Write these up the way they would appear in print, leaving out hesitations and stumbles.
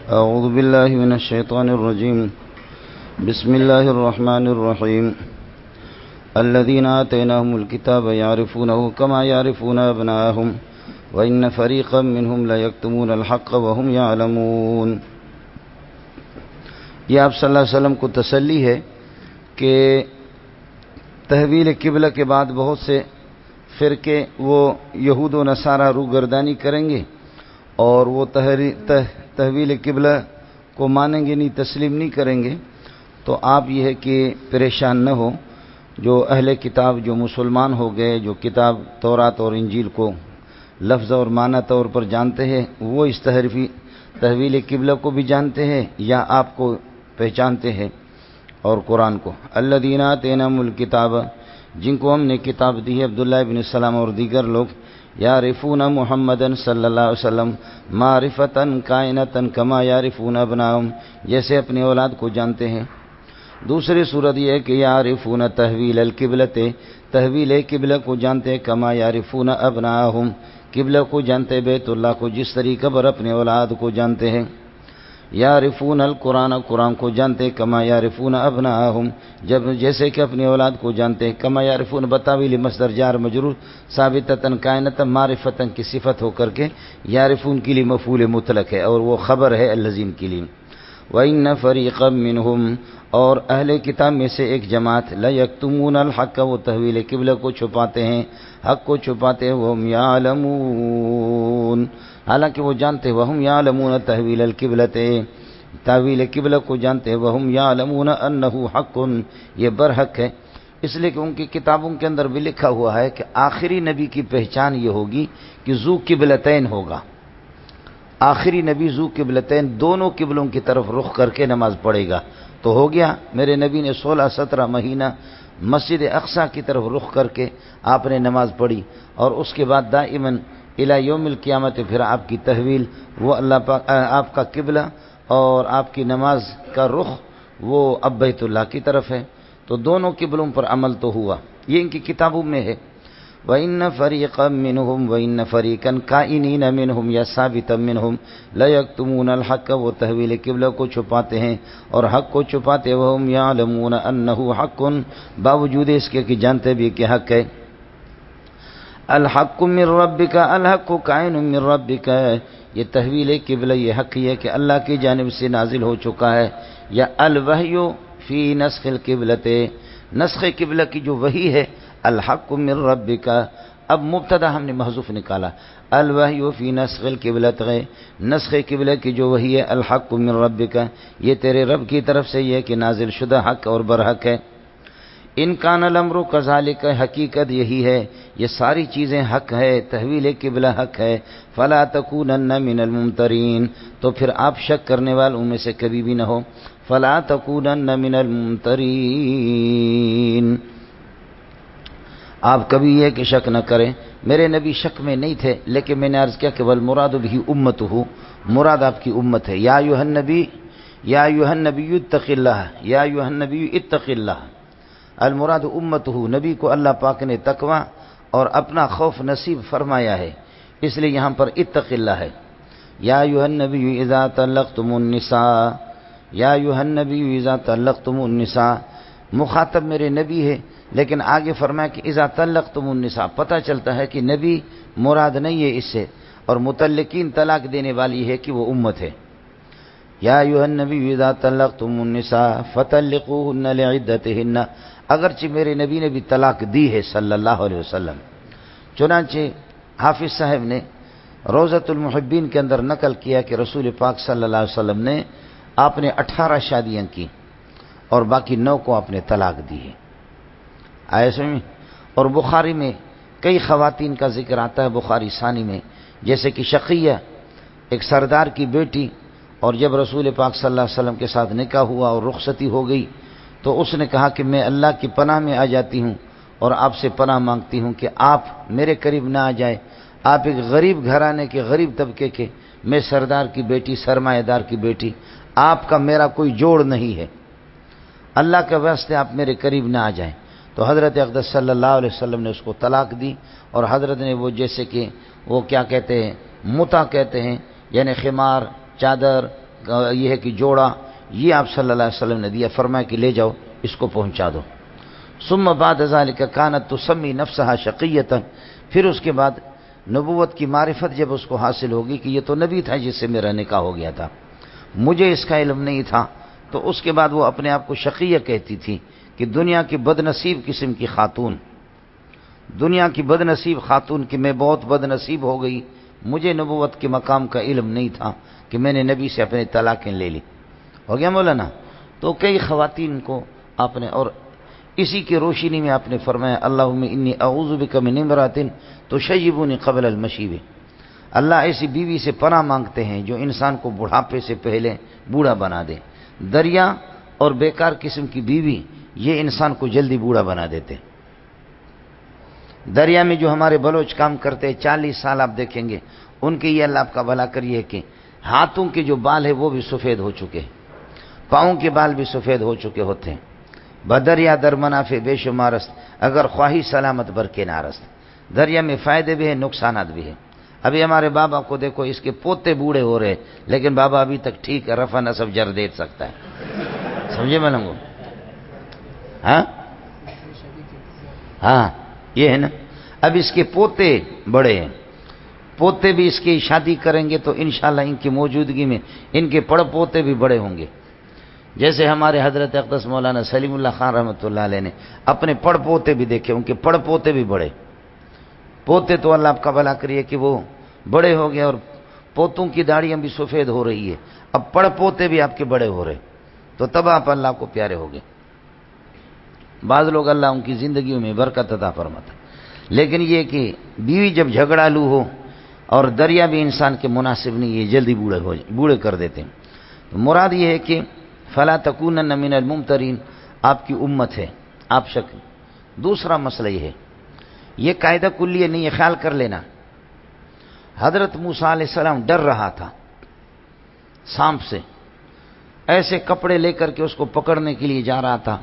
أعوذ بالله من الشيطان الرجيم. بسم الله الرحمن الرحيم. الذين آتيناهم الكتاب يعرفونه كما يعرفون أبناءهم وإن فريقا منهم ليكتمون الحق وهم يعلمون. یہ آپ صلی اللہ علیہ وسلم کو تسلی ہے کہ تحویل قبلہ کے بعد بہت سے فرقے وہ یہود و نصارہ روگردانی کریں گے اور وہ تحویل قبلہ کو مانیں گے نہیں، تسلیم نہیں کریں گے. تو آپ یہ ہے کہ پریشان نہ ہو. جو اہل کتاب جو مسلمان ہو گئے، جو کتاب تورات اور انجیل کو لفظ اور معنی طور پر جانتے ہیں، وہ اس تحویل قبلہ کو بھی جانتے ہیں یا آپ کو پہچانتے ہیں اور قرآن کو. الذین آتیناہم الکتاب، جن کو ہم نے کتاب دی ہے، عبداللہ ابن سلام اور دیگر لوگ، یعرفون محمدن صلی اللہ علیہ وسلم معرفتن کائنتن کما یعرفون ابناہم، جیسے اپنی اولاد کو جانتے ہیں. دوسری صورت یہ ہے کہ یعرفون تحویل القبلۃ، تحویل قبلہ کو جانتے ہیں، کما یعرفون ابناہم، قبلہ کو جانتے بیت اللہ کو جس طریقے پر اپنے اولاد کو جانتے ہیں. یعرفون القرآن، قرآن کو جانتے کما یعرفون ابناہم، جیسے کہ اپنی اولاد کو جانتے ہیں. کما یعرفون بتاویل مصدر جار مجرور ثابتتن کائنتن معرفتن کی صفت ہو کر کے یعرفون کے لیے مفعول مطلق ہے اور وہ خبر ہے الذین کے لیے. وَإِنَّ فَرِيقًا مِّنْهُمْ، اور اہل کتاب میں سے ایک جماعت، لَيَكْتُمُونَ الْحَقَّ، وہ تحویل قبلہ کو چھپاتے ہیں، حق کو چھپاتے ہیں. وَهُمْ يَعْلَمُونَ، حالانکہ وہ جانتے ہیں. وَهُمْ يَعْلَمُونَ تحویل القبلۃ، تحویل قبلہ کو جانتے ہیں. وَهُمْ يَعْلَمُونَ أَنَّهُ حَقٌّ، یہ برحق ہے. اس لیے کہ ان کی کتابوں کے اندر بھی لکھا ہوا ہے کہ آخری نبی کی پہچان یہ ہوگی کہ ذو قبلتین ہوگا. آخری نبی ذو قبلتین، دونوں قبلوں کی طرف رخ کر کے نماز پڑھے گا. تو ہو گیا، میرے نبی نے 16-17 مہینہ مسجد اقصی کی طرف رخ کر کے آپ نے نماز پڑھی، اور اس کے بعد دائماً الی یوم القیامت پھر آپ کی تحویل، وہ اللہ پاک آپ کا قبلہ اور آپ کی نماز کا رخ وہ اب بیت اللہ کی طرف ہے. تو دونوں قبلوں پر عمل تو ہوا، یہ ان کی کتابوں میں ہے. وَإِنَّ فَرِيقًا مِّنْهُمْ وَإِنَّ فَرِيقًا كَائِنِينَ مِنْهُمْ یا ثابتا مِنْهُمْ لَيَكْتُمُونَ الْحَقَّ، وہ تحویل قبلہ کو چھپاتے ہیں اور حق کو چھپاتے ہیں. وَهُمْ يَعْلَمُونَ أَنَّهُ حَقٌّ، باوجود اس کے کہ جانتے بھی کہ حق ہے. الحق من ربک، الحق کائن من ربک، یہ تحویل قبلہ یہ حق ہے کہ اللہ کی جانب سے نازل ہو چکا ہے. یا الوحی فی نسخ القبلۃ، نسخ قبلہ کی جو وحی ہے، الحق من ربک، اب مبتدا ہم نے محذوف نکالا. الوحی فی نسخ القبلۃ، نسخ قبلہ کی جو وحی ہے، الحق من ربک، یہ تیرے رب کی طرف سے یہ کہ نازل شدہ حق اور برحق ہے. ان کان الامر کذالک، حقیقت یہی ہے، یہ ساری چیزیں حق ہے، تحویل قبلہ حق ہے. فلا تکونن من الممترین، تو پھر آپ شک کرنے والوں میں سے کبھی بھی نہ ہو. فلا تکونن من الممترین، آپ کبھی یہ کہ شک نہ کریں. میرے نبی شک میں نہیں تھے، لیکن میں نے عرض کیا کہ والمراد بھی امتہ، مراد آپ کی امت ہے. یا ایھا النبی، یا ایھا النبی اتق اللہ، یا ایھا النبی اتق اللہ، المراد امتہ، نبی کو اللہ پاک نے تقوی اور اپنا خوف نصیب فرمایا ہے، اس لیے یہاں پر اتق اللہ ہے. یا ایھا النبی اذا طلقتم النساء، یا ایھا النبی اذا طلقتم النساء، مخاطب میرے نبی ہے، لیکن آگے فرمایا کہ اذا طلقتم النساء، پتہ چلتا ہے کہ نبی مراد نہیں ہے اس سے، اور مطلقین طلاق دینے والی ہے کہ وہ امت ہے. یا ایھا النبی اذا طلقتم النساء فطلقوهن لعدتهن، اگرچہ میرے نبی نے بھی طلاق دی ہے صلی اللہ علیہ وسلم. چنانچہ حافظ صاحب نے روضۃ المحبین کے اندر نقل کیا کہ رسول پاک صلی اللہ علیہ وسلم نے آپ نے 18 شادیاں کی اور باقی 9 کو آپ نے طلاق دی ہے. آئے سمجھ. اور بخاری میں کئی خواتین کا ذکر آتا ہے، بخاری ثانی میں، جیسے کہ شقیہ ایک سردار کی بیٹی، اور جب رسول پاک صلی اللہ علیہ وسلم کے ساتھ نکاح ہوا اور رخصتی ہو گئی تو اس نے کہا کہ میں اللہ کی پناہ میں آ جاتی ہوں اور آپ سے پناہ مانگتی ہوں کہ آپ میرے قریب نہ آ جائے. آپ ایک غریب گھرانے کے، غریب طبقے کے، میں سردار کی بیٹی، سرمایہ دار کی بیٹی، آپ کا میرا کوئی جوڑ نہیں ہے، اللہ کے واسطے آپ میرے قریب نہ آ جائیں. تو حضرت اقدس صلی اللہ علیہ وسلم نے اس کو طلاق دی، اور حضرت نے وہ جیسے کہ وہ کیا کہتے ہیں، متع کہتے ہیں، یعنی خمار، چادر، یہ ہے کہ جوڑا، یہ آپ صلی اللہ علیہ وسلم نے دیا، فرمایا کہ لے جاؤ اس کو پہنچا دو۔ ثم بعد ذلك كانت تسمی نفسها شقیۃ، پھر اس کے بعد نبوت کی معرفت جب اس کو حاصل ہوگی کہ یہ تو نبی تھا جس سے میرا نکاح ہو گیا تھا، مجھے اس کا علم نہیں تھا، تو اس کے بعد وہ اپنے آپ کو شقیہ کہتی تھی کہ دنیا کی بد نصیب قسم کی خاتون، دنیا کی بد نصیب خاتون کہ میں بہت بد نصیب ہو گئی، مجھے نبوت کے مقام کا علم نہیں تھا کہ میں نے نبی سے اپنے طلاقیں لے لی۔ ہو گیا مولانا؟ تو کئی خواتین کو آپ نے، اور اسی کی روشنی میں آپ نے فرمایا اللہم انی اعوذ بک من امرأۃ تشیبنی قبل المشیب، اللہ ایسی بیوی سے پناہ مانگتے ہیں جو انسان کو بڑھاپے سے پہلے بوڑھا بنا دے۔ دریا اور بیکار قسم کی بیوی یہ انسان کو جلدی بوڑھا بنا دیتے۔ دریا میں جو ہمارے بلوچ کام کرتے ہیں 40 سال آپ دیکھیں گے ان کے، یہ اللہ آپ کا بھلا کریے کہ ہاتھوں کے جو بال ہے وہ بھی سفید ہو چکے، پاؤں کے بال بھی سفید ہو چکے ہوتے ہیں۔ بدریا در منافع بے شمارست، اگر خواہی سلامت بر کے نارست، دریا میں فائدے بھی ہیں نقصانات بھی ہیں۔ ابھی ہمارے بابا کو دیکھو، اس کے پوتے بوڑھے ہو رہے لیکن بابا ابھی تک ٹھیک ہے، رفع نصب جر دے سکتا ہے، سمجھے میں لوں گا؟ ہاں یہ ہے نا، اب اس کے پوتے بڑے ہیں، پوتے بھی اس کی شادی کریں گے تو انشاءاللہ ان کی موجودگی میں ان کے پڑ پوتے بھی بڑے ہوں گے۔ جیسے ہمارے حضرت اقدس مولانا سلیم اللہ خان رحمۃ اللہ علیہ نے اپنے پڑ پوتے بھی دیکھے، ان کے پڑ پوتے بھی بڑے، پوتے تو اللہ آپ کا بھلا کریے کہ وہ بڑے ہو گئے اور پوتوں کی داڑیاں بھی سفید ہو رہی ہے، اب پڑ پوتے بھی آپ کے بڑے ہو رہے، تو تب آپ اللہ کو پیارے ہو گئے۔ بعض لوگ اللہ ان کی زندگیوں میں برکت عطا فرماتا، لیکن یہ کہ بیوی جب جھگڑالو ہو اور دریا بھی انسان کے مناسب نہیں ہے، جلدی بوڑھے کر دیتے ہیں۔ تو مراد یہ ہے کہ فلا تکونن من الممترین، آپ کی امت ہے، آپ شک۔ دوسرا مسئلہ یہ ہے، یہ قاعدہ کلیہ نہیں ہے، خیال کر لینا۔ حضرت موسیٰ علیہ السلام ڈر رہا تھا سانپ سے، ایسے کپڑے لے کر کے اس کو پکڑنے کے لیے جا رہا تھا،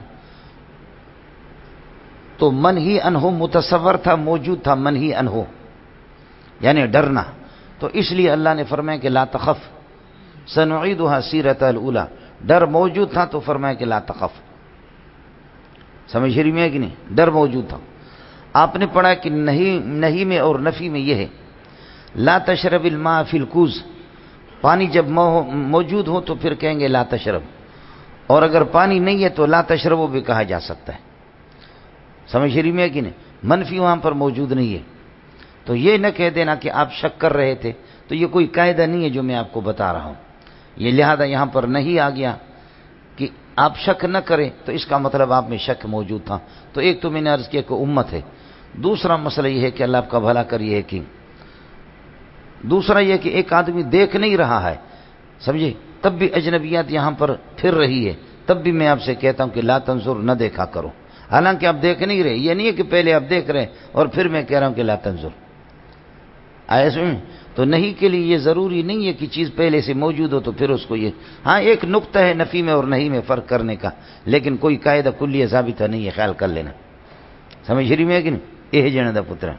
تو منہی عنہ متصور تھا، موجود تھا منہی عنہ یعنی ڈرنا، تو اس لیے اللہ نے فرمایا کہ لا تخف سنعیدها سیرتها الاولی، ڈر موجود تھا تو فرمایا کہ لا تخف، سمجھ رہی میں کہ نہیں؟ ڈر موجود تھا۔ آپ نے پڑھا کہ نہیں میں اور نفی میں یہ ہے لا تشرب الماء فی الکوز، پانی جب موجود ہو تو پھر کہیں گے لا تشرب، اور اگر پانی نہیں ہے تو لا تشربو بھی کہا جا سکتا ہے، سمجھ رہی میں کہ نہیں؟ منفی وہاں پر موجود نہیں ہے، تو یہ نہ کہہ دینا کہ آپ شک کر رہے تھے، تو یہ کوئی قاعدہ نہیں ہے جو میں آپ کو بتا رہا ہوں، یہ لہذا یہاں پر نہیں آ گیا کہ آپ شک نہ کریں، تو اس کا مطلب آپ میں شک موجود تھا۔ تو ایک تو میں نے عرض کیا کہ امت ہے، دوسرا مسئلہ یہ ہے کہ اللہ آپ کا بھلا کریے ہے کہ دوسرا یہ کہ ایک آدمی دیکھ نہیں رہا ہے، سمجھے، تب بھی اجنبیات یہاں پر پھر رہی ہے، تب بھی میں آپ سے کہتا ہوں کہ لا تنظر، نہ دیکھا کرو، حالانکہ آپ دیکھ نہیں رہے، یہ نہیں ہے کہ پہلے آپ دیکھ رہے اور پھر میں کہہ رہا ہوں کہ لا تنظر، آئے سمجھ؟ تو نہیں کے لیے یہ ضروری نہیں ہے کہ چیز پہلے سے موجود ہو تو پھر اس کو یہ، ہاں ایک نقطہ ہے نفی میں اور نہیں میں فرق کرنے کا، لیکن کوئی قاعدہ کلیہ ثابتہ نہیں ہے، خیال کر لینا، سمجھ رہی میں کہ نہیں؟ یہ جن دا پتر۔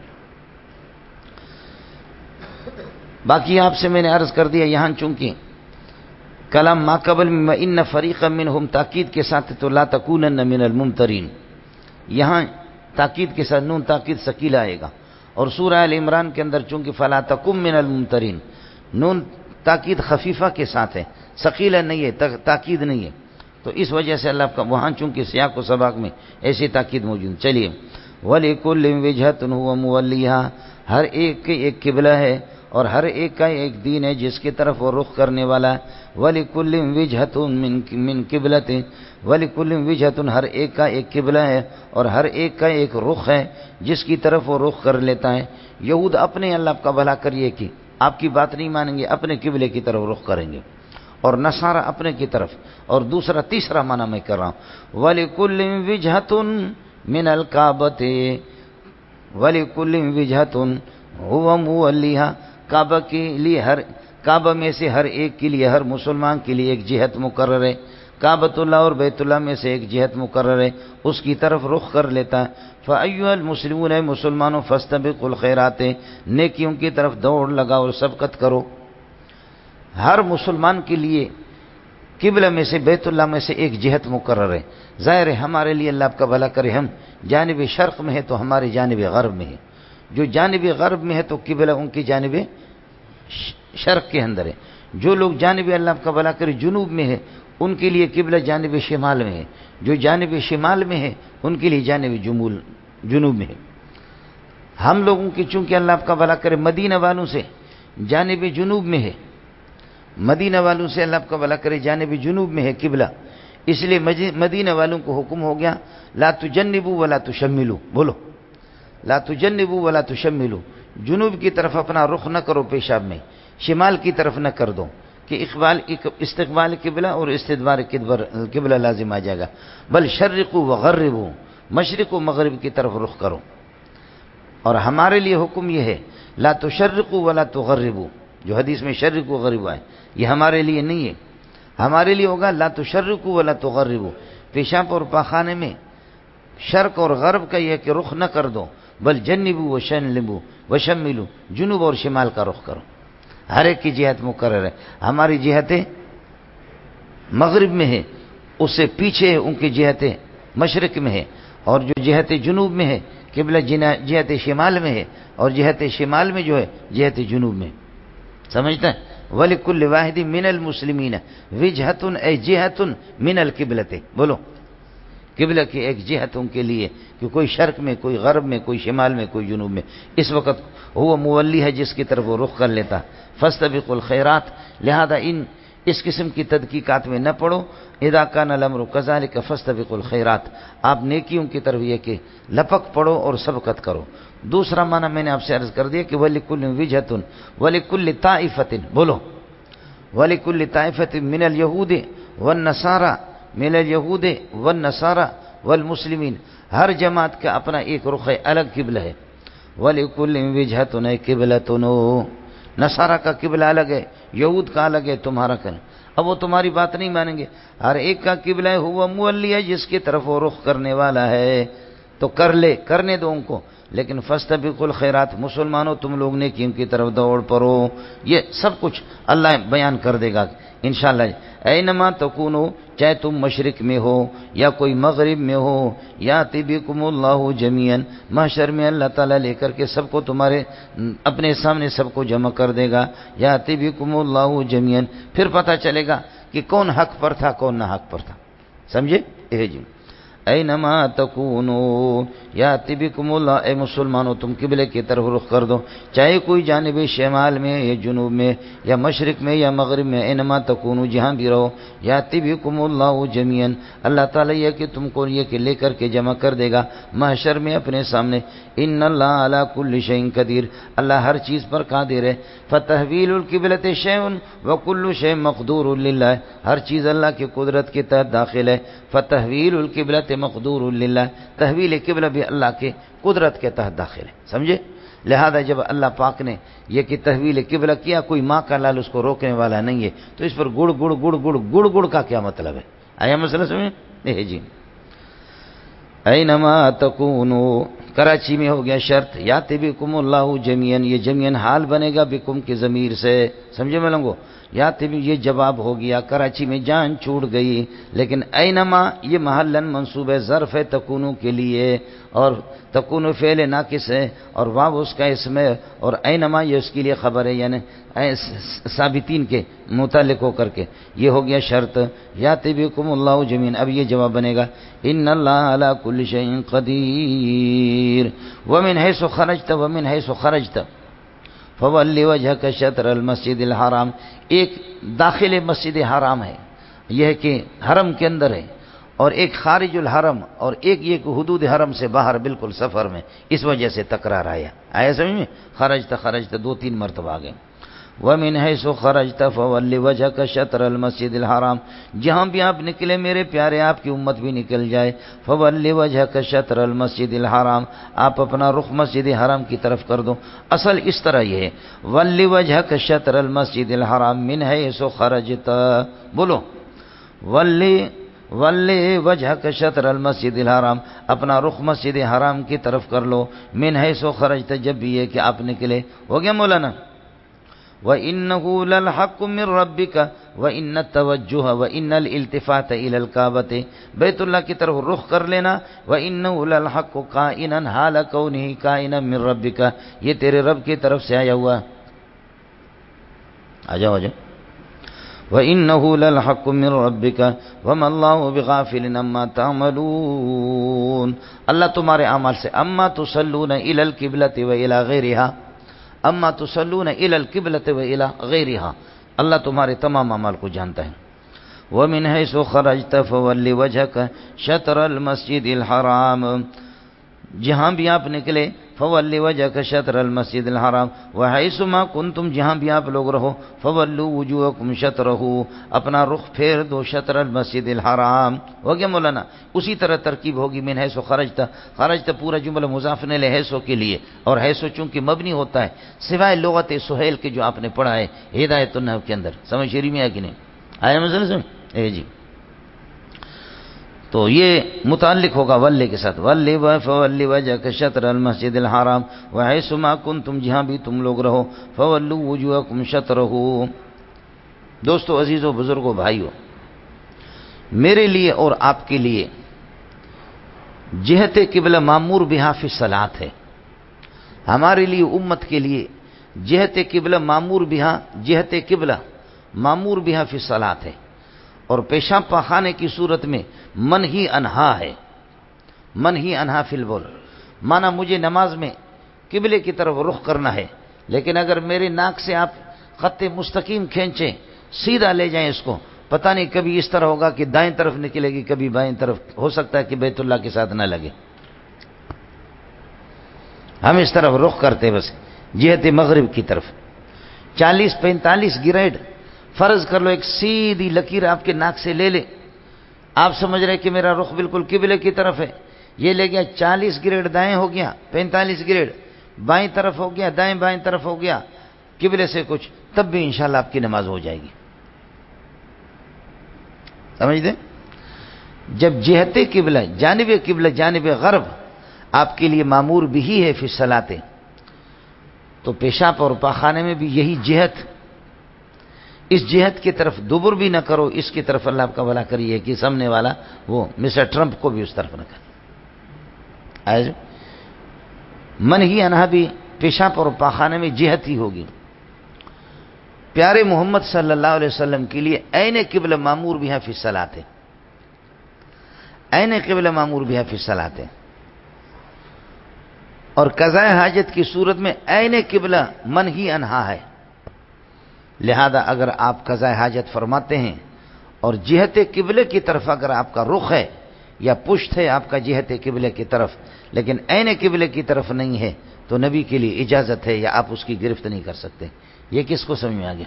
باقی آپ سے میں نے عرض کر دیا، یہاں چونکہ کلام ما قبل میں ان فریقا منہم تاکید کے ساتھ تو لا تکونن من الممترین، یہاں تاکید کے ساتھ نون تاکید ثقیلہ آئے گا، اور سورہ ال عمران کے اندر چونکہ فلا تکن من الممترین نون تاکید خفیفہ کے ساتھ ہے، ثقیلہ نہیں ہے، تاکید نہیں ہے، تو اس وجہ سے اللہ کا وہاں چونکہ سیاق و سباق میں ایسی تاکید موجود۔ چلیے، وَلِكُلٍّ وِجْهَةٌ هُوَ مُوَلِّيهَا، ہر ایک کے ایک قبلہ ہے اور ہر ایک کا ایک دین ہے جس کی طرف وہ رخ کرنے والا ہے۔ وَلِكُلٍّ وِجْهَةٌ مِّن قِبْلَةٍ، وَلِكُلٍّ وِجْهَةٌ، ہر ایک کا ایک قبلہ ہے اور ہر ایک کا ایک رخ ہے جس کی طرف وہ رخ کر لیتا ہے۔ یہود اپنے اللہ کا بھلا کریے کہ آپ کی بات نہیں مانیں گے، اپنے قبلے کی طرف رخ کریں گے، اور نصارہ اپنے کی طرف، اور دوسرا تیسرا معنی میں کر رہا ہوں وَلِكُلٍّ وِجْهَةٌ مِّنَ الْكَعْبَةِ، وَلِكُلٍّ وِجْهَةٌ هُوَ مُوَلِّيهَا، کعبہ کے لیے کعبہ میں سے ہر ایک کے لیے، ہر مسلمان کے لیے ایک جہت مقرر ہے، کعبۃ اللہ اور بیت اللہ میں سے ایک جہت مقرر ہے، اس کی طرف رخ کر لیتا ہے۔ فَأَيُّهَا الْمُسْلِمُونَ، مسلمانوں، فَاسْتَبِقُوا الْخَيْرَاتِ، نیکیوں کی طرف دوڑ لگاؤ، سبقت کرو۔ ہر مسلمان کے لیے قبلہ میں سے بیت اللہ میں سے ایک جہت مقرر ہے. ظاہر ہے ہمارے لیے اللہ آپ کا بھلا کرے، ہم جانب شرق میں ہے تو ہماری جانب غرب میں ہے. جو جانب غرب میں ہے تو قبلہ ان کی جانب شرق کے اندر ہے. جو لوگ جانب اللہ آپ کا بھلا کرے جنوب میں ہے ان کے لیے قبلہ جانب شمال میں ہے. جو جانب شمال میں ہے ان کے لیے جانب جنوب میں ہے. ہم لوگوں کی چونکہ اللہ آپ کا بھلا کرے مدینہ والوں سے جانب جنوب میں ہے، مدینہ والوں سے اللہ آپ کا بھلا کرے جانب جنوب میں ہے قبلہ، اس لیے مدینہ والوں کو حکم ہو گیا لا تجنبوا ولا تشملوا. بولو لا تجنبوا ولا تشملوا. جنوب کی طرف اپنا رخ نہ کرو پیشاب میں، شمال کی طرف نہ کر دو کہ استقبال قبلہ اور استدبار قبلہ لازم آ جائے گا. بل شرقوا وغربوا، مشرق و مغرب کی طرف رخ کرو. اور ہمارے لیے حکم یہ ہے لا تشرقوا ولا تغربوا. جو حدیث میں شرق و غرب ہے یہ ہمارے لیے نہیں ہے. ہمارے لیے ہوگا لا تشرقوا ولا تغربوا. پیشاب اور پاخانے میں شرق اور غرب کا یہ کہ رخ نہ کر دو، بل جنبوا وشملوا وشملوا، جنوب اور شمال کا رخ کرو. ہر ایک کی جہت مقرر ہے. ہماری جہتیں مغرب میں ہے، اس سے پیچھے ان کی جہتیں مشرق میں ہے، اور جو جہت جنوب میں ہے قبلہ جہت شمال میں ہے، اور جہت شمال میں جو ہے جہت جنوب میں. سمجھتا ہے؟ وَلِكُلِّ وَاحِدٍ مِّنَ الْمُسْلِمِينَ وِجْهَةٌ أَيْ جِهَةٌ مِّنَ الْقِبْلَةِ. بولو قبلہ کی ایک جہت ان کے لیے کہ کوئی شرق میں، کوئی غرب میں، کوئی شمال میں، کوئی جنوب میں. اس وقت وہ مولی ہے جس کی طرف وہ رخ کر لیتا. فاستبقوا الخیرات، لہذا اس قسم کی تدقیقات میں نہ پڑو. اذا کان الامر کذالک فاستبقوا الخیرات، آپ نیکیوں کی طرف یہ کہ لپک پڑو اور سبقت کرو. دوسرا معنی میں نے آپ سے عرض کر دیا کہ وَلِكُلِّ وِجْهَةٌ وَلِكُلِّ طَائِفَةٍ. بولو وَلِكُلِّ طَائِفَةٍ مِّنَ الْيَهُودِ وَالنَّصَارَى مِنَ الْيَهُودِ وَالنَّصَارَى وَالْمُسْلِمِينَ. ہر جماعت کا اپنا ایک رخ ہے، الگ قبلہ ہے. وَلِكُلِّ وِجْهَةٌ أَيْ قِبْلَةٌ. نصارہ کا قبلہ الگ ہے، یہود کا الگ ہے، تمہارا کا. اب وہ تمہاری بات نہیں مانیں گے. ہر ایک کا قبلہ ہے، ہوا مولی ہے جس کی طرف وہ رخ کرنے والا ہے تو کرنے دو ان کو. لیکن فاستبقوا الخیرات، مسلمانوں تم لوگ نیکیوں کی طرف دوڑ پڑو. یہ سب کچھ اللہ بیان کر دے گا انشاءاللہ. اینما تکونو، چاہے تم مشرق میں ہو یا کوئی مغرب میں ہو، یاتی بکم اللہ جمیعا، محشر میں اللہ تعالیٰ لے کر کے سب کو تمہارے اپنے سامنے سب کو جمع کر دے گا. یاتی بکم اللہ جمیعا، پھر پتہ چلے گا کہ کون حق پر تھا کون نہ حق پر تھا. سمجھے؟ جی. اینما تکونو یاتی بکم اللہ، اے مسلمانوں تم قبلے کی طرف رخ کر دو، چاہے کوئی جانب شمال میں یا جنوب میں یا مشرق میں یا مغرب میں. اینما تکونو، جہاں بھی رہو، یاتی بکم اللہ جمیعا، اللہ تعالیٰ یہ کہ تم کو یہ کہ لے کر کے جمع کر دے گا محشر میں اپنے سامنے. ان اللہ علی کل شیء قدیر، اللہ ہر چیز پر قادر ہے. فتحویل القبلۃ شیء وکل شیء مقدور للہ، ہر چیز اللہ کی قدرت کے تحت داخل ہے. فتحویل القبلۃ مقدور للہ، تحویل قبلہ بھی اللہ کے قدرت کے تحت داخل ہے. سمجھے؟ لہذا جب اللہ پاک نے یہ کہ تحویل قبلہ کیا، کوئی ماں کا لال اس کو روکنے والا نہیں ہے. تو اس پر گڑ گڑ گڑ گڑ گڑ گڑ کا کیا مطلب ہے؟ آیا مسئلہ سمجھے؟ جی. اینما تکونو، کراچی میں ہو گیا شرط، یاتی بکم اللہ جمیعا، یہ جمیعا حال بنے گا بکم کی ضمیر سے. سمجھے ملنگو؟ یاتی بھی یہ جواب ہو گیا، کراچی میں جان چھوٹ گئی. لیکن اینما یہ محلن منصوب ہے ظرف ہے تکونو کے لیے، اور تکونو فعل ناقص ہے اور واو اس کا اسم ہے، اور اینما یہ اس کے لیے خبر ہے، یعنی ثابتین کے متعلق ہو کر کے یہ ہو گیا شرط. یاتی بکم اللہ جمیعا، اب یہ جواب بنے گا ان اللہ علی کل شیء قدیر. ومن حیث خرجت فولی وجہک شطر المسجد الحرام. ایک داخل مسجد حرام ہے، یہ ہے کہ حرم کے اندر ہے، اور ایک خارج الحرم، اور ایک یہ کہ حدود حرم سے باہر بالکل سفر میں. اس وجہ سے تکرار آیا سمجھ میں؟ خرجت 2-3 مرتبہ آ گئے. وَمِنْ حَيْثُ خَرَجْتَ فَوَلِّ وَجْهَكَ شَطْرَ الْمَسْجِدِ الْحَرَامِ، جہاں بھی آپ نکلے میرے پیارے، آپ کی امت بھی نکل جائے. فَوَلِّ وَجْهَكَ شَطْرَ الْمَسْجِدِ الْحَرَامِ، آپ اپنا رخ مسجد حرام کی طرف کر دو. اصل اس طرح یہ ہے وَلِّ وَجْهَكَ شَطْرَ الْمَسْجِدِ الْحَرَامِ مِنْ حَيْثُ خَرَجْتَ. بولو وَلِّ وَجْهَكَ شَطْرَ الْمَسْجِدِ الْحَرَامِ، اپنا رخ مسجد حرام کی طرف کر لو. مِنْ حَيْثُ خَرَجْتَ، جب بھی یہ کہ آپ نکلے. ہو گیا مولانا؟ وَإِنَّهُ لَلْحَقُّ مِنْ رَبِّكَ وَإِنَّ التَّوَجُّهَ وَإِنَّ الْإِلْتِفَاتَ إِلَى الْكَعْبَةِ بیت اللہ کی طرف رخ کر لینا. وَإِنَّهُ لَلْحَقُّ قَائِنًا حَالَ كَوْنِهِ كَائِنًا مِنْ رَبِّكَ یہ تیرے رب کی طرف سے آیا ہوا. آجاؤ آجاؤ. وَإِنَّهُ لَلْحَقُّ مِنْ رَبِّكَ وَمَا اللَّهُ بِغَافِلٍ عَمَّا تَعْمَلُونَ اللہ تمہارے اعمال سے اما تصلون الى القبلة والى غیرها اما تصلون الى القبلة والى غیرها اللہ تمہارے تمام اعمال کو جانتا ہے. وَمِنْ حَيْثُ خَرَجْتَ فَوَلِّ وَجْهَكَ شَطْرَ الْمَسْجِدِ الْحَرَامِ جہاں بھی آپ نکلے فَوَلِّ وَجْهَكَ شَطْرَ الْمَسْجِدِ الْحَرَامِ وَحَيْثُ مَا كُنْتُمْ جہاں بھی آپ لوگ رہو فَوَلُّوا وُجُوهَكُمْ شَطْرَهُ اپنا رخ پھیر دو شطر المسجد الحرام. ہو گیا مولانا. اسی طرح ترکیب ہوگی من حیث خرجت. خرجت پورا جملہ مضاف الیہ حیث کے لیے اور حیث چونکہ مبنی ہوتا ہے سوائے لغت سہیل کے جو آپ نے پڑھا ہے ہدایت النحو کے اندر. سمجھ شریف میں ہے کہ نہیں آیا مسئلہ سمجھ جی. تو یہ متعلق ہوگا ولی کے ساتھ. ولی فولی وجهک شطر المسجد الحرام وحیث ما کنتم جہاں بھی تم لوگ رہو فولوا وجوہکم شطرہ. دوستو عزیزو بزرگو بھائیو میرے لیے اور آپ کے لیے جہت قبلہ معمور بہا فی الصلاۃ ہے. ہمارے لیے امت کے لیے جہت قبلہ معمور بہا جہت قبلہ معمور بہا فی الصلاۃ ہے اور پیشاب پاخانے کی صورت میں منہی انہا ہے. منہی انہا فی البول مانا مجھے نماز میں قبلے کی طرف رخ کرنا ہے لیکن اگر میرے ناک سے آپ خط مستقیم کھینچیں سیدھا لے جائیں اس کو پتہ نہیں کبھی اس طرح ہوگا کہ دائیں طرف نکلے گی کبھی بائیں طرف ہو سکتا ہے کہ بیت اللہ کے ساتھ نہ لگے. ہم اس طرف رخ کرتے بس جہت مغرب کی طرف 40-45 گریڈ فرض کر لو ایک سیدھی لکیر آپ کے ناک سے لے لے آپ سمجھ رہے کہ میرا رخ بالکل قبلے کی طرف ہے. یہ لے گیا 40 گریڈ دائیں ہو گیا 45 گریڈ بائیں طرف ہو گیا دائیں بائیں طرف ہو گیا قبلے سے کچھ تب بھی انشاءاللہ آپ کی نماز ہو جائے گی. سمجھ دیں جب جہت قبلہ جانب غرب آپ کے لیے معمور بھی ہے فی الصلاۃ تو پیشاب اور پاخانے میں بھی یہی جہت اس جہت کی طرف دبر بھی نہ کرو اس کی طرف اللہ آپ کا بھلا کریے کہ سامنے والا وہ مسٹر ٹرمپ کو بھی اس طرف نہ کرے. من ہی انہا بھی پیشاب اور پاخانے میں جہت ہی ہوگی. پیارے محمد صلی اللہ علیہ وسلم کے لیے عین قبلہ معمور بہا فی الصلاۃ ہے. عین قبلہ معمور بہا فی الصلاۃ ہے اور قضاء حاجت کی صورت میں عین قبلہ منہی انہا ہے. لہذا اگر آپ قضاء حاجت فرماتے ہیں اور جہت قبلے کی طرف اگر آپ کا رخ ہے یا پشت ہے آپ کا جہت قبلے کی طرف لیکن عین قبلے کی طرف نہیں ہے تو نبی کے لیے اجازت ہے یا آپ اس کی گرفت نہیں کر سکتے. یہ کس کو سمجھ میں آ گیا؟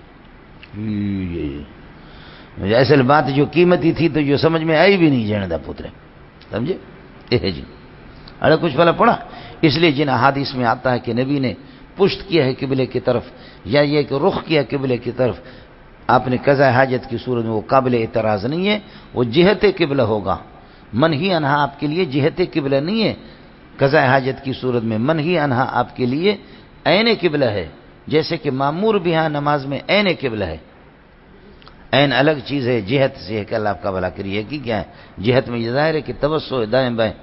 اصل بات جو قیمتی تھی تو جو سمجھ میں آئی بھی نہیں جانے پترے سمجھے جی. ارے کچھ پہلا پڑھا اس لیے جن احادیث میں آتا ہے کہ نبی نے پشت کیا ہے قبلے کی طرف یا یہ کہ رخ کیا قبلے کی طرف آپ نے قضاء حاجت کی صورت میں وہ قابل اعتراض نہیں ہے وہ جہت قبلہ ہوگا. منہی انہا آپ کے لیے جہت قبلہ نہیں ہے. قضاء حاجت کی صورت میں منہی انہا آپ کے لیے عین قبلہ ہے جیسے کہ معمور بہا نماز میں عین قبلہ ہے. عین الگ چیز ہے جہت سے ہے کہ اللہ آپ کا بھلا کریے کہ کیا ہے جہت میں یہ ظاہر ہے کہ توسع ہے دائیں بائیں.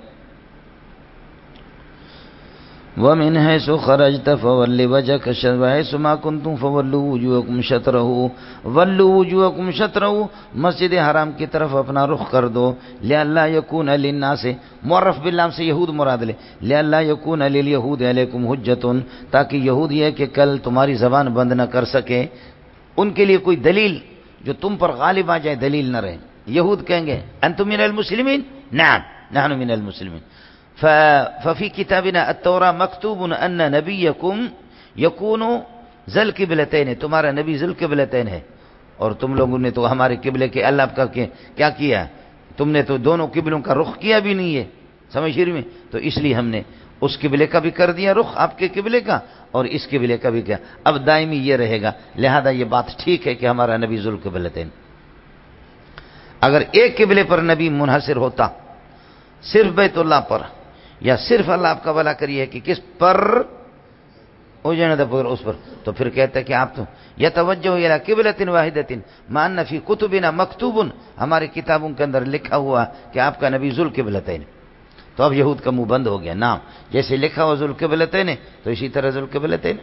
وَمِنْ حَيْثُ خَرَجْتَ فَوَلِّ وَجْهَكَ شَطْرَهُ وَحَيْثُ مَا كُنْتُمْ فَوَلُّوا وُجُوهَكُمْ شَطْرَهُ وَلُّوا وُجُوهَكُمْ شَطْرَهُ مسجد حرام کی طرف اپنا رخ کر دو. لِأَلَّا يَكُونَ لِلنَّاسِ معرف باللام سے یہود مراد لے لِأَلَّا يَكُونَ لِلْيَهُودِ عَلَيْكُمْ حُجَّةٌ تاکہ یہود یہ کہ کل تمہاری زبان بند نہ کر سکے ان کے لیے کوئی دلیل جو تم پر غالب آ جائے دلیل نہ رہے. یہود کہیں گے انتم من المسلمین نعم نحن من المسلمین ففي كتابنا التوراة مكتوب ان نبيكم يكون ذو القبلتين تمہارا نبی ذو القبلتين ہے اور تم لوگوں نے تو ہمارے قبلے کے اللہ کا کیا کیا تم نے تو دونوں قبلوں کا رخ کیا بھی نہیں ہے. سمجھ شریف میں تو اس لیے ہم نے اس قبلے کا بھی کر دیا رخ آپ کے قبلے کا اور اس قبلے کا بھی کیا اب دائمی یہ رہے گا. لہذا یہ بات ٹھیک ہے کہ ہمارا نبی ذو القبلتين. اگر ایک قبلے پر نبی منحصر ہوتا صرف بیت اللہ پر یا صرف اللہ آپ کا بھلا کریے کہ کس پر ہو جانے تھا اس پر تو پھر کہتے کہ آپ تو یتوجہ الی قبلۃ واحدۃ مع ان فی کتبنا مکتوب، ہماری کتابوں کے اندر لکھا ہوا کہ آپ کا نبی ذوالقبلتین. تو اب یہود کا منہ بند ہو گیا. نام جیسے لکھا ہوا ذوالقبلتین تو اسی طرح ذوالقبلتین.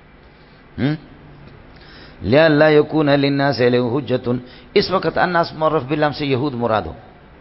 لئلا یکون للناس علیہ حجۃ، اس وقت الناس معرف باللام سے یہود مراد ہو.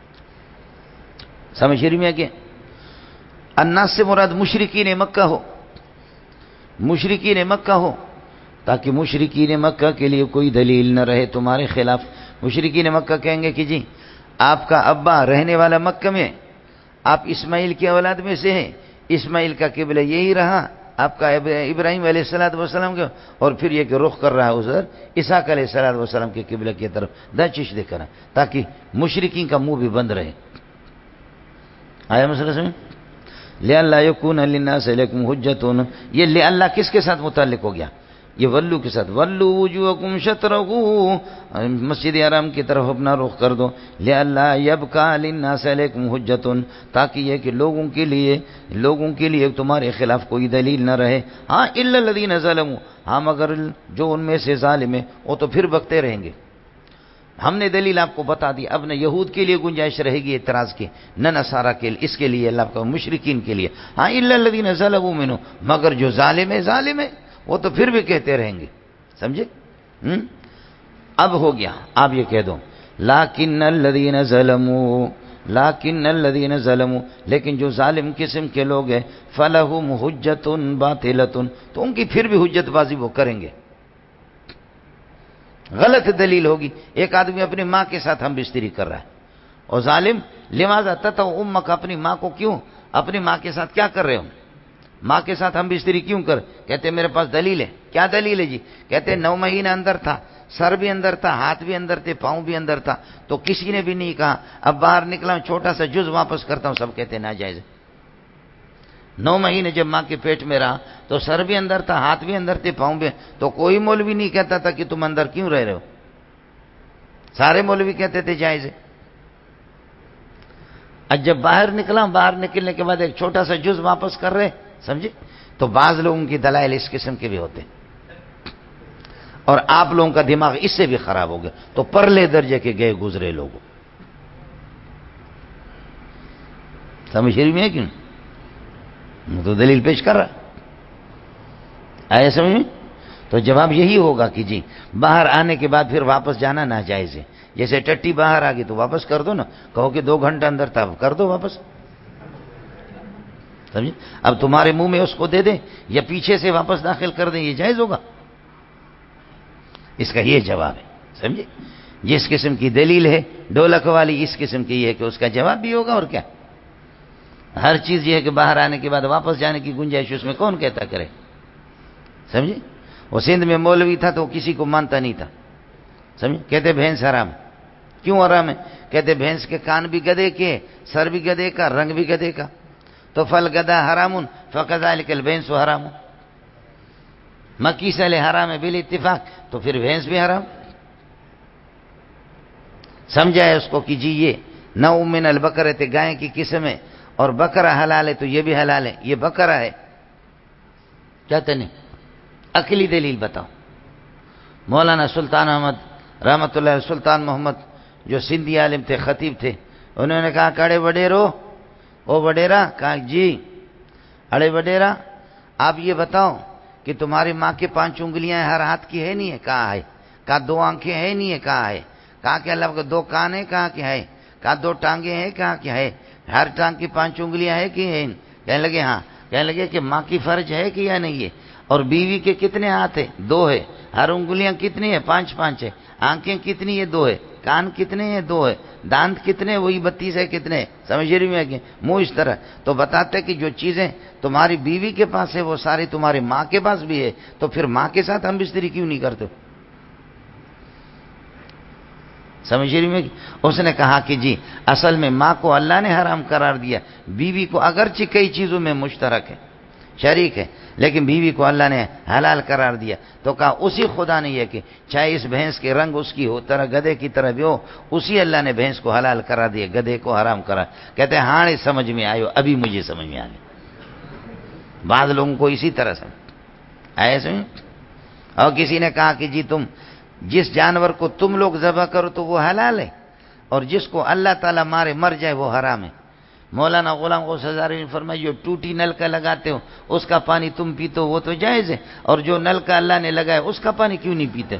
سمجھ رہی میں کہ الناس سے مراد مشرکین مکہ ہو، مشرکین مکہ ہو، تاکہ مشرکین مکہ کے لیے کوئی دلیل نہ رہے تمہارے خلاف. مشرکین مکہ کہیں گے کہ جی آپ کا ابا رہنے والا مکہ میں، آپ اسماعیل کی اولاد میں سے ہیں، اسماعیل کا قبلہ یہی رہا آپ کا ابراہیم علیہ السلام کے، اور پھر یہ کہ رخ کر رہا ہے ادھر اسحاق علیہ السلام کے قبلہ کی طرف. دا چیز دیکھ رہا تاکہ مشرکین کا منہ بھی بند رہے. آیا مسئلہ سمجھ؟ لئلا یکون للناس علیکم حجۃ، یہ لئلا کس کے ساتھ متعلق ہو گیا؟ یہ ولو کے ساتھ. ولو وجوہکم شطرہ، مسجد حرام کی طرف اپنا رخ کر دو. لئلا یبقى للناس علیکم حجۃ، تاکہ یہ کہ لوگوں کے لیے تمہارے خلاف کوئی دلیل نہ رہے. ہاں الا الذین ظلموا، ہاں مگر جو ان میں سے ظالم ہیں وہ تو پھر بکتے رہیں گے. ہم نے دلیل آپ کو بتا دی، اب نہ یہود کے لیے گنجائش رہے گی اعتراض کی، نہ نصارہ کے لیے، اس کے لیے اللہ کا مشرکین کے لیے. ہاں الا الذین ظلموا منهم، مگر جو ظالم ہے وہ تو پھر بھی کہتے رہیں گے. سمجھے؟ اب ہو گیا. آپ یہ کہہ دو لیکن الذین ظلموا، لیکن جو ظالم قسم کے لوگ ہیں، فلہم حجۃ باطلۃ، تو ان کی پھر بھی حجت بازی وہ کریں گے. غلط دلیل ہوگی. ایک آدمی اپنی ماں کے ساتھ ہم بستری کر رہا ہے اور ظالم، لماذا تتو امک، اپنی ماں کو کیوں، اپنی ماں کے ساتھ کیا کر رہے ہو؟ ماں کے ساتھ ہم بستری کیوں کر؟ کہتے میرے پاس دلیل ہے. کیا دلیل ہے جی؟ کہتے 9 مہینے اندر تھا، سر بھی اندر تھا، ہاتھ بھی اندر تھے، پاؤں بھی اندر تھا، تو کسی نے بھی نہیں کہا اب باہر نکلا چھوٹا سا جز واپس کرتا ہوں. سب کہتے ناجائز. 9 مہینے جب ماں کے پیٹ میں رہا تو سر بھی اندر تھا، ہاتھ بھی اندر تھے، پاؤں بھی، تو کوئی مولوی نہیں کہتا تھا کہ تم اندر کیوں رہ رہے ہو. سارے مولوی کہتے تھے جائز ہے. اب جب باہر نکلا، باہر نکلنے کے بعد ایک چھوٹا سا جز واپس کر رہے، سمجھے؟ تو بعض لوگوں کی دلائل اس قسم کے بھی ہوتے ہیں، اور آپ لوگوں کا دماغ اس سے بھی خراب ہو گیا. تو پرلے درجے کے گئے گزرے لوگوں، سمجھ رہی میں کیوں؟ تو دلیل پیش کر رہا آئے سمجھ. تو جواب یہی ہوگا کہ جی باہر آنے کے بعد پھر واپس جانا ناجائز ہے. جیسے ٹٹی باہر آ گئی تو واپس کر دو نا، کہو کہ 2 گھنٹہ اندر تھا کر دو واپس. سمجھے؟ اب تمہارے منہ میں اس کو دے دیں یا پیچھے سے واپس داخل کر دیں، یہ جائز ہوگا؟ اس کا یہ جواب ہے. سمجھے؟ جس قسم کی دلیل ہے ڈولک والی، اس قسم کی یہ ہے کہ اس کا جواب بھی ہوگا. اور کیا، ہر چیز یہ ہے کہ باہر آنے کے بعد واپس جانے کی گنجائش اس میں کون کہتا کرے. سمجھے؟ وہ سندھ میں مولوی تھا تو کسی کو مانتا نہیں تھا. سمجھے؟ کہتے بھینس حرام. کیوں حرام ہے؟ کہتے بھینس کے کان بھی گدھے کے، سر بھی گدھے کا، رنگ بھی گدھے کا. تو فل گدا حرام فکذالک البھینس حرام. مکی سلے حرام ہے بال اتفاق، تو پھر بھینس بھی حرام. سمجھائے اس کو کہ جی یہ نو من البقرہ تے گائے کی قسم ہے، اور بکرا حلال ہے تو یہ بھی حلال ہے، یہ بکرا ہے. کیا تنے عقلی دلیل بتاؤ. مولانا سلطان احمد رحمت اللہ علیہ، سلطان محمد جو سندھی عالم تھے، خطیب تھے، انہوں نے کہا کہ اڑے وڈیرو، او وڈیرا، کہا جی اڑے وڈیرا آپ یہ بتاؤ کہ تمہاری ماں کے 5 انگلیاں ہر ہاتھ کی ہے نہیں ہے؟ کہا ہے. کہا 2 آنکھیں ہے نہیں ہے؟ کہا ہے. کہا کہ اللہ کو 2 کان ہے؟ کہا کہ ہے. کہا 2 ٹانگیں ہیں؟ کہا کہ ہے. ہر ٹانگ کی 5 انگلیاں ہے کہ ہے؟ کہنے لگے ہاں. کہنے لگے کہ ماں کی فرج ہے کہ یا نہیں ہے؟ اور بیوی کے کتنے ہاتھ ہیں؟ 2 ہے. ہر انگلیاں کتنی ہے؟ 5 ہے. آنکھیں کتنی ہے؟ 2 ہے. کان کتنے ہیں؟ 2 ہے. دانت کتنے؟ وہی 32 ہے. کتنے؟ سمجھ رہی میں کہ منہ اس طرح. تو بتاتے کہ جو چیزیں تمہاری بیوی کے پاس ہے وہ ساری تمہاری ماں کے پاس بھی ہے، تو پھر ماں کے ساتھ ہم بستری کیوں نہیں کرتے؟ سمجھ رہی میں؟ اس نے کہا کہ جی اصل میں ماں کو اللہ نے حرام قرار دیا، بیوی کو اگرچہ کئی چیزوں میں مشترک ہے، شریک ہے، لیکن بیوی کو اللہ نے حلال قرار دیا. تو کہا اسی خدا نے یہ کہ چاہے اس بھینس کے رنگ اس کی ہو طرح گدھے کی طرح بھی ہو، اسی اللہ نے بھینس کو حلال قرار دیا، گدھے کو حرام قرار. کہتے ہیں ہاں سمجھ میں آئے، ابھی مجھے سمجھ میں آ گیا. بعض لوگوں کو اسی طرح سے آئے سمجھ. اور کسی نے کہا کہ جی تم جس جانور کو تم لوگ ذبح کرو تو وہ حلال ہے، اور جس کو اللہ تعالیٰ مارے مر جائے وہ حرام ہے۔ مولانا غلام غوث ہزاروی نے فرمایا جو ٹوٹی نل کا لگاتے ہو اس کا پانی تم پیتے ہو وہ تو جائز ہے، اور جو نل کا اللہ نے لگایا اس کا پانی کیوں نہیں پیتے؟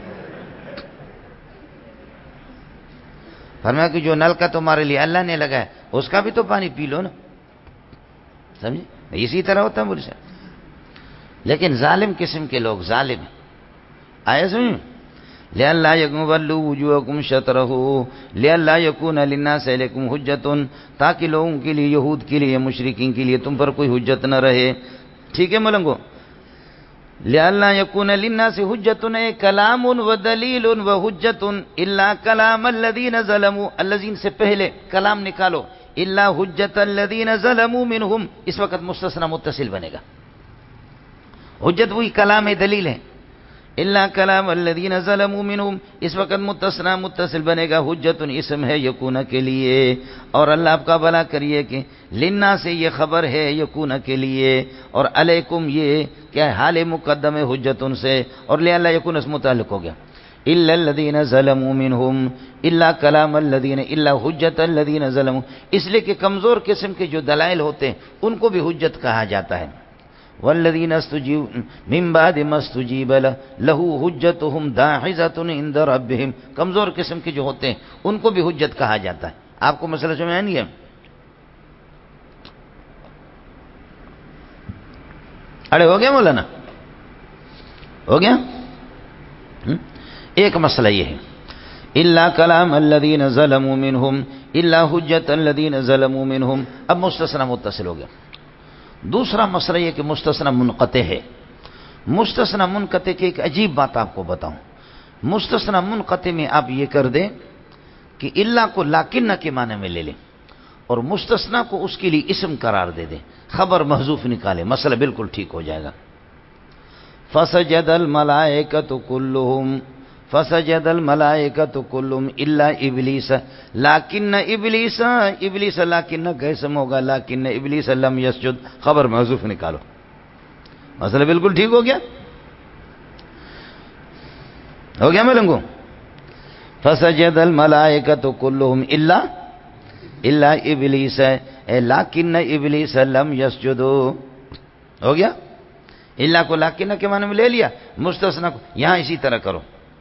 فرمایا کہ جو نل کا تمہارے لیے اللہ نے لگایا اس کا بھی تو پانی پی لو نا، سمجھے؟ اسی طرح ہوتا ہے مجھ سے، لیکن ظالم قسم کے لوگ ظالم ہیں۔ آئے سمجھ لِأَلَّا يَغْوَلُّوا وُجُوهَكُمْ شَطْرَهُ لِأَلَّا يَكُونَ لِلنَّاسِ عَلَيْكُمْ حُجَّةٌ، تاکہ لوگوں کے لیے، یہود کے لیے، مشرکین کے لیے تم پر کوئی حجت نہ رہے۔ ٹھیک ہے ملنگو؟ لِأَلَّا يَكُونَ لِلنَّاسِ حُجَّةٌ کلام ودلیل وحجت الا کلام الذین ظلموا، الذین سے پہلے کلام نکالو، الا حجت الذین ظلموا منہم، اس وقت مستثنی متصل بنے گا۔ حجت وہی کلام دلیل ہے، الا کلام الذین ظلموا منہم اس وقت متصنع متصل بنے گا۔ حجت اسم ہے یکون کے لیے، اور اللہ آپ کا بھلا کریے کہ لنا سے یہ خبر ہے یکون کے لیے، اور علیکم یہ کیا حال مقدم ہے حجت سے، اور لے اللہ یکون اس متعلق ہو گیا۔ الا الذین ظلموا منہم الا کلام الذین الا حجت الذین ظلموا، اس لیے کہ کمزور قسم کے جو دلائل ہوتے ہیں ان کو بھی حجت کہا جاتا ہے۔ والذین استجیبوا من بعد ما استجیب له حجتهم داحظۃ عند ربهم، کمزور قسم کے جو ہوتے ہیں ان کو بھی حجت کہا جاتا ہے۔ آپ کو مسئلہ سمجھ نہیں ہے؟ ارے ہو گیا مولانا، ہو گیا؟ ایک مسئلہ یہ ہے الا کلام الذین ظلموا منہم الا حجت الذین ظلموا منہم، اب مستثنی متصل ہو گیا۔ دوسرا مسئلہ یہ کہ مستثنی منقطع ہے۔ مستثنی منقطع کی ایک عجیب بات آپ کو بتاؤں، مستثنی منقطع میں آپ یہ کر دیں کہ الا کو لاکنہ کے معنی میں لے لیں، اور مستثنی کو اس کے لیے اسم قرار دے دیں، خبر محذوف نکالے، مسئلہ بالکل ٹھیک ہو جائے گا۔ فسجد الملائکۃ کلہم، فسجد الملائکۃ کلہم الا ابلیس، لیکن ابلیس، ابلیس لیکن کیسے ہوگا؟ لیکن ابلیس لم یسجد، خبر محذوف نکالو، مسئلہ بالکل ٹھیک ہو گیا۔ ہو گیا ملنگو؟ فسجد الملائکۃ کلہم الا ابلیس لیکن ابلیس لم یسجد، ہو گیا؟ الا کو لیکن کے معنی میں لے لیا، مستثنی کو یہاں اسی طرح کرو۔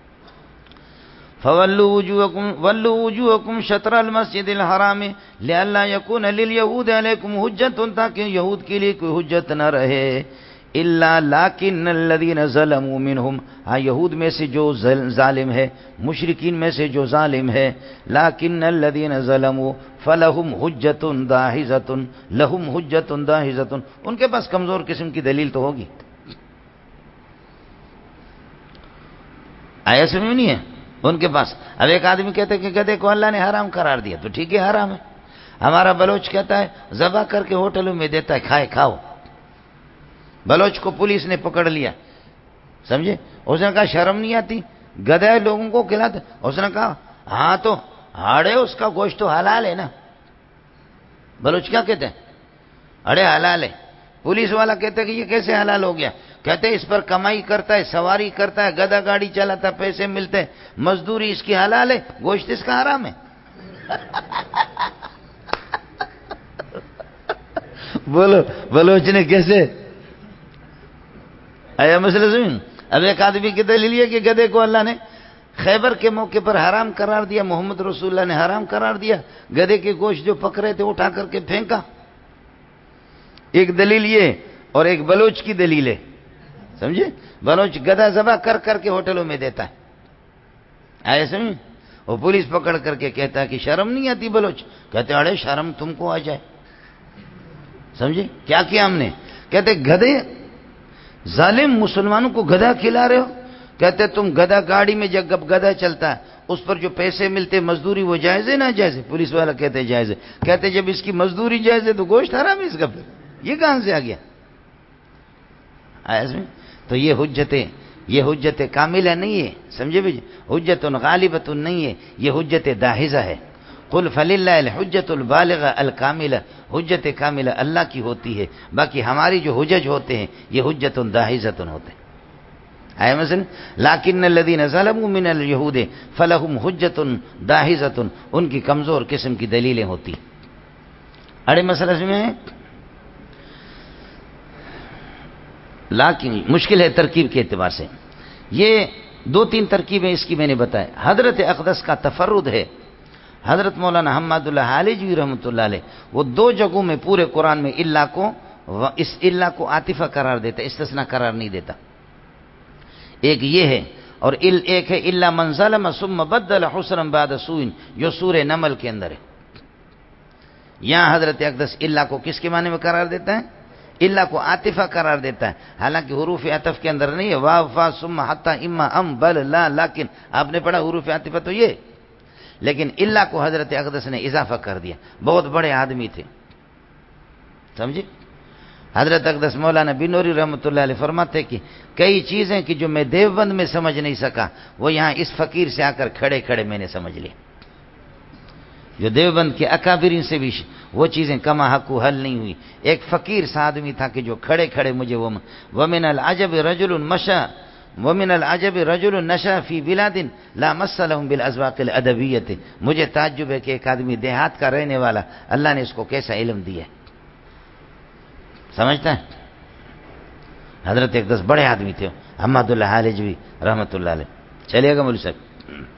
فَوَلُّوا وُجُوهَكُمْ شَطْرَ الْمَسْجِدِ الْحَرَامِ لِئَلَّا يَكُونَ لِلْيَهُودِ عَلَيْكُمْ حُجَّةٌ، تاکہ یہود کے لیے کوئی حجت نہ رہے۔ الا لیکن الذین ظلموا منہم، ہاں یہود میں سے جو ظالم ہے، مشرکین میں سے جو ظالم ہے، لیکن الذین ظلموا فلہم حجت داحظۃ، لہم حجت داحظۃ، ان کے پاس کمزور قسم کی دلیل تو ہوگی۔ آیا سمجھ نہیں ہے؟ ان کے پاس اب ایک آدمی کہتا ہے کہ گدھے کو اللہ نے حرام قرار دیا تو ٹھیک ہے حرام ہے، ہمارا بلوچ کہتا ہے ذبح کر کے ہوٹلوں میں دیتا ہے، کھائے کھاؤ۔ بلوچ کو پولیس نے پکڑ لیا، سمجھے؟ اس نے کہا شرم نہیں آتی، گدھے لوگوں کو کھلاتے؟ اس نے کہا ہاں تو ہاڑے اس کا گوشت تو حلال ہے نا۔ بلوچ کیا کہتے ہیں؟ اڑے حلال ہے۔ پولیس والا کہتا ہے کہ یہ کیسے حلال ہو گیا؟ کہتے ہیں اس پر کمائی کرتا ہے، سواری کرتا ہے، گدھا گاڑی چلاتا ہے، پیسے ملتے ہیں، مزدوری اس کی حلال ہے، گوشت اس کا حرام ہے۔ بولو بلوچ نے کیسے آیا مسئلہ سمجھ؟ اب ایک آدمی کی دلیل یہ کہ گدھے کو اللہ نے خیبر کے موقع پر حرام قرار دیا، محمد رسول اللہ نے حرام قرار دیا، گدھے کے گوشت جو پک رہے تھے اٹھا کر کے پھینکا۔ ایک دلیل یہ، اور ایک بلوچ کی دلیل ہے، سمجھے؟ بلوچ گدھا ذبح کر کر کے ہوٹلوں میں دیتا ہے، آئے سمجھ؟ وہ پولیس پکڑ کر کے کہتا ہے کہ شرم نہیں آتی؟ بلوچ کہتے اڑے شرم تم کو آ جائے، سمجھے کیا کیا ہم نے؟ کہتے گدھے ظالم مسلمانوں کو گدھا کھلا رہے ہو؟ کہتے تم گدھا گاڑی میں جب گدھا چلتا ہے اس پر جو پیسے ملتے مزدوری وہ جائز ہے نہ جائز ہے؟ پولیس والا کہتے جائز ہے۔ کہتے جب اس کی مزدوری جائز ہے تو گوشت حرام ہے اس کا، پھر یہ کہاں سے آ گیا؟ تو یہ حجت کاملہ نہیں ہے، سمجھے بھائی؟ حجت غالبۃ نہیں ہے، یہ حجت داحظہ ہے۔ قل فللہ الحجت البالغہ الکاملہ، حجت کاملہ اللہ کی ہوتی ہے، باقی ہماری جو حجج ہوتے ہیں یہ حجت داحظۃ ہوتے ہیں۔ آیا مثلا لیکن الذین ظلموا من الیہود فلہم حجۃ داحضۃ، ان کی کمزور قسم کی دلیلیں ہوتی. اڑے مسئلہ میں لیکن مشکل ہے ترکیب کے اعتبار سے. یہ 2-3 ترکیبیں اس کی میں نے بتایا. حضرت اقدس کا تفرد ہے. حضرت مولانا حماد اللہ حالجوی رحمۃ اللہ علیہ وہ 2 جگہوں میں پورے قرآن میں اللہ کو اس اللہ کو عاطفہ قرار دیتا، استثناء قرار نہیں دیتا. ایک یہ ہے اور ایک ہے الا من ظلم ثم بدل حسنا بعد سوء، جو سورہ نمل کے اندر ہے. یہاں حضرت اقدس اللہ کو کس کے معنی میں قرار دیتا ہے؟ اللہ کو عاطفہ قرار دیتا ہے. حالانکہ حروف عطف کے اندر نہیں ہے واو فا ثم حتی اما ام بل لا، لیکن آپ نے پڑھا حروف عطفہ تو یہ، لیکن اللہ کو حضرت اقدس نے اضافہ کر دیا. بہت بڑے آدمی تھے، سمجھے. حضرت اقدس مولانا بنوری رحمۃ اللہ علیہ فرماتے کہ کئی چیزیں کہ جو میں دیوبند میں سمجھ نہیں سکا وہ یہاں اس فقیر سے آ کر کھڑے کھڑے میں نے سمجھ لی. جو دیوبند کے اکابرین سے بھی وہ چیزیں کما حق حل نہیں ہوئی. ایک فقیر سا آدمی تھا کہ جو کھڑے کھڑے مجھے وہ ومن العجب رجل مشى ومن العجب رجل نشا فی بلاد لا مس لهم بالاذواق الادبیہ، مجھے تعجب ہے کہ ایک آدمی دیہات کا رہنے والا اللہ نے اس کو کیسا علم دیا ہے. سمجھتا ہے. حضرت اقدس بڑے آدمی تھے حماد اللہ حالجوی رحمۃ اللہ علیہ. چلیے گا مولوی صاحب.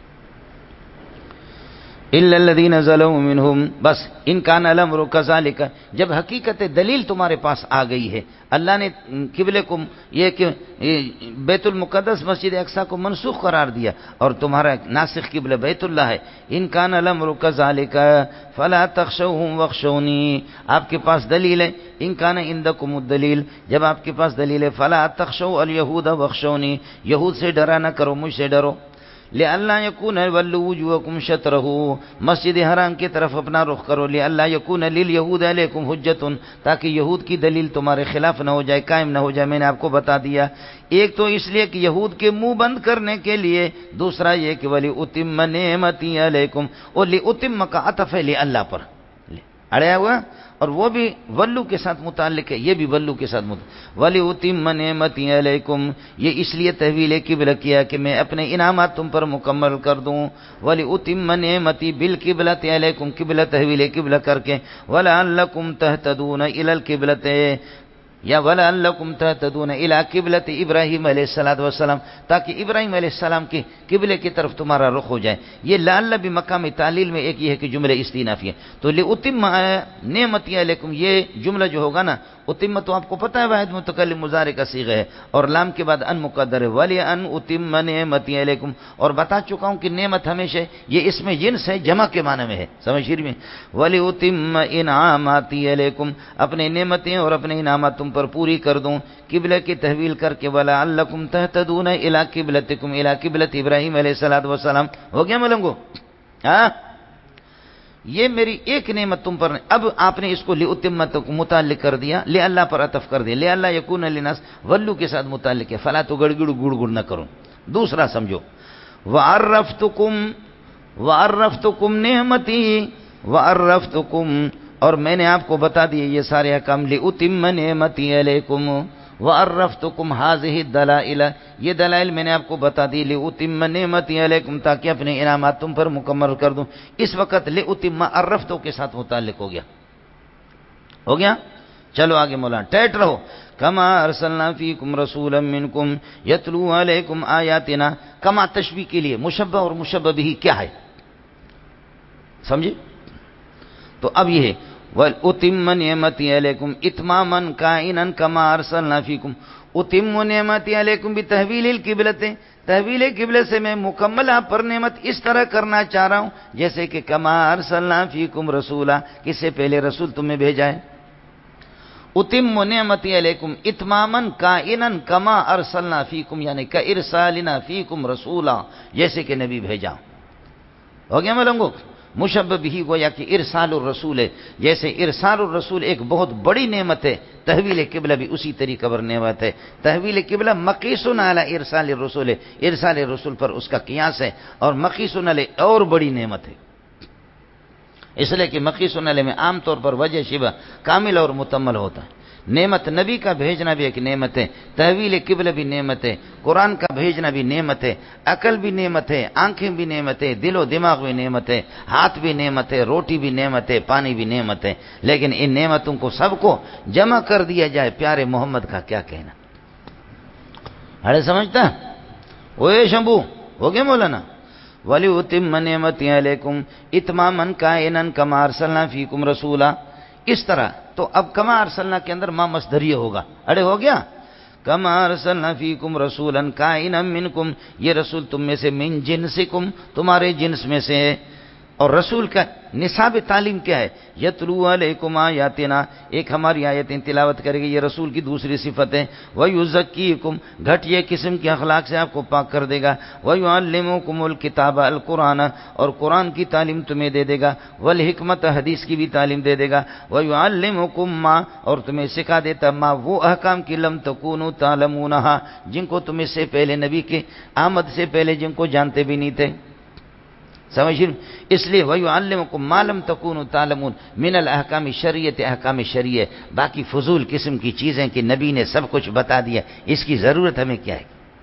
الا الذين ظلموا منهم، بس ان كان الامر كذلك، جب حقیقت دلیل تمہارے پاس آ گئی ہے. اللہ نے قبلے کو یہ کہ بیت المقدس مسجد اقصی کو منسوخ قرار دیا اور تمہارا ناسخ قبلہ بیت اللہ ہے. ان كان الامر كذلك فلا تخشوهم واخشوني، آپ کے پاس دلیل ہے. ان كان عندكم الدلیل، جب آپ کے پاس دلیل ہے فلا تخشوا اليهود واخشوني، یہود سے ڈرا نہ کرو مجھ سے ڈرو. لئلا یکون ولوا وجوہکم شطرہ، مسجد حرام کی طرف اپنا رخ کرو. لئلا یکون للیہود علیکم حجۃ، تاکہ یہود کی دلیل تمہارے خلاف نہ ہو جائے، قائم نہ ہو جائے. میں نے آپ کو بتا دیا. ایک تو اس لیے کہ یہود کے منہ بند کرنے کے لیے، دوسرا یہ کہ ولیاتم نعمتی علیکم، اور لاتم کا عطف ہے لاللہ پر اڑیا ہوا، اور وہ بھی ولو کے ساتھ متعلق ہے، یہ بھی ولو کے ساتھ متعلق. وَلِأُتِمَّ نِعْمَتِي عَلَيْكُمْ، یہ اس لیے تحویل قبلہ کیا کہ میں اپنے انعامات تم پر مکمل کر دوں. وَلِأُتِمَّ نِعْمَتِي بِالْقِبْلَةِ عَلَيْكُمْ، قبلہ تحویل قبلہ کر کے. وَلَعَلَّكُمْ تَهْتَدُونَ إِلَى الْقِبْلَةِ، یا وَلَعَلَّكُمْ تَهْتَدُونَ إِلَى قِبْلَةِ ابراہیم علیہ السلام، تاکہ ابراہیم علیہ السلام کی قبلے کی طرف تمہارا رخ ہو جائے. یہ لعل بھی مقام تعلیل میں ایک یہ ہے کہ جملہ استئنافی ہے. تو لِأُتِمَّ نعمتی علیکم، یہ جملہ جو ہوگا نا، اتم تو آپ کو پتہ ہے واحد متکلم مضارع کا صیغہ ہے اور لام کے بعد ان مقدر ہے. وَلِأَنْ أُتِمَّ نِعْمَتِي عَلَيْكُمْ، اور بتا چکا ہوں کہ نعمت ہمیشہ یہ اس میں جنس ہے، جمع کے معنی میں ہے. سمجھ شیر میں وَلِأُتِمَّ إِنْعَامَاتِي عَلَيْكُمْ، اپنے نعمتیں اور اپنے انعامات تم پر پوری کر دوں قبلہ کی تحویل کر کے. وَلَعَلَّكُمْ تَهْتَدُونَ إِلَى قِبْلَتِكُمْ، إِلَى قِبْلَةِ ابراہیم علیہ السلام. ہو گیا ملنگو؟ ہاں، یہ میری ایک نعمت تم پر. اب آپ نے اس کو لِأُتِمَّ کو متعلق کر دیا، لے اللہ پر عطف کر دیا. لے اللہ یکون للناس ولو کے ساتھ متعلق ہے. فلا تو گڑگڑ گڑ گڑ نہ کرو. دوسرا سمجھو، وَعَرَّفْتُكُمْ نِعْمَتِي وَعَرَّفْتُكُمْ، اور میں نے آپ کو بتا دیے یہ سارے احکام. لِأُتِمَّ نِعْمَتِي عَلَيْكُمْ وَعَرَّفْتُكُمْ هَذِهِ الدَّلَائِلَ، یہ دلائل میں نے آپ کو بتا دی. لِأُتِمَّ نِعْمَتِي عَلَيْكُمْ، تاکہ اپنے انعامات تم پر مکمل کر دوں. اس وقت لِأُتِمَّ عرفتو کے ساتھ متعلق ہو گیا. ہو گیا؟ چلو آگے مولانا ٹیٹ رہو. کما ارسلنا فیکم رسولا منکم یتلو علیکم آیاتنا، کما تشبیہ کے لیے مشبہ اور مشبہ بھی کیا ہے سمجھے. تو اب یہ ہے وَأُتِمَّ نِعْمَتِي عَلَيْكُمْ اتماما کائنا کما ارسلنا فیکم. اتم نعمتی علیکم بتحویل القبلۃ، تحویل قبلہ سے میں مکمل آپ پر نعمت اس طرح کرنا چاہ رہا ہوں جیسے کہ کما ارسلنا فیکم رسولا، کس سے پہلے رسول تمہیں بھیجا ہے. اتم نعمتی علیکم اتماما کائنا کما ارسلنا فیکم، یعنی کارسالنا فیکم رسولا، جیسے کہ نبی بھیجا. ہو گیا ملنگو؟ مشبہ بھی گویا کہ ارسال الرسول ہے. جیسے ارسال الرسول ایک بہت بڑی نعمت ہے، تحویل قبلہ بھی اسی طریقہ پر نعمت ہے. تحویل قبلہ مقیس علی ارسال الرسول ہے، ارسال الرسول پر اس کا قیاس ہے، اور مقیس علی اور بڑی نعمت ہے. اس لیے کہ مقیس علی میں عام طور پر وجہ شبہ کامل اور مکمل ہوتا ہے، نعمت نبی کا بھیجنا بھی ایک نعمت ہے، تحویل قبلہ بھی نعمت ہے، قرآن کا بھیجنا بھی نعمت ہے، عقل بھی نعمت ہے، آنکھیں بھی نعمت ہے، دل و دماغ بھی نعمت ہے، ہاتھ بھی نعمت ہے، روٹی بھی نعمت ہے، پانی بھی نعمت ہے، لیکن ان نعمتوں کو سب کو جمع کر دیا جائے پیارے محمد کا کیا کہنا؟ ارے سمجھتا اوے شمبو ہو گیا مولانا؟ وَلِيُتِمَّ نِعْمَتِهِ عَلَيْكُمْ إِتْمَامًا كَائِنًا كَمَا أَرْسَلْنَا فِيكُمْ رَسُولًا، اس طرح تو اب کما ارسلنا کے اندر ما مصدریہ ہوگا، اڑے ہو گیا کما ارسلنا فیکم رسولا کائنا منکم، یہ رسول تم میں سے، من جنسکم تمہارے جنس میں سے ہے۔ اور رسول کا نصاب تعلیم کیا ہے؟ یتلو علیکم آیاتنا، ایک ہماری آیتیں تلاوت کرے گی، یہ رسول کی دوسری صفت ہے۔ ویزکیکم، گھٹیا قسم کے اخلاق سے آپ کو پاک کر دے گا۔ ویعلمکم الکتاب القرآن، اور قرآن کی تعلیم تمہیں دے دے گا۔ والحکمت، حدیث کی بھی تعلیم دے دے گا۔ ویعلمکم ما، اور تمہیں سکھا دیتا ما وہ احکام کی لم تکونوا تعلمونہا، جن کو تم اس سے پہلے نبی کے آمد سے پہلے جن کو جانتے بھی نہیں تھے۔ سمجھیں؟ اس لیے وَيُعَلِّمُكُم مَّا لَمْ تَكُونُوا تَعْلَمُونَ من الاحکام الشرعیہ، احکام شرعیہ، باقی فضول قسم کی چیزیں کہ نبی نے سب کچھ بتا دیا، اس کی ضرورت ہمیں کیا ہے؟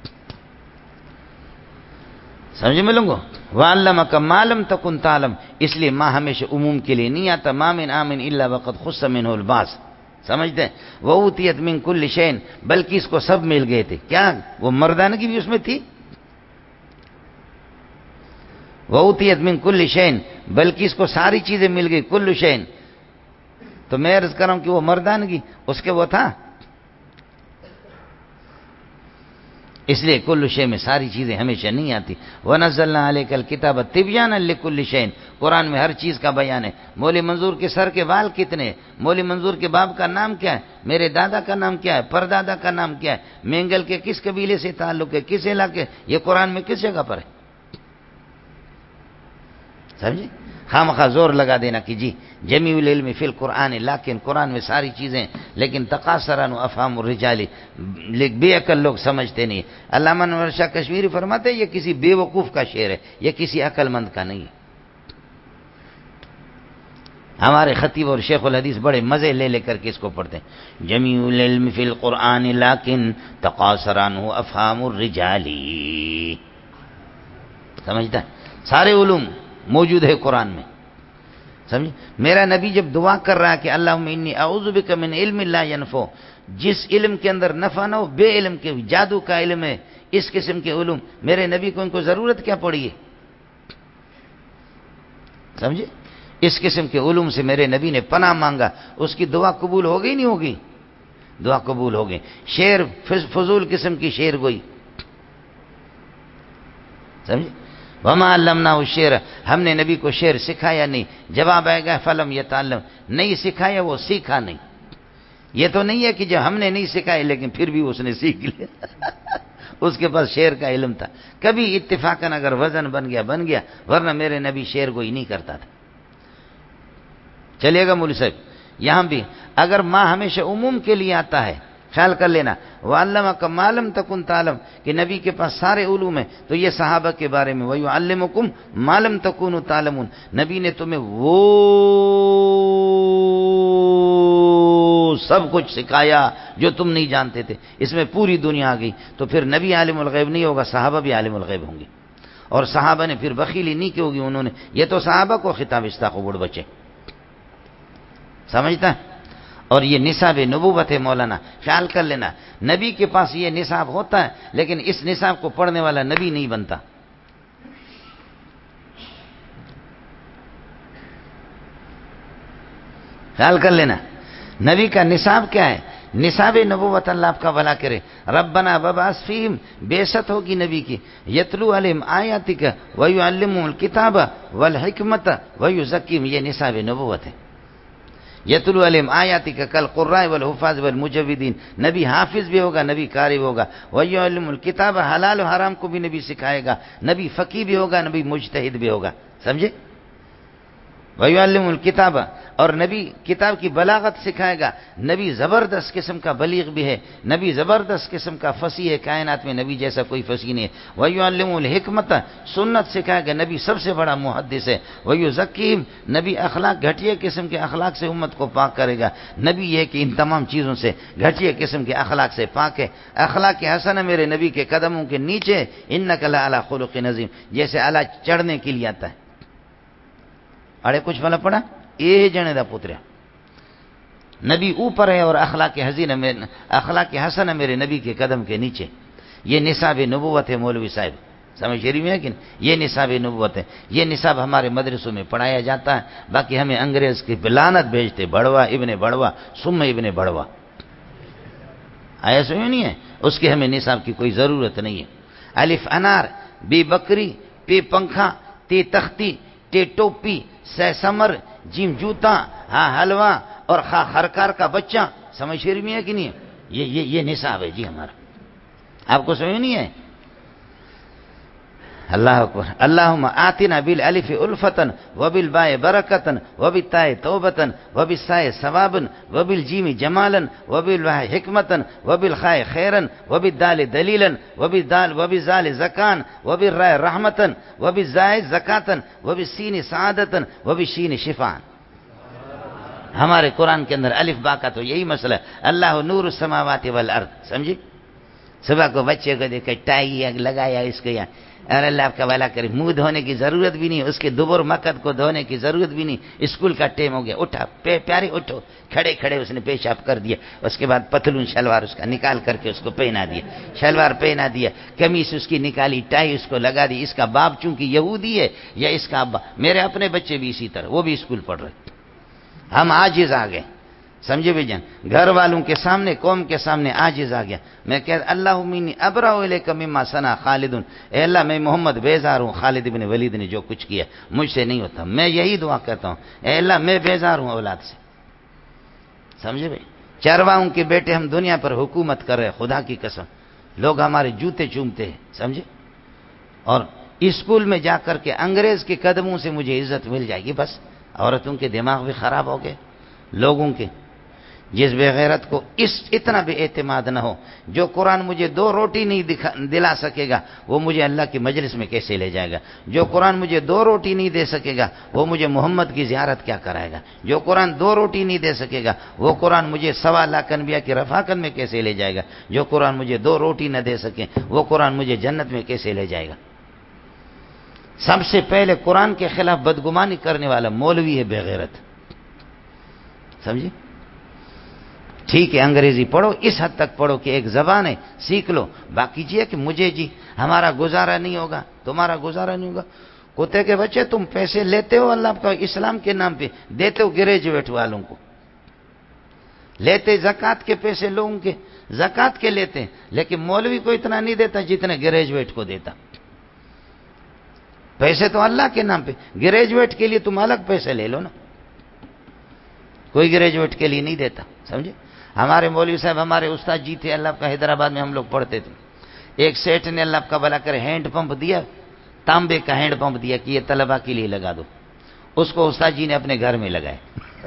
سمجھ میں لوگوں؟ وَعَلَّمَكَ مَا لَمْ تَكُن تَعْلَمُ، اس لیے ما ہمیشہ عموم کے لیے نہیں آتا، ما من آمن الا وقد خص منه البعض، سمجھتے ہیں؟ وَأُوتِيَتْ مِن كُلِّ شَيْءٍ، بلکہ اس کو سب مل گئے تھے، کیا وہ مردانگی بھی اس میں تھی؟ وَأُوتِيَتْ مِن كُلِّ شَيْءٍ، بلکہ اس کو ساری چیزیں مل گئی، کل شَيْءٍ، تو میں عرض کر رہا ہوں کہ وہ مردانگی اس کے وہ تھا، اس لیے کل شَيْءٍ میں ساری چیزیں ہمیشہ نہیں آتی۔ وَنَزَّلْنَا عَلَيْكَ الْكِتَابَ تِبْيَانًا لِكُلِّ شَيْءٍ، قرآن میں ہر چیز کا بیان ہے۔ مولی منظور کے سر کے بال کتنے ہیں؟ مولی منظور کے باپ کا نام کیا ہے؟ میرے دادا کا نام کیا ہے؟ پردادا کا نام کیا ہے؟ مینگل کے کس قبیلے سے تعلق ہے؟ کس علاقے؟ یہ قرآن میں کس جگہ پر ہے؟ سمجھے؟ خامخواہ زور لگا دینا کہ جی جمیع العلم فی القرآن، لیکن قرآن میں ساری چیزیں، لیکن تقاصرن افہام الرجال، بے عقل لوگ سمجھتے نہیں۔ علامہ انور شاہ کشمیری فرماتے ہیں یہ کسی بے وقوف کا شعر ہے، یہ کسی عقل مند کا نہیں ہے۔ ہمارے خطیب اور شیخ الحدیث بڑے مزے لے لے کر کے اس کو پڑھتے ہیں، جمیع العلم فی القرآن لیکن تقاصرن افہام الرجال، سمجھتا ہے؟ سارے علوم موجود ہے قرآن میں، سمجھ؟ میرا نبی جب دعا کر رہا ہے کہ اللہم انی اعوذ بک من علم لا ینفع، جس علم کے اندر نفع نہ ہو، بے علم کے، جادو کا علم ہے، اس قسم کے علوم، میرے نبی کو ان کو ضرورت کیا پڑی ہے؟ سمجھے؟ اس قسم کے علوم سے میرے نبی نے پناہ مانگا، اس کی دعا قبول ہو گئی نہیں ہوگی؟ دعا قبول ہو گئی۔ شعر فضول قسم کی شعر گوئی، سمجھے؟ وما علمناه الشعر، ہم نے نبی کو شعر سکھایا نہیں۔ جواب آئے گا فلم یتعلم، نہیں سکھایا، وہ سیکھا نہیں۔ یہ تو نہیں ہے کہ جو ہم نے نہیں سکھایا لیکن پھر بھی اس نے سیکھ لیا اس کے پاس شعر کا علم تھا، کبھی اتفاقاً اگر وزن بن گیا، ورنہ میرے نبی شعر کوئی نہیں کرتا تھا۔ چلیے گا مولوی صاحب، یہاں بھی اگر ماں ہمیشہ عموم کے لیے آتا ہے، خیال کر لینا، وَعَلَّمَكَ مَا لَمْ تَكُنْ تَعْلَمُ، کہ نبی کے پاس سارے علوم ہیں، تو یہ صحابہ کے بارے میں وَيُعَلِّمُكُمْ مَا لَمْ تَكُونُوا تَعْلَمُونَ، نبی نے تمہیں وہ سب کچھ سکھایا جو تم نہیں جانتے تھے، اس میں پوری دنیا آ گئی، تو پھر نبی عالم الغیب نہیں ہوگا، صحابہ بھی عالم الغیب ہوں گے، اور صحابہ نے پھر بخیلی نہیں کی ہوگی، انہوں نے، یہ تو صحابہ کو خطاب استاق بڑ بچے، سمجھتا ہے؟ اور یہ نصاب نبوت ہے مولانا، خیال کر لینا، نبی کے پاس یہ نصاب ہوتا ہے لیکن اس نصاب کو پڑھنے والا نبی نہیں بنتا۔ خیال کر لینا، نبی کا نصاب کیا ہے؟ نصاب نبوت، اللہ آپ کا بھلا کرے، ربنا وبعث فیہم، بعثت ہوگی نبی کی، یتلو علیہم آیاتک ویعلمہم الکتاب والحکمت ویزکیہم، یہ نصاب نبوت ہے۔ یتلو علیہم آیاتک کالقراء والحفاظ والمجودین، نبی حافظ بھی ہوگا، نبی قاری بھی ہوگا، ویعلم الکتاب، حلال و حرام کو بھی نبی سکھائے گا، نبی فقیہ بھی ہوگا، نبی مجتہد بھی ہوگا، سمجھے؟ وما علمناه الشعر، ہم نے نبی کو شعر سکھایا نہیں، جواب آئے گا فلم یتعلم، نہیں سکھایا، وہ سیکھا نہیں۔ یہ تو نہیں ہے کہ جو ہم نے نہیں سکھایا لیکن پھر بھی اس نے سیکھ لیا، سمجھے؟ وَيُعَلِّمُ الْكِتَابَ، اور نبی کتاب کی بلاغت سکھائے گا. نبی زبردست قسم کا بلیغ بھی ہے، نبی زبردست قسم کا فصیح ہے، کائنات میں نبی جیسا کوئی فصیح نہیں ہے. وَيُعَلِّمُ الْحِکْمَةَ، سنت سکھائے گا، نبی سب سے بڑا محدث ہے. وَيُزَكِّيهِمْ، نبی اخلاق گھٹیا قسم کے اخلاق سے امت کو پاک کرے گا. نبی یہ کہ ان تمام چیزوں سے گھٹیا قسم کے اخلاق سے پاک ہے. اخلاق حسنہ میرے نبی کے قدموں کے نیچے، اِنَّكَ لَعَلَىٰ خُلُقٍ عَظِيمٍ، جیسے اعلیٰ چڑھنے کے لیے آتا ہے. اڑے کچھ والا پڑا یہ جنے دا پتریا، نبی اوپر ہے اور اخلاق حسنہ میرے نبی کے قدم کے نیچے. یہ نصاب نبوت ہے مولوی صاحب، سمجھ شریف میں ہے کہ یہ نصاب نبوت ہے. یہ نصاب ہمارے مدرسوں میں پڑھایا جاتا ہے. باقی ہمیں انگریز کی لعنت بھیجتے، بڑوا ابن بڑوا ثم ابن بڑوا، آیا سمجھ نہیں ہے؟ اس کی ہمیں نصاب کی کوئی ضرورت نہیں ہے. الف انار، بی بکری، پی پنکھا، تی تختی، ٹی ٹوپی، سہ سمر، جیم جوتا، ہاں حلوہ، اور خا خرکار کا بچہ. سمجھ شیر میں ہے کہ نہیں ہے؟ یہ نصاب ہے جی ہمارا. آپ کو سمجھ نہیں ہے؟ اللہ اکبر. اللہم آتنا بالالف الفتن وبالباء برکتن وبالتاء توبتن وبالساء ثوابن وبالجیم جمالا وبالواء حکمتن وبالخاء خیرا وبالدال دلیلا وبالزال زکان وبالراء رحمتن وبالزاء زکاتن وبالسین سعادتن وبالشین شفاء. ہمارے قرآن کے اندر الف با کا تو یہی مسئلہ ہے. اللہ نور السماوات والارض. سمجھے؟ صبح کو بچے کو دیکھا ٹائی لگایا اس کو، یا اور اللہ آپ کا بھلا کرے، منہ دھونے کی ضرورت بھی نہیں، اس کے دبر مقد کو دھونے کی ضرورت بھی نہیں. اسکول کا ٹائم ہو گیا، اٹھا پیارے اٹھو، کھڑے کھڑے اس نے پیشاب کر دیا. اس کے بعد پتلون شلوار اس کا نکال کر کے اس کو پہنا دیا، شلوار پہنا دیا، قمیص اس کی نکالی، ٹائی اس کو لگا دی. اس کا باپ چونکہ یہودی ہے یا اس کا ابا، میرے اپنے بچے بھی اسی طرح، وہ بھی اسکول پڑھ رہے. ہم عاجز آ گئے، سمجھے بھائی جان؟ گھر والوں کے سامنے، قوم کے سامنے عاجز آ گیا. میں کہتا اللہ منی ابرأ الیک مما صنع خالد، اے اللہ میں محمد بیزار ہوں خالد بن ولید نے جو کچھ کیا، مجھ سے نہیں ہوتا. میں یہی دعا کرتا ہوں، اے اللہ میں بیزار ہوں اولاد سے. سمجھے بھائی؟ چرواہوں کے بیٹے ہم دنیا پر حکومت کر رہے، خدا کی قسم لوگ ہمارے جوتے چومتے ہیں، سمجھے؟ اور اسکول میں جا کر کے انگریز کے قدموں سے مجھے عزت مل جائے گی. بس عورتوں کے دماغ بھی خراب ہو گئے، لوگوں کے. جس بے غیرت کو اتنا بے اعتماد نہ ہو، جو قرآن مجھے 2 روٹی نہیں دلا سکے گا وہ مجھے اللہ کی مجلس میں کیسے لے جائے گا؟ جو قرآن مجھے 2 روٹی نہیں دے سکے گا وہ مجھے محمد کی زیارت کیا کرائے گا؟ جو قرآن 2 روٹی نہیں دے سکے گا وہ قرآن مجھے 1.25 لاکھ انبیاء کی رفاقت میں کیسے لے جائے گا؟ جو قرآن مجھے 2 روٹی نہ دے سکے وہ قرآن مجھے جنت میں کیسے لے جائے گا؟ سب سے پہلے قرآن کے خلاف بدگمانی کرنے والا مولوی ہے بے غیرت. سمجھے؟ ٹھیک ہے انگریزی پڑھو، اس حد تک پڑھو کہ ایک زبان ہے سیکھ لو. باقی جی ہے کہ مجھے جی ہمارا گزارا نہیں ہوگا، تمہارا گزارا نہیں ہوگا. کتے کے بچے تم پیسے لیتے ہو اللہ کا اسلام کے نام پہ، دیتے ہو گریجویٹ والوں کو، لیتے زکوٰۃ کے پیسے لوگوں کے، زکوٰۃ کے لیتے، لیکن مولوی کو اتنا نہیں دیتا جتنے گریجویٹ کو دیتا. پیسے تو اللہ کے نام پہ، گریجویٹ کے لیے تم الگ پیسے لے لو نا، کوئی گریجویٹ کے لیے نہیں دیتا. سمجھے؟ ہمارے مولوی صاحب ہمارے استاد جی تھے اللہ کا، حیدرآباد میں ہم لوگ پڑھتے تھے. ایک سیٹ نے اللہ کا بھلا کرے ہینڈ پمپ دیا، تانبے کا ہینڈ پمپ دیا کہ یہ طلبا کے لیے لگا دو. اس کو استاد جی نے اپنے گھر میں لگائے.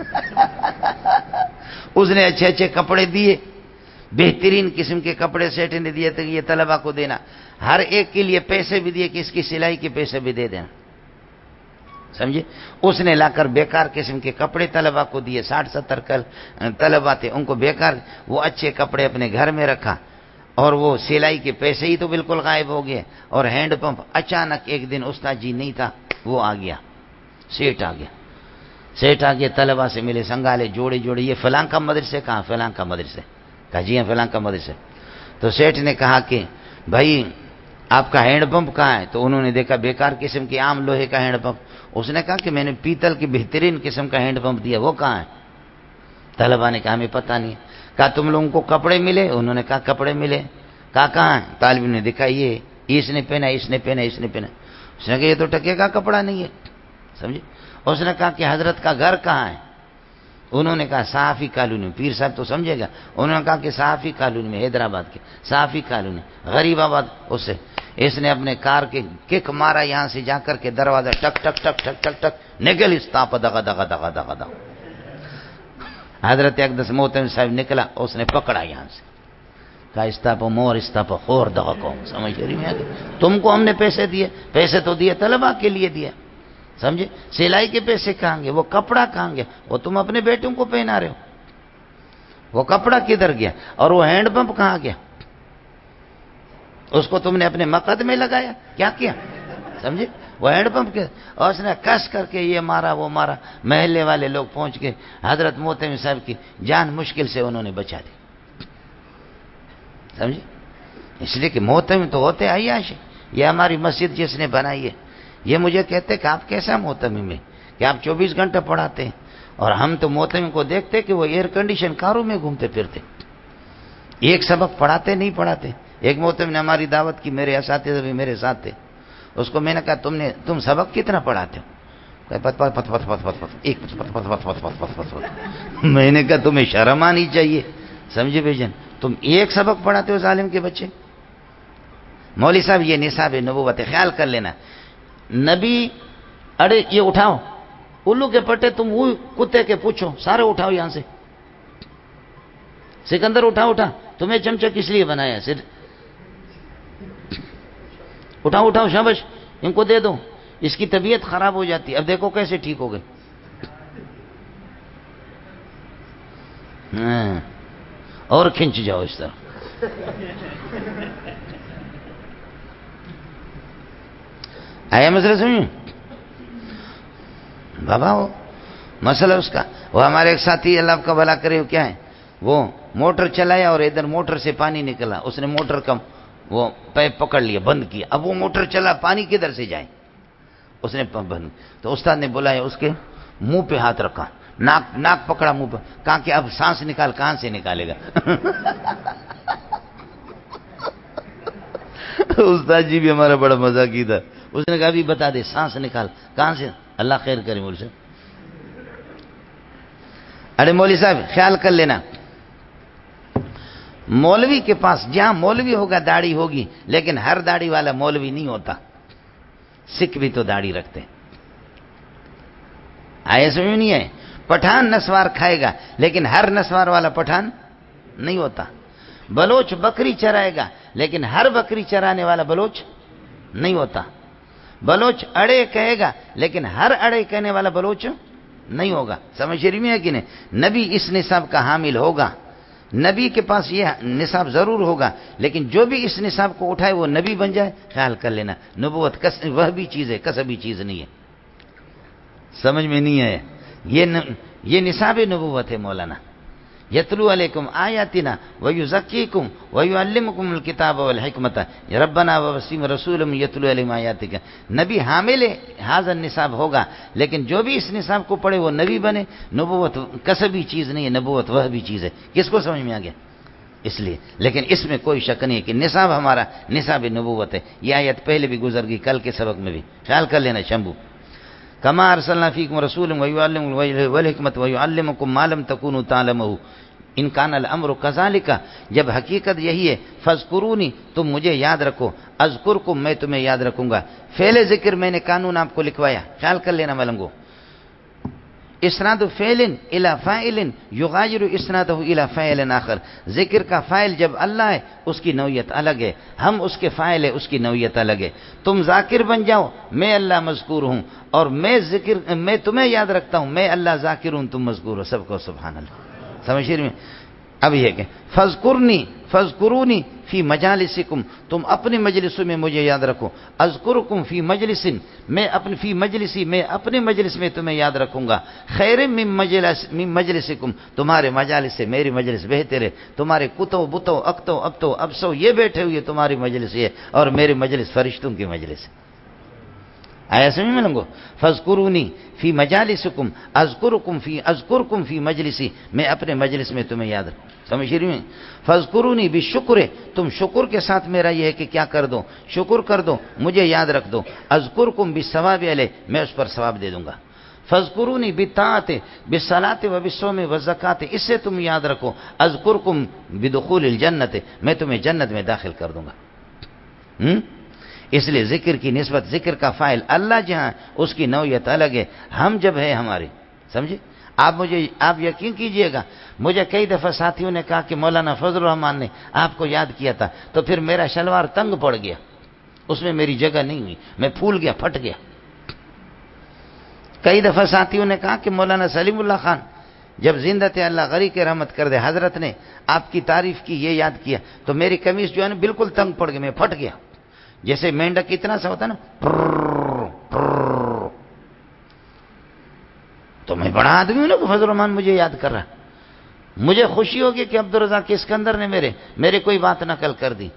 اس نے اچھے اچھے کپڑے دیے، بہترین قسم کے کپڑے سیٹ نے دیے تو یہ طلبا کو دینا. ہر ایک کے لیے پیسے بھی دیے کہ اس کی سلائی کے پیسے بھی دے دینا. سمجھے؟ اس نے لا کر بیکار قسم کے کپڑے طلبا کو دیے. 60-70 طلبا تھے، ان کو بیکار وہ اچھے کپڑے اپنے گھر میں رکھا، اور وہ سلائی کے پیسے ہی تو بالکل غائب ہو گئے. اور ہینڈ پمپ اچانک ایک دن استاد جی نہیں تھا، وہ آ گیا، سیٹ آ گیا، طلبا سے ملے، سنگالے جوڑے جوڑے، یہ فلاں کا مدرسے کہاں؟ فلاں کا مدرسے. کہا جی ہاں فلاں کا مدرسے. تو سیٹ نے کہا کہ بھائی آپ کا ہینڈ پمپ کہاں ہے؟ تو انہوں نے دیکھا بیکار قسم کے عام لوہے کا ہینڈ پمپ. اس نے کہا کہ میں نے پیتل کی بہترین قسم کا ہینڈ پمپ دیا، وہ کہاں ہے؟ طلبا نے کہا ہمیں پتہ نہیں. کہا تم لوگوں کو کپڑے ملے؟ انہوں نے کہا کپڑے ملے. کہا کہاں ہے؟ طالب نے دیکھا یہ اس نے پہنا. اس نے کہا یہ تو ٹکے کا کپڑا نہیں ہے. سمجھے؟ اس نے کہا کہ حضرت کا گھر کہاں ہے؟ انہوں نے کہا صحافی کالونی. پیر صاحب تو سمجھے گا. انہوں نے کہا کہ صحافی کالونی میں، حیدرآباد کے صحافی کالونی، غریب آباد. اس سے اس نے اپنے کار کے کک مارا یہاں سے جا کر کے دروازہ ٹک ٹک ٹک ٹک ٹک ٹک نکل استاپ دغا دغا دغا دغا دغا. حضرت اقدس محتمم صاحب نکلا, اس نے پکڑا یہاں سے, کہا استاپو مور استاپو خور دغا کو. سمجھ رہی میں, تم کو ہم نے پیسے دیے, پیسے تو دیے طلبا کے لیے دیے, سمجھے, سلائی کے پیسے کہاں گے, وہ کپڑا کہاں گیا, وہ تم اپنے بیٹوں کو پہنا رہے ہو, وہ کپڑا کدھر گیا, اور وہ ہینڈ پمپ کہاں گیا, اس کو تم نے اپنے مقد میں لگایا, کیا کیا, سمجھے, وہ ہینڈ پمپ کے, اور اس نے کس کر کے یہ مارا وہ مارا. محلے والے لوگ پہنچ کے حضرت محتمم صاحب کی جان مشکل سے انہوں نے بچا دی, سمجھے, اس لیے کہ محتمم تو ہوتے عیاش. یہ ہماری مسجد جس نے بنائی ہے, یہ مجھے کہتے کہ آپ کیسا محتمم ہے کہ آپ 24 گھنٹے پڑھاتے ہیں, اور ہم تو محتمم کو دیکھتے کہ وہ ایئر کنڈیشن کاروں میں گھومتے پھرتے, ایک سبق پڑھاتے نہیں پڑھاتے. ایک محتمم نے ہماری دعوت کی, میرے اساتذہ بھی میرے ساتھ تھے, اس کو میں نے کہا تم سبق کتنا پڑھاتے ہو, میں نے کہا تمہیں شرم آنی چاہیے, سمجھے بھائی جان, تم ایک سبق پڑھاتے ہو ظالم کے بچے. مولوی صاحب یہ نصاب نبوت ہے, خیال کر لینا. نبی, اڑے یہ اٹھاؤ الو کے پٹے, تم وہ کتے کے پوچھو, سارے اٹھاؤ یہاں سے. سکندر اٹھا, تمہیں چمچہ کس لیے بنایا, صرف اٹھاؤ شاباش, ان کو دے دو, اس کی طبیعت خراب ہو جاتی. اب دیکھو کیسے ٹھیک ہو گئے. اور کھنچ جاؤ اس طرح. آیا مسئلہ سمجھ بابا, وہ مسئلہ اس کا, وہ ہمارے ایک ساتھی, اللہ کا بھلا کرے, کیا ہے, وہ موٹر چلایا اور ادھر موٹر سے پانی نکلا, اس نے موٹر کا وہ پیپ پکڑ لیا, بند کیا. اب وہ موٹر چلا, پانی کدھر سے جائے, اس نے بند. تو استاد نے بلایا, اس کے منہ پہ ہاتھ رکھا, ناک پکڑا منہ پہ, کہا کہ اب سانس نکال, کہاں سے نکالے گا. استاد جی بھی ہمارا بڑا مزاقی تھا, اس نے کہا ابھی بتا دے, سانس نکال, کہاں سے, اللہ خیر کرے مول سے. ارے مولوی صاحب خیال کر لینا, مولوی کے پاس جہاں مولوی ہوگا داڑھی ہوگی, لیکن ہر داڑھی والا مولوی نہیں ہوتا. سکھ بھی تو داڑھی رکھتے, آئے سمجھ نہیں ہے. پٹھان نسوار کھائے گا, لیکن ہر نسوار والا پٹھان نہیں ہوتا. بلوچ بکری چرائے گا, لیکن ہر بکری چرانے والا بلوچ نہیں ہوتا. بلوچ اڑے کہے گا, لیکن ہر اڑے کہنے والا بلوچ نہیں ہوگا. سمجھ رہی میں ہے کہ نہیں. نبی اس نصاب کا حامل ہوگا, نبی کے پاس یہ نصاب ضرور ہوگا, لیکن جو بھی اس نصاب کو اٹھائے وہ نبی بن جائے. خیال کر لینا, نبوت وہ بھی چیز ہے, کسبی چیز نہیں ہے. سمجھ میں نہیں ہے, یہ نصاب نبوت ہے مولانا. یتلو علیکم آیاتنا ویزکیکم ویعلمکم الکتاب والحکمت ربنا ووسیم رسول یتلو علیہم آیاتک. نبی حامل ھذا النصاب ہوگا, لیکن جو بھی اس نصاب کو پڑھے وہ نبی بنے. نبوت کسبی چیز نہیں ہے, نبوت وہ بھی چیز ہے. کس کو سمجھ میں آ گیا؟ اس لیے, لیکن اس میں کوئی شک نہیں ہے کہ نصاب ہمارا نصاب نبوت ہے. یہ آیت پہلے بھی گزر گئی, کل کے سبق میں بھی. خیال کر لینا شمبو, کما ارسلنا فیکم رسولا ویعلمکم الحکمت ویعلمکم ما لم تکونوا تعلمون ان کان الامر کذالک. جب حقیقت یہی ہے, فاذکرونی, تم مجھے یاد رکھو, اذکرکم, میں تمہیں یاد رکھوں گا. فعل ذکر میں نے قانون آپ کو لکھوایا, خیال کر لینا ملنگو. اسناد فعل الی فاعل یغایر اسنادہ الی فاعل آخر. ذکر کا فاعل جب اللہ ہے اس کی نوعیت الگ ہے, ہم اس کے فاعل ہے اس کی نوعیت الگ ہے. تم ذاکر بن جاؤ, میں اللہ مذکور ہوں, اور میں تمہیں یاد رکھتا ہوں, میں اللہ ذاکر ہوں, تم مذکور ہو. سب کو سبحان اللہ. سمجھ رہے ہیں؟ اب یہ کہ فذکرونی فی مجالسکم, تم اپنی مجلسوں میں مجھے یاد رکھو. اذکرکم فی مجلس, میں اپنے مجلس میں تمہیں یاد رکھوں گا. خیر من مجلسکم, تمہارے مجالس سے میری مجلس بہتر ہے. تمہارے کتو بتو اکتو ابتو ابسو یہ بیٹھے ہوئے تمہاری مجلس ہے, اور میری مجلس فرشتوں کی مجلس ہے. آیا سمجھ میں لنگو. فذکرونی فی مجالسکم اذکرکم فی مجلسی, میں اپنے مجلس میں تمہیں یاد رکھوں. سمجھ رہی ہیں؟ فذکرونی بالشکر, تم شکر کے ساتھ میرا یہ ہے کہ کیا کر دو, شکر کر دو, مجھے یاد رکھ دو. اذکرکم بالثواب علیہ, میں اس پر ثواب دے دوں گا. فذکرونی بالطاعت بالصلاۃ وبالصوم والزکات, اس سے تم یاد رکھو. اذکرکم بدخول الجنت, میں تمہیں جنت میں داخل کر دوں گا. اس لیے ذکر کی نسبت، ذکر کا فاعل اللہ جہاں اس کی نوعیت الگ ہے، ہم جب ہے ہمارے، سمجھے؟ آپ یقین کیجئے گا، مجھے کئی دفعہ ساتھیوں نے کہا کہ مولانا فضل الرحمان نے آپ کو یاد کیا تھا، تو پھر میرا شلوار تنگ پڑ گیا، اس میں میری جگہ نہیں ہوئی، میں پھول گیا، پھٹ گیا۔ کئی دفعہ ساتھیوں نے کہا کہ مولانا سلیم اللہ خان جب زندہ تھے، اللہ غری کے رحمت کر دے، حضرت نے آپ کی تعریف کی، یہ یاد کیا، تو میری قمیص جو ہے نا بالکل تنگ پڑ گئی، میں پھٹ گیا، جیسے مینڈک اتنا سا ہوتا نا، تو میں بڑا آدمی ہوں نا کہ فضل الرحمان مجھے یاد کر رہا، مجھے خوشی ہوگی کہ عبدالرزاق اسکندر نے میرے کوئی بات نقل کر دی،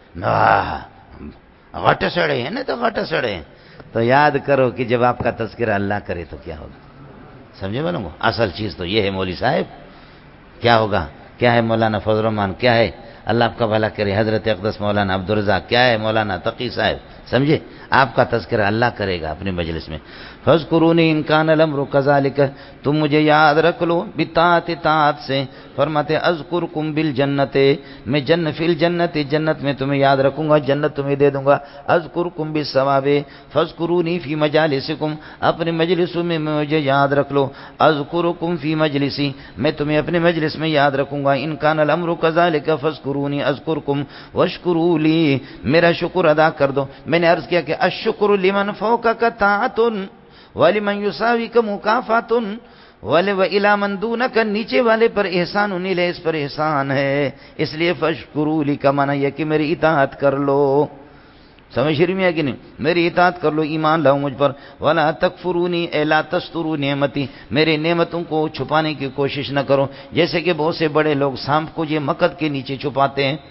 غٹ سڑے ہیں نا، تو غٹ سڑے ہیں، تو یاد کرو کہ جب آپ کا تذکرہ اللہ کرے تو کیا ہوگا، سمجھے بولوں گا؟ اصل چیز تو یہ ہے مولوی صاحب، کیا ہوگا؟ کیا ہے مولانا فضل الرحمان؟ کیا ہے اللہ آپ کا بھلا کرے حضرت اقدس مولانا عبدالرزاق؟ کیا ہے مولانا تقی صاحب؟ سمجھے؟ آپ کا تذکرہ اللہ کرے گا اپنی مجلس میں۔ فاذکرونی ان کان الامر کذالک، تم مجھے یاد رکھ لو بطاعت، اطاعت سے۔ فرماتے اذکرکم بالجنت، میں فی الجنت، جنت میں تمہیں یاد رکھوں گا، جنت تمہیں دے دوں گا۔ اذکرکم بالثواب فاذکرونی فی مجالسکم، اپنے مجلسوں میں مجھے یاد رکھ لو۔ اذکرکم فی مجلسی، میں تمہیں اپنے مجلس میں یاد رکھوں گا۔ ان کان الامر کذالک فاذکرونی اذکرکم واشکروا لی، میرا شکر ادا کر دو۔ میں نے عرض کیا کہ الشکر لمن فوقک طاعۃ ولمن یساویک مکافات وَإِلَىٰ مَن دُونَکَ، نیچے والے پر احسان اس پر احسان ہے، اس لیے فَاشْكُرُوا لِي، کا معنی یہ کہ میری اطاعت کر لو، سمجھ شریف میں ہے کہ نہیں؟ میری اطاعت کر لو، ایمان لاؤ مجھ پر۔ وَلَا تَكْفُرُونِي، اے لا تَسْتُرُوا نعمتی، میرے نعمتوں کو چھپانے کی کوشش نہ کرو، جیسے کہ بہت سے بڑے لوگ سانپ کو یہ مکد کے نیچے چھپاتے ہیں۔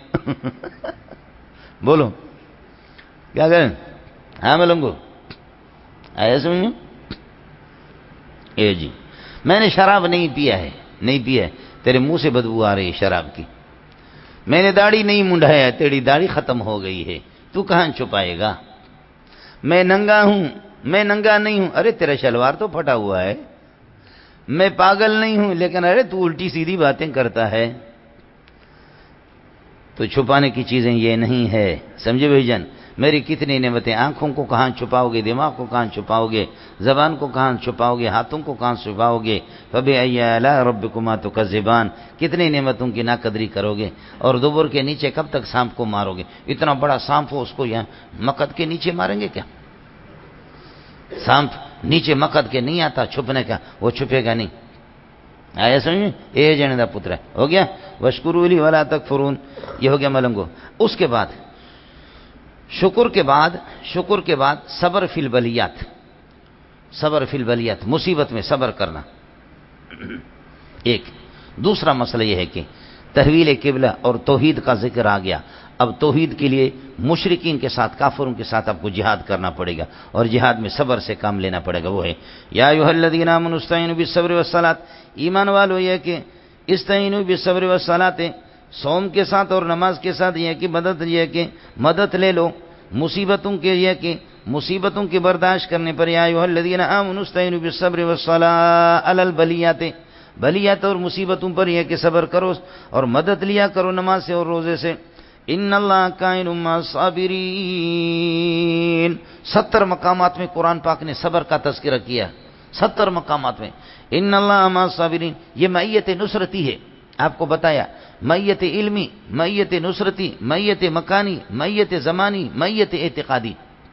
بولو کیا کریں؟ ہاں ملنگو آیا سمجھ؟ اے جی میں نے شراب نہیں پیا ہے، تیرے منہ سے بدبو آ رہی ہے شراب کی۔ میں نے داڑھی نہیں منڈایا، تیری داڑھی ختم ہو گئی ہے، تو کہاں چھپائے گا؟ میں ننگا ہوں، میں ننگا نہیں ہوں، ارے تیرا شلوار تو پھٹا ہوا ہے۔ میں پاگل نہیں ہوں، لیکن ارے تو الٹی سیدھی باتیں کرتا ہے۔ تو چھپانے کی چیزیں یہ نہیں ہے، سمجھے بھائی جان؟ میری کتنی نعمتیں، آنکھوں کو کہاں چھپاؤ گے، دماغ کو کہاں چھپاؤ گے، زبان کو کہاں چھپاؤ گے، ہاتھوں کو کہاں چھپاؤ گے؟ فَبِأَيِّ آلَاءِ رَبِّكُمَا تُكَذِّبَانِ، کتنی نعمتوں کی ناقدری کرو گے، اور دوبر کے نیچے کب تک سانپ کو مارو گے؟ اتنا بڑا سانپ ہو، اس کو یہاں مقد کے نیچے ماریں گے کیا؟ سانپ نیچے مقد کے نہیں آتا چھپنے کا، وہ چھپے گا نہیں۔ آیا سمجھیں؟ اے جنے دا پتر ہے، ہو گیا؟ وَاشْكُرُوا لِي وَلَا تَكْفُرُونَ، یہ ہو گیا ملنگو۔ اس کے بعد شکر کے بعد صبر فی البلیات، مصیبت میں صبر کرنا۔ ایک دوسرا مسئلہ یہ ہے کہ تحویل قبلہ اور توحید کا ذکر آ گیا، اب توحید کے لیے مشرکین کے ساتھ، کافروں کے ساتھ آپ کو جہاد کرنا پڑے گا، اور جہاد میں صبر سے کام لینا پڑے گا۔ وہ ہے یا ایھا الذین آمنوا استعینوا بالصبر والصلاۃ، ایمان والو یہ کہ استعینوا بالصبر والصلاۃ، صوم کے ساتھ اور نماز کے ساتھ یہ کہ مدد لے لو مصیبتوں کے، یہ کہ مصیبتوں کی برداشت کرنے پر۔ یا ایھا الذین آمنوا استعینوا بالصبر والصلاۃ علی البلیات، بلیات اور مصیبتوں پر یہ کہ صبر کرو اور مدد لیا کرو نماز سے اور روزے سے۔ ان اللہ کائن مع الصابرین، 70 مقامات میں قرآن پاک نے صبر کا تذکرہ کیا، 70 مقامات میں۔ ان اللہ مع الصابرین، یہ معیت نصرتی ہے، آپ کو بتایا، معیت علمی، معیت نصرتی، معیت مکانی، معیت زمانی، معیت اعتقادی۔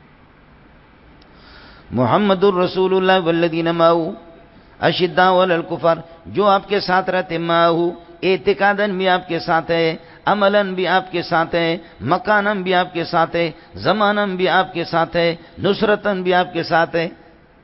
محمد الرسول اللہ والذین معه اشداء علی الکفار، جو آپ کے ساتھ رہتے، معه اعتقاداً بھی آپ کے ساتھ ہے، عملاً بھی آپ کے ساتھ ہے، مکاناً بھی آپ کے ساتھ ہے، زماناً بھی آپ کے ساتھ ہے، نصرتاً بھی آپ کے ساتھ ہے،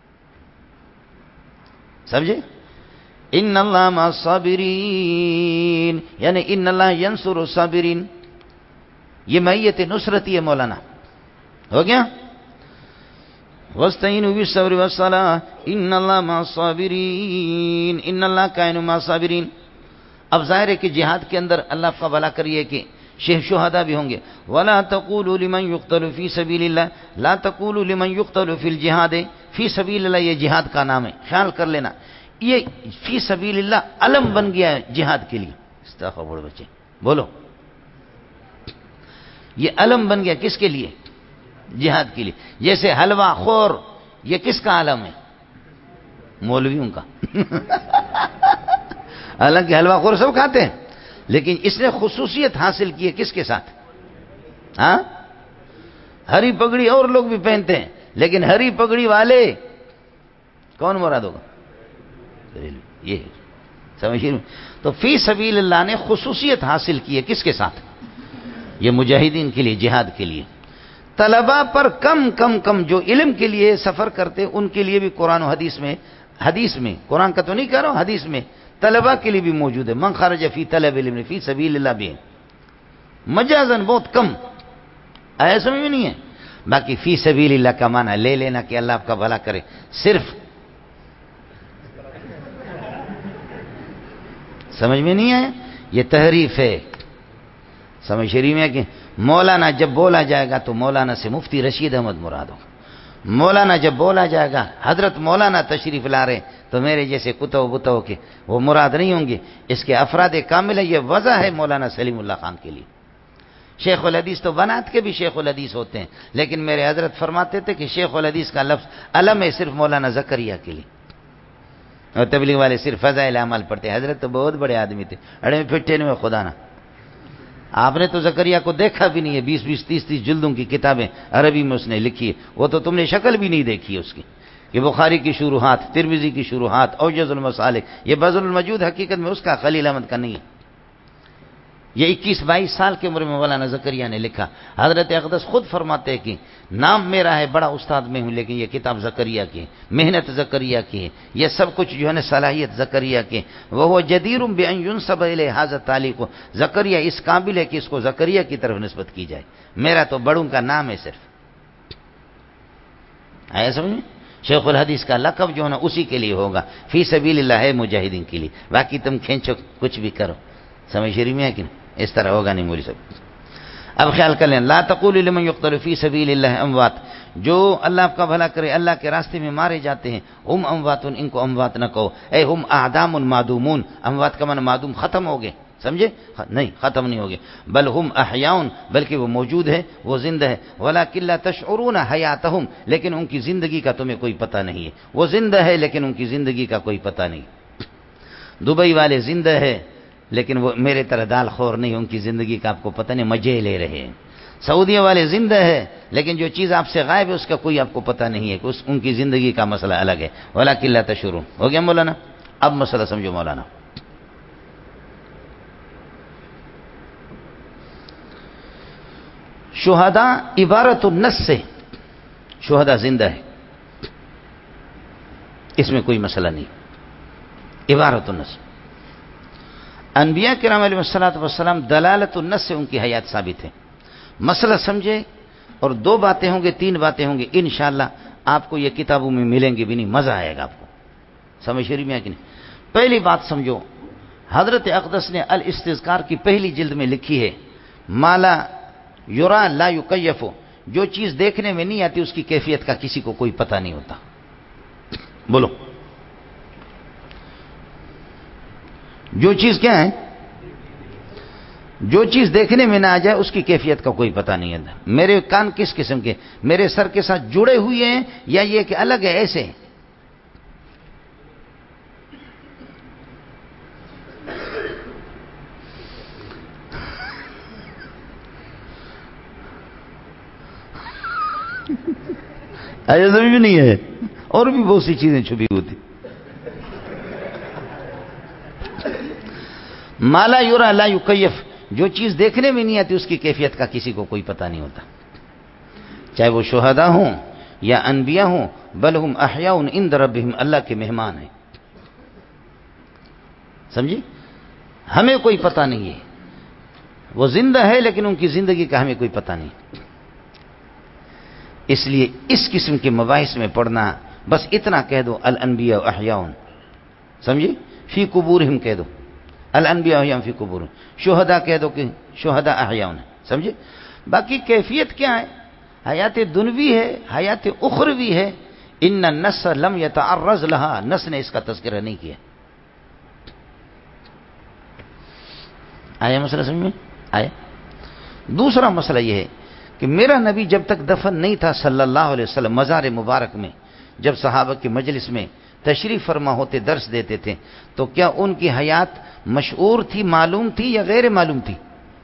سمجھے؟ ان اللہ مع الصابرین، یعنی ان اللہ ینصر الصابرین، یہ معیت نصرتی ہے مولانا، ہو گیا؟ وَاسْتَعِينُوا بِالصَّبْرِ وَالصَّلَاةِ ان اللہ مع الصابرین، ان اللہ کائن مع الصابرین۔ اب ظاہر ہے کہ جہاد کے اندر اللہ کا بھلا کریے کہ شہداء بھی ہوں گے۔ وَلَا تَقُولُوا لِمَنْ يُقْتَلُ فِي سَبِيلِ اللَّهِ، لا تَقُولُوا لِمَنْ يُقْتَلُ فِي الْجِهَادِ، فی سبیل اللہ یہ جہاد کا نام ہے، خیال کر لینا، یہ فی سبیل اللہ علم بن گیا ہے جہاد کے لیے۔ استغفر بچے بولو، یہ علم بن گیا کس کے لیے؟ جہاد کے لیے. جیسے حلوہ خور یہ کس کا عالم ہے؟ مولویوں کا. حالانکہ حلوہ خور سب کھاتے ہیں، لیکن اس نے خصوصیت حاصل کی ہے کس کے ساتھ؟ ہاں، ہری پگڑی اور لوگ بھی پہنتے ہیں، لیکن ہری پگڑی والے کون مراد ہوگا؟ یہ سمجھیے. تو فی سبیل اللہ نے خصوصیت حاصل کی ہے کس کے ساتھ؟ یہ مجاہدین کے لیے، جہاد کے لیے. طلباء پر کم جو علم کے لیے سفر کرتے ان کے لیے بھی قرآن و حدیث میں قرآن کا تو نہیں کہہ رہا ہوں، حدیث میں طلباء کے لیے بھی موجود ہے. من خرج فی طلب علم فی سبیل اللہ بھی مجازن بہت کم آیا، سمجھ میں نہیں ہے. باقی فی سبیل اللہ کا معنی لے لینا کہ اللہ آپ کا بھلا کرے، صرف سمجھ میں نہیں آیا. یہ تحریف ہے. سمجھ شریف میں کہ مولانا جب بولا جائے گا تو مولانا سے مفتی رشید احمد مراد ہو. مولانا جب بولا جائے گا حضرت مولانا تشریف لا رہے تو میرے جیسے کتو بتو کے وہ مراد نہیں ہوں گے. اس کے افراد کامل ہے. یہ وضع ہے مولانا سلیم اللہ خان کے لیے. شیخ الحدیث تو بنات کے بھی شیخ الحدیث ہوتے ہیں، لیکن میرے حضرت فرماتے تھے کہ شیخ الحدیث کا لفظ علم ہے صرف مولانا زکریا کے لیے، اور تبلیغ والے صرف فضائل اعمال پڑھتے ہیں. حضرت تو بہت بڑے آدمی تھے، اڑے پھٹے میں خدا نہ. آپ نے تو زکریا کو دیکھا بھی نہیں ہے. 20 30 جلدوں کی کتابیں عربی میں اس نے لکھی ہے. وہ تو تم نے شکل بھی نہیں دیکھی ہے اس کی. یہ بخاری کی شروحات، ترمذی کی شروحات، اوجز المسالک. یہ بذل الموجود حقیقت میں اس کا خلیل احمد کا نہیں ہے. یہ 21-22 سال کی عمر میں مولانا زکریا نے لکھا. حضرت اقدس خود فرماتے ہیں کہ نام میرا ہے، بڑا استاد میں ہوں، لیکن یہ کتاب زکریا کی ہے، محنت زکریا کی ہے، یہ سب کچھ جو ہے نا صلاحیت زکریا کی. وہ جدیر بان ينسب الیہ ھذا التعلیق. زکریا اس قابل ہے کہ اس کو زکریا کی طرف نسبت کی جائے. میرا تو بڑوں کا نام ہے صرف. آیا سمجھ؟ شیخ الحدیث کا لقب جو ہے نا اسی کے لیے ہوگا. فی سبیل اللہ ہے مجاہدین کے لیے. باقی تم کھینچو کچھ بھی کرو. سمجھ رہی میں ہے کہ نہیں؟ اس طرح ہوگا نہیں مولی صاحب. اب خیال کر لیں. لا تقولوا لمن يقتل فی سبیل اللہ اموات. جو اللہ آپ کا بھلا کرے اللہ کے راستے میں مارے جاتے ہیں، ہم اموات، ان کو اموات نہ کہو. اے ہم اعدام معدومون. اموات کا معنی معدوم، ختم ہو گئے. سمجھے؟ نہیں، ختم نہیں ہو گئے. بل ہم احیاء، بلکہ وہ موجود ہے، وہ زندہ ہے. ولکن لا تشعرون حیاتہم، لیکن ان کی زندگی کا تمہیں کوئی پتہ نہیں ہے. وہ زندہ ہے لیکن ان کی زندگی کا کوئی پتہ نہیں. دبئی والے زندہ ہے لیکن وہ میرے طرح دال خور نہیں، ان کی زندگی کا آپ کو پتہ نہیں، مزے لے رہے ہیں. سعودیہ والے زندہ ہے لیکن جو چیز آپ سے غائب ہے اس کا کوئی آپ کو پتہ نہیں ہے، کہ ان کی زندگی کا مسئلہ الگ ہے. ولکن لا تشعرون. ہو گیا مولانا؟ اب مسئلہ سمجھو مولانا. شہداء عبارت النص سے، شہداء زندہ ہے، اس میں کوئی مسئلہ نہیں. عبارت النص. انبیاء کرام علیہ الصلوۃ والسلام دلالت النص سے ان کی حیات ثابت ہے. مسئلہ سمجھے. اور 2 باتیں ہوں گے، 3 باتیں ہوں گے انشاءاللہ. آپ کو یہ کتابوں میں ملیں گے بھی نہیں، مزہ آئے گا آپ کو. سمجھ رہی میں کہ نہیں؟ پہلی بات سمجھو. حضرت اقدس نے الاستذکار کی پہلی جلد میں لکھی ہے، مالا یرا لا یکیف. جو چیز دیکھنے میں نہیں آتی اس کی کیفیت کا کسی کو کوئی پتہ نہیں ہوتا. بولو. جو چیز کیا ہے؟ جو چیز دیکھنے میں نہ آ جائے اس کی کیفیت کا کوئی پتہ نہیں ہے. میرے کان کس قسم کے؟ میرے سر کے ساتھ جڑے ہوئے ہیں یا یہ کہ الگ ہے ایسے؟ ایسا بھی نہیں ہے. اور بھی بہت سی چیزیں چھپی ہوتی. مالا یورا لا یکیف. جو چیز دیکھنے میں نہیں آتی اس کی کیفیت کا کسی کو کوئی پتہ نہیں ہوتا، چاہے وہ شہداء ہوں یا انبیاء ہوں. بل ہم احیاء عند ربہم. اللہ کے مہمان ہیں. سمجھی؟ ہمیں کوئی پتہ نہیں ہے. وہ زندہ ہے لیکن ان کی زندگی کا ہمیں کوئی پتہ نہیں. اس لیے اس قسم کے مباحث میں پڑھنا، بس اتنا کہہ دو الانبیاء احیاء. سمجھی؟ فی قبورہم کہہ دو، الانبیاء احیاء فی قبورہم. شہداء کہہ دو کہ شہداء احیاء. سمجھے؟ باقی کیفیت کیا ہے؟ حیات دنوی ہے، حیات اخروی ہے. ان النص لم يتعرض لها. نص نے اس کا تذکرہ نہیں کیا. آیا مسئلہ سمجھ میں آیا؟ دوسرا مسئلہ یہ ہے کہ میرا نبی جب تک دفن نہیں تھا صلی اللہ علیہ وسلم مزار مبارک میں، جب صحابہ کی مجلس میں تشریف فرما ہوتے درس دیتے تھے، تو کیا ان کی حیات مشعور تھی، معلوم تھی یا غیر معلوم تھی؟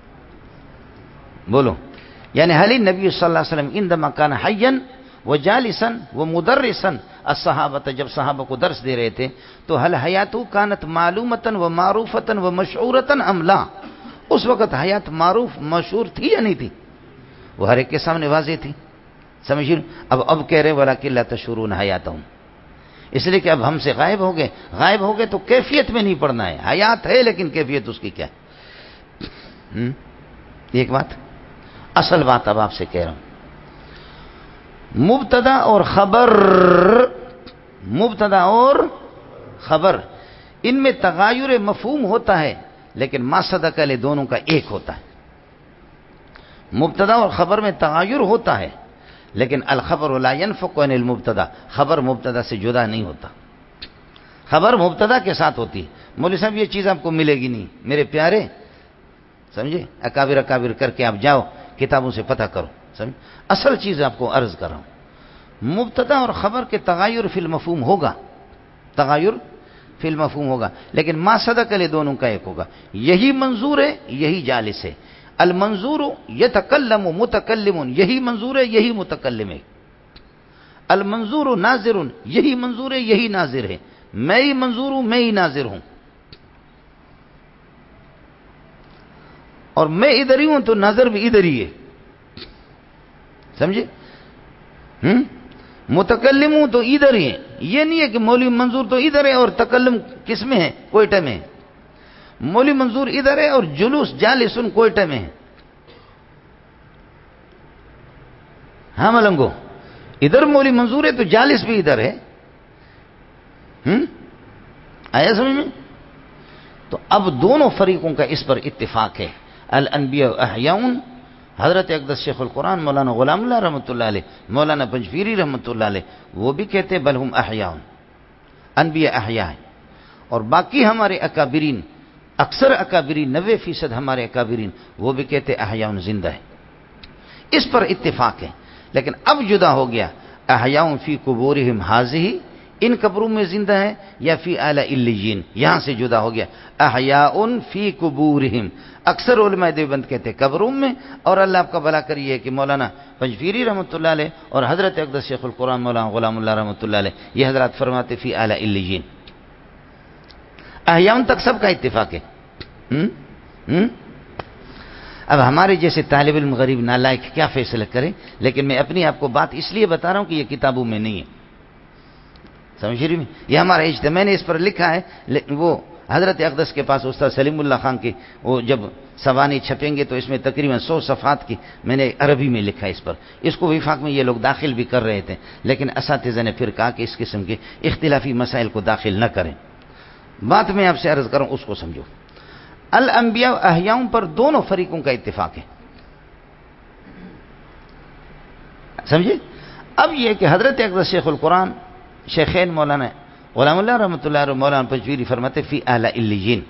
بولو. یعنی حل نبی صلی اللہ علیہ وسلم عندما کان حیا وجالسا ومدرسا الصحابہ، جب صحابہ کو درس دے رہے تھے تو حل حیاتہ کانت معلومتا ومعروفتا ومشعورتا ام لا، اس وقت حیات معروف مشہور تھی یا نہیں تھی؟ وہ ہر ایک کے سامنے واضح تھی. سمجھیے. اب کہہ رہے ولاکن لا تشعرون حیاتہم، اس لیے کہ اب ہم سے غائب ہو گئے تو کیفیت میں نہیں پڑھنا ہے. حیات ہے لیکن کیفیت اس کی کیا ہے؟ ایک بات، اصل بات اب آپ سے کہہ رہا ہوں. مبتدا اور خبر ان میں تغایر مفہوم ہوتا ہے، لیکن ما صدق علیہ دونوں کا ایک ہوتا ہے. مبتدا اور خبر میں تغایر ہوتا ہے، لیکن الخبر لا ينفك عن المبتدا، خبر مبتدا سے جدا نہیں ہوتا. خبر مبتدا کے ساتھ ہوتی ہے. مولوی صاحب یہ چیز آپ کو ملے گی نہیں میرے پیارے، سمجھے؟ اکابر کر کے آپ جاؤ کتابوں سے پتہ کرو. سمجھ؟ اصل چیز آپ کو عرض کر رہا ہوں. مبتدا اور خبر کے تغایر فی المفہوم ہوگا، لیکن ما صدق علیہ دونوں کا ایک ہوگا. یہی منظور ہے، یہی جالس ہے. المنظور یتکلم متکلم، یہی منظور ہے، یہی متکلم ہے. المنظور ناظر، یہی منظور ہے، یہی ناظر ہے. میں ہی منظور ہوں، میں ہی ناظر ہوں. اور میں ادھر ہی ہوں تو نظر بھی ادھر ہی ہے. سمجھے؟ متکلم ہوں تو ادھر ہی ہے. یہ نہیں ہے کہ مولوی منظور تو ادھر ہے اور تکلم کس میں ہے؟ کوئٹہ میں ہے. مولوی منظور ادھر ہے اور جلوس جالسن کوئٹہ میں ہے. ہاں ملنگو، ادھر مولوی منظور ہے تو جالس بھی ادھر ہے. آیا سمجھ میں؟ تو اب دونوں فریقوں کا اس پر اتفاق ہے. الانبیاء احیاء، حضرت اقدس شیخ القرآن مولانا غلام اللہ رحمۃ اللہ علیہ، مولانا پنجپیری رحمۃ اللہ علیہ، وہ بھی کہتے بل ہم احیاء، انبیاء احیاء ہیں. اور باقی ہمارے اکابرین، اکثر اکابرین 90% ہمارے اکابرین وہ بھی کہتے احیاء زندہ ہے. اس پر اتفاق ہے. لیکن اب جدا ہو گیا، احیاء فی قبورہم ھذہ، ان قبروں میں زندہ ہے، یا فی اعلی علیین، یہاں سے جدا ہو گیا. احیاء فی قبورہم، اکثر علماء دیوبند کہتے قبروں میں. اور اللہ آپ کا بھلا کریے کہ مولانا پنجپیری رحمۃ اللہ علیہ اور حضرت اقدس شیخ القرآن مولانا غلام اللہ رحمۃ اللہ علیہ یہ حضرات فرماتے فی اعلی علیین. احیاء تک سب کا اتفاق ہے. اب ہمارے جیسے طالب علم غریب نالائق کیا فیصلہ کریں، لیکن میں اپنی آپ کو بات اس لیے بتا رہا ہوں کہ یہ کتابوں میں نہیں ہے. سمجھ رہی میں؟ یہ ہمارا اجتماع، میں نے اس پر لکھا ہے. وہ حضرت اقدس کے پاس استاد سلیم اللہ خان کی وہ جب سوانح چھپیں گے تو اس میں تقریباً 100 صفحات کی میں نے عربی میں لکھا ہے اس پر. اس کو وفاق میں یہ لوگ داخل بھی کر رہے تھے، لیکن اساتذہ نے پھر کہا کہ اس قسم کے اختلافی مسائل کو داخل نہ کریں. بات میں آپ سے عرض کروں اس کو سمجھو. الانبیاء احیاء پر دونوں فریقوں کا اتفاق ہے. سمجھے؟ اب یہ کہ حضرت اقدس شیخ القرآن شیخین مولانا غلام اللہ رحمۃ اللہ علیہ مولانا پنجپیری فرماتے فی اعلی علیین،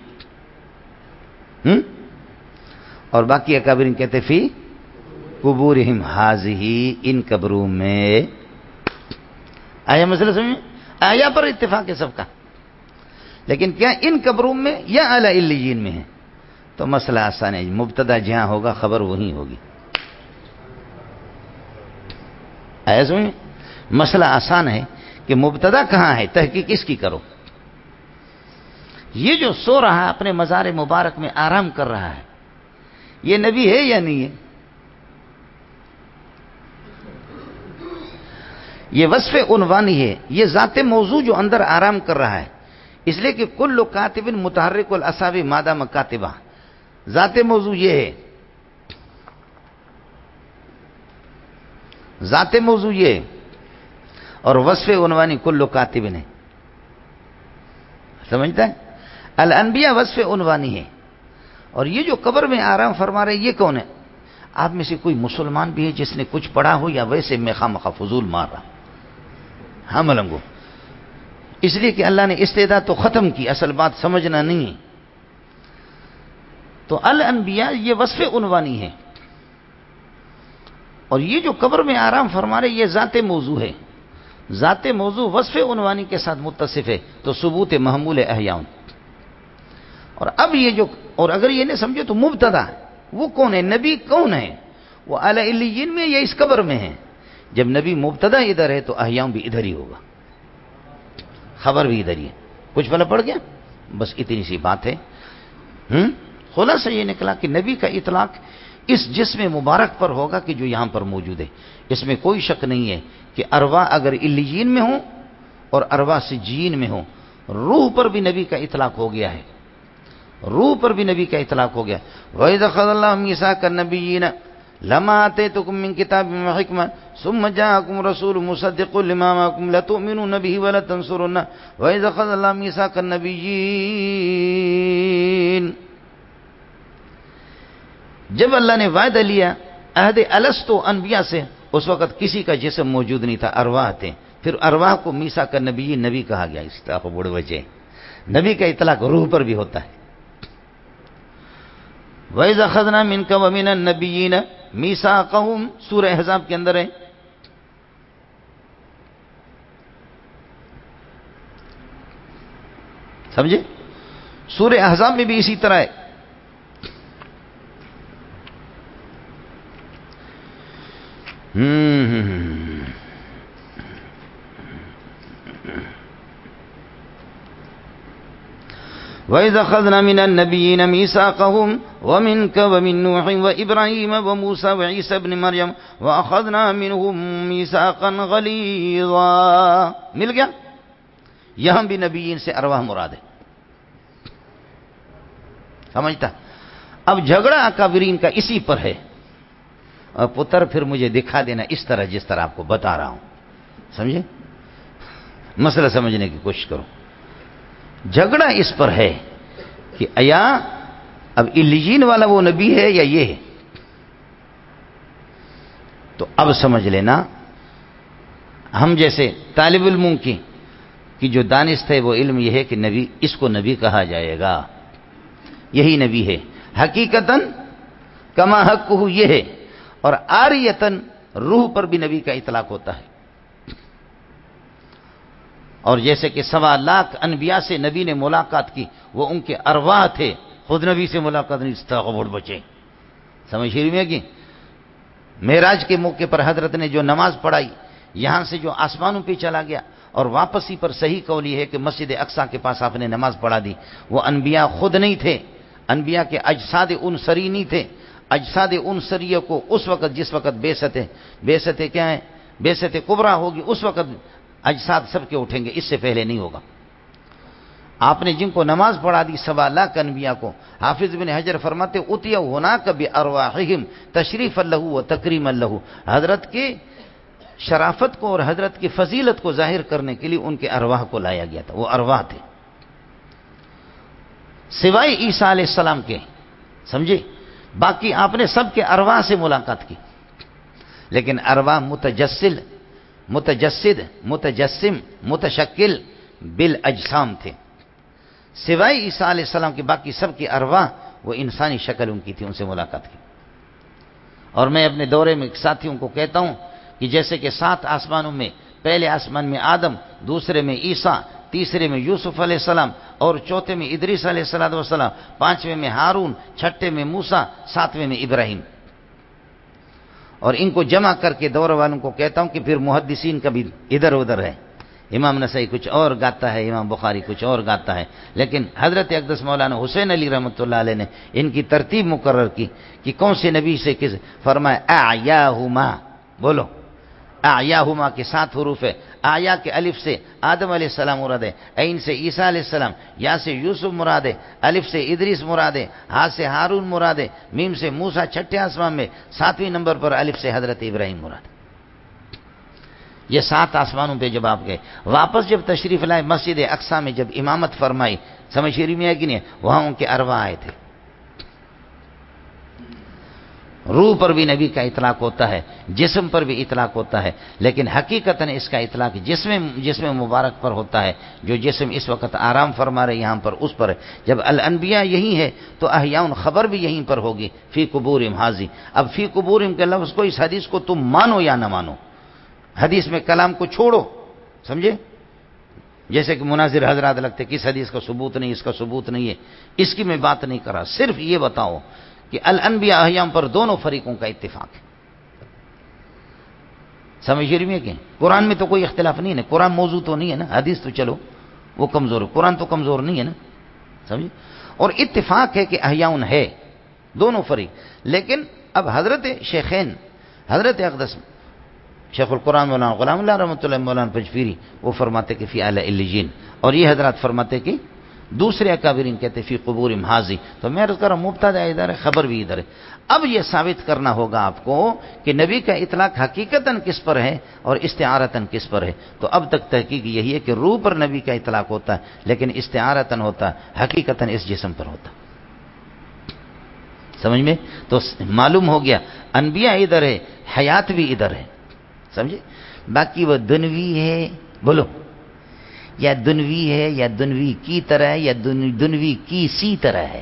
اور باقی اکابرین کہتے فی قبورہم ھذہ، ان قبروں میں. آیا مسئلہ سمجھ میں؟ آیا پر اتفاق ہے سب کا، لیکن کیا ان قبروں میں یا اعلی علیین میں ہے؟ تو مسئلہ آسان ہے. مبتدا جہاں ہوگا خبر وہیں ہوگی. آیا سمجھ میں؟ مسئلہ آسان ہے کہ مبتدا کہاں ہے، تحقیق اس کی کرو. یہ جو سو رہا ہے اپنے مزار مبارک میں آرام کر رہا ہے، یہ نبی ہے یا نہیں ہے؟ یہ وصف عنوانی ہے، یہ ذات موضوع جو اندر آرام کر رہا ہے. اس لیے کہ کل کاتب متحرک الاصابع مادام کاتبہ، ذات موضوع یہ ہے، ذات موضوع یہ ہے. اور وصف عنوانی کل کاتب نے، سمجھتا ہے؟ الانبیاء وصف عنوانی ہے. اور یہ جو قبر میں آرام فرما رہے یہ کون ہے؟ آپ میں سے کوئی مسلمان بھی ہے جس نے کچھ پڑھا ہو، یا ویسے میں خواہ فضول مار رہا؟ ہاں ملنگو، اس لیے کہ اللہ نے استعداد تو ختم کی، اصل بات سمجھنا نہیں. تو الانبیاء یہ وصف عنوانی ہے. اور یہ جو قبر میں آرام فرما رہے یہ ذات موضوع ہے، ذات موضوع وصف عنوانی کے ساتھ متصف ہے تو ثبوت محمول احیاء. اور اب یہ جو، اور اگر یہ نہیں سمجھے تو مبتدا وہ کون ہے؟ نبی کون ہے؟ وہ اعلی علیین میں یا اس قبر میں ہے؟ جب نبی مبتدا ادھر ہے تو احیاء بھی ادھر ہی ہوگا، خبر بھی ادھر ہی ہے. کچھ فرق پڑ گیا؟ بس اتنی سی بات ہے. خلاصہ یہ نکلا کہ نبی کا اطلاق اس جسم مبارک پر ہوگا کہ جو یہاں پر موجود ہے. اس میں کوئی شک نہیں ہے کہ ارواح اگر علیین میں ہوں اور ارواح سجین میں ہوں. روح پر بھی نبی کا اطلاق ہو گیا ہے، روح پر بھی نبی کا اطلاق ہو گیا. وَإِذْ أَخَذَ اللَّهُ مِيثَاقَ النَّبِيِّينَ لَمَا آتَيْتُكُم مِّن كِتَابٍ وَحِكْمَةٍ ثُمَّ جَاءَكُمْ رَسُولٌ مُصَدِّقٌ لِّمَا مَعَكُمْ لَتُؤْمِنُنَّ بِهِ وَلَتَنصُرُنَّهُ وَإِذْ أَخَذَ اللَّهُ مِيثَاقَ النَّبِيِّينَ. جب اللہ نے وعدہ لیا عہد الستو انبیاء سے، اس وقت کسی کا جسم موجود نہیں تھا، ارواح تھے. پھر ارواح کو میثاق النبیین نبی کہا گیا. اس طرح بڑے وجہ نبی کا اطلاق روح پر بھی ہوتا ہے. وَإِذْ أَخَذْنَا مِنْكَ وَمِنَ النَّبِيِّينَ مِيثَاقَهُمْ سورہ احزاب کے اندر ہے. سمجھے؟ سورہ احزاب میں بھی اسی طرح ہے. وَإِذْ أَخَذْنَا مِنَ النَّبِيِّينَ مِيثَاقَهُمْ وَمِنْكَ وَمِنْ نُوحٍ وَإِبْرَاهِيمَ وَمُوسَى وَعِيسَى ابْنِ مَرْيَمَ وَأَخَذْنَا مِنْهُمْ مِيثَاقًا غَلِيظًا. مل گیا؟ یہاں بھی نبیین سے ارواح مراد ہے. سمجھتا؟ اب جھگڑا اکابرین کا اسی پر ہے. اور پتر پھر مجھے دکھا دینا اس طرح جس طرح آپ کو بتا رہا ہوں. سمجھے؟ مسئلہ سمجھنے کی کوشش کرو. جھگڑا اس پر ہے کہ ایا اب علیین والا وہ نبی ہے یا یہ ہے. تو اب سمجھ لینا، ہم جیسے طالب علموں کی جو دانست ہے وہ علم یہ ہے کہ نبی، اس کو نبی کہا جائے گا، یہی نبی ہے. حقیقتاً کما حق یہ ہے. اور آریتاً روح پر بھی نبی کا اطلاق ہوتا ہے. اور جیسے کہ 1.25 لاکھ انبیاء سے نبی نے ملاقات کی، وہ ان کے ارواح تھے، خود نبی سے ملاقات نہیں. استغفر بچے سمجھ شریف میں کہ معراج کے موقع پر حضرت نے جو نماز پڑھائی، یہاں سے جو آسمانوں پہ چلا گیا اور واپسی پر صحیح قول یہ ہے کہ مسجد اقصی کے پاس آپ نے نماز پڑھا دی. وہ انبیاء خود نہیں تھے، انبیاء کے اجساد انصری نہیں تھے. اجساد انصریہ کو اس وقت، جس وقت بعثت کیا ہے، بعثت کبریٰ ہوگی، اس وقت اجساد سب کے اٹھیں گے، اس سے پہلے نہیں ہوگا. آپ نے جن کو نماز پڑھا دی 1.25 لاکھ انبیاء کو، حافظ بن حجر فرماتے اتیا ہناک بارواحہم تشریفا لہ و تکریما لہ. حضرت کی شرافت کو اور حضرت کی فضیلت کو ظاہر کرنے کے لیے ان کے ارواح کو لایا گیا تھا. وہ ارواح تھے سوائے عیسیٰ علیہ السلام کے. سمجھے؟ باقی آپ نے سب کے ارواح سے ملاقات کی، لیکن ارواح متجسد متجسم متشکل بالاجسام تھے. سوائے عیسیٰ علیہ السلام کے باقی سب کی ارواح وہ انسانی شکل ان کی تھی، ان سے ملاقات کی. اور میں اپنے دورے میں ساتھیوں کو کہتا ہوں کہ جیسے کہ 7 آسمانوں میں، پہلے آسمان میں آدم، دوسرے میں عیسیٰ، تیسرے میں یوسف علیہ السلام، اور چوتھے میں ادریس علیہ السلام، 5ویں میں ہارون، 6ٹھے میں موسیٰ، 7ویں میں ابراہیم. اور ان کو جمع کر کے دور والوں کو کہتا ہوں کہ پھر محدثین کا بھی ادھر ادھر ہے. امام نسائی کچھ اور گاتا ہے، امام بخاری کچھ اور گاتا ہے، لیکن حضرت اقدس مولانا حسین علی رحمۃ اللہ علیہ نے ان کی ترتیب مقرر کی کہ کون سے نبی سے کس. فرمایا اعیاہما، بولو اعیاہما کے 7 حروف ہے. آیا کے الف سے آدم علیہ السلام مراد ہے، عین سے عیسیٰ علیہ السلام، یا سے یوسف مراد ہے، الف سے ادریس مراد ہے، ہا سے ہارون مراد ہے، میم سے موسیٰ 6ٹھے آسمان میں، 7ویں نمبر پر الف سے حضرت ابراہیم مراد ہے. یہ 7 آسمانوں پہ جب آپ گئے، واپس جب تشریف لائے مسجد اقصی میں، جب امامت فرمائی، سمجھ شریف میں ہے کہ نہیں، وہاں ان کے ارواح آئے تھے. روح پر بھی نبی کا اطلاق ہوتا ہے، جسم پر بھی اطلاق ہوتا ہے، لیکن حقیقتاً اس کا اطلاق جسم مبارک پر ہوتا ہے، جو جسم اس وقت آرام فرما رہے یہاں پر اس پر ہے۔ جب الانبیاء یہی ہے تو احیاء خبر بھی یہیں پر ہوگی، فی قبورہم حاضی۔ اب فی قبورہم کے لفظ کو، اس حدیث کو تم مانو یا نہ مانو، حدیث میں کلام کو چھوڑو، سمجھے؟ جیسے کہ مناظر حضرات لگتے کس حدیث کا ثبوت نہیں، اس کا ثبوت نہیں ہے، اس کی میں بات نہیں کر رہا، صرف یہ بتاؤ کہ الانبیاء احیاء پر دونوں فریقوں کا اتفاق ہے۔ سمجھ رہی میں کہ قرآن میں تو کوئی اختلاف نہیں ہے نا، قرآن موضوع تو نہیں ہے نا، حدیث تو چلو وہ کمزور ہے، قرآن تو کمزور نہیں ہے نا، سمجھے؟ اور اتفاق ہے کہ احیاء ہے دونوں فریق۔ لیکن اب حضرت شیخین، حضرت اقدس شیخ القرآن مولانا غلام اللہ رحمۃ اللہ مولانا پنجپیری، وہ فرماتے کہ فی اعلی علیین، اور یہ حضرات فرماتے کہ دوسرے اکابرین کہتے فی قبورہم حاضی۔ تو میں عرض کر رہا ہوں مبتدا ادھر ہے، خبر بھی ادھر ہے۔ اب یہ ثابت کرنا ہوگا آپ کو کہ نبی کا اطلاق حقیقتاً کس پر ہے اور استعارتاً کس پر ہے۔ تو اب تک تحقیق یہی ہے کہ روح پر نبی کا اطلاق ہوتا ہے، لیکن استعارتاً ہوتا ہے، حقیقتاً اس جسم پر ہوتا ہے۔ سمجھ میں؟ تو معلوم ہو گیا انبیاء ادھر ہے، حیات بھی ادھر ہے، سمجھے؟ باقی وہ دنوی ہے، بولو، یا دنوی ہے، یا دنوی کی طرح ہے، یا دنوی کی سی طرح ہے۔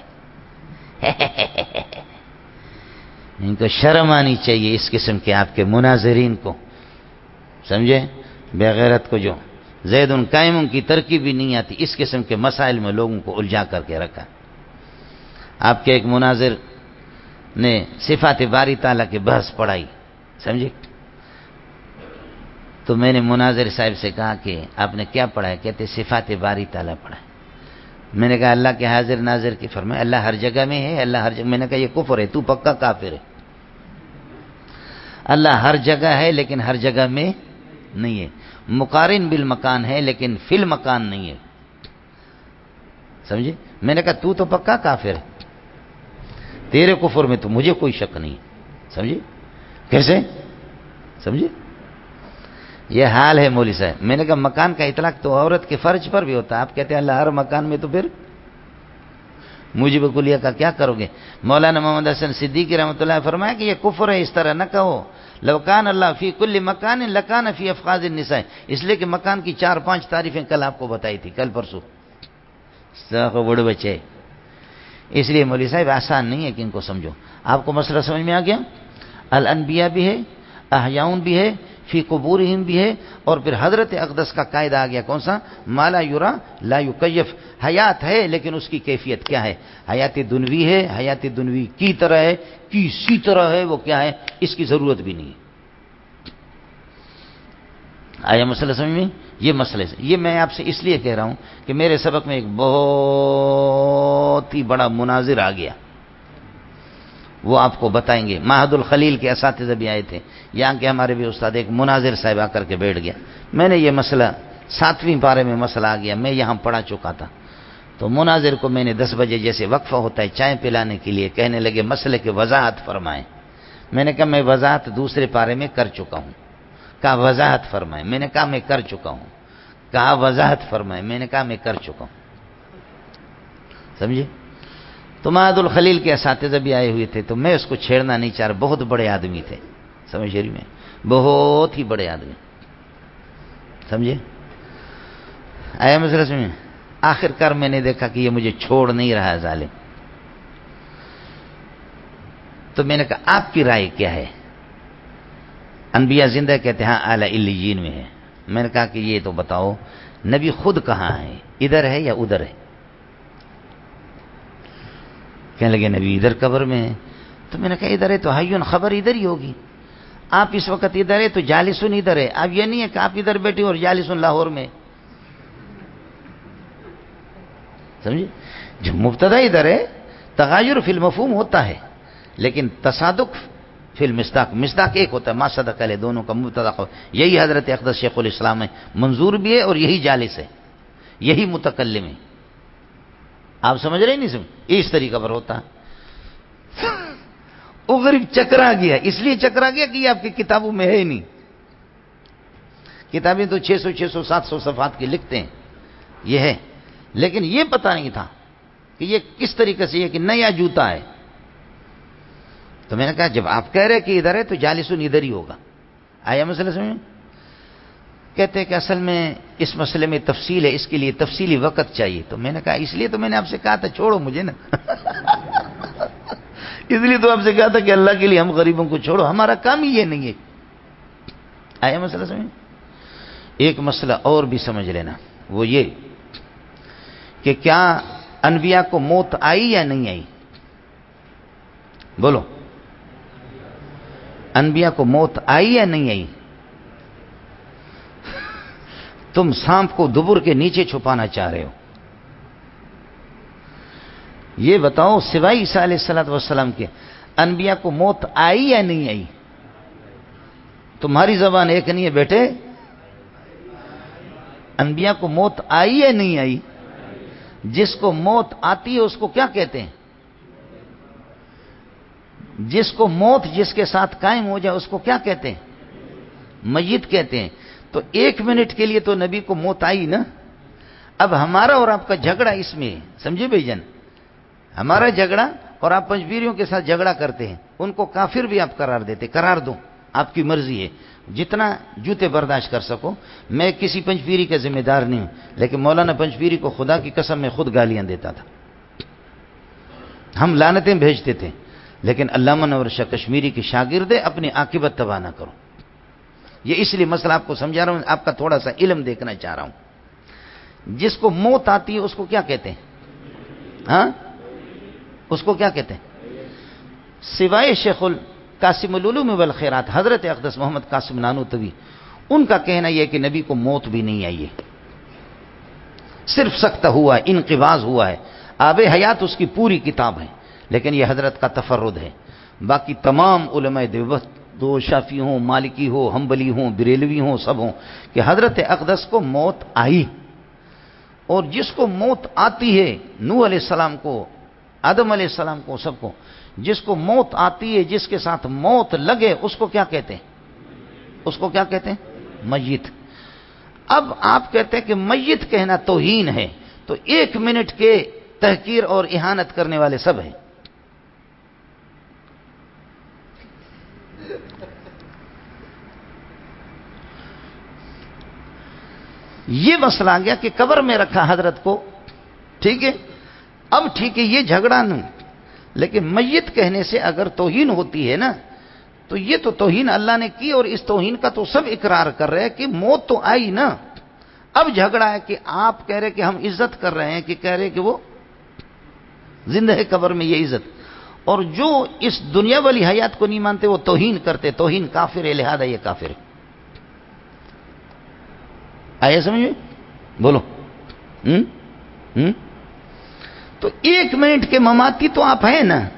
ان کو شرم آنی چاہیے اس قسم کے آپ کے مناظرین کو، سمجھے؟ بے غیرت کو جو زید قائم کی ترکیب بھی نہیں آتی، اس قسم کے مسائل میں لوگوں کو الجھا کر کے رکھا۔ آپ کے ایک مناظر نے صفات باری تعالیٰ کی بحث پڑھائی، سمجھے؟ تو میں نے مناظر صاحب سے کہا کہ آپ نے کیا پڑھا ہے؟ کہتے صفات باری تعالیٰ پڑھا ہے۔ میں نے کہا اللہ کے حاضر ناظر کی فرمائے اللہ ہر جگہ میں ہے، اللہ ہر جگہ۔ میں نے کہا یہ کفر ہے، تو پکا کافر ہے۔ اللہ ہر جگہ ہے لیکن ہر جگہ میں نہیں ہے، مقارن بالمکان ہے لیکن فی المکان نہیں ہے، سمجھے؟ میں نے کہا تو پکا کافر ہے، تیرے کفر میں تو مجھے کوئی شک نہیں، سمجھے؟ کیسے؟ سمجھے؟ یہ حال ہے مولوی صاحب۔ میں نے کہا مکان کا اطلاق تو عورت کے فرج پر بھی ہوتا ہے، آپ کہتے ہیں اللہ ہر مکان میں، تو پھر موجب کلیہ کا کیا کرو گے؟ مولانا محمد حسن صدیقی رحمۃ اللہ فرمایا کہ یہ کفر ہے، اس طرح نہ کہو، لو کان اللہ فی کل مکان لکان فی افخاذ النساء، اس لیے کہ مکان کی 4-5 تعریفیں کل آپ کو بتائی تھی، کل پرسوں بڑے بچے، اس لیے مولوی صاحب آسان نہیں ہے کہ ان کو سمجھو۔ آپ کو مسئلہ سمجھ میں آ گیا؟ الانبیاء بھی ہے، احیاء بھی ہے، فی قبورہم بھی ہے، اور پھر حضرت اقدس کا قاعدہ آ گیا کون سا؟ ما لا یرا لا یکیف، حیات ہے لیکن اس کی کیفیت کیا ہے؟ حیات دنوی ہے، حیات دنوی کی طرح ہے، کسی طرح ہے، وہ کیا ہے اس کی ضرورت بھی نہیں ہے۔ آیا مسئلہ سمجھ میں؟ یہ مسئلے سے یہ میں آپ سے اس لیے کہہ رہا ہوں کہ میرے سبق میں ایک بہت ہی بڑا مناظر آ گیا، وہ آپ کو بتائیں گے۔ معہد الخلیل کے اساتذہ بھی آئے تھے، یہاں کے ہمارے بھی استاد، ایک مناظر صاحب آ کر کے بیٹھ گیا۔ میں نے یہ مسئلہ 7ویں پارے میں مسئلہ آ گیا، میں یہاں پڑھا چکا تھا، تو مناظر کو میں نے 10 بجے جیسے وقفہ ہوتا ہے چائے پلانے کے لیے، کہنے لگے مسئلے کی وضاحت فرمائیں۔ میں نے کہا میں وضاحت دوسرے پارے میں کر چکا ہوں۔ کہا وضاحت فرمائیں، میں نے کہا میں کر چکا ہوں۔ کہا وضاحت فرمائیں، میں نے کہا میں کر چکا ہوں، سمجھے؟ تو معہد الخلیل کے اساتذہ بھی آئے ہوئے تھے، تو میں اس کو چھیڑنا نہیں چاہ رہا، بہت بڑے آدمی تھے، سمجھ رہی میں، بہت ہی بڑے آدمی، سمجھے؟ آیا مسئلہ سمجھے؟ آخر کار میں نے دیکھا کہ یہ مجھے چھوڑ نہیں رہا ہے ظالم، تو میں نے کہا آپ کی رائے کیا ہے؟ انبیاء زندہ کہتے ہیں ہاں اعلی علیین میں ہے۔ میں نے کہا کہ یہ تو بتاؤ نبی خود کہاں ہے، ادھر ہے یا ادھر ہے؟ کہنے لگے نبی ادھر قبر میں ہے۔ تو میں نے کہا ادھر ہے تو حیون خبر ادھر ہی ہوگی، آپ اس وقت ادھر ہے تو جالسن ادھر ہے، اب یہ نہیں ہے کہ آپ ادھر بیٹھے اور جالسن لاہور میں، سمجھے؟ جو مبتدا ادھر ہے تغیر فی المفہوم ہوتا ہے، لیکن تصادق فی المصداق، مصداق ایک ہوتا ہے، ما صدق علیہ، دونوں کا مبتدا، یہی حضرت اقدس شیخ الاسلام ہے، منظور بھی ہے اور یہی جالس ہے، یہی متکلم ہے۔ آپ سمجھ رہے نہیں؟ سمجھ اس طریقہ پر ہوتا۔ وہ غریب چکرا گیا، اس لیے چکرا گیا کہ یہ آپ کی کتابوں میں ہے ہی نہیں، کتابیں تو 600 700 صفحات کی لکھتے ہیں، یہ ہے، لیکن یہ پتہ نہیں تھا کہ یہ کس طریقے سے، یہ کہ نیا جوتا ہے، تو میں نے کہا جب آپ کہہ رہے کہ ادھر ہے تو جالسون ادھر ہی ہوگا. آیا مسئلہ سمجھ میں؟ کہتے کہ اصل میں اس مسئلے میں تفصیل ہے، اس کے لیے تفصیلی وقت چاہیے. تو میں نے کہا اس لیے تو میں نے آپ سے کہا تھا چھوڑو مجھے نا. اس لیے تو آپ سے کہا تھا کہ اللہ کے لیے ہم غریبوں کو چھوڑو، ہمارا کام ہی یہ نہیں ہے. آیا مسئلہ سمجھ؟ ایک مسئلہ اور بھی سمجھ لینا، وہ یہ کہ کیا انبیاء کو موت آئی یا نہیں آئی؟ بولو، انبیاء کو موت آئی یا نہیں آئی؟ تم سانپ کو دبر کے نیچے چھپانا چاہ رہے ہو. یہ بتاؤ سوائے عیسیٰ علیہ الصلوۃ والسلام کے انبیاء کو موت آئی یا نہیں آئی؟ تمہاری زبان ایک نہیں ہے بیٹے. انبیاء کو موت آئی یا نہیں آئی؟ جس کو موت آتی ہے اس کو کیا کہتے ہیں؟ جس کو موت جس کے ساتھ قائم ہو جائے اس کو کیا کہتے ہیں؟ میت کہتے ہیں. تو 1 منٹ کے لیے تو نبی کو موت آئی نا. اب ہمارا اور آپ کا جھگڑا اس میں ہے، سمجھے بھائی جان؟ ہمارا جھگڑا اور آپ پنجبیریوں کے ساتھ جھگڑا کرتے ہیں، ان کو کافر بھی آپ قرار دیتے. قرار دو، آپ کی مرضی ہے، جتنا جوتے برداشت کر سکو. میں کسی پنجبیری کا ذمہ دار نہیں ہوں، لیکن مولانا پنجبیری کو خدا کی قسم میں خود گالیاں دیتا تھا. ہم لعنتیں بھیجتے تھے، لیکن علامہ نور شاہ کشمیری کے شاگرد اپنی عاقبت تباہ نہ کرو. یہ اس لیے مسئلہ آپ کو سمجھا رہا ہوں، آپ کا تھوڑا سا علم دیکھنا چاہ رہا ہوں. جس کو موت آتی ہے اس کو کیا کہتے ہیں؟ ہاں، اس کو کیا کہتے ہیں؟ سوائے شیخ القاسم العلوم والخیرات حضرت اقدس محمد قاسم نانوتوی، ان کا کہنا یہ ہے کہ نبی کو موت بھی نہیں آئی ہے، صرف سکتہ ہوا ہے، انقباض ہوا ہے. آب حیات اس کی پوری کتاب ہے، لیکن یہ حضرت کا تفرد ہے. باقی تمام علماء دیوبند، دو شافعی ہوں، مالکی ہو، حنبلی ہوں، بریلوی ہوں، سب ہوں کہ حضرت اقدس کو موت آئی. اور جس کو موت آتی ہے، نوح علیہ السلام کو، آدم علیہ السلام کو، سب کو جس کو موت آتی ہے، جس کے ساتھ موت لگے، اس کو کیا کہتے ہیں؟ اس کو کیا کہتے ہیں؟ میت. اب آپ کہتے ہیں کہ میت کہنا توہین ہے، تو 1 منٹ کے تحقیر اور اہانت کرنے والے سب ہیں. یہ مسئلہ آ گیا کہ قبر میں رکھا حضرت کو، ٹھیک ہے. اب ٹھیک ہے یہ جھگڑا نہیں، لیکن میت کہنے سے اگر توہین ہوتی ہے نا، تو یہ تو توہین اللہ نے کی، اور اس توہین کا تو سب اقرار کر رہے ہیں کہ موت تو آئی نا. اب جھگڑا ہے کہ آپ کہہ رہے کہ ہم عزت کر رہے ہیں، کہ کہہ رہے کہ وہ زندہ ہے قبر میں، یہ عزت. اور جو اس دنیا والی حیات کو نہیں مانتے وہ توہین کرتے. توہین کافر ہے، لہذا یہ کافر ہے. آیا سمجھ میں؟ بولو. تو 1 منٹ کے مماتی تو آپ ہیں نا.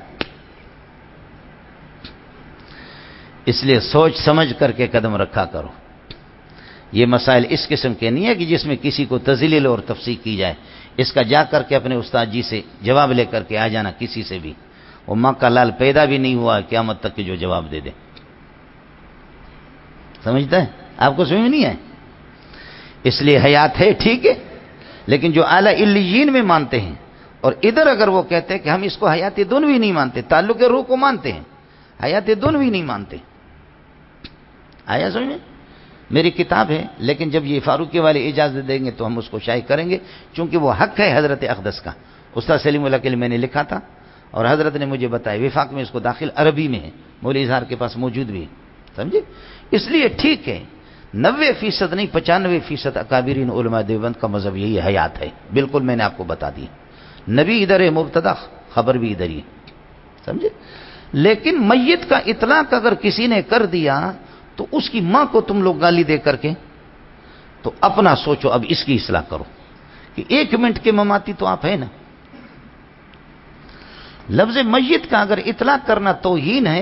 اس لیے سوچ سمجھ کر کے قدم رکھا کرو. یہ مسائل اس قسم کے نہیں ہے کہ جس میں کسی کو تذلیل اور تفسیق کی جائے. اس کا جا کر کے اپنے استاد جی سے جواب لے کر کے آ جانا. کسی سے بھی، وہ ماں کا لال پیدا بھی نہیں ہوا قیامت تک کہ جو جواب دے دے. سمجھتا ہے؟ آپ کو سمجھ میں نہیں ہے؟ اس لیے حیات ہے، ٹھیک ہے، لیکن جو اعلی علیین میں مانتے ہیں، اور ادھر اگر وہ کہتے ہیں کہ ہم اس کو حیات دنوی نہیں مانتے، تعلق روح کو مانتے ہیں، حیات دنوی نہیں مانتے. آیا سمجھ میں؟ میری کتاب ہے، لیکن جب یہ فاروقی والے اجازت دیں گے تو ہم اس کو شائع کریں گے، چونکہ وہ حق ہے حضرت اقدس کا. استاد سلیم اللہ کے لیے میں نے لکھا تھا، اور حضرت نے مجھے بتایا وفاق میں اس کو داخل عربی میں ہے، مولوی اظہار کے پاس موجود بھی ہے. سمجھے؟ اس لیے ٹھیک ہے، 90% نہیں 95% اکابرین علماء دیوبند کا مذہب یہی حیات ہے. بالکل میں نے آپ کو بتا دی. نبی ادھر ہے، مبتدا خبر بھی ادھر ہی ہے. سمجھے؟ لیکن میت کا اطلاق اگر کسی نے کر دیا تو اس کی ماں کو تم لوگ گالی دے کر کے، تو اپنا سوچو، اب اس کی اصلاح کرو کہ 1 منٹ کے مماتی تو آپ ہیں نا. لفظ میت کا اگر اطلاق کرنا توہین ہے،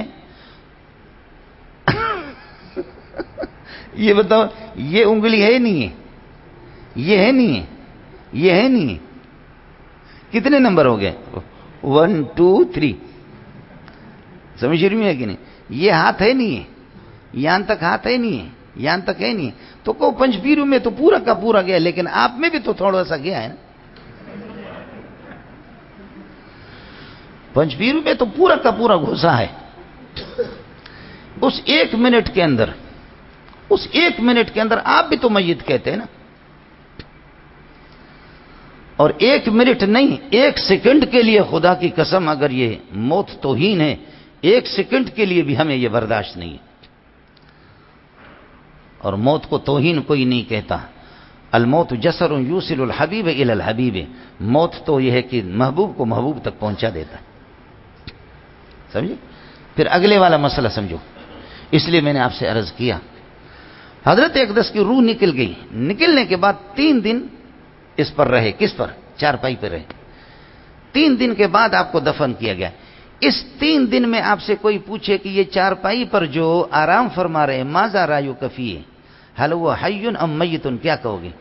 یہ بتاؤ، یہ انگلی ہے نہیں ہے، یہ ہے نہیں ہے، یہ ہے نہیں ہے. کتنے نمبر ہو گئے؟ 1 2 3. سمجھ رہی میں ہے کہ نہیں؟ یہ ہاتھ ہے نہیں ہے، یہاں تک ہاتھ ہے نہیں ہے، یہاں تک ہے نہیں ہے. تو کو پنچ پیرو میں تو پورا کا پورا گیا، لیکن آپ میں بھی تو تھوڑا سا گیا ہے نا. پنچ پیرو میں تو پورا کا پورا گھسا ہے. اس 1 منٹ کے اندر، اس 1 منٹ کے اندر آپ بھی تو میت کہتے ہیں نا. اور 1 منٹ نہیں، 1 سیکنڈ کے لیے خدا کی قسم اگر یہ موت توہین ہے، 1 سیکنڈ کے لیے بھی ہمیں یہ برداشت نہیں ہے. اور موت کو توہین کوئی نہیں کہتا. الموت جسر یوصل الحبیب الی الحبیب. موت تو یہ ہے کہ محبوب کو محبوب تک پہنچا دیتا ہے. سمجھے؟ پھر اگلے والا مسئلہ سمجھو. اس لیے میں نے آپ سے عرض کیا، حضرت اقدس کی روح نکل گئی، نکلنے کے بعد 3 دن اس پر رہے. کس پر؟ چارپائی پر رہے. 3 دن کے بعد آپ کو دفن کیا گیا. اس 3 دن میں آپ سے کوئی پوچھے کہ یہ چارپائی پر جو آرام فرما رہے ماذا رایک فیہ، حل وہ حی ام میت، کیا کہو گے؟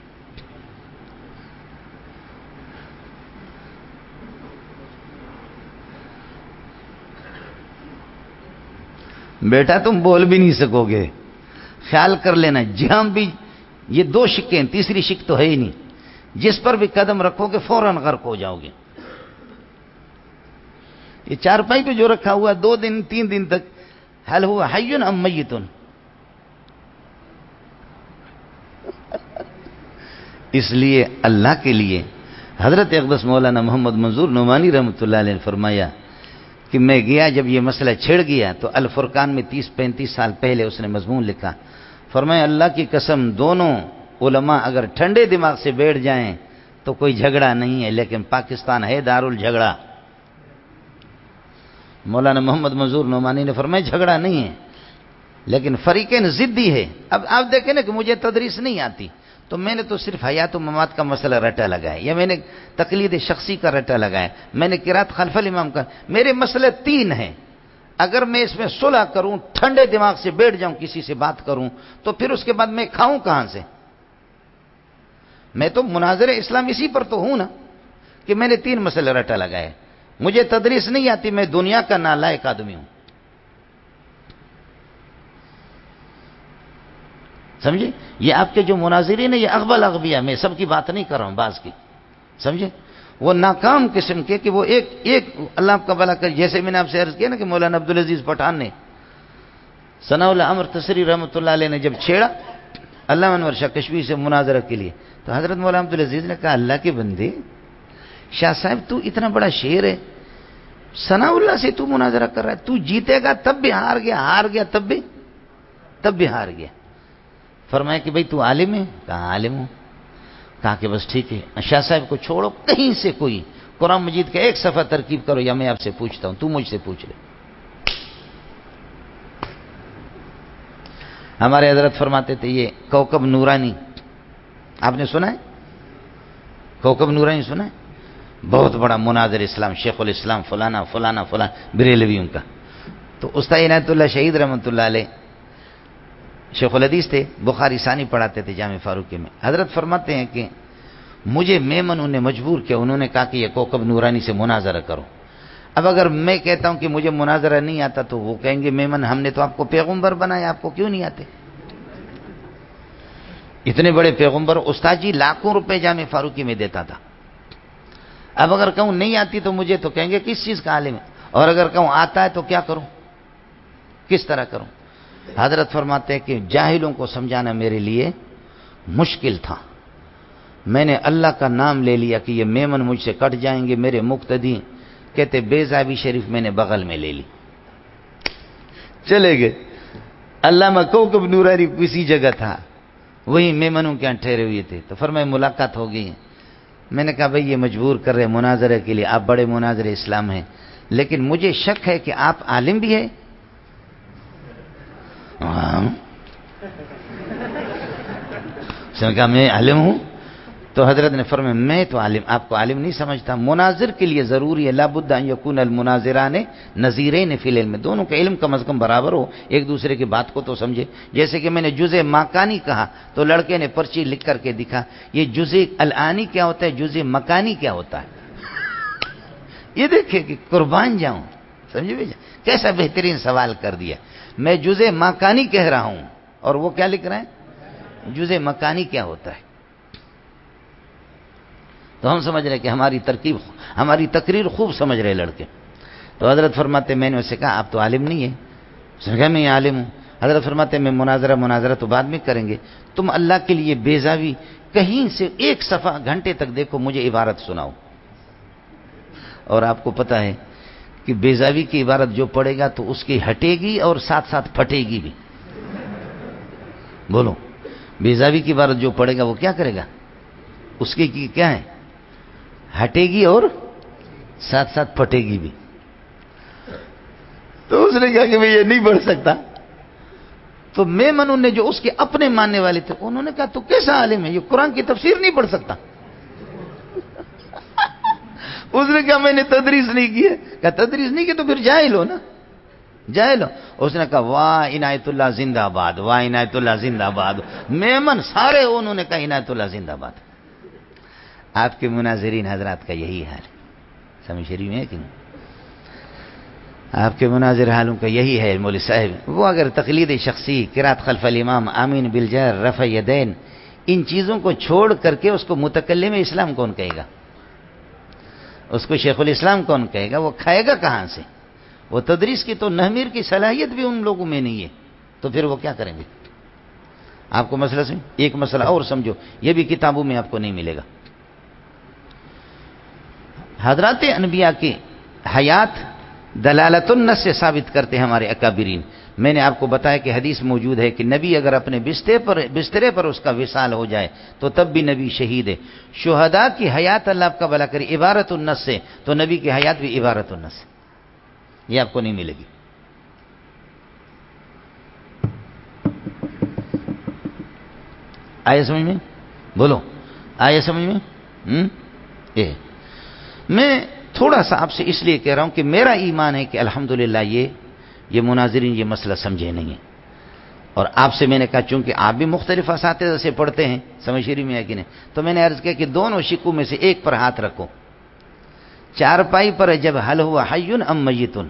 بیٹا تم بول بھی نہیں سکو گے. خیال کر لینا، جہاں بھی یہ 2 شکیں ہیں، تیسری شک تو ہے ہی نہیں. جس پر بھی قدم رکھو گے فوراً غرق ہو جاؤ گے. یہ چارپائی پہ جو رکھا ہوا 2 دن 3 دن تک، حل ہوا حی ام میت. اس لیے اللہ کے لیے حضرت اقدس مولانا محمد منظور نعمانی رحمۃ اللہ علیہ نے فرمایا کہ میں گیا، جب یہ مسئلہ چھڑ گیا تو الفرقان میں 30-35 سال پہلے اس نے مضمون لکھا. فرمایا اللہ کی قسم دونوں علماء اگر ٹھنڈے دماغ سے بیٹھ جائیں تو کوئی جھگڑا نہیں ہے، لیکن پاکستان ہے دارالجھگڑا. مولانا محمد منظور نعمانی نے فرمایا جھگڑا نہیں ہے لیکن فریقین ضدی ہے. اب آپ دیکھیں نا کہ مجھے تدریس نہیں آتی تو میں نے تو صرف حیات و ممات کا مسئلہ رٹا لگایا، یا میں نے تقلید شخصی کا رٹا لگایا، میں نے قرات خلف الامام کا. میرے مسئلے 3 ہیں. اگر میں اس میں صلح کروں، ٹھنڈے دماغ سے بیٹھ جاؤں، کسی سے بات کروں، تو پھر اس کے بعد میں کھاؤں کہاں سے؟ میں تو مناظر اسلام اسی پر تو ہوں نا کہ میں نے 3 مسئلے رٹا لگائے. مجھے تدریس نہیں آتی، میں دنیا کا نالائق آدمی ہوں. سمجھے؟ یہ آپ کے جو مناظرین ہیں یہ اغبل اغبیاء، میں سب کی بات نہیں کر رہا ہوں، بعض کی. سمجھے؟ وہ ناکام قسم کے کہ وہ ایک اللہ آپ کا بھلا کرے. جیسے میں نے آپ سے عرض کیا نا کہ مولانا عبدالعزیز پٹھان نے ثناء اللہ عمر تسری رحمۃ اللہ علیہ نے جب چھیڑا علامہ انور شاہ کشمیری سے مناظرہ کے لیے، تو حضرت مولانا عبدالعزیز نے کہا اللہ کے بندے، شاہ صاحب تو اتنا بڑا شعر ہے، ثناء اللہ سے تو مناظرہ کر رہا ہے، تو جیتے گا تب بھی ہار گیا، ہار گیا تب بھی ہار گیا. فرمایا کہ بھئی تو عالم ہے؟ کہا عالم ہوں. کہا کہ بس ٹھیک ہے، شاہ صاحب کو چھوڑو، کہیں سے کوئی قرآن مجید کا 1 صفحہ ترکیب کرو یا میں آپ سے پوچھتا ہوں، تو مجھ سے پوچھ لے. ہمارے حضرت فرماتے تھے یہ کوكب نورانی، آپ نے سنا ہے؟ کوكب نورانی سنا ہے؟ بہت بڑا مناظر اسلام، شیخ الاسلام فلانا فلانا فلانا بریلویوں کا. تو استاد عنایت اللہ شہید رحمۃ اللہ علیہ شیخ الحدیث تھے، بخاری ثانی پڑھاتے تھے جامع فاروقی میں. حضرت فرماتے ہیں کہ مجھے میمنوں نے مجبور کیا، انہوں نے کہا کہ یہ کوكب نورانی سے مناظرہ کرو. اب اگر میں کہتا ہوں کہ مجھے مناظرہ نہیں آتا تو وہ کہیں گے میمن ہم نے تو آپ کو پیغمبر بنایا، آپ کو کیوں نہیں آتے؟ اتنے بڑے پیغمبر استاد جی لاکھوں روپے جامع فاروقی میں دیتا تھا. اب اگر کہوں نہیں آتی تو مجھے تو کہیں گے کس چیز کا عالم ہے، اور اگر کہوں آتا ہے تو کیا کروں، کس طرح کروں؟ حضرت فرماتے ہیں کہ جاہلوں کو سمجھانا میرے لیے مشکل تھا. میں نے اللہ کا نام لے لیا کہ یہ میمن مجھ سے کٹ جائیں گے میرے مقتدی. کہتے بیضابی شریف میں نے بغل میں لے لی، چلے گئے. علامہ کوكب نورانی کسی جگہ تھا، وہی میمنوں کے یہاں ٹھہرے ہوئے تھے. تو فرمایا ملاقات ہو گئی. میں نے کہا بھئی یہ مجبور کر رہے مناظرے کے لیے، آپ بڑے مناظر اسلام ہیں، لیکن مجھے شک ہے کہ آپ عالم بھی ہیں. اس نے کہا میں عالم ہوں. تو حضرت نے فرمایا میں تو عالم، آپ کو عالم نہیں سمجھتا. مناظر کے لیے ضروری ہے لابد ان یکون المناظران نظیرین فی العلم، دونوں کا علم کم از کم برابر ہو، ایک دوسرے کی بات کو تو سمجھے. جیسے کہ میں نے جزء مکانی کہا تو لڑکے نے پرچی لکھ کر کے دکھا یہ جزء الانی کیا ہوتا ہے، جزء مکانی کیا ہوتا ہے. یہ دیکھیں کہ قربان جاؤں، سمجھے بھائی کیسا بہترین سوال کر دیا. میں جزء مکانی کہہ رہا ہوں اور وہ کیا لکھ رہے ہیں، جزء مکانی کیا ہوتا ہے. تو ہم سمجھ رہے کہ ہماری تقریر خوب سمجھ رہے لڑکے. تو تو حضرت فرماتے میں نے اسے کہا آپ تو عالم نہیں ہیں. اس نے کہا میں عالم ہوں. حضرت فرماتے میں مناظرہ تو بعد میں کریں گے, تم اللہ کے لیے بیزاوی کہیں سے ایک صفحہ گھنٹے تک دیکھو, مجھے عبارت سناؤ. اور آپ کو پتا ہے کہ بیزاوی کی عبارت جو پڑھے گا تو اس کی ہٹے گی اور ساتھ ساتھ پھٹے گی بھی. بولو, بیزاوی کی عبارت جو پڑھے گا وہ کیا کرے گا؟ اس کی کیا ہے؟ ہٹے گی اور ساتھ ساتھ پھٹے گی بھی. تو اس نے کہا کہ میں یہ نہیں پڑھ سکتا. تو میمن نے جو اس کے اپنے ماننے والے تھے انہوں نے کہا تو کیسا عالم ہے, یہ قرآن کی تفسیر نہیں پڑھ سکتا. اس نے کہا میں نے تدریس نہیں کی ہے. کہا تدریس نہیں کی تو پھر جاہل ہو نا, جاہل ہو. اس نے کہا واہ عنایت اللہ زندہ آباد, واہ عنایت اللہ زندہ آباد. میمن سارے انہوں نے کہا عنایت اللہ زندہ آباد. آپ کے مناظرین حضرات کا یہی حال ہے, سمجھ شریف میں ہے کہ نہیں؟ آپ کے مناظر حالوں کا یہی ہے مولوی صاحب. وہ اگر تقلید شخصی, قرات خلف الامام, آمین بالجہر, رفع یدین, ان چیزوں کو چھوڑ کر کے اس کو متکلم اسلام کون کہے گا؟ اس کو شیخ الاسلام کون کہے گا؟ وہ کھائے گا کہاں سے؟ وہ تدریس کی تو نحمیر کی صلاحیت بھی ان لوگوں میں نہیں ہے, تو پھر وہ کیا کریں گے؟ آپ کو مسئلہ سمجھ, ایک مسئلہ اور سمجھو, یہ بھی کتابوں میں آپ کو نہیں ملے گا. حضرات انبیاء کی حیات دلالت النص سے ثابت کرتے ہیں ہمارے اکابرین. میں نے آپ کو بتایا کہ حدیث موجود ہے کہ نبی اگر اپنے بسترے پر اس کا وصال ہو جائے تو تب بھی نبی شہید ہے. شہداء کی حیات اللہ آپ کا بھلا کرے عبارت النص سے, تو نبی کی حیات بھی عبارت النص سے, یہ آپ کو نہیں ملے گی. آئے سمجھ میں؟ بولو, آئے سمجھ میں؟ میں تھوڑا سا آپ سے اس لیے کہہ رہا ہوں کہ میرا ایمان ہے کہ الحمدللہ یہ مناظرین یہ مسئلہ سمجھے نہیں ہیں. اور آپ سے میں نے کہا چونکہ آپ بھی مختلف اساتذہ سے پڑھتے ہیں, سمجھ شریف میں ہے کہ نہیں, تو میں نے عرض کیا کہ دونوں شکوں میں سے ایک پر ہاتھ رکھو. چارپائی پر جب حل ہوا حیٌ ام میتٌ,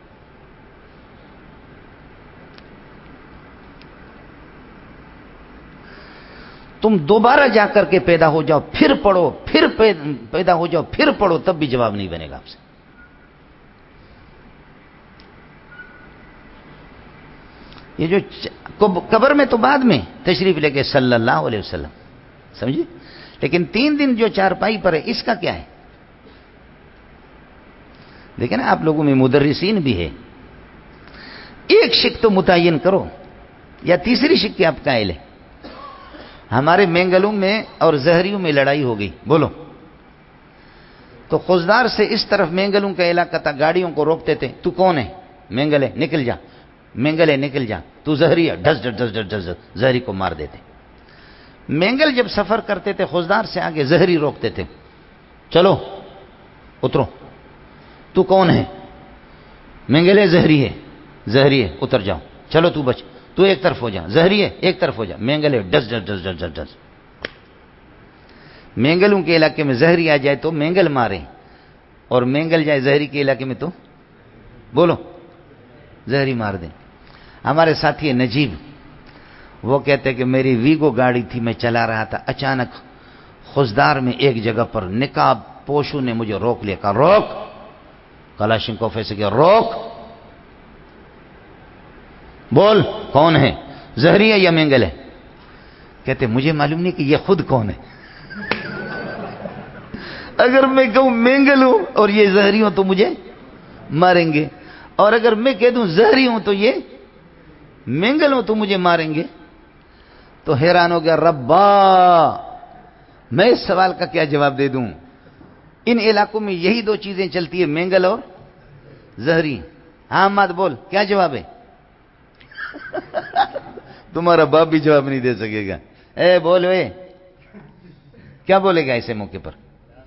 تم دوبارہ جا کر کے پیدا ہو جاؤ, پھر پڑھو, پھر پیدا ہو جاؤ, پھر پڑھو, تب بھی جواب نہیں بنے گا آپ سے. یہ جو قبر میں تو بعد میں تشریف لے کے صلی اللہ علیہ وسلم, سمجھے, لیکن 3 دن جو چارپائی پر ہے اس کا کیا ہے؟ دیکھیں نا آپ لوگوں میں مدرسین بھی ہے, ایک شک تو متعین کرو, یا تیسری شک کے آپ قائل ہیں. ہمارے مینگلوں میں اور زہریوں میں لڑائی ہو گئی, بولو, تو خوزدار سے اس طرف مینگلوں کا علاقہ تھا, گاڑیوں کو روکتے تھے, تو کون ہے؟ مینگل ہے, نکل جا, مینگل ہے, نکل جا, تو زہری ہے, ڈس ڈس ڈس ڈس ڈس, زہری کو مار دیتے. مینگل جب سفر کرتے تھے خوزدار سے آگے زہری روکتے تھے, چلو اترو, تو کون ہے؟ مینگل ہے, زہری ہے, زہری ہے, اتر جاؤ, چلو تو بچ, تو ایک طرف ہو جا, زہری ہے ایک طرف ہو جا, مینگل ہے, ڈس ڈس ڈس ڈس ڈس ڈس. مینگلوں کے علاقے میں زہری آ جائے تو مینگل مارے, اور مینگل جائے زہری کے علاقے میں تو بولو زہری مار دیں. ہمارے ساتھی نجیب, وہ کہتے کہ میری ویگو گاڑی تھی, میں چلا رہا تھا, اچانک خوزدار میں ایک جگہ پر نقاب پوشوں نے مجھے روک لیا, کہا روک, کلاشنکوف ایسے کیا, روک, بول کون ہے, زہری ہے یا مینگل ہے؟ کہتے مجھے معلوم نہیں کہ یہ خود کون ہے. اگر میں کہوں مینگل ہوں اور یہ زہری ہوں تو مجھے ماریں گے, اور اگر میں کہہ دوں زہری ہوں تو یہ مینگل ہوں تو مجھے ماریں گے. تو حیران ہو گیا, ربا میں اس سوال کا کیا جواب دے دوں؟ ان علاقوں میں یہی 2 چیزیں چلتی ہیں, مینگل اور زہری. ہاں مات بول, کیا جواب ہے؟ تمہارا باپ بھی جواب نہیں دے سکے گا. اے بول, وے کیا بولے گا ایسے موقع پر؟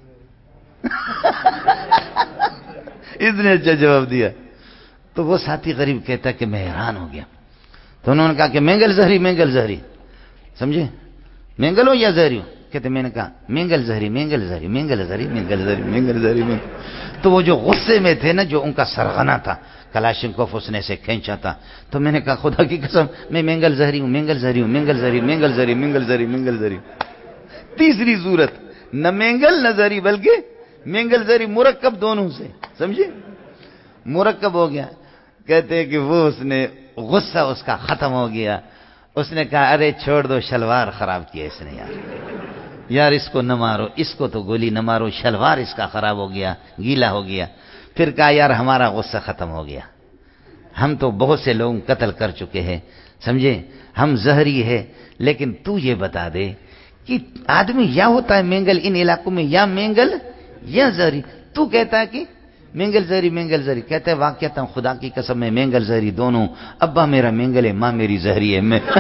اس نے اچھا جواب دیا. تو وہ ساتھی غریب کہتا کہ میں حیران ہو گیا. تو انہوں نے کہا کہ مینگل زہری, مینگل زہری, سمجھے, مینگل ہو یا زہری ہو؟ کہتے میں نے کہا مینگل زہری, مینگل زہری, مینگل زہری, مینگل زہری, مینگل زہری. تو وہ جو غصے میں تھے نا, جو ان کا سرغنہ تھا, کلاشنکوف اس نے سے کھینچا تھا, تو میں نے کہا خدا کی قسم میں مینگل زہری ہوں, مینگل زہری ہوں, مینگل زہری, مینگل زہری, مینگل زہری, مینگل زہری. تیسری صورت نہ مینگل نہ زہری, بلکہ مینگل زہری مرکب دونوں سے, سمجھے, مرکب ہو گیا. کہتے ہیں کہ وہ اس نے غصہ اس کا ختم ہو گیا. اس نے کہا ارے چھوڑ دو، شلوار خراب کیا اس نے یار اس کو نہ مارو، اس کو تو گولی نہ مارو، شلوار اس کا خراب ہو گیا، گیلا ہو گیا. پھر کہا یار ہمارا غصہ ختم ہو گیا، ہم تو بہت سے لوگ قتل کر چکے ہیں، سمجھے، ہم زہری ہے، لیکن تو یہ بتا دے کہ آدمی یا ہوتا ہے مینگل ان علاقوں میں، یا مینگل یا زہری. تو کہتا ہے کہ مینگل زہری، مینگل زہری. کہتا ہے واقعتا خدا کی قسم میں مینگل زہری دونوں، ابا میرا مینگل ہے، ماں میری زہری ہے. میں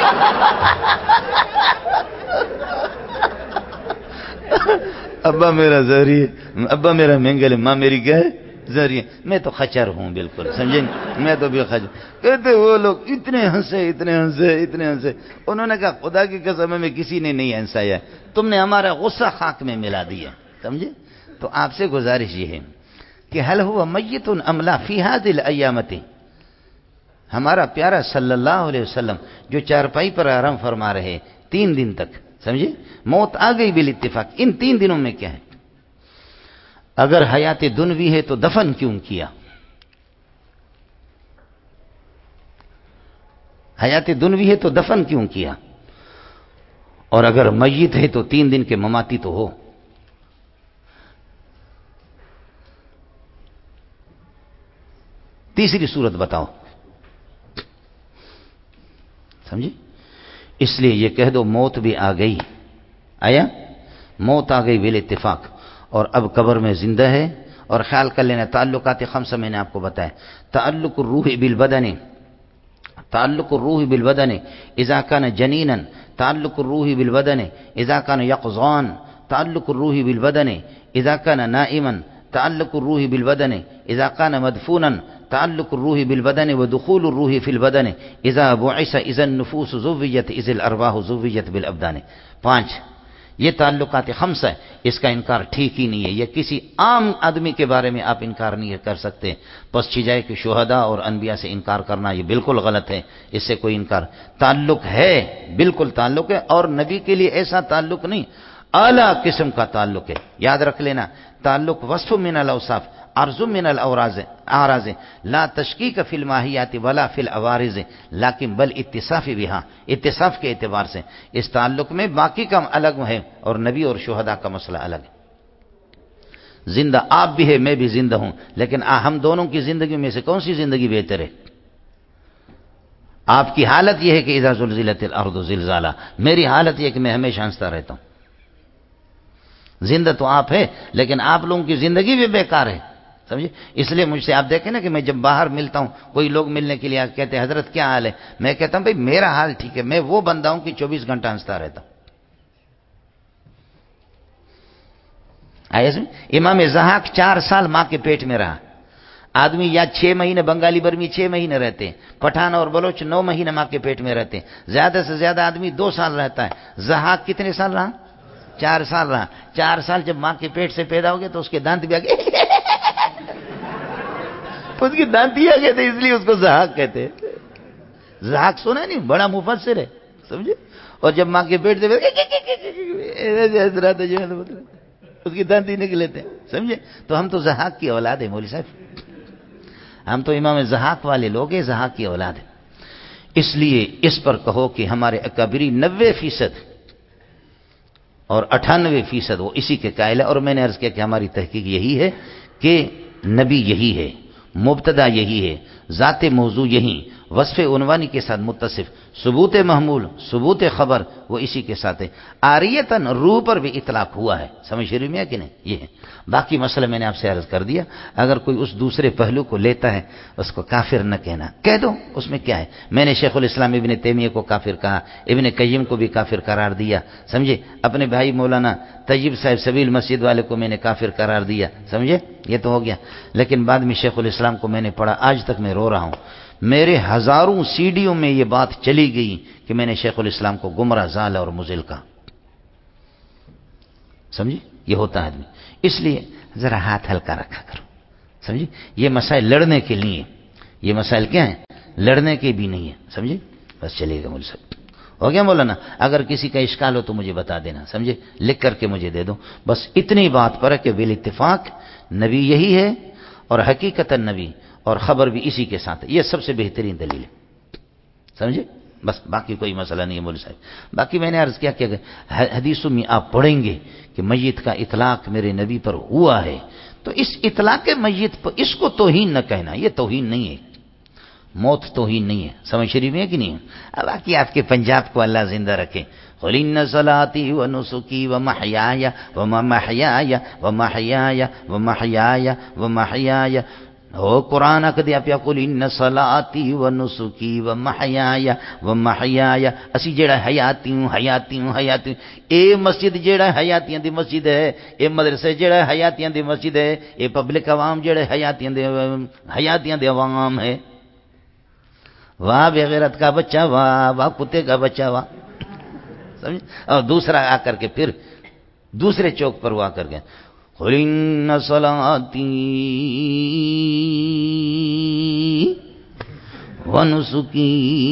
ابا میرا زہری ہے، ابا میرا مینگل ہے، ماں میری کیا ہے، زہری ہے. میں تو خچر ہوں بالکل، سمجھے، میں تو بھی خچر. کہتے وہ لوگ اتنے ہنسے، اتنے ہنسے، اتنے ہنسے. انہوں نے کہا خدا کی قسم میں کسی نے نہیں ہنسایا، تم نے ہمارا غصہ خاک میں ملا دیا، سمجھے. تو آپ سے گزارش یہ ہے کہ حل ہوا میت ام لا فی هذه الایامۃ. ہمارا پیارا صلی اللہ علیہ وسلم جو چارپائی پر آرام فرما رہے 3 دن تک، سمجھے، موت آ گئی بالاتفاق. ان 3 دنوں میں کیا ہے؟ اگر حیات دنوی ہے تو دفن کیوں کیا؟ حیات دنوی ہے تو دفن کیوں کیا؟ اور اگر میت ہے تو 3 دن کے مماتی تو ہو. تیسری صورت بتاؤ، سمجھے. اس لیے یہ کہہ دو موت بھی آ گئی. آیا موت آ گئی بالاتفاق، اور اب قبر میں زندہ ہے. اور خیال کر لینا تعلقات 5 میں نے آپ کو بتایا. تعلق الروح بالبدن، تعلق الروح بالبدن اذا كان جنینا، تعلق الروح بالبدن اذا كان يقظان، تعلق الروح بالبدن اذا كان نائما، تعلق الروح بالبدن اذا كان مدفونا، تعلق الروح بالبدن ودخول الروح في البدن اذا بعث اذا النفوس زوجت اذ الارواح زوجت بالابدان. 5 یہ تعلقات 5 ہے. اس کا انکار ٹھیک ہی نہیں ہے. یہ کسی عام آدمی کے بارے میں آپ انکار نہیں کر سکتے. پس چیزائے کہ شہداء اور انبیاء سے انکار کرنا یہ بالکل غلط ہے. اس سے کوئی انکار، تعلق ہے، بالکل تعلق ہے، اور نبی کے لیے ایسا تعلق نہیں، اعلیٰ قسم کا تعلق ہے. یاد رکھ لینا تعلق وصف من الاوصاف، عرض من الاعراض، لا تشکیک فی الماہیات ولا فی العوارض لیکن بل اتصاف بہا، اتصاف کے اعتبار سے. اس تعلق میں باقی کا الگ ہے اور نبی اور شہداء کا مسئلہ الگ ہے. زندہ آپ بھی ہے، میں بھی زندہ ہوں، لیکن ہم دونوں کی زندگی میں سے کون سی زندگی بہتر ہے؟ آپ کی حالت یہ ہے کہ اذا زلزلت الارض زلزالہ، میری حالت یہ ہے کہ میں ہمیشہ ہنستا رہتا ہوں. زندہ تو آپ ہے لیکن آپ لوگوں کی زندگی بھی بیکار ہے، سمجھے. اس لیے مجھ سے آپ دیکھیں نا کہ میں جب باہر ملتا ہوں، کوئی لوگ ملنے کے لیے کہتے ہیں حضرت کیا حال ہے، میں کہتا ہوں بھائی میرا حال ٹھیک ہے. میں وہ بندہ ہوں کہ 24 گھنٹہ ہنستا رہتا ہوں. امام ضحاک 4 سال ماں کے پیٹ میں رہا. آدمی یا 6 مہینے، بنگالی برمی 6 مہینے رہتے ہیں، پٹھان اور بلوچ 9 مہینے ماں کے پیٹ میں رہتے ہیں. زیادہ سے زیادہ آدمی 2 سال رہتا ہے. ضحاک کتنے سال رہا؟ 4 سال رہا. 4 سال جب ماں کے پیٹ سے پیدا ہو گئے تو اس کے دانت بھی آ گئے اس کی دانت ہی آ گئے تھے، اس لیے اس کو ضحاک کہتے ہیں. ضحاک سنا نہیں، بڑا مفسر ہے، سمجھے. اور جب ماں کے پیٹ سے اس کی دانت ہی نکلے تھے، سمجھے. تو ہم تو ضحاک کی اولاد ہیں مولوی صاحب، ہم تو امام ضحاک والے لوگ ہیں، ضحاک کی اولاد ہیں. اس لیے اس پر کہو کہ ہمارے اکابری 90% اور 98% وہ اسی کے قائل ہے. اور میں نے عرض کیا کہ ہماری تحقیق یہی ہے کہ نبی یہی ہے، مبتدا یہی ہے، ذات موضوع یہی، وصف عنوانی کے ساتھ متصف، ثبوت محمول، ثبوت خبر وہ اسی کے ساتھ ہے. آریتن روح پر بھی اطلاق ہوا ہے، سمجھ شروع میں ہے کہ نہیں. یہ ہے باقی مسئلہ میں نے آپ سے عرض کر دیا. اگر کوئی اس دوسرے پہلو کو لیتا ہے اس کو کافر نہ کہنا، کہہ دو اس میں کیا ہے. میں نے شیخ الاسلام ابن تیمیہ کو کافر کہا، ابن قیم کو بھی کافر قرار دیا، سمجھے. اپنے بھائی مولانا طیب صاحب سبیل مسجد والے کو میں نے کافر قرار دیا، سمجھے. یہ تو ہو گیا. لیکن بعد میں شیخ الاسلام کو میں نے پڑھا، آج تک میں رو رہا ہوں. میرے ہزاروں سیڈیوں میں یہ بات چلی گئی کہ میں نے شیخ الاسلام کو گمراہ، ضال اور مضل کہا، سمجھے. یہ ہوتا ہے آدمی. اس لیے ذرا ہاتھ ہلکا رکھا کرو، سمجھے. یہ مسائل لڑنے کے لیے، یہ مسائل کیا ہیں؟ لڑنے کے بھی نہیں ہے، سمجھے. بس چلے گا مول صاحب. ہو گیا مولانا. اگر کسی کا اشکال ہو تو مجھے بتا دینا، سمجھے، لکھ کر کے مجھے دے دو. بس اتنی بات پر ہے کہ بالاتفاق نبی یہی ہے اور حقیقت نبی اور خبر بھی اسی کے ساتھ ہے. یہ سب سے بہترین دلیل ہے. سمجھے؟ بس باقی کوئی مسئلہ نہیں ہے مولوی صاحب. باقی میں نے عرض کیا کہ حدیثوں میں آپ پڑھیں گے کہ میت کا اطلاق میرے نبی پر ہوا ہے، تو اس اطلاق میت پر اس کو توہین نہ کہنا، یہ توہین نہیں ہے. موت توہین نہیں ہے. سمجھ شریف ہے کہ نہیں؟ اب باقی آپ کے پنجاب کو اللہ زندہ رکھے. قل ان صلاتي ونسكي ومحياي ومحياي ومحياي ومحياي ومحياي او قرآن کدی آپ قل ان صلاتي ونسكي ومحياي ومحياي اسی جڑا حیاتی ہوں اے مسجد جڑا حیاتیاں دی مسجد ہے، اے مدرسے جڑا حیاتیاں دی مسجد ہے، اے پبلک عوام جڑے حیاتیاں دے عوام ہے. واہ بے غیرت کا بچہ، واہ واہ کتے کا بچہ، واہ. اور دوسرا آ کر کے پھر دوسرے چوک پر وہ آ کر کے قل ان صلاتي ونسكي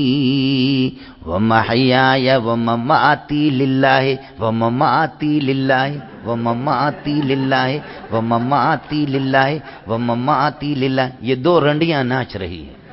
ومحياي ومماتي لله ومماتي لله ومماتي لله ومماتي لله ومماتي لله. یہ دو رنڈیاں ناچ رہی ہیں،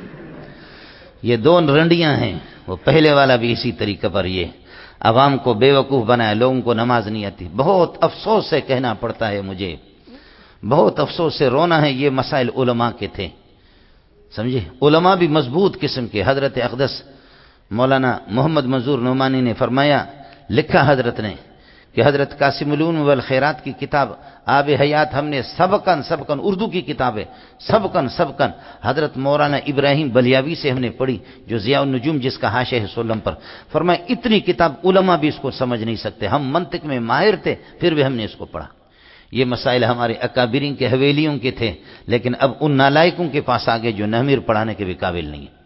یہ دو رنڈیاں ہیں. وہ پہلے والا بھی اسی طریقے پر یہ عوام کو بے وقوف بنایا، لوگوں کو نماز نہیں آتی. بہت افسوس سے کہنا پڑتا ہے مجھے، بہت افسوس سے رونا ہے. یہ مسائل علماء کے تھے، سمجھے؟ علماء بھی مضبوط قسم کے. حضرت اقدس مولانا محمد منظور نعمانی نے فرمایا، لکھا حضرت نے کہ حضرت قاسم العلوم والخیرات کی کتاب آب حیات ہم نے سبقن اردو کی کتاب ہے، سبقن حضرت مولانا ابراہیم بلیاوی سے ہم نے پڑھی، جو ضیاء النجوم جس کا حاشیہ ہے سلم پر. فرمایا اتنی کتاب علماء بھی اس کو سمجھ نہیں سکتے. ہم منطق میں ماہر تھے پھر بھی ہم نے اس کو پڑھا. یہ مسائل ہمارے اکابرین کے حویلیوں کے تھے، لیکن اب ان نالائکوں کے پاس آگے جو نحمیر پڑھانے کے بھی قابل نہیں ہے.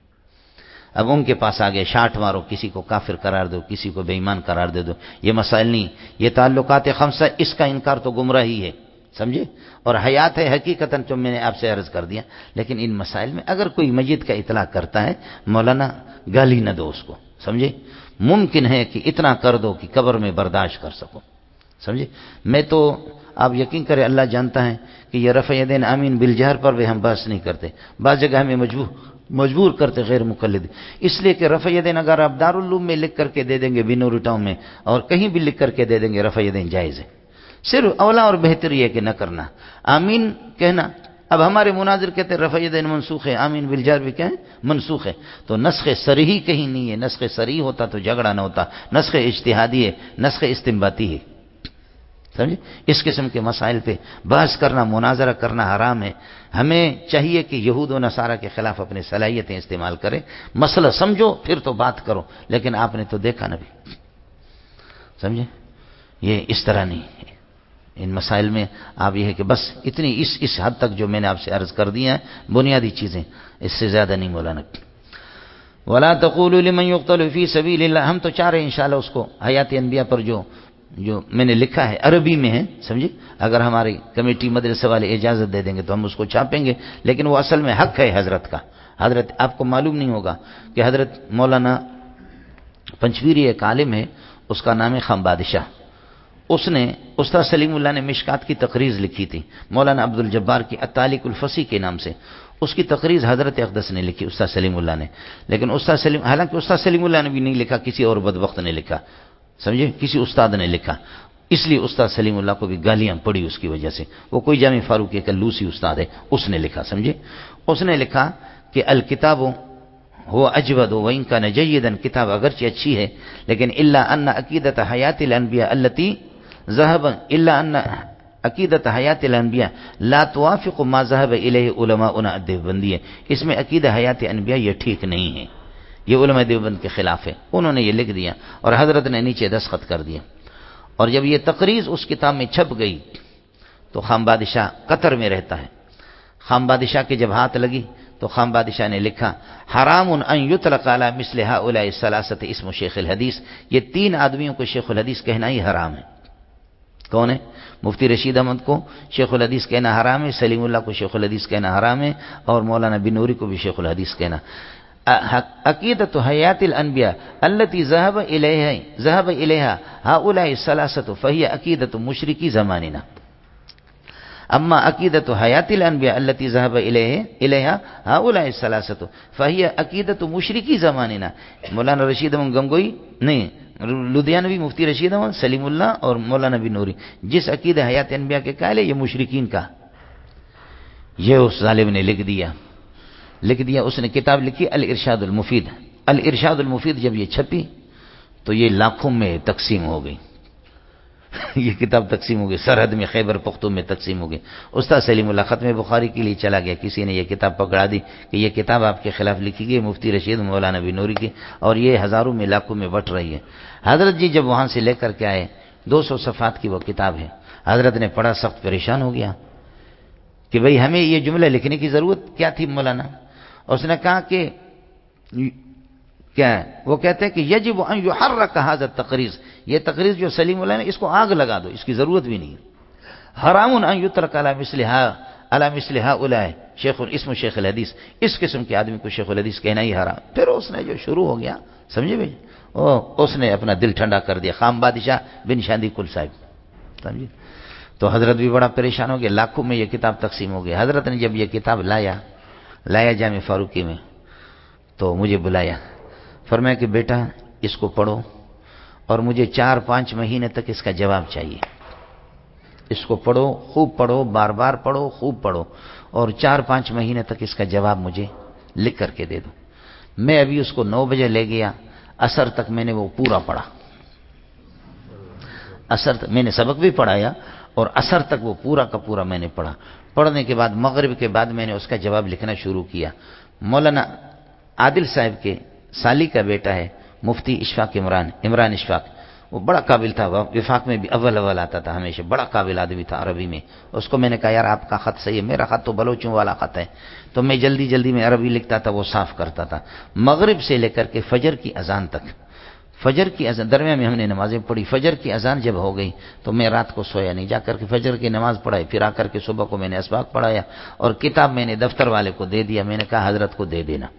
اب ان کے پاس آگے شاٹ مارو، کسی کو کافر قرار دو، کسی کو بے ایمان قرار دے دو. یہ مسائل نہیں. یہ تعلقات خمسہ، اس کا انکار تو گمراہی ہے، سمجھے؟ اور حیات ہے حقیقتاً، جو میں نے آپ سے عرض کر دیا. لیکن ان مسائل میں اگر کوئی میت کا اطلاق کرتا ہے، مولانا گالی نہ دو اس کو، سمجھے؟ ممکن ہے کہ اتنا کر دو کہ قبر میں برداشت کر سکو، سمجھے؟ میں تو آپ یقین کریں اللہ جانتا ہے کہ یہ رفع یدین آمین بالجہر پر بھی ہم بحث نہیں کرتے. بعض جگہ ہمیں مجبور کرتے غیر مقلد، اس لیے کہ رفع یدین اگر آپ دارالعلوم میں لکھ کر کے دے دیں گے، بنور ٹاؤن میں اور کہیں بھی لکھ کر کے دے دیں گے، رفع یدین جائز ہے. صرف اولا اور بہتر یہ کہ نہ کرنا آمین کہنا. اب ہمارے مناظر کہتے ہیں رفع یدین منسوخ ہے، آمین بالجہر بھی کہیں منسوخ ہے. تو نسخ صریح کہیں نہیں ہے. نسخ صریح ہوتا تو جھگڑا نہ ہوتا. نسخ اجتہادی ہے، نسخ استنباطی ہے، سمجھے؟ اس قسم کے مسائل پہ بحث کرنا، مناظرہ کرنا حرام ہے. ہمیں چاہیے کہ یہود و نصارہ کے خلاف اپنی صلاحیتیں استعمال کریں. مسئلہ سمجھو پھر تو بات کرو، لیکن آپ نے تو دیکھا نہ بھی، سمجھے؟ یہ اس طرح نہیں ہے. ان مسائل میں آپ یہ ہے کہ بس اتنی اس حد تک جو میں نے آپ سے عرض کر دی ہیں بنیادی چیزیں، اس سے زیادہ نہیں مولانا. وَلَا تَقُولُوا لِمَنْ يُقْتَلُ فِي سَبِيلِ اللَّهِ. ہم تو چاہ رہے ہیں انشاءاللہ اس کو حیات انبیاء پر جو میں نے لکھا ہے عربی میں ہے، سمجھے؟ اگر ہماری کمیٹی مدرسے والے اجازت دے دیں گے تو ہم اس کو چھاپیں گے. لیکن وہ اصل میں حق ہے حضرت کا. حضرت آپ کو معلوم نہیں ہوگا کہ حضرت مولانا پنچویری ایک عالم ہے، اس کا نام ہے خان بادشاہ. اس نے استاد سلیم اللہ نے مشکات کی تقریض لکھی تھی مولانا عبد الجبار کی التعلیق الفصیح کے نام سے. اس کی تقریض حضرت اقدس نے لکھی، استاد سلیم اللہ نے. لیکن حالانکہ استاد سلیم اللہ نے بھی نہیں لکھا، کسی اور بدبخت نے لکھا، سمجھے؟ کسی استاد نے لکھا. اس لیے استاد سلیم اللہ کو بھی گالیاں پڑی اس کی وجہ سے. وہ کوئی جامع فاروقی کا لوسی استاد ہے، اس نے لکھا، سمجھے؟ اس نے لکھا کہ الکتاب هو اجود وان كان جيدا. کتاب اگرچہ اچھی ہے لیکن الا ان عقیدت حیات الانبیاء التي ذهب الا ان عقیدت حیات الانبیاء لا توافق ما ذهب الیہ علماؤنا الدیوبندی. اس میں عقیدہ حیات انبیاء یہ ٹھیک نہیں ہے، یہ علماء دیوبند کے خلاف ہے. انہوں نے یہ لکھ دیا اور حضرت نے نیچے دستخط کر دیا. اور جب یہ تقریض اس کتاب میں چھپ گئی تو خان بادشاہ قطر میں رہتا ہے. خان بادشاہ کے جب ہاتھ لگی تو خان بادشاہ نے لکھا حرام ان یطلق علی مثل هؤلاء الثلاثه اسم شیخ الحدیث. یہ تین آدمیوں کو شیخ الحدیث کہنا ہی حرام ہے. کون ہے؟ مفتی رشید احمد کو شیخ الحدیث کہنا حرام ہے، سلیم اللہ کو شیخ الحدیث کہنا حرام ہے، اور مولانا بنوری کو بھی شیخ الحدیث کہنا. عقیدت حیات الانبیاء التي ذهب الیہا هؤلاء الثلاثه فهي عقیدت مشرکی زماننا. اما عقیدۃ حیات الانبیاء التي ذهب الیہا هؤلاء الثلاثه فهي عقیدۃ مشرکی زماننا. مولانا رشید احمد گنگوئی نہیں، لدھیانوی مفتی رشید احمد، سلیم اللہ اور مولانا نبی نوری جس عقیدہ حیات انبیاء کے قائل ہے، یہ مشرکین کا. یہ اس ظالم نے لکھ دیا. اس نے کتاب لکھی الارشاد المفید. الارشاد المفید جب یہ چھپی تو یہ لاکھوں میں تقسیم ہو گئی. یہ کتاب تقسیم ہو گئی، سرحد میں خیبر پختون میں تقسیم ہو گئی. استاد سلیم اللہ ختم بخاری کے لیے چلا گیا، کسی نے یہ کتاب پکڑا دی کہ یہ کتاب آپ کے خلاف لکھی گئی مفتی رشید مولانا نبی نوری کی، اور یہ ہزاروں میں لاکھوں میں بٹ رہی ہے. حضرت جی جب وہاں سے لے کر کے آئے، 200 صفحات کی وہ کتاب ہے. حضرت نے پڑھا، سخت پریشان ہو گیا کہ بھئی ہمیں یہ جملہ لکھنے کی ضرورت کیا تھی مولانا. اس نے کہا کہ کیا ہے؟ وہ کہتے ہیں کہ یجب ان یحرک ھذا التقریض، یہ تقریض جو سلیم اللہ نے، اس کو آگ لگا دو، اس کی ضرورت بھی نہیں. حرام ان یترک علی مثل ہؤلاء شیخ اسم شیخ الحدیث، اس قسم کے آدمی کو شیخ الحدیث کہنا ہی حرام. پھر اس نے جو شروع ہو گیا، سمجھے بھائی، اس نے اپنا دل ٹھنڈا کر دیا، خام بادشاہ بن شاندی کل صاحب، سمجھے. تو حضرت بھی بڑا پریشان ہو گیا، لاکھوں میں یہ کتاب تقسیم ہو گئی. حضرت نے جب یہ کتاب لایا جامع فاروقی میں، تو مجھے بلایا، فرمایا کہ بیٹا اس کو پڑھو اور مجھے 4-5 مہینے تک اس کا جواب چاہیے. اس کو پڑھو، خوب پڑھو، بار بار پڑھو، خوب پڑھو، اور 4-5 مہینے تک اس کا جواب مجھے لکھ کر کے دے دو. میں ابھی اس کو 9 بجے لے گیا، عصر تک میں نے وہ پورا پڑھا. عصر تک میں نے سبق بھی پڑھایا اور عصر تک وہ پورا کا پورا میں نے پڑھا. پڑھنے کے بعد مغرب کے بعد میں نے اس کا جواب لکھنا شروع کیا. مولانا عادل صاحب کے سالی کا بیٹا ہے مفتی اشفاق عمران اشفاق، وہ بڑا قابل تھا، وفاق میں بھی اول آتا تھا ہمیشہ، بڑا قابل آدمی تھا عربی میں. اس کو میں نے کہا یار آپ کا خط صحیح ہے، میرا خط تو بلوچوں والا خط ہے، تو میں جلدی میں عربی لکھتا تھا، وہ صاف کرتا تھا. مغرب سے لے کر کے فجر کی اذان تک، فجر کی اذان درمیان میں ہم نے نمازیں پڑھی. فجر کی اذان جب ہو گئی تو میں رات کو سویا نہیں، جا کر کے فجر کی نماز پڑھائی، پھر آ کر کے صبح کو میں نے اسباق پڑھایا اور کتاب میں نے دفتر والے کو دے دیا. میں نے کہا حضرت کو دے دینا.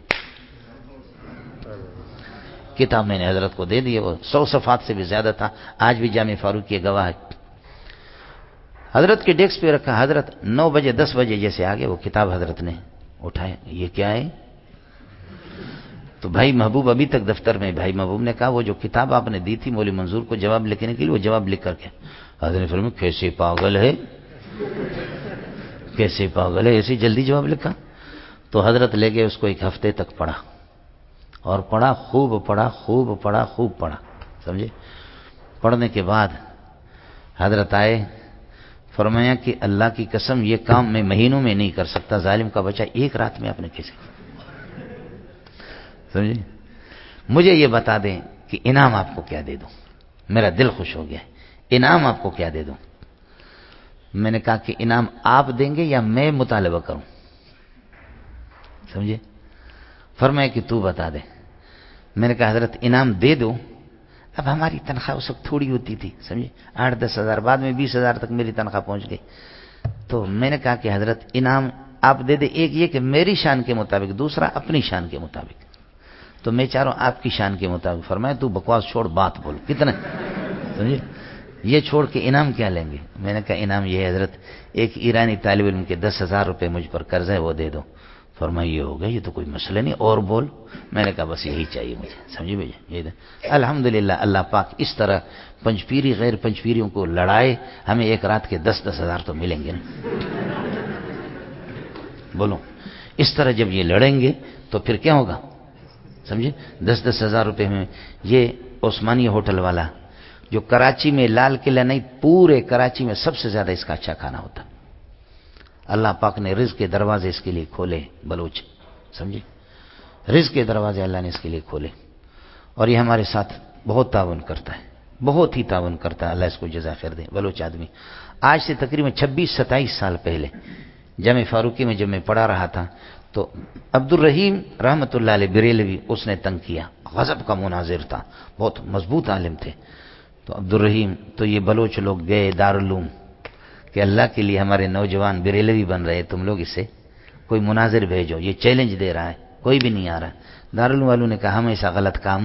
کتاب میں نے حضرت کو دے دی، وہ 100 صفحات سے بھی زیادہ تھا. آج بھی جامع فاروق کی گواہ ہے. حضرت کے ڈیسک پہ رکھا. حضرت 9 بجے 10 بجے جیسے آگے وہ کتاب حضرت نے اٹھائے. یہ کیا ہے؟ تو بھائی محبوب ابھی تک دفتر میں. بھائی محبوب نے کہا وہ جو کتاب آپ نے دی تھی مولوی منظور کو جواب لکھنے کے لیے، وہ جواب لکھ کر کے. حضرت نے فرمایا کیسے پاگل ہے، کیسے پاگل ہے، ایسی جلدی جواب لکھا. تو حضرت لے گئے، اس کو 1 ہفتے تک پڑھا اور پڑھا، خوب پڑھا، سمجھے. پڑھنے کے بعد حضرت آئے، فرمایا کہ اللہ کی قسم یہ کام میں مہینوں میں نہیں کر سکتا، ظالم کا بچہ 1 رات میں آپ نے کیسے، سمجھے. مجھے یہ بتا دیں کہ انعام آپ کو کیا دے دوں. میرا دل خوش ہو گیا. انعام آپ کو کیا دے دوں؟ میں نے کہا کہ انعام آپ دیں گے یا میں مطالبہ کروں، سمجھے. فرمایا کہ تو بتا دے. میں نے کہا حضرت انعام دے دو. اب ہماری تنخواہ اس وقت تھوڑی ہوتی تھی، سمجھے، 8-10 ہزار، بعد میں 20 ہزار تک میری تنخواہ پہنچ گئی. تو میں نے کہا کہ حضرت انعام آپ دے دے، ایک یہ کہ میری شان کے مطابق، دوسرا اپنی شان کے مطابق. تو میں چاہ رہا ہوں آپ کی شان کے مطابق. فرمایا تو بکواس چھوڑ، بات بول. کتنا، سمجھے، یہ چھوڑ کے انعام کیا لیں گے؟ میں نے کہا انعام یہ ہے حضرت، ایک ایرانی طالب علم کے 10,000 روپے مجھ پر قرض ہے، وہ دے دو. فرمایا یہ ہو گیا، یہ تو کوئی مسئلہ نہیں، اور بول. میں نے کہا بس یہی چاہیے مجھے، سمجھے بھائی. یہ الحمدللہ اللہ پاک اس طرح پنجپیری غیر پنجپیریوں کو لڑائے، ہمیں 1 رات کے 10-10 ہزار تو ملیں گے نا. بولو، اس طرح جب یہ لڑیں گے تو پھر کیا ہوگا، سمجھے. 10-10 ہزار روپے میں یہ عثمانی ہوٹل والا جو کراچی میں، لال قلعہ نہیں پورے کراچی میں سب سے زیادہ اس کا اچھا کھانا ہوتا. اللہ پاک نے رزق کے دروازے اس کے لیے کھولے. بلوچ، سمجھے، رزق کے دروازے اللہ نے اس کے لیے کھولے. اور یہ ہمارے ساتھ بہت تعاون کرتا ہے، بہت ہی تعاون کرتا ہے. اللہ اس کو جزا خیر دے. بلوچ آدمی. آج سے تقریباً 26-27 سال پہلے جامع فاروقی میں جب میں پڑھا رہا تھا تو عبدالرحیم رحمۃ اللہ علیہ بریلوی اس نے تنگ کیا. غضب کا مناظر تھا، بہت مضبوط عالم تھے. تو عبدالرحیم، تو یہ بلوچ لوگ گئے دارالعلوم کہ اللہ کے لیے ہمارے نوجوان بریلوی بن رہے، تم لوگ اسے کوئی مناظر بھیجو، یہ چیلنج دے رہا ہے، کوئی بھی نہیں آ رہا. دارالعلوم والوں نے کہا ہم ایسا غلط کام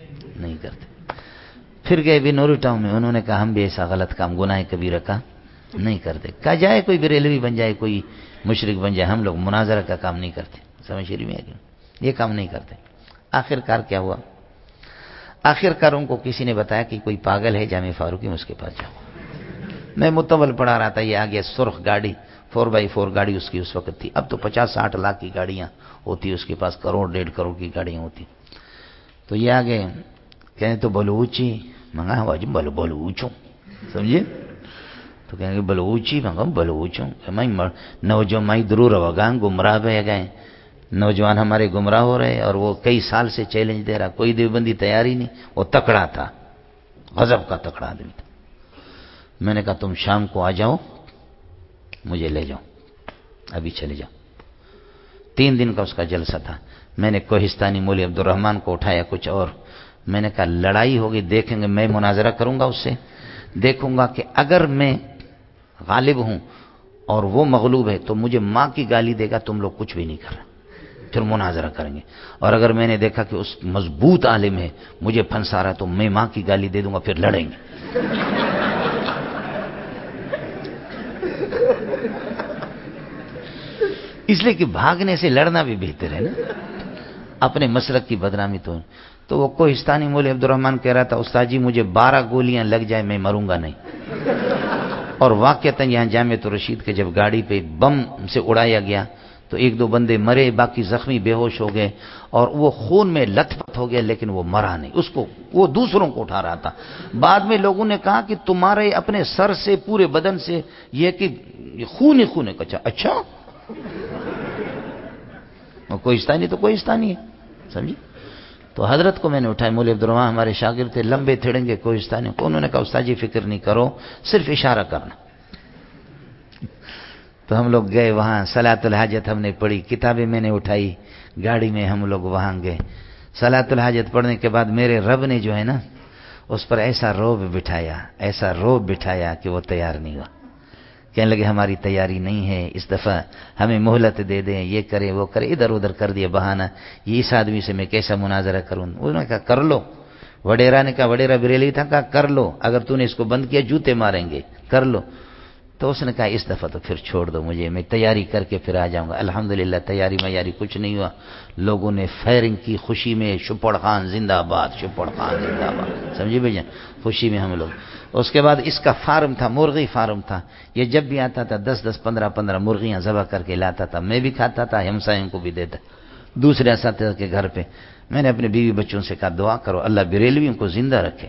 نہیں کرتے. پھر گئے بھی نوری ٹاؤن میں، انہوں نے کہا ہم بھی ایسا غلط کام، گناہ کبیرہ کا نہیں کرتے. کہا جائے کوئی بریلوی بن جائے, کوئی مشرک بن جائے, ہم لوگ مناظرہ کا کام نہیں کرتے. سمجھ رہی میں یہ کام نہیں کرتے. آخر کار کیا ہوا؟ آخر کار ان کو کسی نے بتایا کہ کوئی پاگل ہے جامع فاروقی میں, اس کے پاس جاؤ. میں متول پڑھا رہا تھا, یہ آ گیا سرخ گاڑی, 4x4 گاڑی اس کی اس وقت تھی. اب تو 50-60 لاکھ کی گاڑیاں ہوتی, اس کے پاس 1-1.5 کروڑ کی گاڑیاں ہوتی. تو یہ آگے کہیں تو بلوچی منگا ہوا جی, بلوچوں سمجھے. تو کہیں گے بلوچی منگا بلوچوں. میں نوجوان ضرور ہوگا, گمراہ بہ گئے نوجوان ہمارے, گمراہ ہو رہے. اور وہ کئی سال سے چیلنج دے رہا, کوئی دیوبندی تیاری نہیں. وہ تکڑا تھا, غضب کا تکڑا آدمی تھا. میں نے کہا تم شام کو آ جاؤ, مجھے لے جاؤ, ابھی چلے جاؤ. 3 دن کا اس کا جلسہ تھا. میں نے کوہستانی مولوی عبد الرحمان کو اٹھایا, کچھ اور. میں نے کہا لڑائی ہوگی, دیکھیں گے. میں مناظرہ کروں گا اس سے, دیکھوں گا کہ اگر میں غالب ہوں اور وہ مغلوب ہے تو مجھے ماں کی گالی دے گا, تم لوگ کچھ بھی نہیں کر رہے, پھر مناظرہ کریں گے. اور اگر میں نے دیکھا کہ اس مضبوط عالم ہے, مجھے پھنسا رہا, تو میں ماں کی گالی دے دوں گا, پھر لڑیں گے. اس لیے کہ بھاگنے سے لڑنا بھی بہتر ہے نا, اپنے مسلک کی بدنامی. تو وہ کوہستانی مولوی عبد الرحمان کہہ رہا تھا, استاد جی مجھے 12 گولیاں لگ جائے میں مروں گا نہیں. اور واقعتاً یہاں جامعۃ الرشید کے جب گاڑی پہ بم سے اڑایا گیا تو 1-2 بندے مرے, باقی زخمی بے ہوش ہو گئے, اور وہ خون میں لت پت ہو گیا, لیکن وہ مرا نہیں. اس کو وہ دوسروں کو اٹھا رہا تھا. بعد میں لوگوں نے کہا کہ تمہارے اپنے سر سے پورے بدن سے یہ کہ خون ہی خون ہے. اچھا کوہستانی تو کوہستانی ہے, سمجھی. تو حضرت کو میں نے اٹھایا, مولوی عبد الرحمان ہمارے شاگرد تھے, لمبے تھڑنگے کوہستانی کو. انہوں نے کہا استاد جی فکر نہیں کرو, صرف اشارہ کرنا. تو ہم لوگ گئے وہاں, صلاۃ الحاجت ہم نے پڑھی, کتابیں میں نے اٹھائی, گاڑی میں ہم لوگ وہاں گئے. صلاۃ الحاجت پڑھنے کے بعد میرے رب نے جو ہے نا اس پر ایسا روب بٹھایا, ایسا روب بٹھایا کہ وہ تیار نہیں ہوا. کہنے لگے ہماری تیاری نہیں ہے, اس دفعہ ہمیں مہلت دے دیں, یہ کرے وہ کرے. ادھر ادھر کر دیا بہانہ, یہ اس آدمی سے میں کیسا مناظرہ کروں. انہوں نے کہا کر لو. وڈیرا نے کہا, وڈیرا بریلوی تھا, کہا کر لو, اگر تو نے اس کو بند کیا جوتے ماریں گے, کر لو. تو اس نے کہا اس دفعہ تو پھر چھوڑ دو مجھے, میں تیاری کر کے پھر آ جاؤں گا. الحمدللہ تیاری میاری کچھ نہیں ہوا. لوگوں نے فائرنگ کی خوشی میں, شپڑ خان زندہ باد, شپڑ خان زندہ باد, سمجھے بھائی جان, خوشی میں ہم لوگ. اس کے بعد اس کا فارم تھا, مرغی فارم تھا. یہ جب بھی آتا تھا 10-10, 15-15 مرغیاں ذبح کر کے لاتا تھا. میں بھی کھاتا تھا, ہمسایوں کو بھی دیتا, دوسرے اساتذہ کے گھر پہ. میں نے اپنے بیوی بچوں سے کہا دعا کرو اللہ بریلویوں کو زندہ رکھے,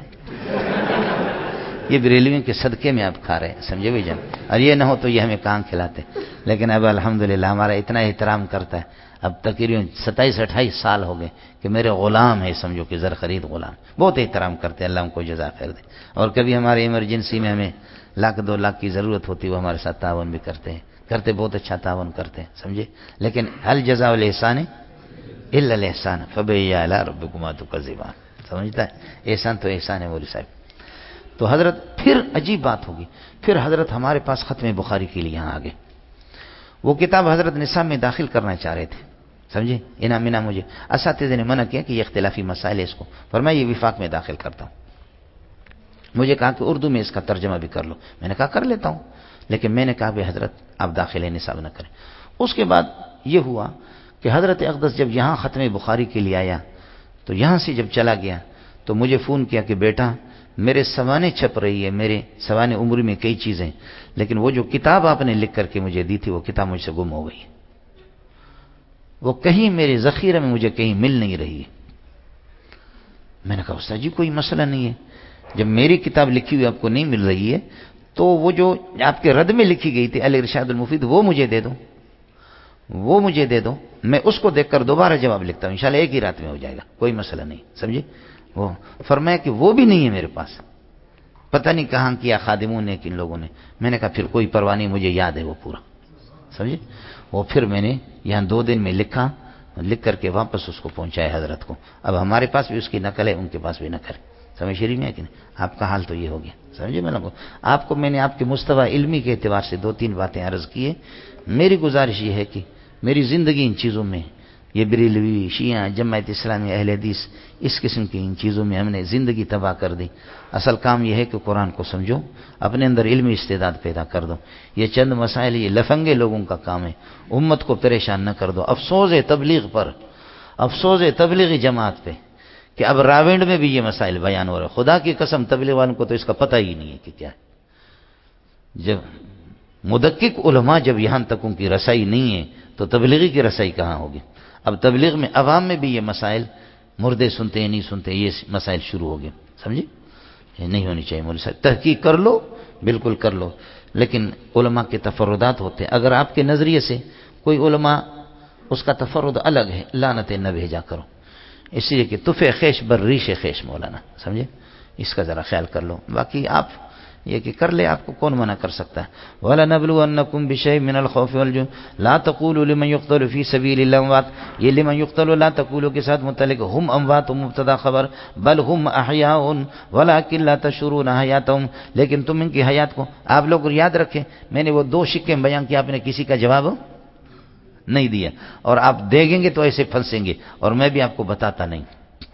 یہ بریلویوں کے صدقے میں آپ کھا رہے ہیں, سمجھے بھائی جان. اور یہ نہ ہو تو یہ ہمیں کہاں کھلاتے. لیکن اب الحمدللہ ہمارا اتنا احترام کرتا ہے. اب تقریباً 27-28 سال ہو گئے کہ میرے غلام ہے, سمجھو کہ زر خرید غلام. بہت احترام کرتے ہیں, اللہ ان کو جزا خیر دے. اور کبھی ہمارے ایمرجنسی میں ہمیں 1-2 لاکھ کی ضرورت ہوتی, وہ ہمارے ساتھ تعاون بھی کرتے ہیں, بہت اچھا تعاون کرتے ہیں, سمجھے. لیکن هل جزاء الاحسان الا الاحسان فبأي آلاء ربكما تكذبان, سمجھتا ہے. احسان تو احسان ہے مولوی صاحب. تو حضرت پھر عجیب بات ہوگی, پھر حضرت ہمارے پاس ختم بخاری کے لیے یہاں آ گئے. وہ کتاب حضرت نصاب میں داخل کرنا چاہ رہے تھے, سمجھے. انعام مجھے اساتذہ نے منع کیا کہ یہ اختلافی مسائل ہے, اس کو فرمایا یہ وفاق میں داخل کرتا ہوں. مجھے کہا کہ اردو میں اس کا ترجمہ بھی کر لو. میں نے کہا کر لیتا ہوں, لیکن میں نے کہا کہ حضرت آپ داخل نصاب نہ کریں. اس کے بعد یہ ہوا کہ حضرت اقدس جب یہاں ختم بخاری کے لیے آیا تو یہاں سے جب چلا گیا تو مجھے فون کیا کہ بیٹا میرے سوانے چھپ رہی ہے, میرے سوانے عمر میں کئی چیزیں, لیکن وہ جو کتاب آپ نے لکھ کر کے مجھے دی تھی وہ کتاب مجھ سے گم ہو گئی, وہ کہیں میرے ذخیرے میں مجھے کہیں مل نہیں رہی ہے. میں نے کہا استاد جی کوئی مسئلہ نہیں ہے, جب میری کتاب لکھی ہوئی آپ کو نہیں مل رہی ہے تو وہ جو آپ کے رد میں لکھی گئی تھی الارشاد المفید, وہ مجھے دے دو, وہ مجھے دے دو, میں اس کو دیکھ کر دوبارہ جواب لکھتا ہوں, انشاءاللہ ایک ہی رات میں ہو جائے گا, کوئی مسئلہ نہیں, سمجھے. وہ فرمایا کہ وہ بھی نہیں ہے میرے پاس, پتہ نہیں کہاں کیا خادموں نے, کن لوگوں نے. میں نے کہا پھر کوئی پرواہ نہیں, مجھے یاد ہے وہ پورا, سمجھے. وہ پھر میں نے یہاں 2 دن میں لکھا, لکھ کر کے واپس اس کو پہنچایا حضرت کو. اب ہمارے پاس بھی اس کی نقل ہے, ان کے پاس بھی نقل ہے, سمجھ شریف میں ہے کہ نہیں. آپ کا حال تو یہ ہو گیا, سمجھے. میں نے آپ کے مستوی علمی کے اعتبار سے 2-3 باتیں عرض کی ہے. میری گزارش یہ ہے کہ میری زندگی ان چیزوں میں یہ بریلوی، شیعہ، جماعت اسلامی، اہل حدیث، اس قسم کی ان چیزوں میں ہم نے زندگی تباہ کر دی۔ اصل کام یہ ہے کہ قرآن کو سمجھو، اپنے اندر علمی استعداد پیدا کر دو۔ یہ چند مسائل یہ لفنگے لوگوں کا کام ہے، امت کو پریشان نہ کر دو۔ افسوس ہے تبلیغ پر، افسوس ہے تبلیغی جماعت پہ کہ اب راونڈ میں بھی یہ مسائل بیان ہو رہے ہیں۔ خدا کی قسم تبلیغ والوں کو تو اس کا پتہ ہی نہیں ہے کہ کیا ہے۔ جب مدقق علماء جب یہاں تک ان کی رسائی نہیں ہے تو تبلیغی کی رسائی کہاں ہوگی؟ اب تبلیغ میں عوام میں بھی یہ مسائل، مردے سنتے ہیں نہیں سنتے، یہ مسائل شروع ہو گئے، سمجھے؟ یہ نہیں ہونی چاہیے مولوی صاحب۔ تحقیق کر لو، بالکل کر لو، لیکن علماء کے تفردات ہوتے ہیں۔ اگر آپ کے نظریے سے کوئی علماء اس کا تفرد الگ ہے، لعنتیں نہ بھیجا کرو، اس لیے کہ تفے خیش بر ریش خیش، مولانا سمجھے؟ اس کا ذرا خیال کر لو۔ باقی آپ یہ کہ کر لے، آپ کو کون منع کر سکتا ہے؟ وَلَنَبْلُوَنَّكُمْ بِشَيْءٍ مِّنَ الْخَوْفِ وَالْجُوعِ لَا تَقُولُوا لِمَن يُقْتَلُ فِي سَبِيلِ اللَّهِ أَمْوَاتٌ، یہ لمن يقتل لا تقولوا کے ساتھ متعلق، ہم اموات مبتدا خبر، بل ہم احیاء ولکن لا تشعرون حیاتهم، لیکن تم ان کی حیات کو آپ لوگ یاد رکھیں۔ میں نے وہ دو شکیں بیان کیا، آپ نے کسی کا جواب نہیں دیا، اور آپ دیکھیں گے تو ایسے پھنسیں گے، اور میں بھی آپ کو بتاتا نہیں۔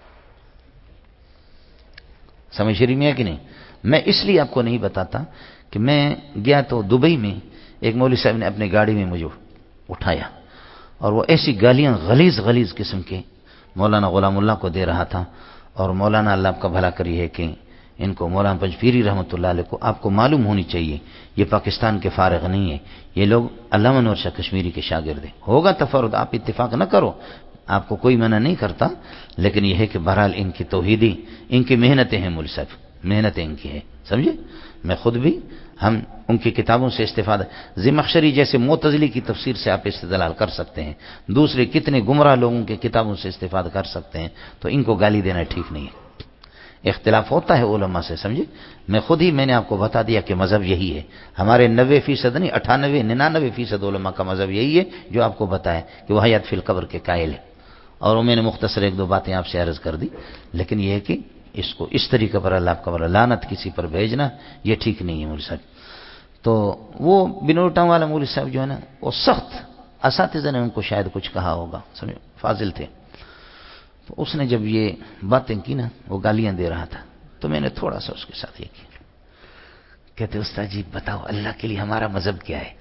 سمجھ شریف میں ہے کہ نہیں؟ میں اس لیے آپ کو نہیں بتاتا کہ میں گیا تو دبئی میں ایک مولوی صاحب نے اپنی گاڑی میں مجھے اٹھایا، اور وہ ایسی گالیاں غلیظ غلیظ قسم کے مولانا غلام اللہ کو دے رہا تھا۔ اور مولانا اللہ آپ کا بھلا کری ہے کہ ان کو مولانا پنجپیری رحمۃ اللہ علیہ کو آپ کو معلوم ہونی چاہیے، یہ پاکستان کے فارغ نہیں ہے، یہ لوگ علامہ انور شاہ کشمیری کے شاگرد ہیں۔ ہوگا تفرد، آپ اتفاق نہ کرو، آپ کو کوئی منع نہیں کرتا، لیکن یہ ہے کہ بہرحال ان کی توحیدی، ان کی محنتیں ہیں مول صاحب، محنتیں ان کی ہیں، سمجھے؟ میں خود بھی، ہم ان کی کتابوں سے استفادہ، زمخشری جیسے معتزلی کی تفسیر سے آپ استدلال کر سکتے ہیں، دوسرے کتنے گمراہ لوگوں کے کتابوں سے استفادہ کر سکتے ہیں، تو ان کو گالی دینا ٹھیک نہیں ہے۔ اختلاف ہوتا ہے علماء سے، سمجھے؟ میں نے آپ کو بتا دیا کہ مذہب یہی ہے، ہمارے 90% نہیں 98 99% علماء کا مذہب یہی ہے جو آپ کو بتایا کہ وہ حیات فی القبر کے قائل ہے۔ اور میں نے مختصر ایک دو باتیں آپ سے عرض کر دی، لیکن یہ ہے کہ اس کو اس طریقے پر اللہ کا لعنت کسی پر بھیجنا یہ ٹھیک نہیں ہے مولوی صاحب۔ تو وہ بنوٹا والا مولوی صاحب جو ہے نا، وہ سخت اساتذہ نے ان کو شاید کچھ کہا ہوگا، سمجھے؟ فاضل تھے، تو اس نے جب یہ باتیں کی نا، وہ گالیاں دے رہا تھا، تو میں نے تھوڑا سا اس کے ساتھ یہ کیا، کہتے استاد جی بتاؤ اللہ کے لیے ہمارا مذہب کیا ہے؟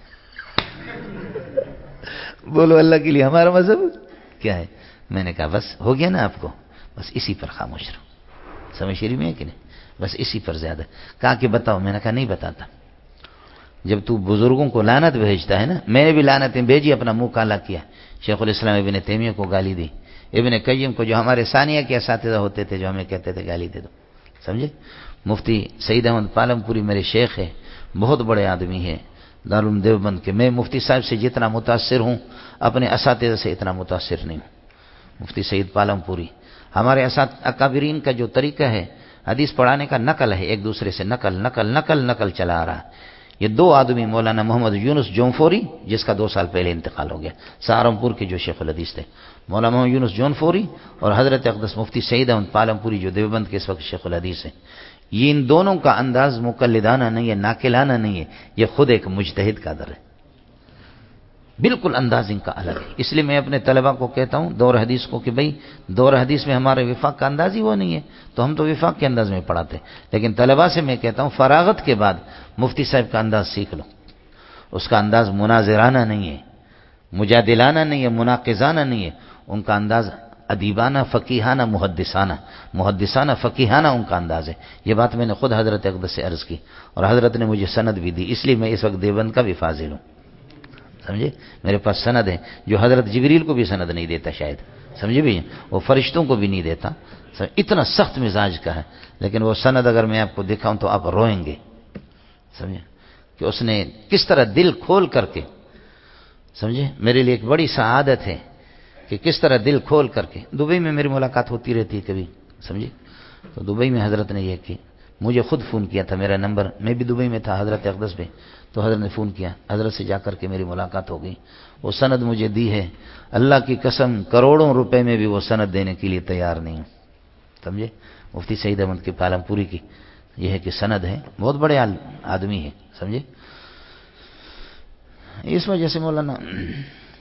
بولو اللہ کے لیے ہمارا مذہب کیا ہے؟ میں نے کہا بس ہو گیا نا آپ کو، بس اسی پر خاموش رہو۔ سمجھ شریف میں ہے کہ نہیں؟ بس اسی پر زیادہ کہا کہ بتاؤ، میں نے کہا نہیں بتاتا۔ جب تو بزرگوں کو لعنت بھیجتا ہے نا، میں نے بھی لعنتیں بھیجی، اپنا منہ کالا کیا، شیخ الاسلام ابن تیمیہ کو گالی دی، ابن قیم کو جو ہمارے ثانیہ کے اساتذہ ہوتے تھے جو ہمیں کہتے تھے گالی دے دو، سمجھے؟ مفتی سعید احمد پالم پوری میرے شیخ ہے، بہت بڑے آدمی ہیں دارالعلوم دیوبند کے۔ میں مفتی صاحب سے جتنا متاثر ہوں اپنے اساتذہ سے اتنا متاثر نہیں ہوں۔ مفتی سعید پالم پوری ہمارے اکابرین کا جو طریقہ ہے حدیث پڑھانے کا، نقل ہے، ایک دوسرے سے نقل نقل نقل نقل چلا آ رہا ہے۔ یہ دو آدمی، مولانا محمد یونس جونفوری جس کا 2 سال پہلے انتقال ہو گیا، سہارنپور کے جو شیخ الحدیث تھے، مولانا محمد یونس جونفوری، اور حضرت اقدس مفتی سعید احمد پالم پوری جو دیوبند کے اس وقت شیخ الحدیث ہیں، یہ ان دونوں کا انداز مقلدانہ نہیں ہے، ناقلانہ نہیں ہے، یہ خود ایک مجتہد کا در ہے، بالکل انداز ان کا الگ ہے۔ اس لیے میں اپنے طلباء کو کہتا ہوں دور حدیث کو کہ بھئی دور حدیث میں ہمارے وفاق کا انداز ہی وہ نہیں ہے، تو ہم تو وفاق کے انداز میں پڑھاتے ہیں، لیکن طلباء سے میں کہتا ہوں فراغت کے بعد مفتی صاحب کا انداز سیکھ لو، اس کا انداز مناظرانہ نہیں ہے، مجادلانہ نہیں ہے، مناقضانہ نہیں ہے، ان کا انداز ادیبانہ، فقیحانہ، محدثانہ فقیحانہ ان کا انداز ہے۔ یہ بات میں نے خود حضرت اقدس سے عرض کی، اور حضرت نے مجھے سند بھی دی، اس لیے میں اس وقت دیوبند کا بھی فاضل ہوں، سمجھے؟ میرے پاس سند ہے جو حضرت جبریل کو بھی سند نہیں دیتا شاید، سمجھے بھی؟ وہ فرشتوں کو بھی نہیں دیتا، اتنا سخت مزاج کا ہے، لیکن وہ سند اگر میں آپ کو دکھاؤں تو آپ روئیں گے، سمجھے؟ کہ اس نے کس طرح دل کھول کر کے، سمجھے؟ میرے لیے ایک بڑی سعادت ہے کہ کس طرح دل کھول کر کے، دبئی میں میری ملاقات ہوتی رہتی ہے کبھی، سمجھے؟ تو دبئی میں حضرت نے یہ کہ مجھے خود فون کیا تھا، میرا نمبر، میں بھی دبئی میں تھا حضرت اقدس پہ، تو حضرت نے فون کیا، حضرت سے جا کر کے میری ملاقات ہو گئی، وہ سند مجھے دی ہے، اللہ کی قسم کروڑوں روپے میں بھی وہ سند دینے کے لیے تیار نہیں ہوں، سمجھے؟ مفتی سعید احمد کی پالم پوری کی یہ ہے کہ سند ہے، بہت بڑے آدمی ہے، سمجھے؟ اس وجہ سے مولانا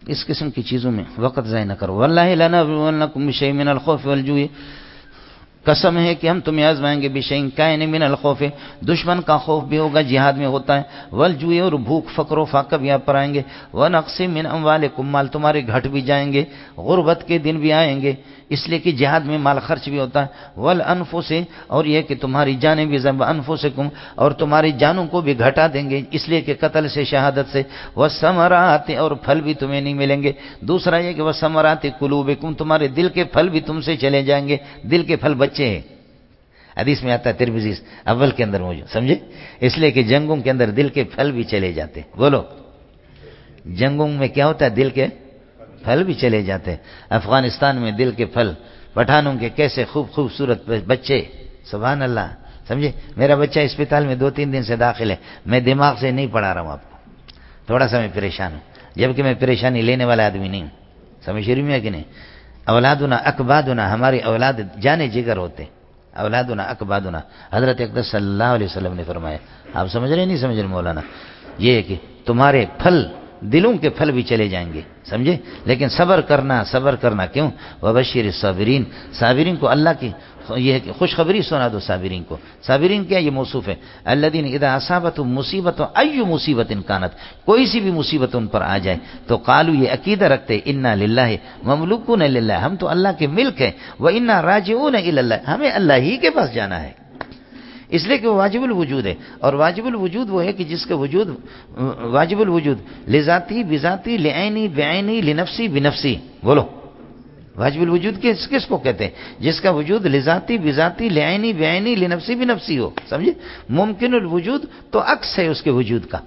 اس قسم کی چیزوں میں وقت ضائع نہ کرو. واللہ لنبلونکم بشیء من الخوف والجوع، قسم ہے کہ ہم تمہیں آزمائیں گے بشیء کائن من الخوف، دشمن کا خوف بھی ہوگا، جہاد میں ہوتا ہے، والجوع اور بھوک، فقر و فاقہ بھی آپ پر آئیں گے، ونقص من اموالکم، مال تمہارے گھٹ بھی جائیں گے، غربت کے دن بھی آئیں گے، اس لیے کہ جہاد میں مال خرچ بھی ہوتا ہے، والانفس، اور یہ کہ تمہاری جانیں بھی انفسکم، اور تمہاری جانوں کو بھی گھٹا دیں گے، اس لیے کہ قتل سے، شہادت سے، والثمرات، اور پھل بھی تمہیں نہیں ملیں گے. دوسرا یہ کہ والثمرات قلوبکم، تمہارے دل کے پھل بھی تم سے چلے جائیں گے. دل کے پھل بچے ہیں، حدیث میں آتا ہے ترمذی اول کے اندر موجود، سمجھے؟ اس لیے کہ جنگوں کے اندر دل کے پھل بھی چلے جاتے. بولو، جنگوں میں کیا ہوتا ہے؟ دل کے پھل بھی چلے جاتے ہیں. افغانستان میں دل کے پھل، پٹھانوں کے کیسے خوبصورت بچے، سبحان اللہ، سمجھے؟ میرا بچہ اسپتال میں 2-3 دن سے داخل ہے، میں دماغ سے نہیں پڑھا رہا ہوں آپ کو، تھوڑا سا میں پریشان ہوں، جبکہ میں پریشانی لینے والا آدمی نہیں ہوں. سمجھ رہی میں کہ نہیں؟ اولادنا اکبادنا، ہماری اولاد جانے جگر ہوتے، اولادنا اکبادنا، حضرت اقدس صلی اللہ علیہ وسلم نے فرمایا. آپ سمجھ رہے نہیں سمجھ رہے مولانا؟ یہ ہے کہ تمہارے پھل، دلوں کے پھل بھی چلے جائیں گے، سمجھے؟ لیکن صبر کرنا، صبر کرنا. کیوں؟ وبشر الصابرین، صابرین کو اللہ کی یہ ہے کہ خوشخبری سنا دو صابرین کو. صابرین کیا؟ یہ موصوف ہے، الذین اذا اصابتهم مصیبت، ای مصیبت کانت، کوئی سی بھی مصیبت ان پر آ جائے تو قالوا، یہ عقیدہ رکھتے، انا للہ مملوکون للہ، ہم تو اللہ کے ملک ہیں، وانا راجعون الی اللہ، ہمیں اللہ ہی کے پاس جانا ہے. اس لیے کہ وہ واجب الوجود ہے، اور واجب الوجود وہ ہے کہ جس کا وجود واجب الوجود لذاتی بذاتی لعینی بعینی لنفسی بنفسی. بولو، واجب الوجود کس کو کہتے ہیں؟ جس کا وجود لذاتی بذاتی لعینی بعینی لنفسی بنفسی ہو، سمجھے؟ ممکن الوجود تو عکس ہے اس کے وجود کا،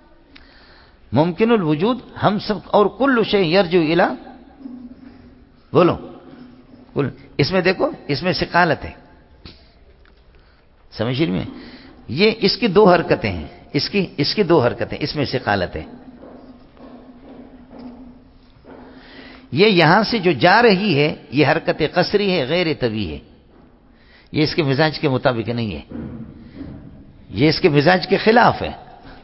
ممکن الوجود ہم سب، اور کل شیء یرجو الی، بولو کل، اس میں دیکھو، اس میں ثقالت ہے، سمجھ رہی میں؟ یہ اس کی 2 حرکتیں ہیں، اس کی 2 حرکتیں، اس میں ثقالت ہے. یہ یہاں سے جو جا رہی ہے یہ حرکت قصری ہے، غیر طبیعی ہے، یہ اس کے مزاج کے مطابق نہیں ہے، یہ اس کے مزاج کے خلاف ہے،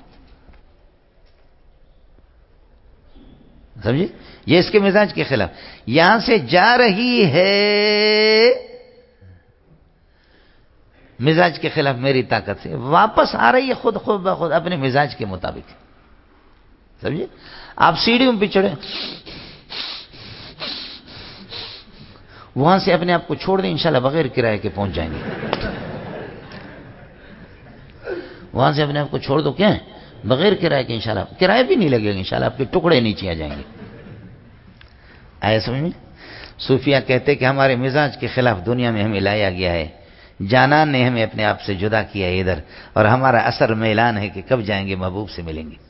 سمجھے؟ یہ اس کے مزاج کے خلاف. یہاں سے جا رہی ہے مزاج کے خلاف میری طاقت سے، واپس آ رہی ہے خود بخود اپنے مزاج کے مطابق، سمجھے؟ آپ سیڑھیوں پہ چڑھے، وہاں سے اپنے آپ کو چھوڑ دیں، انشاءاللہ بغیر کرائے کے پہنچ جائیں گے. وہاں سے اپنے آپ کو چھوڑ دو، کیا ہے؟ بغیر کرائے کے، انشاءاللہ کرایہ بھی نہیں لگے گا، انشاءاللہ آپ کے ٹکڑے نیچے آ جائیں گے. آیا سمجھ میں؟ صوفیہ کہتے کہ ہمارے مزاج کے خلاف دنیا میں ہمیں لایا گیا ہے، جانان نے ہمیں اپنے آپ سے جدا کیا ہے ادھر، اور ہمارا اثر میلان ہے کہ کب جائیں گے محبوب سے ملیں گے.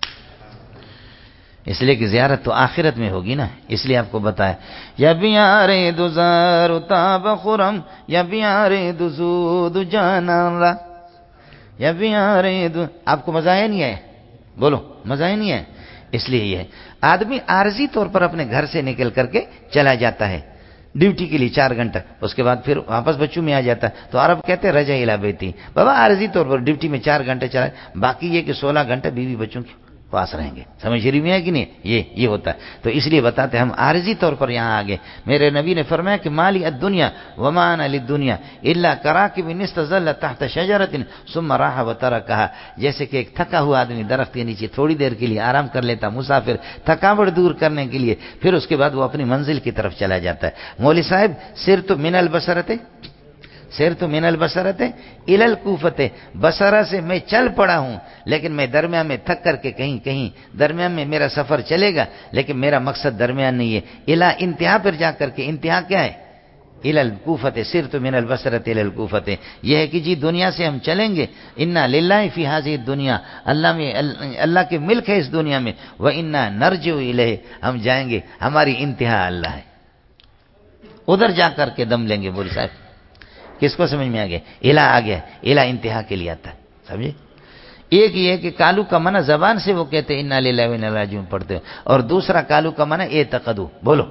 اس لیے کہ زیارت تو آخرت میں ہوگی نا، اس لیے آپ کو بتایا یا بیارے دوزار تاب خرم، یا بیارے دزود جانا، یا بیارے آپ کو مزہ ہے نہیں ہے؟ بولو، مزہ ہے نہیں ہے؟ اس لیے یہ ہے آدمی عارضی طور پر اپنے گھر سے نکل کر کے چلا جاتا ہے ڈیوٹی کے لیے 4 گھنٹہ، اس کے بعد پھر واپس بچوں میں آ جاتا ہے، تو عرب کہتے ہیں رجع الی بیتی، بابا عارضی طور پر ڈیوٹی میں 4 گھنٹے چلا، باقی یہ کہ 16 گھنٹے بیوی بچوں کے پاس رہیں گے. سمجھ رہی میں ہے کہ نہیں؟ یہ ہوتا ہے. تو اس لیے بتاتے ہم عارضی طور پر یہاں آگے. میرے نبی نے فرمایا کہ مالی الدنیا وما انا للدنیا الا کراکب استظل تحت شجرۃ ثم راح وترکها، جیسے کہ ایک تھکا ہوا آدمی درخت کے نیچے تھوڑی دیر کے لیے آرام کر لیتا، مسافر تھکاوٹ دور کرنے کے لیے، پھر اس کے بعد وہ اپنی منزل کی طرف چلا جاتا ہے. مولوی صاحب سرت من البصرۃ، سرت من البصرۃ الی الکوفۃ، بصرہ سے میں چل پڑا ہوں، لیکن میں درمیان میں تھک کر کے کہیں درمیان میں میرا سفر چلے گا، لیکن میرا مقصد درمیان نہیں ہے، الی انتہا پر جا کر کے. انتہا کیا ہے؟ الی الکوفۃ، سرت من البصرۃ الی الکوفۃ. یہ ہے کہ جی دنیا سے ہم چلیں گے، انا للہ فی ہذہ الدنیا، اللہ کے ملک ہے اس دنیا میں، و انا نرجع الیہ، ہم جائیں گے، ہماری انتہا اللہ ہے، ادھر جا کر کے دم لیں گے. بولی صاحب کس کو سمجھ میں آ گیا؟ الہ آ گیا، الہ انتہا کے لیے آتا ہے، سمجھے؟ ایک یہ کہ کالو کا منع زبان سے وہ کہتے ہیں انا للہ و انا الیہ راجعون پڑھتے ہیں، اور دوسرا کالو کا منع اعتقدوا. بولو،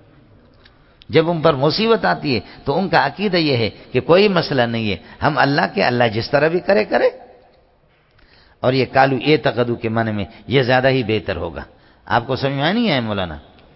جب ان پر مصیبت آتی ہے تو ان کا عقیدہ یہ ہے کہ کوئی مسئلہ نہیں ہے، ہم اللہ کے، اللہ جس طرح بھی کرے. اور یہ کالو اعتقدوا کے معنی میں یہ زیادہ ہی بہتر ہوگا. آپ کو سمجھ میں نہیں آیا مولانا؟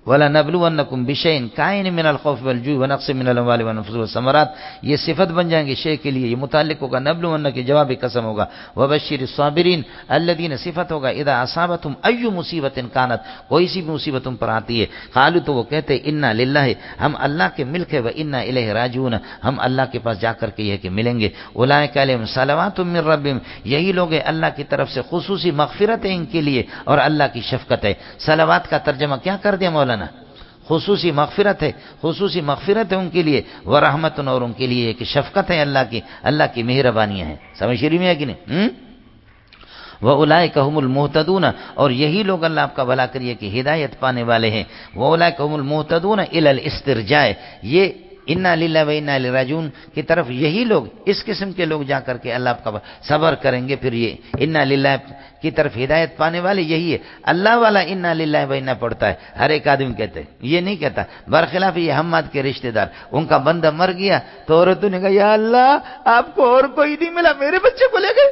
وَلَنَبْلُوَنَّكُمْ بِشَيْءٍ كَائِنٍ مِّنَ الْخَوْفِ وَالْجُوعِ وَنَقْصٍ مِّنَ الْأَمْوَالِ وَالْأَنفُسِ وَالثَّمَرَاتِ، یہ صفت بن جائیں گے شے کے لیے، یہ متعلق ہوگا نبلون کے جواب قسم ہوگا. وَبَشِّرِ الصَّابِرِينَ الَّذِينَ صفت ہوگا اذا اصابتهم اي مصیبت کانت، کوئی سی بھی مصیبت تم پر آتی ہے، قالوا تو وہ کہتے انا للہ، ہم اللہ کے ملک ہے، وانا الیہ راجعون، ہم اللہ کے پاس جا کر کے یہ کہ ملیں گے. اولئک علیہم صلوات من ربہم، یہی لوگ ہیں اللہ کی طرف سے خصوصی مغفرت ہے ان کے لیے اور اللہ کی شفقت ہے. صلوات کا ترجمہ کیا کر دیا مولانا؟ خصوصی مغفرت ہے، خصوصی مغفرت ہے ان کے لیے، ورحمت، اور ان کے لیے کہ شفقت ہے اللہ کی مہربانیاں ہیں. سمجھ شریف میں ہے کہ نہیں؟ وَأُولَئِكَ هُمُ الْمُهْتَدُونَ، اور یہی لوگ اللہ آپ کا بھلا کریے کہ ہدایت پانے والے ہیں. وَأُولَئِكَ هُمُ الْمُهْتَدُونَ إِلَى الْإِسْتِرْجَاءِ، یہ اِنَّا لِلَّهِ وَإِنَّا إِلَيْهِ راجعون کی طرف یہی لوگ، اس قسم کے لوگ جا کر کے اللہ آپ کا صبر کریں گے. پھر یہ اِنَّا لِلَّهِ کی طرف ہدایت پانے والے یہی ہے. اللہ والا اِنَّا لِلَّهِ وَإِنَّا پڑھتا ہے، ہر ایک آدمی کہتے ہیں، یہ نہیں کہتا. برخلاف یہ حماد کے رشتہ دار، ان کا بندہ مر گیا تو عورتوں نے کہا یا اللہ آپ کو اور کوئی نہیں ملا، میرے بچے کو لے گئے.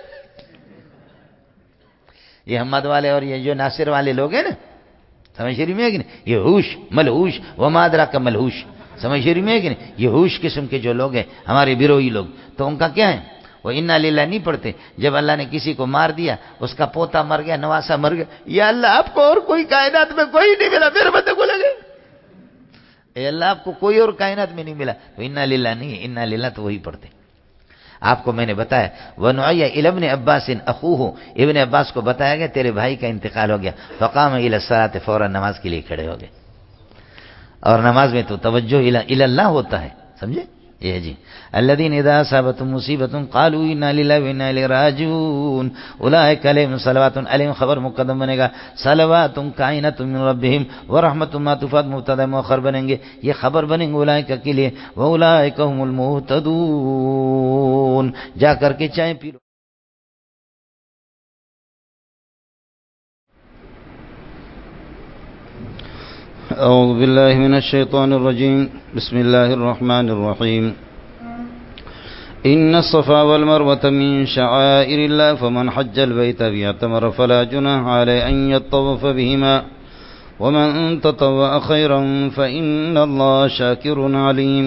یہ حماد والے اور یہ جو ناصر والے لوگ ہیں نا، سمجھ شریف میں ہے کہ نہیں، یہ ہوش ملہوش وما ادراک ملہوش، سمجھ شریف میں ہے کہ نہیں، یہ ہوش قسم کے جو لوگ ہیں ہمارے بیروئی لوگ، تو ان کا کیا ہے، وہ انا للہ نہیں پڑھتے. جب اللہ نے کسی کو مار دیا، اس کا پوتا مر گیا، نواسا مر گیا، یا اللہ آپ کو اور کوئی کائنات میں کوئی نہیں ملا، میرے بندے کو لگے. اے اللہ آپ کو کوئی اور کائنات میں نہیں ملا، تو انا للہ نہیں ہے، انا للہ تو وہی پڑھتے. آپ کو میں نے بتایا وَنُعِيَ إِلَى ابْنِ عَبَّاسٍ أَخُوهُ، ابن عباس کو بتایا گیا تیرے بھائی کا انتقال ہو گیا. فقام إِلَى الصَّلَاةِ، فوراً نماز کے لیے کھڑے ہو گئے. اور نماز میں تو توجہ إِلَى اللہ ہوتا ہے، سمجھے؟ یہ جی الذين اذا اصابتهم مصیبۃ قالوا انا للہ وانا الیہ راجعون اولئک علیہم صلوات، علیہم خبر مقدم بنے گا، صلوات کائنۃ من ربہم ورحمۃ ما تفاد مبتدا مؤخر بنیں گے، یہ خبر بنیں گے اولئک کے لیے. واولئک هم المهتدون، جا کر کے چائے پی لو. أعوذ بالله من الشيطان الرجيم. بسم الله الرحمن الرحيم. إن الصفا والمروة من شعائر الله فمن حج البيت واعتمر فلا جناح عليه أن يطوف بهما ومن تطوع خيرا فإن الله شاكر عليم.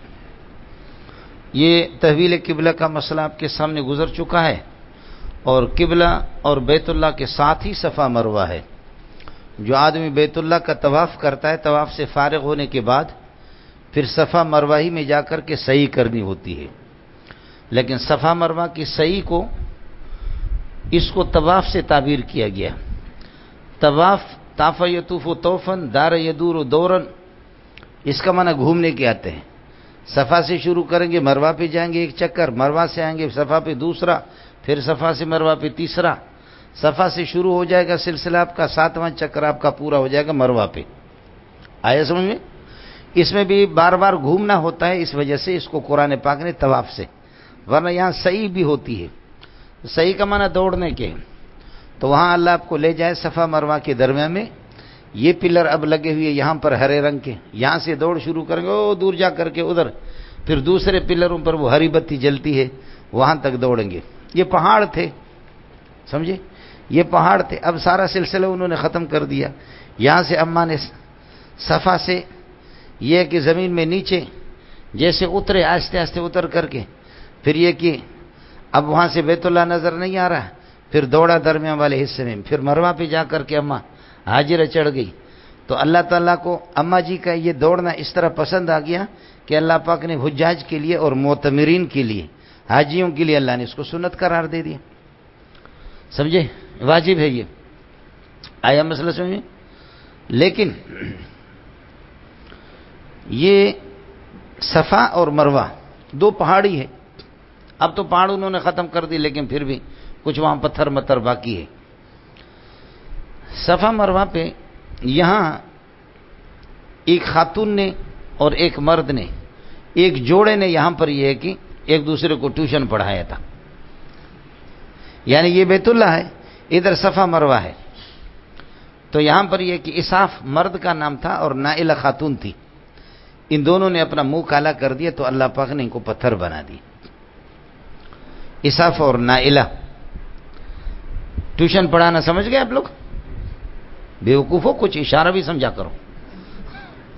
یہ تحویل قبلہ کا مسئلہ آپ کے سامنے گزر چکا ہے، اور قبلہ اور بیت اللہ کے ساتھ ہی صفا مروہ ہے. جو آدمی بیت اللہ کا طواف کرتا ہے، طواف سے فارغ ہونے کے بعد پھر صفا مروہ ہی میں جا کر کے سعی کرنی ہوتی ہے. لیکن صفا مروہ کی سعی کو، اس کو طواف سے تعبیر کیا گیا. طواف طاف یطوف طوفن دار یدور دورن، اس کا معنی گھومنے کے آتے ہیں. صفا سے شروع کریں گے، مروہ پہ جائیں گے ایک چکر، مروہ سے آئیں گے صفا پہ دوسرا، پھر صفا سے مروہ پہ تیسرا. صفا سے شروع ہو جائے گا سلسلہ آپ کا، 7واں چکر آپ کا پورا ہو جائے گا مروہ پہ. آیا سمجھ میں؟ اس میں بھی بار بار گھومنا ہوتا ہے، اس وجہ سے اس کو قرآن پاک نے طواف سے، ورنہ یہاں سعی بھی ہوتی ہے. سعی کا معنی دوڑنے کے، تو وہاں اللہ آپ کو لے جائے صفا مروہ کے درمیان میں، یہ پلر اب لگے ہوئے یہاں پر ہرے رنگ کے، یہاں سے دوڑ شروع کریں گے، او دور جا کر کے ادھر، پھر دوسرے پلروں پر وہ ہری بتی جلتی ہے، وہاں تک دوڑیں گے. یہ پہاڑ تھے، سمجھے؟ یہ پہاڑ تھے. اب سارا سلسلہ انہوں نے ختم کر دیا. یہاں سے اماں نے صفا سے یہ کہ زمین میں نیچے جیسے اترے، آہستہ آہستہ اتر کر کے، پھر یہ کہ اب وہاں سے بیت اللہ نظر نہیں آ رہا، پھر دوڑا درمیان والے حصے میں، پھر مروہ پہ جا کر کے اماں حاجرہ چڑھ گئی. تو اللہ تعالیٰ کو اماں جی کا یہ دوڑنا اس طرح پسند آ گیا کہ اللہ پاک نے حجاج کے لیے اور معتمرین کے لیے، حاجیوں کے لیے اللہ نے اس کو سنت قرار دے دیا. سمجھے؟ واجب ہے یہ. آیا مسئلہ سمجھے؟ لیکن یہ صفا اور مروہ دو پہاڑی ہے. اب تو پہاڑ انہوں نے ختم کر دی، لیکن پھر بھی کچھ وہاں پتھر متر باقی ہے. صفا مروہ پہ یہاں ایک خاتون نے اور ایک مرد نے، ایک جوڑے نے یہاں پر یہ ہے کہ ایک دوسرے کو ٹیوشن پڑھایا تھا. یعنی یہ بیت اللہ ہے، ادھر صفا مروہ ہے. تو یہاں پر یہ کہ اساف مرد کا نام تھا اور نائلہ خاتون تھی. ان دونوں نے اپنا منہ کالا کر دیا تو اللہ پاک نے ان کو پتھر بنا دی. اساف اور نائلہ ٹیوشن پڑھانا سمجھ گئے آپ لوگ؟ بیوقوفوں، کچھ اشارہ بھی سمجھا کرو.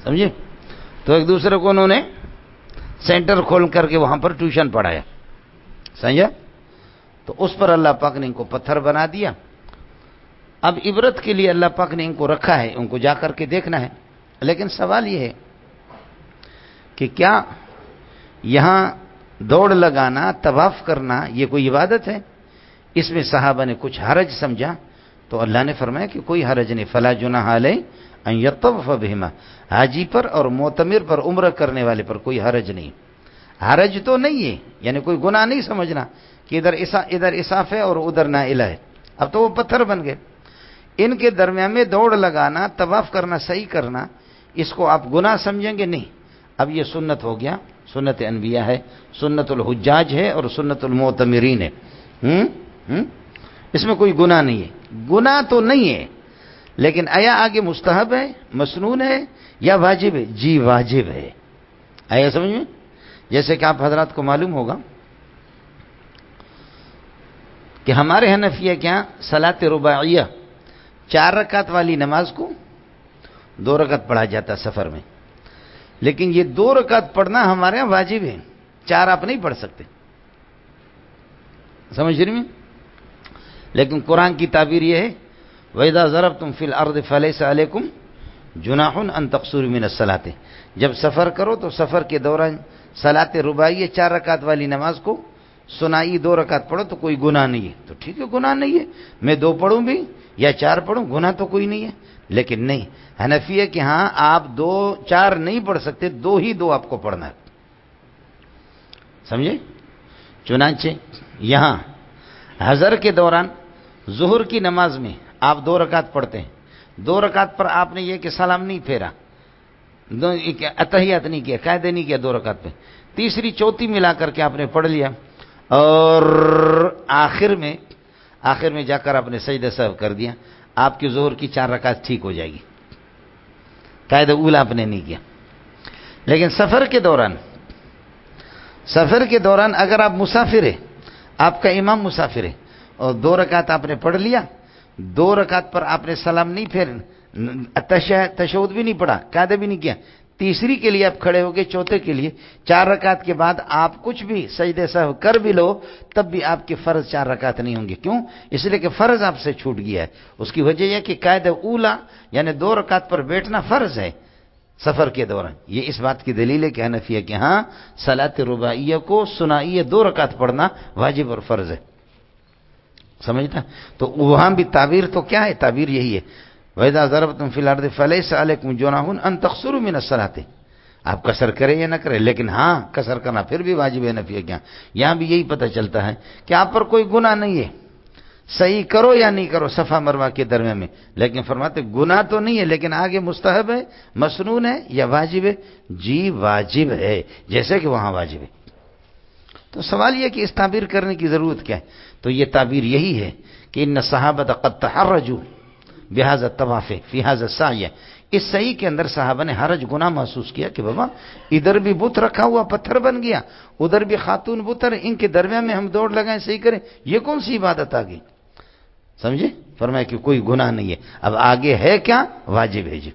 سمجھے؟ تو ایک دوسرے کو انہوں نے سینٹر کھول کر کے وہاں پر ٹیوشن پڑھایا، سمجھا؟ تو اس پر اللہ پاک نے ان کو پتھر بنا دیا۔ اب عبرت کے لیے اللہ پاک نے ان کو رکھا ہے، ان کو جا کر کے دیکھنا ہے۔ لیکن سوال یہ ہے کہ کیا یہاں دوڑ لگانا، طواف کرنا یہ کوئی عبادت ہے؟ اس میں صحابہ نے کچھ حرج سمجھا تو اللہ نے فرمایا کہ کوئی حرج نہیں، فلا جناح علیہ ان یطوف بہما، حاجی پر اور معتمر پر، عمرہ کرنے والے پر کوئی حرج نہیں۔ حرج تو نہیں ہے، یعنی کوئی گناہ نہیں سمجھنا کہ ادھر اساف ہے اور ادھر نائلہ ہے، اب تو وہ پتھر بن گئے۔ ان کے درمیان میں دوڑ لگانا، طواف کرنا، صحیح کرنا، اس کو آپ گناہ سمجھیں گے؟ نہیں، اب یہ سنت ہو گیا، سنت انبیاء ہے، سنت الحجاج ہے اور سنت المعتمرین ہے۔ اس میں کوئی گناہ نہیں ہے، گناہ تو نہیں ہے، لیکن آیا آگے مستحب ہے، مسنون ہے یا واجب ہے؟ جی واجب ہے۔ آیا سمجھ میں؟ جیسے کہ آپ حضرات کو معلوم ہوگا کہ ہمارے حنفیہ کے یہاں صلاۃ رباعیہ 4 رکعت والی نماز کو 2 رکعت پڑھا جاتا سفر میں، لیکن یہ 2 رکعت پڑھنا ہمارے یہاں واجب ہے، 4 آپ نہیں پڑھ سکتے، سمجھ رہی میں؟ لیکن قرآن کی تعبیر یہ ہے وَإِذَا ضَرَبْتُمْ فِي الْأَرْضِ فَلَيْسَ عَلَيْكُمْ جُنَاحٌ أَن تَقْصُرُوا مِنَ الصَّلَاةِ، جب سفر کرو تو سفر کے دوران صلاۃ رباعیہ 4 رکعت والی نماز کو سنائی 2 رکعت پڑھو تو کوئی گناہ نہیں ہے۔ تو ٹھیک ہے، گناہ نہیں ہے، میں 2 پڑھوں بھی یا 4 پڑھوں، گناہ تو کوئی نہیں ہے۔ لیکن نہیں، حنفیہ کے ہاں آپ 4 نہیں پڑھ سکتے، 2 ہی آپ کو پڑھنا ہے، سمجھے؟ چنانچہ یہاں حضر کے دوران ظہر کی نماز میں آپ 2 رکعت پڑھتے ہیں، 2 رکعت پر آپ نے یہ کہ سلام نہیں پھیرا، اتحیات نہیں کیا، قاعدے نہیں کیا 2 رکعت پہ، تیسری چوتھی ملا کر کے آپ نے پڑھ لیا، اور آخر میں جا کر آپ نے سجدہ سہو کر دیا، آپ کی ظہر کی 4 رکعت ٹھیک ہو جائے گی، قاعدہ اولا آپ نے نہیں کیا۔ لیکن سفر کے دوران اگر آپ مسافر ہیں، آپ کا امام مسافر ہے اور 2 رکعت آپ نے پڑھ لیا، 2 رکعت پر آپ نے سلام نہیں پھیر، تشہد بھی نہیں پڑھا، قاعدہ بھی نہیں کیا، تیسری کے لیے آپ کھڑے ہو گئے، چوتھے کے لیے 4 رکعت کے بعد آپ کچھ بھی سجدے سہو کر بھی لو تب بھی آپ کے فرض 4 رکعت نہیں ہوں گے۔ کیوں؟ اس لیے کہ فرض آپ سے چھوٹ گیا ہے۔ اس کی وجہ یہ کہ قاعدہ اولا یعنی 2 رکعت پر بیٹھنا فرض ہے سفر کے دوران۔ یہ اس بات کی دلیل ہے کہ حنفیہ کے ہاں صلاۃ رباعیہ کو سنائیہ 2 رکعت پڑھنا واجب اور فرض ہے، سمجھتا؟ تو وہاں بھی تعبیر تو کیا ہے؟ تعبیر یہی ہے وَإِذَا ضَرَبْتُمْ فِي الْأَرْضِ فَلَيْسَ عَلَيْكُمْ جُنَاحٌ أَن تَقْصُرُوا مِنَ الصَّلَاةِ، آپ قصر کریں یا نہ کریں، لیکن ہاں قصر کرنا پھر بھی واجب ہے حنفیہ کے یہاں بھی یہی پتہ چلتا ہے کہ آپ پر کوئی گناہ نہیں ہے، صحیح کرو یا نہیں کرو صفا مروہ کے درمیان میں، لیکن فرماتے گناہ تو نہیں ہے، لیکن آگے مستحب ہے، مسنون ہے یا واجب ہے؟ جی واجب ہے، جیسے کہ وہاں واجب ہے۔ تو سوال یہ کہ اس تعبیر کرنے کی ضرورت کیا ہے؟ تو یہ تعبیر یہی ہے کہ ان صحابہ قد تحرجوا بهذا الطواف في هذا السعي، اس صحیح کے اندر صحابہ نے حرج گناہ محسوس کیا کہ بابا ادھر بھی بت رکھا ہوا پتھر بن گیا، ادھر بھی خاتون بت ہے، ان کے درمیان میں ہم دوڑ لگائیں صحیح کریں، یہ کون سی عبادت آ گئی؟ سمجھے؟ فرمایا کہ کوئی گناہ نہیں ہے۔ اب آگے ہے کیا؟ واجب ہے جی۔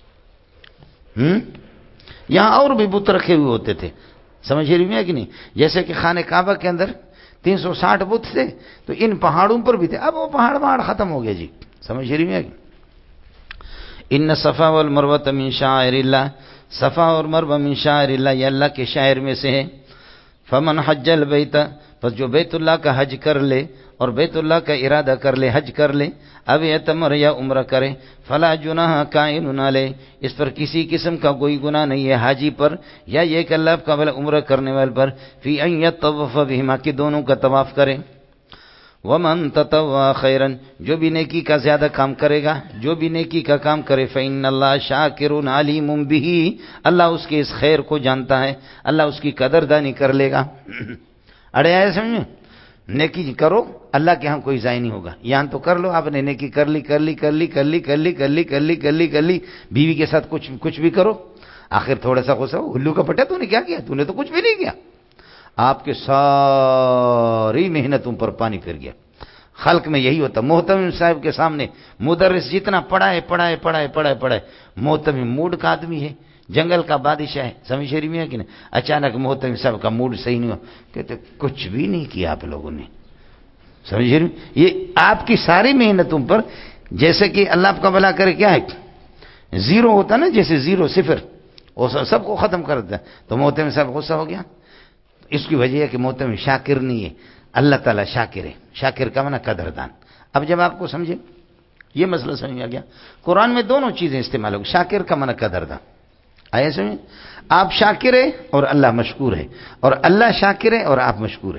یہاں اور بھی بت رکھے ہوئے ہوتے تھے، سمجھ رہی ہیں کہ نہیں؟ جیسے کہ خانہ کعبہ کے اندر 360 بت تھے تو ان پہاڑوں پر بھی تھے، اب وہ پہاڑ ختم ہو گئے جی، سمجھ رہی ہیں؟ ان صفا والمروہ من شعائر اللہ، صفا اور مروہ من شعائر اللہ، یہ اللہ کے شاعر میں سے ہے۔ فمن حج البیت، پس جو بیت اللہ کا حج کر لے اور بیت اللہ کا ارادہ کر لے، حج کر لے، اب اعتمر یا عمرہ کرے، فلا جناح کائن علیہ، اس پر کسی قسم کا کوئی گناہ نہیں ہے حاجی پر یا یہ کہ اللہ کا عمرہ کرنے والے پر، فی ان یطوف بہما، کہ دونوں کا طواف کرے۔ ومن تطوع خیرا، جو بھی نیکی کا زیادہ کام کرے گا، جو بھی نیکی کا کام کرے، فإن اللہ شاکر علیم بہ، اللہ اس کے اس خیر کو جانتا ہے، اللہ اس کی قدردانی کر لے گا۔ اڑے آئے سمجھ میں؟ نیکی کرو، اللہ کے ہاں کوئی ضائع نہیں ہوگا۔ یہاں تو کر لو، آپ نے نیکی کر لی، بیوی کے ساتھ کچھ بھی کرو، آخر تھوڑا سا غصہ، الو کا پٹا تو نے کیا کیا؟ تو نے تو کچھ بھی نہیں کیا، آپ کے ساری محنتوں پر پانی پھر گیا۔ خلق میں یہی ہوتا، محتمم صاحب کے سامنے مدرس جتنا پڑھائے، محتمم موڈ کا آدمی ہے، جنگل کا بادشاہ ہے، سمجھ شریف میں ہے کہ نہیں، اچانک محترم صاحب کا موڈ صحیح نہیں ہوا، کہتے کچھ بھی نہیں کیا آپ لوگوں نے، سمجھ شریف، یہ آپ کی ساری محنتوں پر، جیسے کہ اللہ آپ کا بھلا کرے کیا ہے، زیرو ہوتا نا، جیسے زیرو صفر، وہ سب کو ختم کر دیتا ہے، تو محترم صاحب غصہ ہو گیا. اس کی وجہ ہے کہ محترم شاکر نہیں ہے، اللہ تعالیٰ شاکر ہے، شاکر کا معنی قدردان. اب جب آپ کو سمجھے یہ مسئلہ سمجھ میں آ گیا، قرآن میں دونوں چیزیں استعمال ہو، شاکر کا معنی قدردان. آیا سمجھ، آپ شاکر ہے اور اللہ مشکور ہے، اور اللہ شاکر ہے اور آپ مشکور ہے.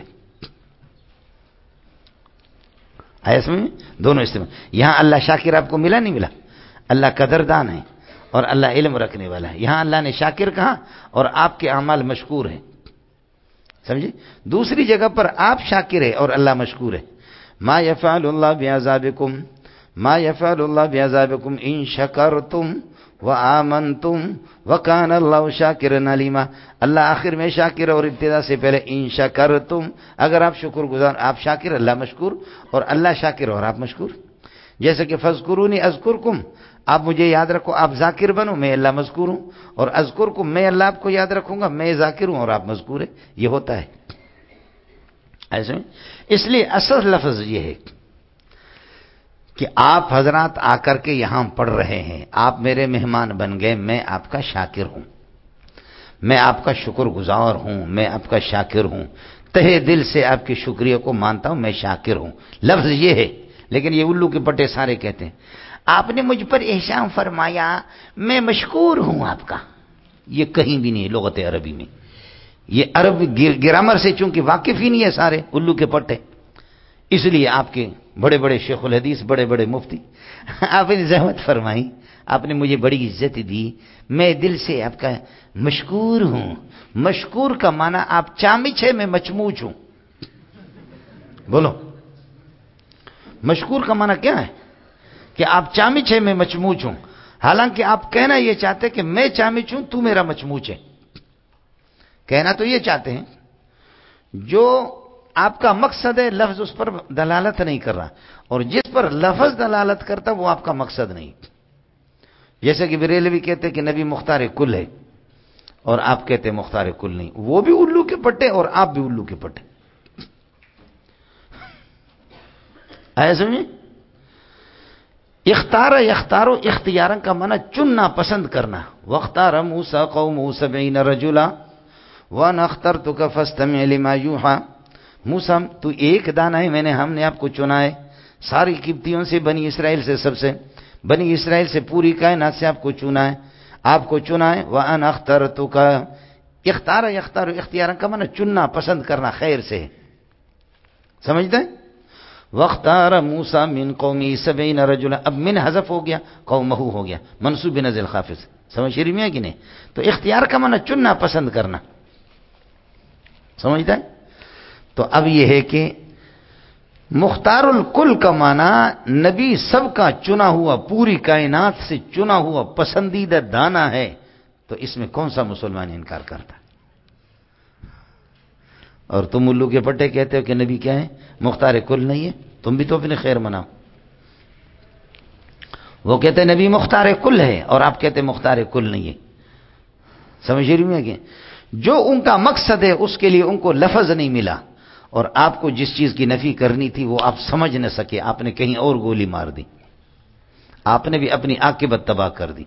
آیا سمجھ، دونوں استعمال. یہاں اللہ شاکر آپ کو ملا نہیں ملا، اللہ قدردان ہے اور اللہ علم رکھنے والا ہے. یہاں اللہ نے شاکر کہا اور آپ کے اعمال مشکور ہیں، سمجھے. دوسری جگہ پر آپ شاکر ہے اور اللہ مشکور ہے. ما یفعل اللہ بعذابکم، ما یفعل اللہ بعذابکم ان شکرتم وآمنتم وکان اللہ شاکرا علیما. اللہ آخر میں شاکر اور ابتدا سے پہلے ان شکرتم، اگر آپ شکر گزار، آپ شاکر اللہ مشکور، اور اللہ شاکر اور آپ مشکور. جیسے کہ فذکرونی اذکرکم، آپ مجھے یاد رکھو، آپ ذاکر بنو، میں اللہ مذکور ہوں، اور اذکرکم، میں اللہ آپ کو یاد رکھوں گا، میں ذاکر ہوں اور آپ مذکور ہے. یہ ہوتا ہے ایسے میں. اس لیے اصل لفظ یہ ہے کہ آپ حضرات آ کر کے یہاں پڑھ رہے ہیں، آپ میرے مہمان بن گئے، میں آپ کا شاکر ہوں، میں آپ کا شکر گزار ہوں، میں آپ کا شاکر ہوں، تہے دل سے آپ کے شکریہ کو مانتا ہوں، میں شاکر ہوں. لفظ یہ ہے. لیکن یہ الو کے پٹے سارے کہتے ہیں آپ نے مجھ پر احسان فرمایا، میں مشکور ہوں آپ کا. یہ کہیں بھی نہیں لغت عربی میں. یہ عرب گرامر سے چونکہ واقف ہی نہیں ہے سارے الو کے پٹے، اس لیے آپ کے بڑے بڑے شیخ الحدیث، بڑے بڑے مفتی، آپ نے زحمت فرمائی، آپ نے مجھے بڑی عزت دی، میں دل سے آپ کا مشکور ہوں. مشکور کا معنی آپ چامچ ہے، میں مچموچ ہوں. بولو، مشکور کا معنی کیا ہے؟ کہ آپ چامچ ہے، میں مچموچ ہوں. حالانکہ آپ کہنا یہ چاہتے کہ میں چامچ ہوں، تو میرا مچموچ ہے. کہنا تو یہ چاہتے ہیں، جو آپ کا مقصد ہے لفظ اس پر دلالت نہیں کر رہا، اور جس پر لفظ دلالت کرتا وہ آپ کا مقصد نہیں. جیسے کہ بریلوی کہتے کہ نبی مختار کل ہے، اور آپ کہتے مختار کل نہیں. وہ بھی الو کے پٹے اور آپ بھی الو کے پٹے. آیا سمجھے. اختار یختارو، اختیارن کا معنی چننا، پسند کرنا. واختار موسیٰ قومہ 70 رجلا وانا اخترتک فاستمع لما یوحیٰ. موسیٰ تو ایک دانہ ہے، ہم نے آپ کو چنا ہے ساری قبطیوں سے، بنی اسرائیل سے، سب سے، بنی اسرائیل سے، پوری کائنات سے آپ کو چنا ہے، آپ کو چنا ہے. وانا اخترتک، اختار یختار، اختیارن کا معنی چننا، پسند کرنا، خیر سے. سمجھتے ہیں. واختار موسیٰ من قومی 70 رجلا، اب من حذف ہو گیا، قومہ ہو گیا، منصوب بنزل خافض. سمجھ شریف میں ہے کہ نہیں. تو اختیار کا معنی چننا، پسند کرنا. سمجھتا ہے. تو اب یہ ہے کہ مختار الکل کا معنی نبی سب کا چنا ہوا، پوری کائنات سے چنا ہوا پسندیدہ دانہ ہے. تو اس میں کون سا مسلمان انکار کرتا؟ اور تم الو کے پٹے کہتے ہو کہ نبی کیا ہے؟ مختار کل نہیں ہے. تم بھی تو اپنے خیر مناؤ. وہ کہتے ہیں نبی مختار کل ہے اور آپ کہتے ہیں مختار کل نہیں ہے. سمجھ رہی میں کہ جو ان کا مقصد ہے اس کے لیے ان کو لفظ نہیں ملا، اور آپ کو جس چیز کی نفی کرنی تھی وہ آپ سمجھ نہ سکے، آپ نے کہیں اور گولی مار دی، آپ نے بھی اپنی عاقبت تباہ کر دی.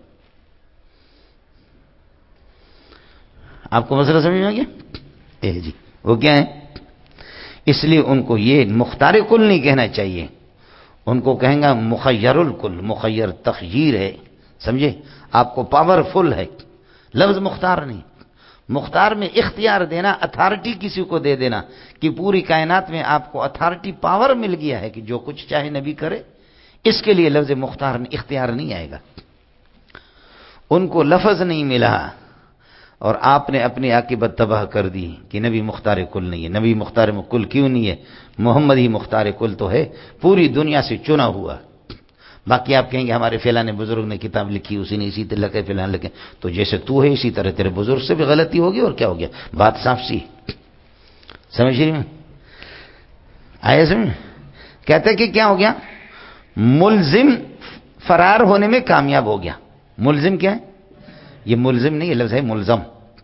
آپ کو مسئلہ سمجھ میں آ گیا؟ جی وہ کیا ہے؟ اس لیے ان کو یہ مختار کل نہیں کہنا چاہیے، ان کو کہیں گا مخیر الکل. مخیر تخییر ہے، سمجھے. آپ کو پاورفل ہے، لفظ مختار نہیں. مختار میں اختیار دینا، اتھارٹی کسی کو دے دینا کہ پوری کائنات میں آپ کو اتھارٹی، پاور مل گیا ہے کہ جو کچھ چاہے نبی کرے. اس کے لیے لفظ مختار اختیار نہیں آئے گا. ان کو لفظ نہیں ملا اور آپ نے اپنی عاقبت تباہ کر دی کہ نبی مختار کل نہیں ہے. نبی مختار کل کیوں نہیں ہے؟ محمد ہی مختار کل تو ہے، پوری دنیا سے چنا ہوا. باقی آپ کہیں گے ہمارے فلانے بزرگ نے کتاب لکھی، اسی نے اسی طرح کے فلان لکھے، تو جیسے تو ہے اسی طرح تیرے بزرگ سے بھی غلطی ہوگی، اور کیا ہو گیا؟ بات صاف سی. سمجھ رہی ہوں؟ آئے سمجھ. کہتے کہ کیا ہو گیا؟ ملزم فرار ہونے میں کامیاب ہو گیا. ملزم کیا ہے؟ یہ ملزم نہیں، یہ لفظ ہے ملزم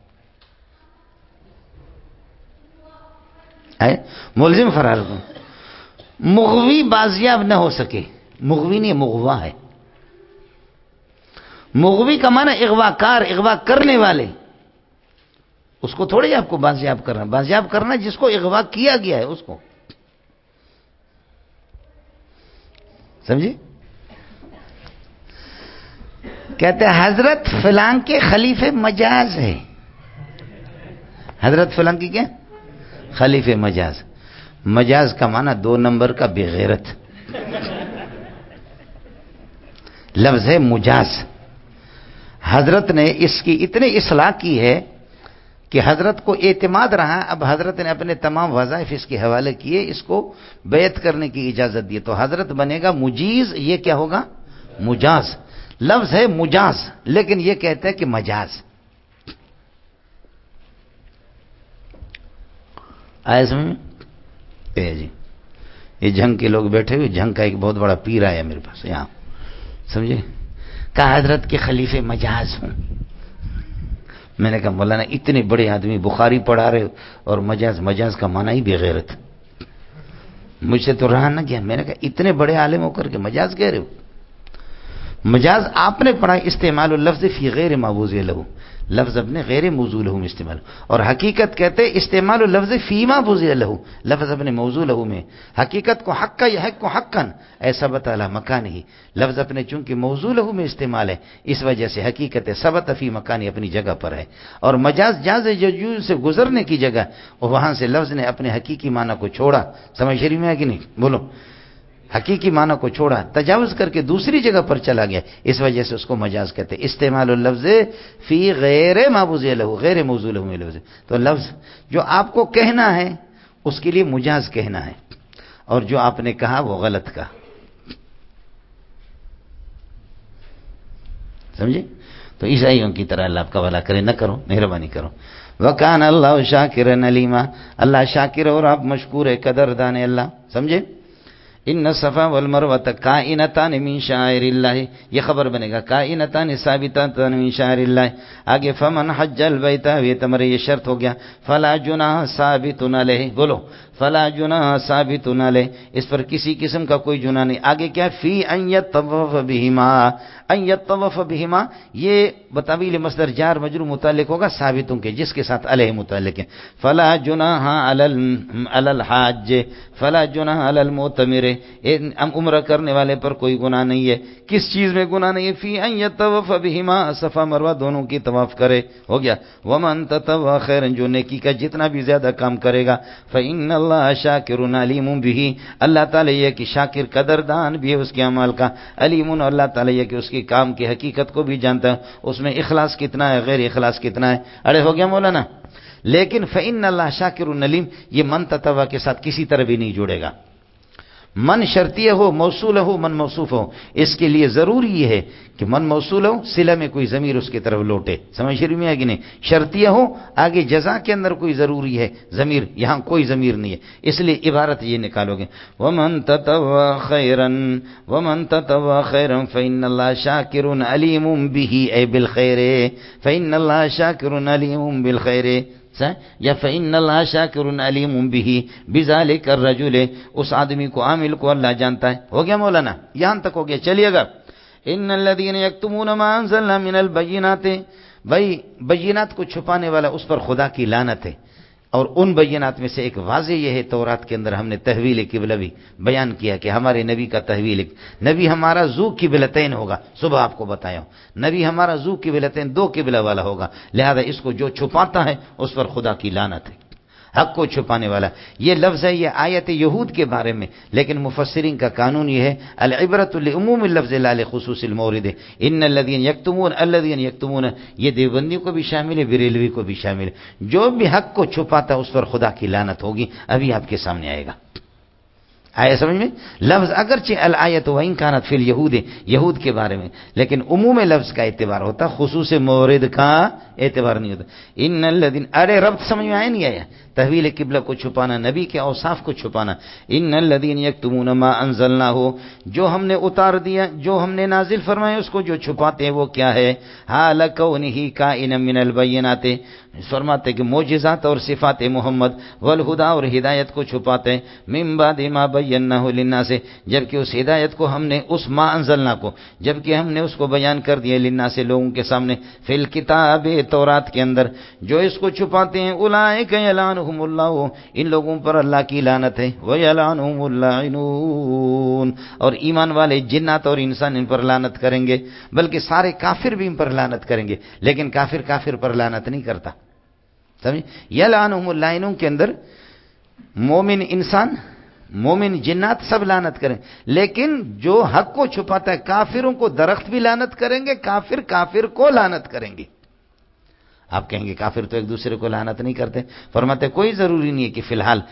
ہے، ملزم فرار کو مغوی بازیاب نہ ہو سکے، مغوی نہیں مغوا ہے، مغوی کا معنی اغوا کار، اغوا کرنے والے، اس کو تھوڑے آپ کو بازیاب کرنا، بازیاب کرنا جس کو اغوا کیا گیا ہے اس کو، سمجھے؟ کہتے ہیں حضرت فلاں کے خلیفے مجاز ہے، حضرت فلاں کی کیا خلیفے مجاز، مجاز کا معنی 2 نمبر کا بغیرت، لفظ ہے مجاز۔ حضرت نے اس کی اتنی اصلاح کی ہے کہ حضرت کو اعتماد رہا، اب حضرت نے اپنے تمام وظائف اس کے حوالے کیے، اس کو بیعت کرنے کی اجازت دی، تو حضرت بنے گا مجیز، یہ کیا ہوگا مجاز، لفظ ہے مجاز لیکن یہ کہتے ہیں کہ مجاز۔ آئے سمجھ میں؟ جی یہ جھنگ کے لوگ بیٹھے ہوئے، جھنگ کا ایک بہت بڑا پیر آیا میرے پاس یہاں، سمجھے، کہا حضرت کے خلیفے مجاز ہوں۔ میں نے کہا مولانا اتنے بڑے آدمی بخاری پڑھا رہے اور مجاز، مجاز کا معنی ہی بغیرت، مجھ سے تو رہا نہ گیا۔ میں نے کہا اتنے بڑے عالم ہو کر کے مجاز کہہ رہے ہو؟ مجاز آپ نے پڑھا استعمال اللفظ فی غیر موضوع لہ، لفظ اپنے غیر موضوع لہ میں استعمال، اور حقیقت کہتے استعمال اللفظ فی ما بوضع لہ، لفظ اپنے موضوع لہ میں، حقیقت کو حق کا یحق کو حقا ایسا بتالا مکان ہی، لفظ اپنے چونکہ موضوع لہ میں استعمال ہے اس وجہ سے حقیقت ثبت فی مکانی اپنی جگہ پر ہے، اور مجاز جاز ججو سے گزرنے کی جگہ، اور وہاں سے لفظ نے اپنے حقیقی معنی کو چھوڑا، سمجھ شریف میں ہے کہ نہیں بولو، حقیقی معنی کو چھوڑا، تجاوز کر کے دوسری جگہ پر چلا گیا، اس وجہ سے اس کو مجاز کہتے ہیں۔ استعمال اللفظ فی غیر ما بوضع لہ، غیر موضوع لہ میں لفظ، تو لفظ جو آپ کو کہنا ہے اس کے لیے مجاز کہنا ہے، اور جو آپ نے کہا وہ غلط کہا، سمجھے؟ تو عیسائیوں کی طرح اللہ آپ کا بھلا کرے، نہ کرو، مہربانی کرو۔ وَكَانَ اللَّهُ شَاكِرًا عَلِيمًا، اللہ شاکر اور آپ مشکور ہے، قدردان ہے اللہ، سمجھے؟ ان الصفا والمروۃ کائنتان من شعائر اللہ، یہ خبر بنے گا، کائنتان ثابتان من شعائر اللہ، آگے فمن حج البیت، یہ تمہارے یہ شرط ہو گیا، فلا جناح ثابت علیہ، بولو فلا جناح ثابت علیہ، اس پر کسی قسم کا کوئی جناح نہیں، آگے کیا فی ان یطوف بہما، ان یطوف بہما، یہ بطویل مصدر جار مجرور متعلق ہوگا ثابتوں کے جس کے ساتھ علیہ متعلق ہے، فلا جناح علی الحاج، فلا جناح علی المعتمر، عمرہ کرنے والے پر کوئی گناہ نہیں ہے، کس چیز میں گناہ نہیں ہے؟ فی ان یطوف بہما، صفا مروہ دونوں کی طواف کرے، ہو گیا، ومن تطوع خیرا، جو نیکی کا جتنا بھی زیادہ کام کرے گا، فإن اللہ شاکر علیم بہ، اللہ تعالیٰ یہ کہ شاکر قدردان بھی ہے اس کے اعمال کا، علیم، اور اللہ تعالیٰ یہ کہ اس کے کام کی حقیقت کو بھی جانتا ہے، اس میں اخلاص کتنا ہے، غیر اخلاص کتنا ہے، اڑے ہو گیا مولانا۔ لیکن فإن اللہ شاکر علیم، یہ من تطوع کے ساتھ کسی طرح بھی نہیں جڑے گا، من شرطیہ ہو، موصول ہو، من موصوف ہو، اس کے لیے ضروری یہ ہے کہ من موصول ہو، صلہ میں کوئی ضمیر اس کی طرف لوٹے، سمجھ شریف میں ہے کہ نہیں؟ شرطیہ ہو، آگے جزا کے اندر کوئی ضروری ہے ضمیر، یہاں کوئی ضمیر نہیں ہے، اس لیے عبارت یہ نکالو گے، ومن تطوع خیرا، ومن تطوع خیرا فإن اللہ شاکر علیم بہ، اے بالخیر، فإن اللہ شاکر علیم بالخیر، یا فإن اللہ شاکر علیم بہ بذلک الرجل، اس آدمی کو عامل کو اللہ جانتا ہے، ہو گیا مولانا، یہاں تک ہو گیا، چلیے گا۔ ان الذین یکتمون ما انزلنا من البینات، بھائی بینات کو چھپانے والا اس پر خدا کی لعنت ہے، اور ان بینات میں سے ایک واضح یہ ہے، تورات کے اندر ہم نے تحویل قبلہ بھی بیان کیا کہ ہمارے نبی کا تحویل، نبی ہمارا ذو قبلتین ہوگا، صبح آپ کو بتایا ہوں، نبی ہمارا ذو قبلتین، 2 قبلہ والا ہوگا، لہذا اس کو جو چھپاتا ہے اس پر خدا کی لعنت ہے، حق کو چھپانے والا۔ یہ لفظ ہے، یہ آیت یہود کے بارے میں، لیکن مفسرین کا قانون یہ ہے، العبرۃ لعموم اللفظ لا لخصوص المورد، ان الذین یکتمون، الذین یکتمون، یہ دیوبندی کو بھی شامل ہے، بریلوی کو بھی شامل ہے، جو بھی حق کو چھپاتا اس پر خدا کی لعنت ہوگی، ابھی آپ کے سامنے آئے گا، آیا سمجھ میں؟ لفظ اگرچہ الآیت وان کانت فی الیہود، یہود کے بارے میں، لیکن عموم لفظ کا اعتبار ہوتا، خصوص مورد کا اعتبار نہیں ہوتا۔ ان الذین، ارے ربط سمجھ میں آیا نہیں آیا؟ تحویل قبلہ کو چھپانا، نبی کے اوصاف کو چھپانا. ان الذین یکتمون ما انزلناہ، جو ہم نے اتار دیا، جو ہم نے نازل فرمایا اس کو جو چھپاتے ہیں وہ کیا ہے؟ حال کونہ کائنا من البینات، فرماتے کہ معجزات اور صفات محمد والہدی اور ہدایت کو چھپاتے ہیں. من بعد ما بیناہ للناس، جبکہ اس ہدایت کو ہم نے، اس ما انزلنا کو جبکہ ہم نے اس کو بیان کر دیا للناس لوگوں کے سامنے، فی الکتاب تورات کے اندر. جو اس کو چھپاتے ہیں اولئک یلعنہم اللہ، ان لوگوں پر اللہ کی لعنت ہے. ویلعنہم اللاعنون، اور ایمان والے جنات اور انسان ان پر لعنت کریں گے، بلکہ سارے کافر بھی ان پر لعنت کریں گے، لیکن کافر پر لعنت نہیں کرتا. سمجھ؟ یلعنہم اللاعنون کے اندر مومن انسان، مومن جنات سب لعنت کریں، لیکن جو حق کو چھپاتا ہے، کافروں کو درخت بھی لعنت کریں گے، کافر کو لعنت کریں گے. آپ کہیں گے کافر تو ایک دوسرے کو لعنت نہیں کرتے. فرماتے کوئی ضروری نہیں ہے کہ فی الحال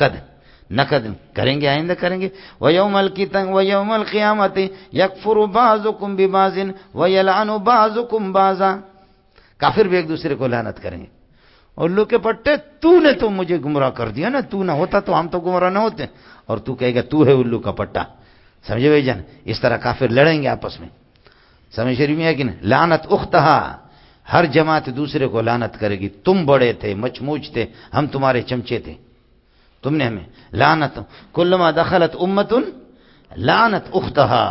نقد کریں گے، آئندہ کریں گے. وَيَوْمَ الْقِيَامَةِ يَكْفُرُ بَعْضُكُمْ بِبَعْضٍ وَيَلْعَنُ بَعْضُكُمْ بَعْضًا، کافر بھی ایک دوسرے کو لعنت کریں گے. الو کے پٹے، تو نے تو مجھے گمراہ کر دیا نا، تو نہ ہوتا تو ہم تو گمراہ نہ ہوتے. اور تو کہے گا تو ہے الو کا پٹا. سمجھے بھائی جان؟ اس طرح کافر لڑیں گے آپس میں. سمجھ شریف میں ہے کہ نہیں؟ لعنت اختہا، ہر جماعت دوسرے کو لعنت کرے گی. تم بڑے تھے، مچموچ تھے، ہم تمہارے چمچے تھے، تم نے ہمیں لعنت. کلما دخلت امت لعنت اختہا،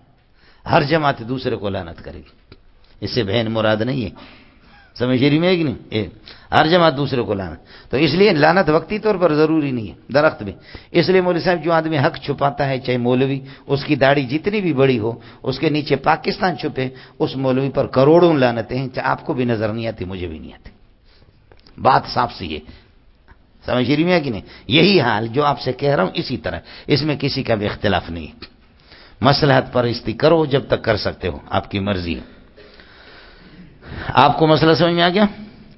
ہر جماعت دوسرے کو لعنت کرے گی. اس سے بہن مراد نہیں ہے. سمجھ شریف میں ہے کہ نہیں؟ ہر جماعت دوسرے کو لعنت. تو اس لیے لعنت وقتی طور پر ضروری نہیں ہے، درخت بھی. اس لیے مولوی صاحب جو آدمی حق چھپاتا ہے، چاہے مولوی، اس کی داڑھی جتنی بھی بڑی ہو، اس کے نیچے پاکستان چھپے، اس مولوی پر کروڑوں لعنتیں ہیں. آپ کو بھی نظر نہیں آتی، مجھے بھی نہیں آتی. بات صاف سی ہے. سمجھ رہی ہے کہ نہیں؟ یہی حال جو آپ سے کہہ رہا ہوں اسی طرح، اس میں کسی کا بھی اختلاف نہیں. مصلحت پرستی کرو جب تک کر سکتے ہو، آپ کی مرضی ہے. آپ کو مسئلہ سمجھ میں آ گیا؟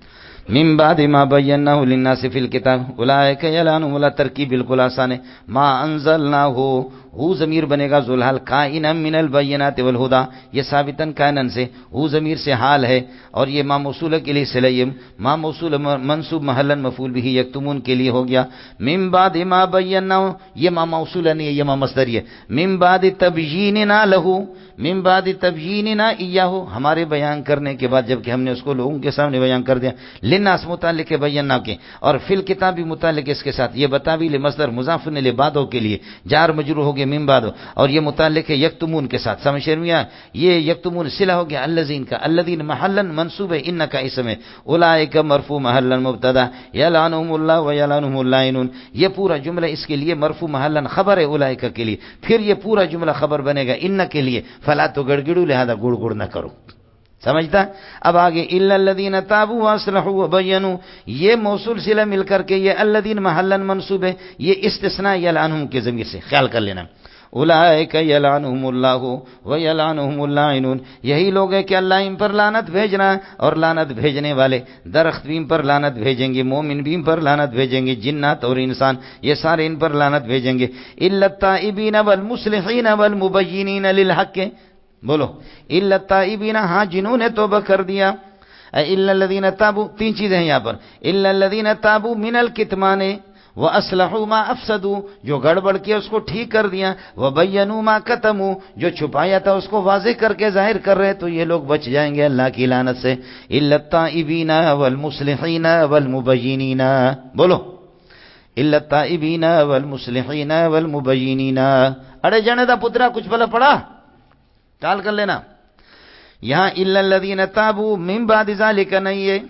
من بعد ما بیناہ للناس فی الکتاب اولئک یلعنہم اللہ، ترکیب بالکل آسان ہے. ما انزلناہ، ہو ضمیر بنے گا ذوالحال، کائنا من البینات والہدی، یہ ثابتاً کائنن سے، ہو ضمیر سے حال ہے، اور یہ ما موصول کے لیے سلیم، ما موصول منصوب محلاً مفعول بھی یکتمون کے لیے ہو گیا. من بعد ما بیناہ، یہ ما موصول نہیں ہے، یہ ما مصدری ہے. من بعد تبییننا لہ، من بعد تبییننا ایاہ، ہمارے بیان کرنے کے بعد، جبکہ ہم نے اس کو لوگوں کے سامنے بیان کر دیا. للناس متعلق بینا کے، اور فی الکتاب بھی متعلق اس کے ساتھ. یہ بتاویل مصدر مضاف الیہ بعدو کے لیے جار مجرور ہو گیا من بعد، اور یہ متعلق ہے یکتمون کے ساتھ. سمجھ میں؟ یہ یکتمون صلہ ہو گیا الذین کا، الذین محلا منصوب ہے، ان کا اسم ہے. اولئک مرفوع محلا مبتدا، یلعنہم اللہ ویلعنہم اللاعنون. یہ پورا جملہ اس کے لیے مرفوع محلا خبر ہے اولئک کے لیے، پھر یہ پورا جملہ خبر بنے گا ان کے لیے. فلا تو گڑگڑو، لہذا گڑ گڑ نہ کرو. سمجھتا؟ اب آگے الا الذین تابوا واصلحوا وبینوا، یہ موصول صلہ مل کر کے یہ الذین محلا منصوب ہے، یہ استثناء یلعنہم کے ضمیر سے، خیال کر لینا. اولئک یلعنہم اللہ ویلعنہم اللاعنون، یہی لوگ ہیں کہ اللہ ان پر لعنت بھیجنا، اور لعنت بھیجنے والے درخت بھی ان پر لعنت بھیجیں گے، مومن بھی ان پر لعنت بھیجیں گے، جنات اور انسان یہ سارے ان پر لعنت بھیجیں گے. الا التائبین والمصلحین والمبینین للحق، بولو الا التائبین، ہاں جنہوں نے توبہ کر دیا. الا الذین تابوا، تین چیزیں ہیں یہاں پر. الا الذین تابوا من الکتمان واصلحوا ما افسدوا، جو گڑبڑ کیا اس کو ٹھیک کر دیا. وبینوا ما کتموا، جو چھپایا تھا اس کو واضح کر کے ظاہر کر رہے، تو یہ لوگ بچ جائیں گے اللہ کی لعنت سے. الا التائبین والمصلحین والمبینین، بولو الا التائبین والمصلحین والمبینین. اڑے جانے دا پترا کچھ بلا پڑا، ٹال کر لینا. یہاں الا الذین تابوا من بعد ذلک نہیں ہے،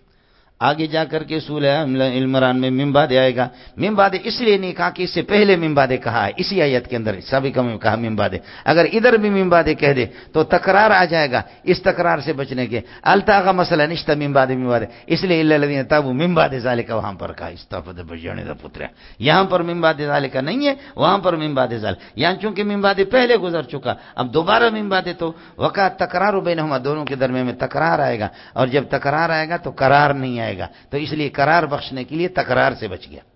آگے جا کر کے سورہ عمران میں من بعد آئے گا. من بعد اس لیے نہیں کہا کہ اس سے پہلے من بعد کہا ہے، اسی آیت کے اندر سابقہ میں کہا من بعد. اگر ادھر بھی من بعد کہہ دے تو تکرار آ جائے گا، اس تکرار سے بچنے کے التا کا مسئلہ نشتہ من بعد، اس لیے الا الذین تابوا من بعد ذلک وہاں پر کہا استغفر بجانے دا پتر. یہاں پر من بعد ذلک نہیں ہے، وہاں پر من بعد ذلک. یہاں چونکہ من بعد پہلے گزر چکا، اب دوبارہ من بعد تو وقع تکرار بینہما، دونوں کے درمیان میں تکرار آئے گا، اور جب تکرار آئے گا تو قرار نہیں آئے گا، تو اس لیے قرار بخشنے کے لیے تکرار سے بچ گیا.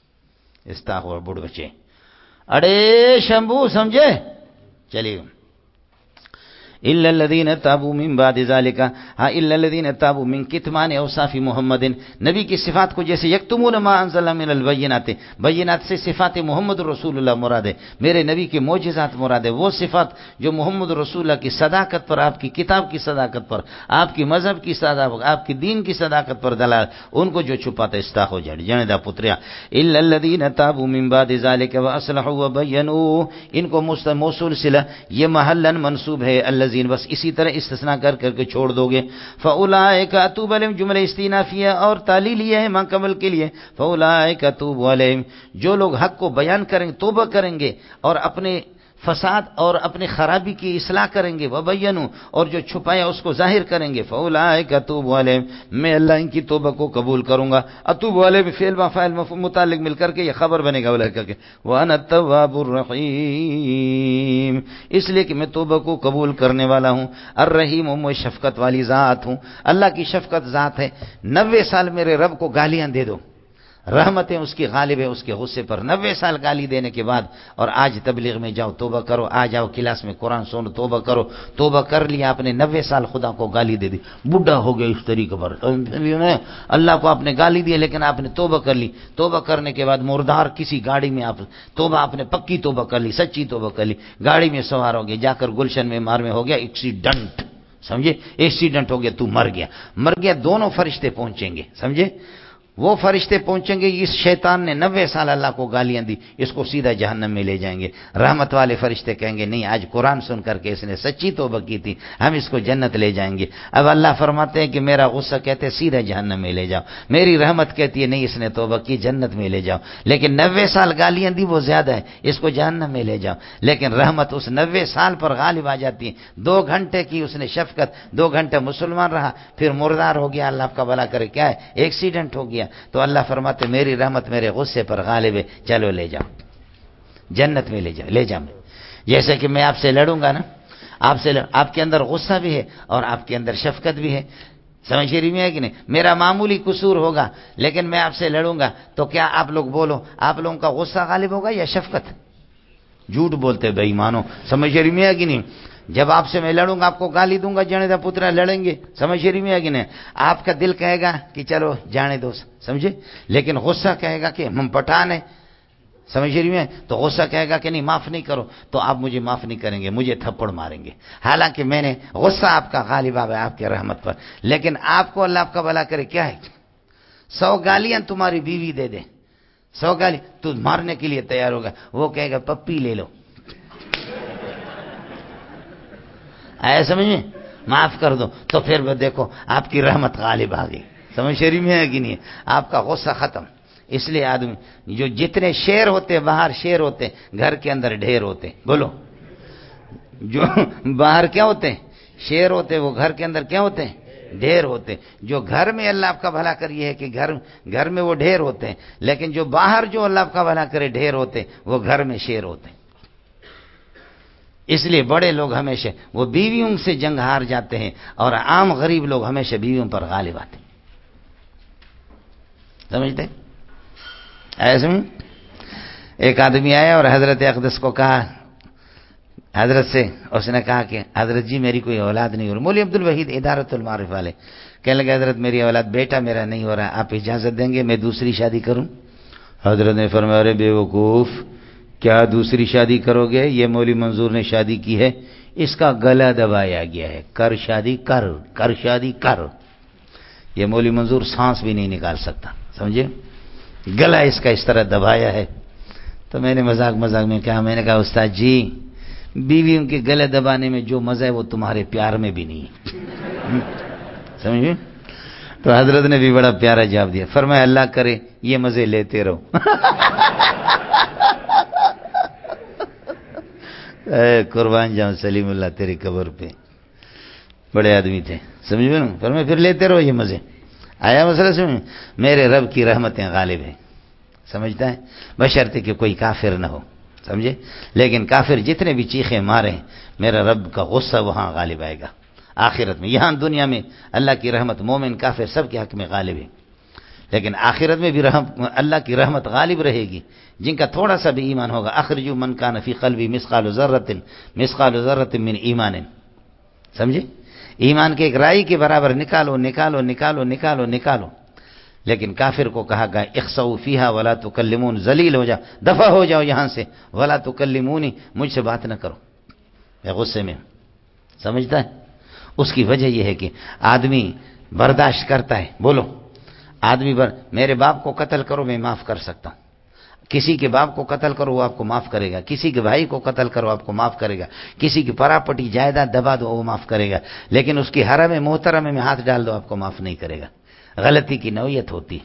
استغفر بڑھ بچے. اڑے شمبو سمجھے؟ چلیے الا الذين تابوا من بعد ذلك، ہاں الا الذين تابوا من کتمان اوصاف محمد، نبی کی صفات کو جیسے یکتمون ما انزل من البینات، بینات سے صفات محمد رسول اللہ مراد ہے، میرے نبی کے معجزات مراد ہے، وہ صفات جو محمد رسول اللہ کی صداقت پر، آپ کی کتاب کی صداقت پر، آپ کی مذہب کی صداقت، آپ کی دین کی صداقت پر دلال، ان کو جو چھپاتا ہے استاخ ہو جائے جنے دا پتریا۔ الا الذين تابوا من بعد ذلك واصلحوا وبينوا، ان کو موصول صلہ یہ محلا منصوب ہے، الذين بس اسی طرح استثناء کر کے چھوڑ دو گے، فاولئک اتوب علیہم جملہ استئنافیہ اور تعلیلیہ ہے ماں کمل کے لیے، فاولئک اتوب علیہم، جو لوگ حق کو بیان کریں گے، توبہ کریں گے اور اپنے فساد اور اپنی خرابی کی اصلاح کریں گے، وبینوا اور جو چھپایا اس کو ظاہر کریں گے، فاولئک اتوب علیہم میں اللہ ان کی توبہ کو قبول کروں گا۔ اتوب علیہم فعل و فاعل متعلق مل کر کے یہ خبر بنے گا اولئک کے، وانا التواب الرحیم، اس لیے کہ میں توبہ کو قبول کرنے والا ہوں، الرحیم میں شفقت والی ذات ہوں، اللہ کی شفقت ذات ہے۔ 90 سال میرے رب کو گالیاں دے دو، رحمتیں اس کی غالب ہے اس کے غصے پر، 90 سال گالی دینے کے بعد، اور آج تبلیغ میں جاؤ توبہ کرو، آ جاؤ کلاس میں قرآن سنو توبہ کرو، توبہ کر لیا آپ نے، 90 سال خدا کو گالی دے دی، بڈھا ہو گیا اس طریقے پر، اللہ کو آپ نے گالی دی لیکن آپ نے توبہ کر لی، توبہ کرنے کے بعد مردار کسی گاڑی میں آپ توبہ، آپ نے پکی توبہ کر لی، سچی توبہ کر لی، گاڑی میں سوار ہو گئے، جا کر گلشن میں مار میں ہو گیا ایکسیڈنٹ، سمجھے، ایکسیڈنٹ ہو گیا، تو مر گیا، دونوں فرشتے پہنچیں گے، سمجھے، وہ فرشتے پہنچیں گے، اس شیطان نے 90 سال اللہ کو گالیاں دی، اس کو سیدھا جہنم میں لے جائیں گے، رحمت والے فرشتے کہیں گے نہیں، آج قرآن سن کر کے اس نے سچی توبہ کی تھی، ہم اس کو جنت لے جائیں گے۔ اب اللہ فرماتے ہیں کہ میرا غصہ کہتے ہیں سیدھا جہنم میں لے جاؤ، میری رحمت کہتی ہے نہیں، اس نے توبہ کی جنت میں لے جاؤ، لیکن 90 سال گالیاں دی وہ زیادہ ہے، اس کو جہنم میں لے جاؤ، لیکن رحمت اس 90 سال پر غالب آ جاتی ہے۔ 2 گھنٹے کی اس نے شفقت، 2 گھنٹے مسلمان رہا، پھر مردار ہو گیا، اللہ آپ کا بھلا کرے، کیا ہے ایکسیڈنٹ ہو گیا، تو اللہ فرماتے میری رحمت میرے غصے پر غالب ہے، چلو لے جاؤ جنت میں، لے جاؤ۔ جیسے کہ میں آپ سے لڑوں گا نا، آپ کے اندر غصہ بھی ہے اور آپ کے اندر شفقت بھی ہے، سمجھ رہی میں ہے کہ نہیں، میرا معمولی قصور ہوگا لیکن میں آپ سے لڑوں گا تو کیا آپ لوگ بولو، آپ لوگوں کا غصہ غالب ہوگا یا شفقت؟ جھوٹ بولتے بے ایمانو، سمجھ رہی میں ہے کہ نہیں، جب آپ سے میں لڑوں گا، آپ کو گالی دوں گا، جنے دا پترا لڑیں گے، سمجھ رہی میں ہے کہ نہیں، آپ کا دل کہے گا کہ چلو جانے دو، سمجھے، لیکن غصہ کہے گا کہ ہم پٹھان ہیں، سمجھ رہی میں، تو غصہ کہے گا کہ نہیں معاف نہیں کرو، تو آپ مجھے معاف نہیں کریں گے، مجھے تھپڑ ماریں گے، حالانکہ میں نے غصہ آپ کا غالب ہے آپ کے رحمت پر، لیکن آپ کو اللہ آپ کا بھلا کرے، کیا ہے 100 گالیاں تمہاری بیوی دے دے، 100 گالی تو مارنے کے لیے تیار ہوگا، وہ کہے گا پپی لے لو، آیا سمجھ میں، معاف کر دو، تو پھر وہ دیکھو آپ کی رحمت غالب آ گئی، سمجھ شریف میں ہے کہ نہیں، آپ کا غصہ ختم۔ اس لیے آدمی جو جتنے شیر ہوتے باہر شیر ہوتے، گھر کے اندر ڈھیر ہوتے، بولو، جو باہر کیا ہوتے شیر ہوتے، وہ گھر کے اندر کیا ہوتے ہیں، ڈھیر ہوتے، جو گھر میں اللہ آپ کا بھلا کر یہ ہے کہ گھر میں وہ ڈھیر ہوتے ہیں، لیکن جو باہر جو اللہ آپ کا بھلا کرے ڈھیر ہوتے، وہ گھر میں شیر ہوتے۔ اس لیے بڑے لوگ ہمیشہ وہ بیویوں سے جنگ ہار جاتے ہیں اور عام غریب لوگ ہمیشہ بیویوں پر غالب آتے ہیں، سمجھتے ایسے میں ایک آدمی آیا اور حضرت اقدس کو کہا، حضرت سے اس نے کہا کہ حضرت جی میری کوئی اولاد نہیں ہو رہی، مولوی عبد الوحید ادارت المعارف والے، کہنے لگے حضرت میری اولاد بیٹا میرا نہیں ہو رہا، آپ اجازت دیں گے میں دوسری شادی کروں؟ حضرت نے فرمایا ارے بیوقوف، کیا دوسری شادی کرو گے؟ یہ مولوی منظور نے شادی کی ہے، اس کا گلا دبایا گیا ہے، کر شادی کر شادی کر، یہ مولوی منظور سانس بھی نہیں نکال سکتا، سمجھے، گلا اس کا اس طرح دبایا ہے۔ تو میں نے مذاق میں کہا، میں نے کہا استاد جی بیویوں کے گلے دبانے میں جو مزہ ہے وہ تمہارے پیار میں بھی نہیں ہے، سمجھے، تو حضرت نے بھی بڑا پیارا جواب دیا، فرمایا اللہ کرے یہ مزے لیتے رہو۔ اے قربان جاؤں سلیم اللہ تیری قبر پہ، بڑے آدمی تھے، سمجھو نا، فرمایا پھر لیتے رہو یہ مزے، آیا مسئلہ سمجھ، میرے رب کی رحمتیں غالب ہیں، سمجھتا ہے، بشرطے کہ کوئی کافر نہ ہو، سمجھے، لیکن کافر جتنے بھی چیخیں مارے میرا رب کا غصہ وہاں غالب آئے گا آخرت میں، یہاں دنیا میں اللہ کی رحمت مومن کافر سب کے حق میں غالب ہے، لیکن آخرت میں بھی اللہ کی رحمت غالب رہے گی جن کا تھوڑا سا بھی ایمان ہوگا، اخرجوا من کان فی قلبی مثقال ذرۃ من ایمان، سمجھے؟ ایمان کے ایک رائی کے برابر نکالو نکالو نکالو نکالو نکالو. لیکن کافر کو کہا گیا اخسؤ فیہا ولا تکلمون، ذلیل ہو جاؤ، دفع ہو جاؤ یہاں سے، ولا تکلمونی، مجھ سے بات نہ کرو، میں غصے میں ہوں. سمجھتا ہے؟ اس کی وجہ یہ ہے کہ آدمی برداشت کرتا ہے. بولو، آدمی میرے باپ کو قتل کرو میں معاف کر سکتا ہوں، کسی کے باپ کو قتل کرو وہ آپ کو معاف کرے گا، کسی کے بھائی کو قتل کرو آپ کو معاف کرے گا، کسی کی پراپرٹی جائیداد دبا دو وہ معاف کرے گا، لیکن اس کی حرم محترمہ میں ہاتھ ڈال دو آپ کو معاف نہیں کرے گا. غلطی کی نوعیت ہوتی،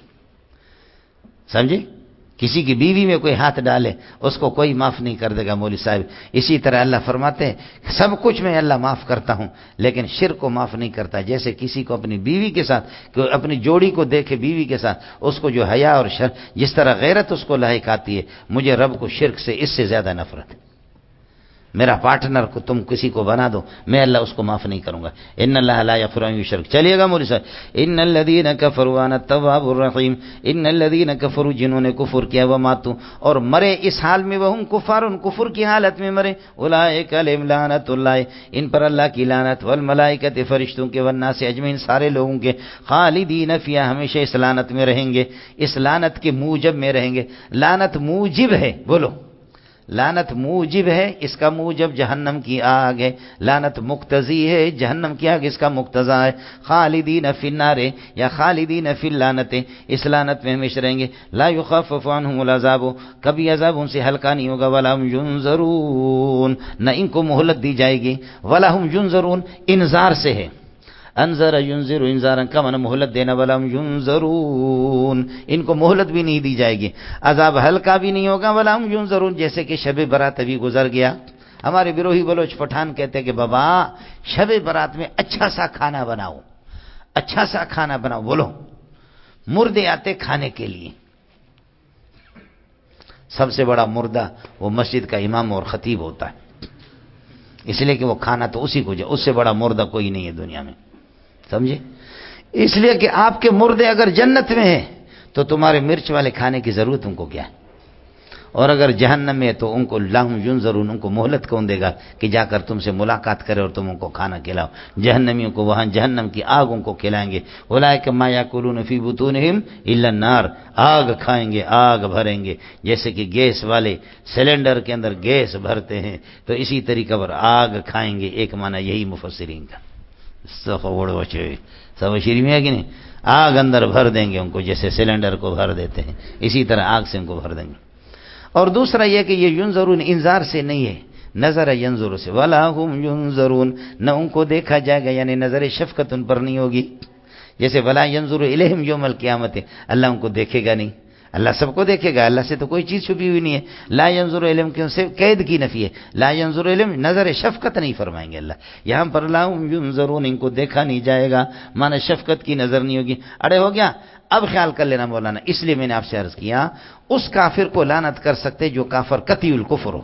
سمجھے؟ کسی کی بیوی میں کوئی ہاتھ ڈالے اس کو کوئی معاف نہیں کر دے گا مولوی صاحب. اسی طرح اللہ فرماتے ہیں سب کچھ میں اللہ معاف کرتا ہوں لیکن شرک کو معاف نہیں کرتا. جیسے کسی کو اپنی بیوی کے ساتھ، اپنی جوڑی کو دیکھے بیوی کے ساتھ، اس کو جو حیا اور جس طرح غیرت اس کو لاحق آتی ہے، مجھے رب کو شرک سے اس سے زیادہ نفرت ہے. میرا پارٹنر کو تم کسی کو بنا دو، میں اللہ اس کو معاف نہیں کروں گا. ان اللہ لا یغفر ان یشرک. چلیے گا مولوی صاحب. ان الذین کفروا وانا التواب الرحیم. ان الذین کفروا، جنہوں نے کفر کیا، وماتوا، اور مرے اس حال میں، وہم کفار، کفر کی حالت میں مرے، اولئک علیہم لعنت اللہ، ان پر اللہ کی لعنت، والملائکۃ، فرشتوں کے، والناس اجمعین، سارے لوگوں کے، خالدین فیہا، ہمیشہ اس لعنت میں رہیں گے، اس لعنت کے موجب میں رہیں گے. لعنت موجب ہے، بولو، لعنت موجب ہے، اس کا موجب جہنم کی آگ ہے. لعنت مقتضی ہے، جہنم کی آگ اس کا مقتضا ہے. خالدین فی النار، یا خالدین فی اللعنت، اس لعنت میں ہمیشہ رہیں گے. لا یخفف عنہم العذاب، کبھی عذاب ان سے ہلکا نہیں ہوگا. ولا هم ینظرون، نہ ان کو مہلت دی جائے گی. ولا هم ینظرون انذار سے ہے، انذر ینذر انذارا کا معنی مہلت دینا. ولم ینظرون، ان کو مہلت بھی نہیں دی جائے گی، عذاب ہلکا بھی نہیں ہوگا. ولم ینظرون، جیسے کہ شب برات ابھی گزر گیا. ہمارے بروہی بلوچ پٹھان کہتے ہیں کہ بابا شب برات میں اچھا سا کھانا بناؤ، اچھا سا کھانا بناؤ. بولو، مردے آتے کھانے کے لیے. سب سے بڑا مردہ وہ مسجد کا امام اور خطیب ہوتا ہے، اس لیے کہ وہ کھانا تو اسی کو جائے، اس سے بڑا مردہ کوئی نہیں ہے دنیا میں. سمجھے؟ اس لیے کہ آپ کے مردے اگر جنت میں ہیں تو تمہارے مرچ والے کھانے کی ضرورت ان کو کیا ہے، اور اگر جہنم میں ہے تو ان کو لہم ینظرون، ان کو مہلت کون دے گا کہ جا کر تم سے ملاقات کرے اور تم ان کو کھانا کھلاؤ. جہنمیوں کو وہاں جہنم کی آگ ان کو کھلائیں گے. اولئک ما یاکلون فی بطونہم الا النار، آگ کھائیں گے، آگ بھریں گے. جیسے کہ گیس والے سلنڈر کے اندر گیس بھرتے ہیں تو اسی طریقہ پر آگ کھائیں گے. ایک معنی یہی مفسرین کا سمجھ میں ہے کہ نہیں؟ آگ اندر بھر دیں گے ان کو، جیسے سلنڈر کو بھر دیتے ہیں اسی طرح آگ سے ان کو بھر دیں گے. اور دوسرا یہ کہ یہ ینظرون انذار سے نہیں ہے، نظر ینظر سے. ولا هم ینظرون، نہ ان کو دیکھا جائے گا، یعنی نظر شفقت ان پر نہیں ہوگی. جیسے ولا ینظر الیہم یوم القیامت، اللہ ان کو دیکھے گا نہیں. اللہ سب کو دیکھے گا، اللہ سے تو کوئی چیز چھپی ہوئی نہیں ہے. لا ینظر الیہم کیوں سے قید کی نفی ہے، لا ینظر الیہم نظر شفقت نہیں فرمائیں گے اللہ. یہاں پر لا هم ینظرون، ان کو دیکھا نہیں جائے گا، معنی شفقت کی نظر نہیں ہوگی. اڑے ہو گیا. اب خیال کر لینا مولانا، اس لیے میں نے آپ سے عرض کیا اس کافر کو لعنت کر سکتے جو کافر قطعی الکفر ہو.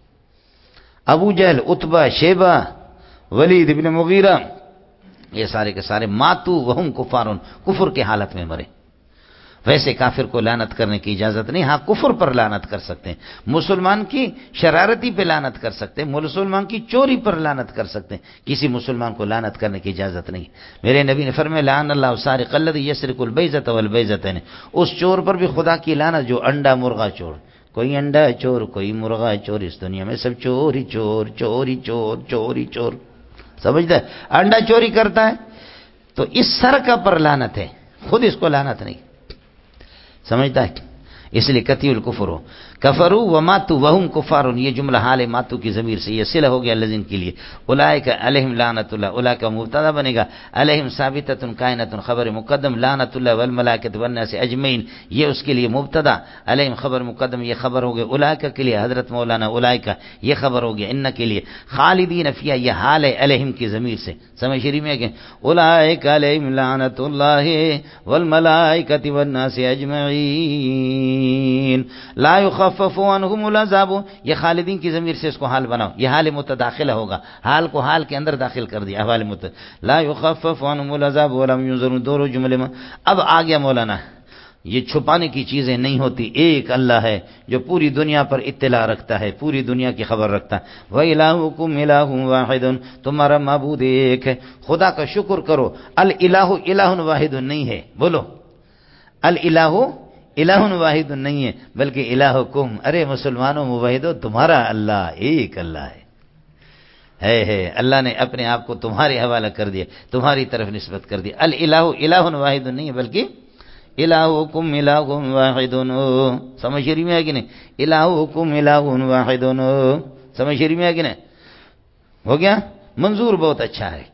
ابو جہل، عتبہ، شیبہ، ولید ابن مغیرہ، یہ سارے کے سارے ماتو وہم کفارون، کفر کے حالت میں مرے. ویسے کافر کو لعنت کرنے کی اجازت نہیں. ہاں کفر پر لعنت کر سکتے ہیں، مسلمان کی شرارتی پہ لعنت کر سکتے ہیں، مسلمان کی چوری پر لعنت کر سکتے ہیں. کسی مسلمان کو لعنت کرنے کی اجازت نہیں. میرے نبی نے فرمایا لعن اللہ السارق الذی یسرق البیضۃ والبیضتین، اس چور پر بھی خدا کی لعنت جو انڈا مرغا چور. کوئی انڈا چور، کوئی مرغا چور، اس دنیا میں سب چور ہی چور، چور ہی چور، چور ہی چور. سمجھتا ہے؟ انڈا چوری کرتا ہے تو اس سرقہ پر لعنت ہے، خود اس کو لعنت نہیں. سمجھتا ہے؟ اس لیے قطعی الکفر ہو. کفروا وماتوا وهم کفار، یہ جملہ حال ماتو کی ضمیر سے یہ صلہ ہو گیا الذین کے لیے. اولئک علیہم لعنت اللہ، اولئک مبتدا بنے گا، علیہم ثابتۃ کائنۃ خبر مقدم، لعنت اللہ والملائکۃ والناس اجمعین یہ اس کے لیے مبتدا، علیہم خبر مقدم یہ خبر ہو گیا. اولئک کے لیے حضرت مولانا اولئک یہ خبر ہو گیا، ان کے لیے خالدین فیہا یہ حال ہے علیہم کی ضمیر سے. سمجھ شریف میں کہ اولئک علیہم لعنت اللہ والملائکۃ والناس اجمعین لا یخفف عنہم العذاب، یہ خالدین کی ضمیر سے اس کو حال بناؤ، یہ حال متداخلہ ہوگا، حال کو حال کے اندر داخل کر دیا، حال لا یخفف عنہم العذاب ولم ینظرون، دونوں جملے میں. اب آ گیا مولانا یہ چھپانے کی چیزیں نہیں ہوتی. ایک اللہ ہے جو پوری دنیا پر اطلاع رکھتا ہے, پوری دنیا کی خبر رکھتا ہے. وَإِلَٰهُكُمْ إِلَٰهٌ وَاحِدٌ, تمہارا معبود ایک ہے. خدا کا شکر کرو. الالہ الہ واحد نہیں ہے, بولو الالہ الہ واحد نہیں ہے بلکہ الہکم, ارے مسلمانوں موحدو, تمہارا اللہ ایک اللہ ہے. اللہ نے اپنے آپ کو تمہارے حوالہ کر دیا, تمہاری طرف نسبت کر دیا. الالہ الہ واحد نہیں ہے بلکہ الہکم الہ واحد. سمجھ رہی میں ہے کہ نہیں؟ الہکم الہ واحد, سمجھ رہی میں ہے کہ نہیں؟ ہو گیا. منظور بہت اچھا ہے,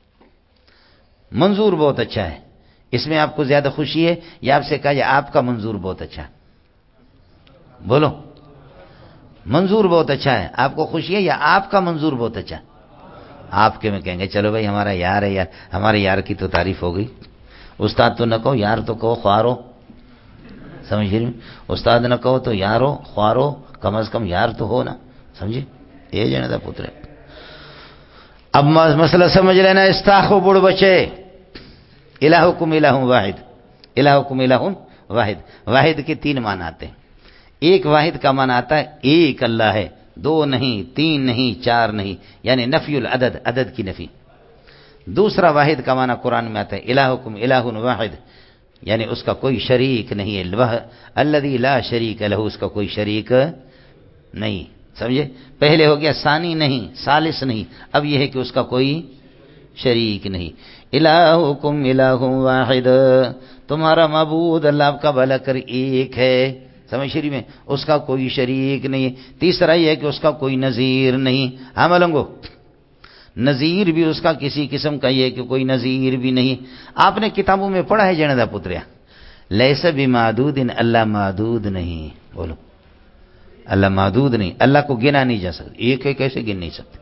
منظور بہت اچھا ہے. اس میں آپ کو زیادہ خوشی ہے یا آپ سے کہا جائے آپ کا منظور بہت اچھا ہے؟ بولو, منظور بہت اچھا ہے. آپ کو خوشی ہے یا آپ کا منظور بہت اچھا ہے؟ آپ کے میں کہیں گے چلو بھائی ہمارا یار ہے, یار ہمارے یار کی تو تعریف ہو گئی. استاد تو نہ کہو, یار تو کہو, خوارو. سمجھ رہی؟ استاد نہ کہو تو یارو خوارو, کم از کم یار تو ہو نا. سمجھے؟ یہ جانے دا پتر. اب مسئلہ سمجھ لینا. استاخو بڑ بچے, الہکم الہ واحد, الہکم الہ واحد. واحد کے تین معنی آتے ہیں. ایک واحد کا معنی آتا ہے ایک اللہ ہے, دو نہیں, تین نہیں, چار نہیں, یعنی نفی العدد, عدد کی نفی. دوسرا واحد کا معنی قرآن میں آتا ہے الہکم الہ واحد, یعنی اس کا کوئی شریک نہیں ہے. الذی لا شریک لہ, اس کا کوئی شریک نہیں. سمجھے؟ پہلے ہو گیا ثانی نہیں, ثالث نہیں, اب یہ ہے کہ اس کا کوئی شریک نہیں. الہکم الہ واحد, تمہارا معبود اللہ آپ کا بھلا کر ایک ہے. سمجھ رہی میں؟ اس کا کوئی شریک نہیں. تیسرا یہ ہے کہ اس کا کوئی نظیر نہیں. ہاں ملنگو, نظیر بھی اس کا کسی قسم کا یہ کہ کوئی نظیر بھی نہیں. آپ نے کتابوں میں پڑھا ہے جندا پتریا, لیس بمعدود, اللہ معدود نہیں. بولو, اللہ معدود نہیں, اللہ کو گنا نہیں جا سکتا. ایک ہے کیسے گن نہیں سکتے؟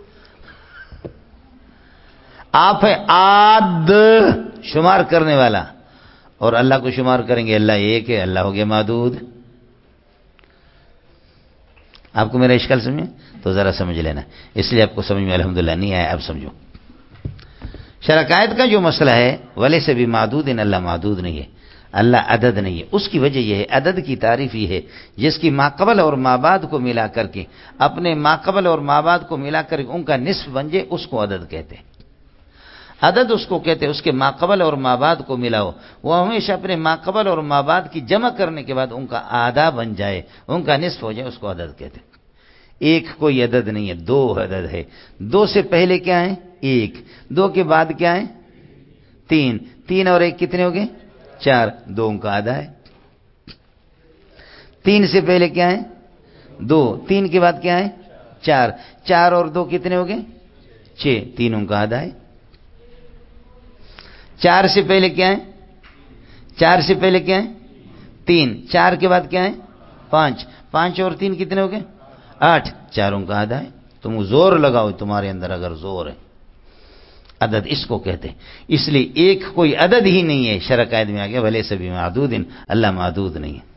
آپ ہے عاد, شمار کرنے والا, اور اللہ کو شمار کریں گے اللہ ایک ہے, اللہ ہو گیا معدود. آپ کو میرا اشکال سمجھے تو ذرا سمجھ لینا. اس لیے آپ کو سمجھ میں الحمدللہ نہیں آیا, اب سمجھو. شرکائت کا جو مسئلہ ہے, ولی سے بھی معدود, اللہ معدود نہیں ہے, اللہ عدد نہیں ہے. اس کی وجہ یہ ہے, عدد کی تعریف یہ ہے جس کی ماقبل اور مابعد کو ملا کر کے, اپنے ماقبل اور مابعد کو ملا کر کے ان کا نصف بن جائے, اس کو عدد کہتے ہیں. عدد اس کو کہتے ہیں اس کے ماقبل اور مابعد کو ملاؤ, وہ ہمیشہ اپنے ماقبل اور مابعد کی جمع کرنے کے بعد ان کا آدھا بن جائے, ان کا نصف ہو جائے, اس کو عدد کہتے ہیں. ایک کوئی عدد نہیں ہے, دو عدد ہے. دو سے پہلے کیا ہے؟ ایک. دو کے بعد کیا ہے؟ تین. تین اور ایک کتنے ہو گئے؟ چار. دو ان کا آدھا ہے. تین سے پہلے کیا ہے؟ دو. تین کے بعد کیا ہے؟ چار. چار اور دو کتنے ہو گئے؟ چھ. تینوں کا آدھا ہے. چار سے پہلے کیا ہے؟ چار سے پہلے کیا ہے؟ تین. چار کے بعد کیا ہے؟ پانچ. پانچ اور تین کتنے ہو گئے؟ آٹھ. چاروں کا آدھا ہے. تم زور لگاؤ, تمہارے اندر اگر زور ہے. عدد اس کو کہتے ہیں. اس لیے ایک کوئی عدد ہی نہیں ہے. شرع قائد میں آ گیا بھلے سے بھی معدود, اللہ معدود نہیں ہے.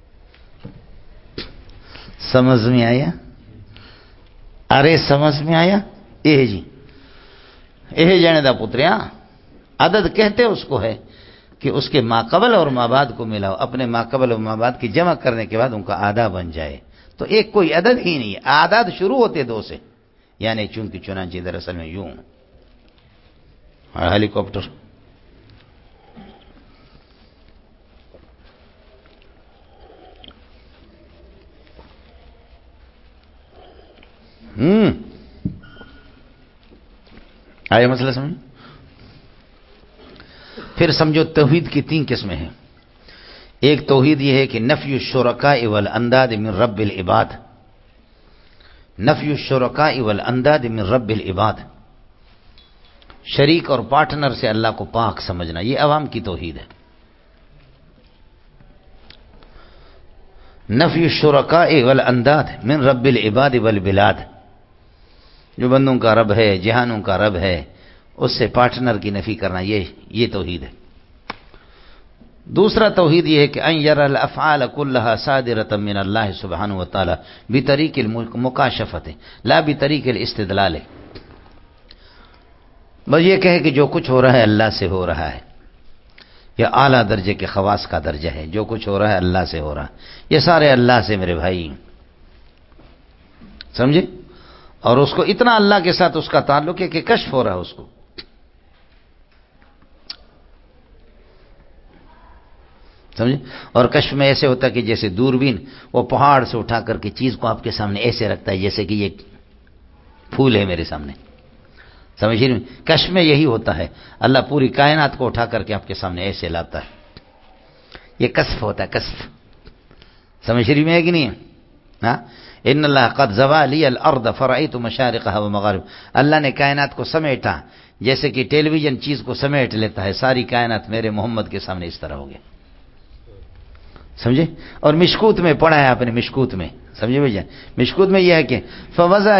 سمجھ میں آیا؟ ارے سمجھ میں آیا؟ اے جی, اے جانے دا پتریا, عدد کہتے اس کو ہے کہ اس کے ماقبل اور مابعد کو ملاؤ, اپنے ماقبل اور مابعد کی جمع کرنے کے بعد ان کا آدھا بن جائے. تو ایک کوئی عدد ہی نہیں ہے. اعداد شروع ہوتے دو سے, یعنی چونکہ چنانچہ دراصل میں یوں ہیلی کاپٹر آیا مسئلہ سمجھ. پھر سمجھو توحید کی تین قسمیں ہیں. ایک توحید یہ ہے کہ نفی الشرکاء والانداد من رب العباد. نفی الشرکاء والانداد من رب العباد, شریک اور پارٹنر سے اللہ کو پاک سمجھنا, یہ عوام کی توحید ہے. نفی الشرکاء والانداد من رب العباد والبلاد, جو بندوں کا رب ہے, جہانوں کا رب ہے, اس سے پارٹنر کی نفی کرنا, یہ توحید ہے. دوسرا توحید یہ ہے کہ ان یرى الافعال كلها صادرة من اللہ سبحانہ وتعالی بطریق المکاشفۃ لا بطریق الاستدلال. بس یہ کہے کہ جو کچھ ہو رہا ہے اللہ سے ہو رہا ہے, یہ اعلیٰ درجے کے خواص کا درجہ ہے. جو کچھ ہو رہا ہے اللہ سے ہو رہا ہے. یہ سارے اللہ سے میرے بھائی، سمجھے؟ اور اس کو اتنا اللہ کے ساتھ اس کا تعلق ہے کہ کشف ہو رہا ہے اس کو. سمجھے؟ اور کشف میں ایسے ہوتا ہے کہ جیسے دوربین وہ پہاڑ سے اٹھا کر کے چیز کو آپ کے سامنے ایسے رکھتا ہے جیسے کہ یہ پھول ہے میرے سامنے. سمجھ رہے؟ کشف میں یہی ہوتا ہے، اللہ پوری کائنات کو اٹھا کر کے آپ کے سامنے ایسے لاتا ہے. یہ کشف ہوتا ہے، کشف. سمجھ رہی میں ہے کہ نہیں؟ ہاں، ان اللہ قد زوى لي الارض فرأيت مشارقها ومغاربها. اللہ نے کائنات کو سمیٹا جیسے کہ ٹیلی ویژن چیز کو سمیٹ لیتا ہے. ساری کائنات میرے محمد کے سامنے اس طرح ہو گیا. سمجھے؟ اور مشکوت میں پڑھا ہے آپ نے، مشکوت میں، سمجھے بھائی جان؟ مشکوت میں یہ ہے کہ فوضع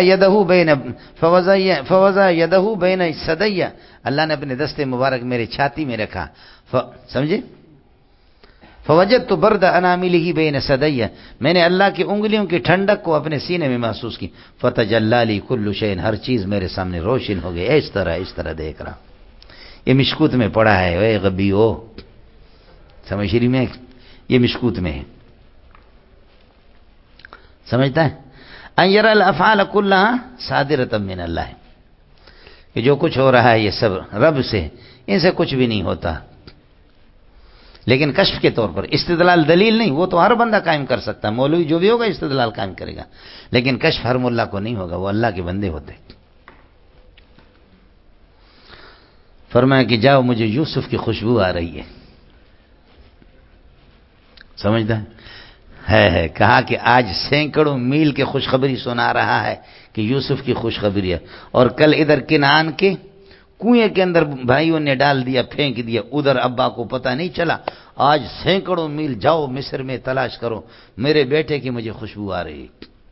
يده بين ثدي، اللہ نے اپنے دستے مبارک میرے چھاتی میں رکھا. سمجھے؟ فوجدت برد انامله بين ثدي، میں نے اللہ کی انگلیوں کی ٹھنڈک کو اپنے سینے میں محسوس کی. فتجلى لي كل شيء، ہر چیز میرے سامنے روشن ہو گئی. اس طرح دیکھ رہا. یہ مشکوت میں پڑھا ہے. اے غبیو، سمجھ رہی میں؟ یہ مشکوت میں ہے. سمجھتا ہے؟ ان يرى الافعال كلها صادرة من اللہ، کہ جو کچھ ہو رہا ہے یہ سب رب سے، ان سے کچھ بھی نہیں ہوتا. لیکن کشف کے طور پر، استدلال دلیل نہیں، وہ تو ہر بندہ قائم کر سکتا ہے. مولوی جو بھی ہوگا استدلال قائم کرے گا، لیکن کشف ہر ملا کو نہیں ہوگا، وہ اللہ کے بندے ہوتے. فرمایا کہ جاؤ، مجھے یوسف کی خوشبو آ رہی ہے. سمجھتا ہے؟ کہا کہ آج سینکڑوں میل کی خوشخبری سنا رہا ہے کہ یوسف کی خوشخبری ہے. اور کل ادھر کنعان کے کنویں کے اندر بھائیوں نے ڈال دیا، پھینک دیا، ادھر ابا کو پتہ نہیں چلا. آج سینکڑوں میل جاؤ مصر میں تلاش کرو، میرے بیٹے کی مجھے خوشبو آ رہی.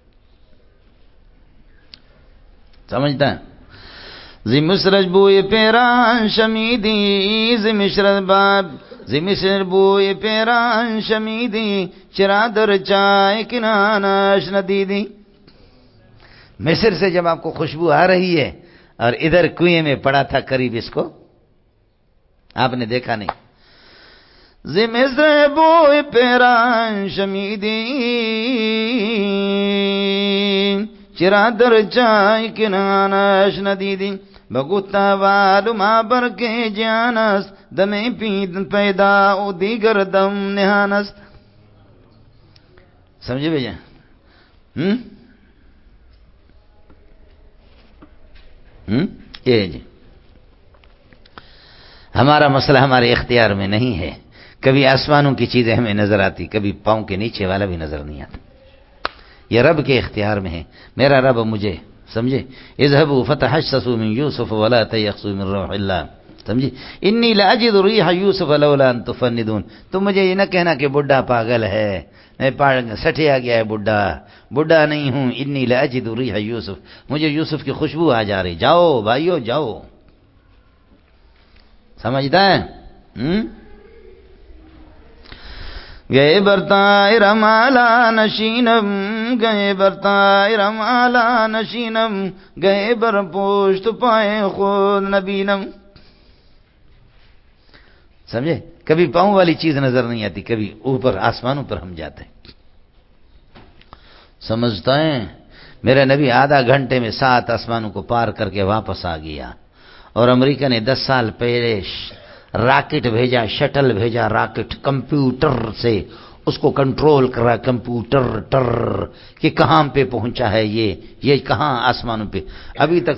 سمجھتا ہے؟ زی مصر بوئے پیران شمیدی، زی مصر باب زی مصر بوئے پیران شمیدی، چرا در چائے کنانش ندیدی. مصر سے جب آپ کو خوشبو آ رہی ہے اور ادھر کنویں میں پڑا تھا قریب، اس کو آپ نے دیکھا نہیں. زی مصر بوئے پیران شمیدی، چرا در چائے کنانش ندیدی. بگوتا والو ما برکے جانست، دمیں پید پیدا او دیگر دم نہانست. سمجھے بھیا؟ یہ جی ہمارا مسئلہ ہمارے اختیار میں نہیں ہے. کبھی آسمانوں کی چیزیں ہمیں نظر آتی، کبھی پاؤں کے نیچے والا بھی نظر نہیں آتا. یہ رب کے اختیار میں ہے. میرا رب مجھے، سمجھے؟ اذهبوا فتحسسوا من يوسف ولا تيأسوا من روح الله. سمجھے؟ انی لاجد ریح یوسف لولا ان تفندون. تم مجھے یہ نہ کہنا کہ بڈھا پاگل ہے، میں سٹیا گیا ہے. بڈھا نہیں ہوں. انی لاجد ریح یوسف، مجھے یوسف کی خوشبو آ جا رہی. جاؤ بھائیو جاؤ. سمجھتا ہے؟ گئے برتائے رمالا نشینم، گئے برتائے رمالا نشینم، گئے بر پوشت پائے خود نبینم. سمجھے؟ کبھی پاؤں والی چیز نظر نہیں آتی، کبھی اوپر آسمانوں پر ہم جاتے ہیں. سمجھتا ہے؟ میرا نبی آدھا گھنٹے میں 7 آسمانوں کو پار کر کے واپس آ گیا. اور امریکہ نے 10 سال پہلے راکٹ بھیجا، شٹل بھیجا، راکٹ کمپیوٹر سے اس کو کنٹرول کرا. کمپیوٹر کہ کہاں پہ پہنچا ہے یہ کہاں آسمانوں پہ. ابھی تک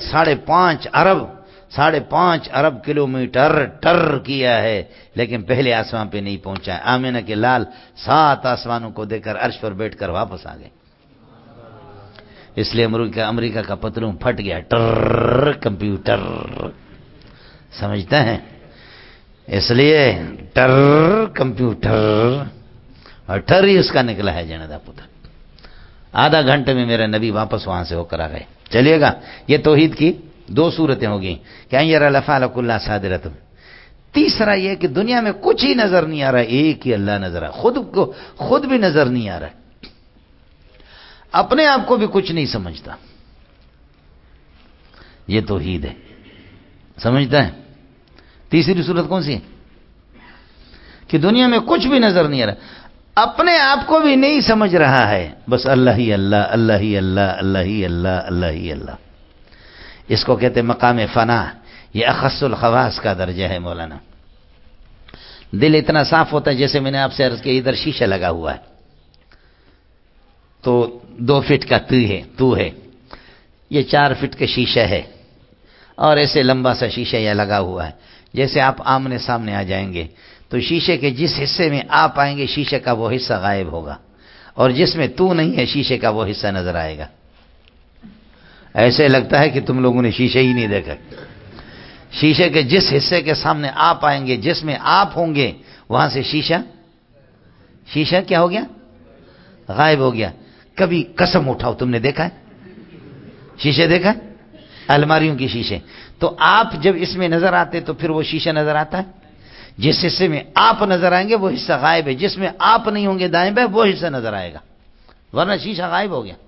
5.5 ارب کلومیٹر ٹر کیا ہے، لیکن پہلے آسمان پہ نہیں پہنچا ہے. آمینہ کے لال 7 آسمانوں کو دیکھ کر عرش پر بیٹھ کر واپس آ گئے. اس لیے امریکہ کا پتلون پھٹ گیا. کمپیوٹر. سمجھتا ہے؟ اس لیے کمپیوٹر اور ٹر ہی اس کا نکلا ہے جندا پتر. آدھا گھنٹے میں میرا نبی واپس وہاں سے ہو کر آ گئے. چلیے گا؟ یہ توحید کی 2 صورتیں ہو گئیں. کہ یرا الافعال کلها صادرۃ. تیسرا یہ کہ دنیا میں کچھ ہی نظر نہیں آ رہا، ایک ہی اللہ نظر آ. خود بھی نظر نہیں آ رہا، اپنے آپ کو بھی کچھ نہیں سمجھتا. یہ توحید ہے. سمجھتا ہے؟ تیسری صورت کون سی ہے؟ کہ دنیا میں کچھ بھی نظر نہیں آ رہا، اپنے آپ کو بھی نہیں سمجھ رہا ہے، بس اللہ ہی اللہ، اللہ ہی اللہ، اللہ ہی اللہ، اللہ ہی اللہ۔ اس کو کہتے مقام فنا، یہ اخص الخواص کا درجہ ہے مولانا۔ دل اتنا صاف ہوتا ہے، جیسے میں نے آپ سے عرض کیا ادھر شیشہ لگا ہوا ہے، تو 2 فٹ کا تو ہے، یہ 4 فٹ کا شیشہ ہے، اور ایسے لمبا سا شیشہ یہ لگا ہوا ہے۔ جیسے آپ آمنے سامنے آ جائیں گے تو شیشے کے جس حصے میں آپ آئیں گے شیشے کا وہ حصہ غائب ہوگا، اور جس میں تو نہیں ہے شیشے کا وہ حصہ نظر آئے گا۔ ایسے لگتا ہے کہ تم لوگوں نے شیشے ہی نہیں دیکھا۔ شیشے کے جس حصے کے سامنے آپ آئیں گے، جس میں آپ ہوں گے، وہاں سے شیشہ کیا ہو گیا؟ غائب ہو گیا۔ کبھی قسم اٹھاؤ تم نے دیکھا ہے شیشے؟ دیکھا ہے الماریوں کی شیشے؟ تو آپ جب اس میں نظر آتے تو پھر وہ شیشہ نظر آتا ہے، جس حصے میں آپ نظر آئیں گے وہ حصہ غائب ہے، جس میں آپ نہیں ہوں گے دائیں بائیں وہ حصہ نظر آئے گا، ورنہ شیشہ غائب ہو گیا۔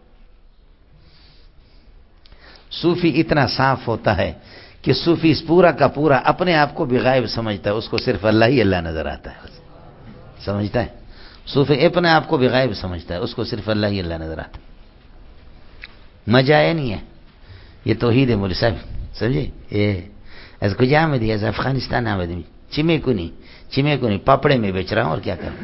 صوفی اتنا صاف ہوتا ہے کہ صوفی پورا کا پورا اپنے آپ کو بھی غائب سمجھتا ہے، اس کو صرف اللہ ہی اللہ نظر آتا ہے، سمجھتا ہے؟ صوفی اپنے آپ کو بھی غائب سمجھتا ہے، اس کو صرف اللہ ہی اللہ نظر آتا ہے۔ مزہ آیا نہیں ہے؟ یہ توحید ہے مولوی صاحب، سمجھے؟ از کجا آمدی؟ از افغانستان آمدی۔ چمے کو نہیں پاپڑے میں بیچ رہا ہوں، اور کیا کروں؟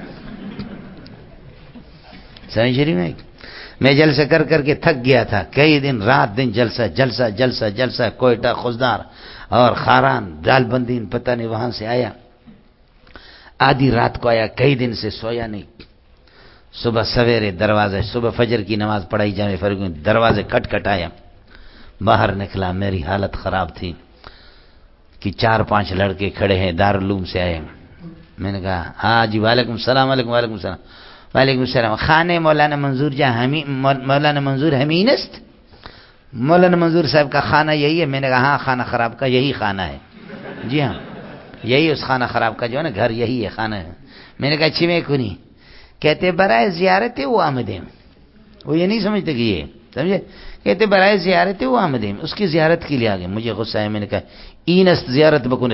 سمجھ رہی میں جلسہ کر کے تھک گیا تھا، کئی دن رات دن جلسہ کوئٹہ، خوزدار اور خاران، دال بندین، پتہ نہیں وہاں سے آیا، آدھی رات کو آیا، کئی دن سے سویا نہیں۔ صبح سویرے دروازے، صبح فجر کی نماز پڑھائی جانے فرق، دروازے کٹ آیا، باہر نکلا، میری حالت خراب تھی کہ 4-5 لڑکے کھڑے ہیں، دارالعلوم سے آئے۔ میں نے کہا ہاں جی، وعلیکم السلام، وعلیکم السلام، خانے مولانا منظور مولانا منظور حمین است؟ مولانا منظور صاحب کا خانہ یہی ہے؟ میں نے کہا ہاں، خانہ خراب کا یہی خانہ ہے، جی ہاں یہی اس خانہ خراب کا جو ہے نا گھر، یہی ہے خانہ ہے۔ میں نے کہا چھمے کو نہیں، کہتے برائے زیارت وہ آمدیم، وہ یہ نہیں سمجھتے کہ یہ سمجھے، کہتے برائے زیارت وہ آمدیم، اس کی زیارت کے لیے آگے۔ مجھے غصہ ہے، میں نے کہا اینست زیارت بکنے،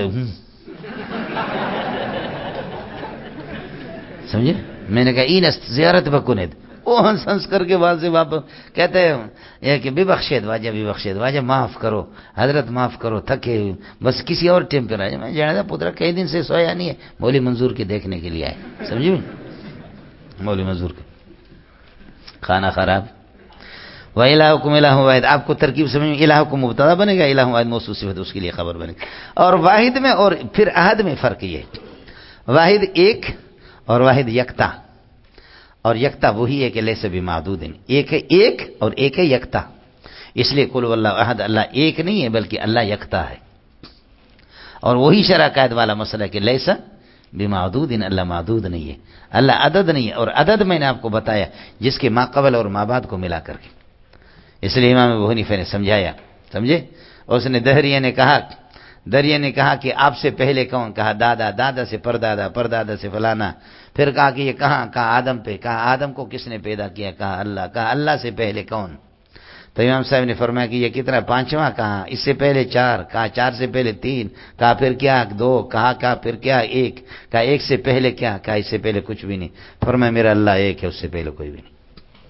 سمجھے؟ میں نے کہا اینست زیارت بکند، وہ ہنس کر کے وہاں سے واپس کہتے ہیں کہ ببخشید واجہ معاف کرو حضرت، معاف کرو، تھکے بس کسی اور ٹیم پہ آ جائے۔ میں جنازہ پترا کئی دن سے سویا نہیں ہے، مولوی منظور کے دیکھنے کے لیے آئے، سمجھے؟ مولوی منظور کے کھانا خراب۔ وَإِلَٰهُكُمْ إِلَٰهٌ وَاحِدٌ، آپ کو ترکیب سمجھ میں، الہکم مبتدا بنے گا، الہ واحد موصوف صفت اس کے لیے خبر بنے گا۔ اور واحد میں اور پھر احد میں فرق یہ، واحد ایک اور واحد یکتا، اور یکتا وہی ہے کہ لیس بمعدود، ایک ہے ایک اور ایک ہے یکتا، اس لیے قل واللہ احد، اللہ ایک نہیں ہے بلکہ اللہ یکتا ہے۔ اور وہی شرع قید والا مسئلہ ہے کہ لیس بمعدود، اللہ معدود نہیں ہے، اللہ عدد نہیں ہے، اور عدد میں نے آپ کو بتایا جس کے ما قبل اور ما بعد کو ملا کر کے، اس لیے امام ابو حنیفہ نے سمجھایا، سمجھے؟ اس نے دہریہ نے کہا کہ آپ سے پہلے کون؟ کہا دادا، دادا سے پردادا، پردادا سے فلانا، پھر کہا کہ یہ کہاں؟ کہا آدم پہ، کہا آدم کو کس نے پیدا کیا؟ کہا اللہ، کہا اللہ سے پہلے کون؟ تو امام صاحب نے فرمایا کہ یہ کتنا پانچواں؟ کہا اس سے پہلے 4، کہا 4 سے پہلے 3، کہا پھر کیا 2، کہا پھر کیا 1، کہا 1 سے پہلے کیا؟ کہا اس سے پہلے کچھ بھی نہیں۔ فرمایا میرا اللہ ایک ہے، اس سے پہلے کوئی بھی نہیں۔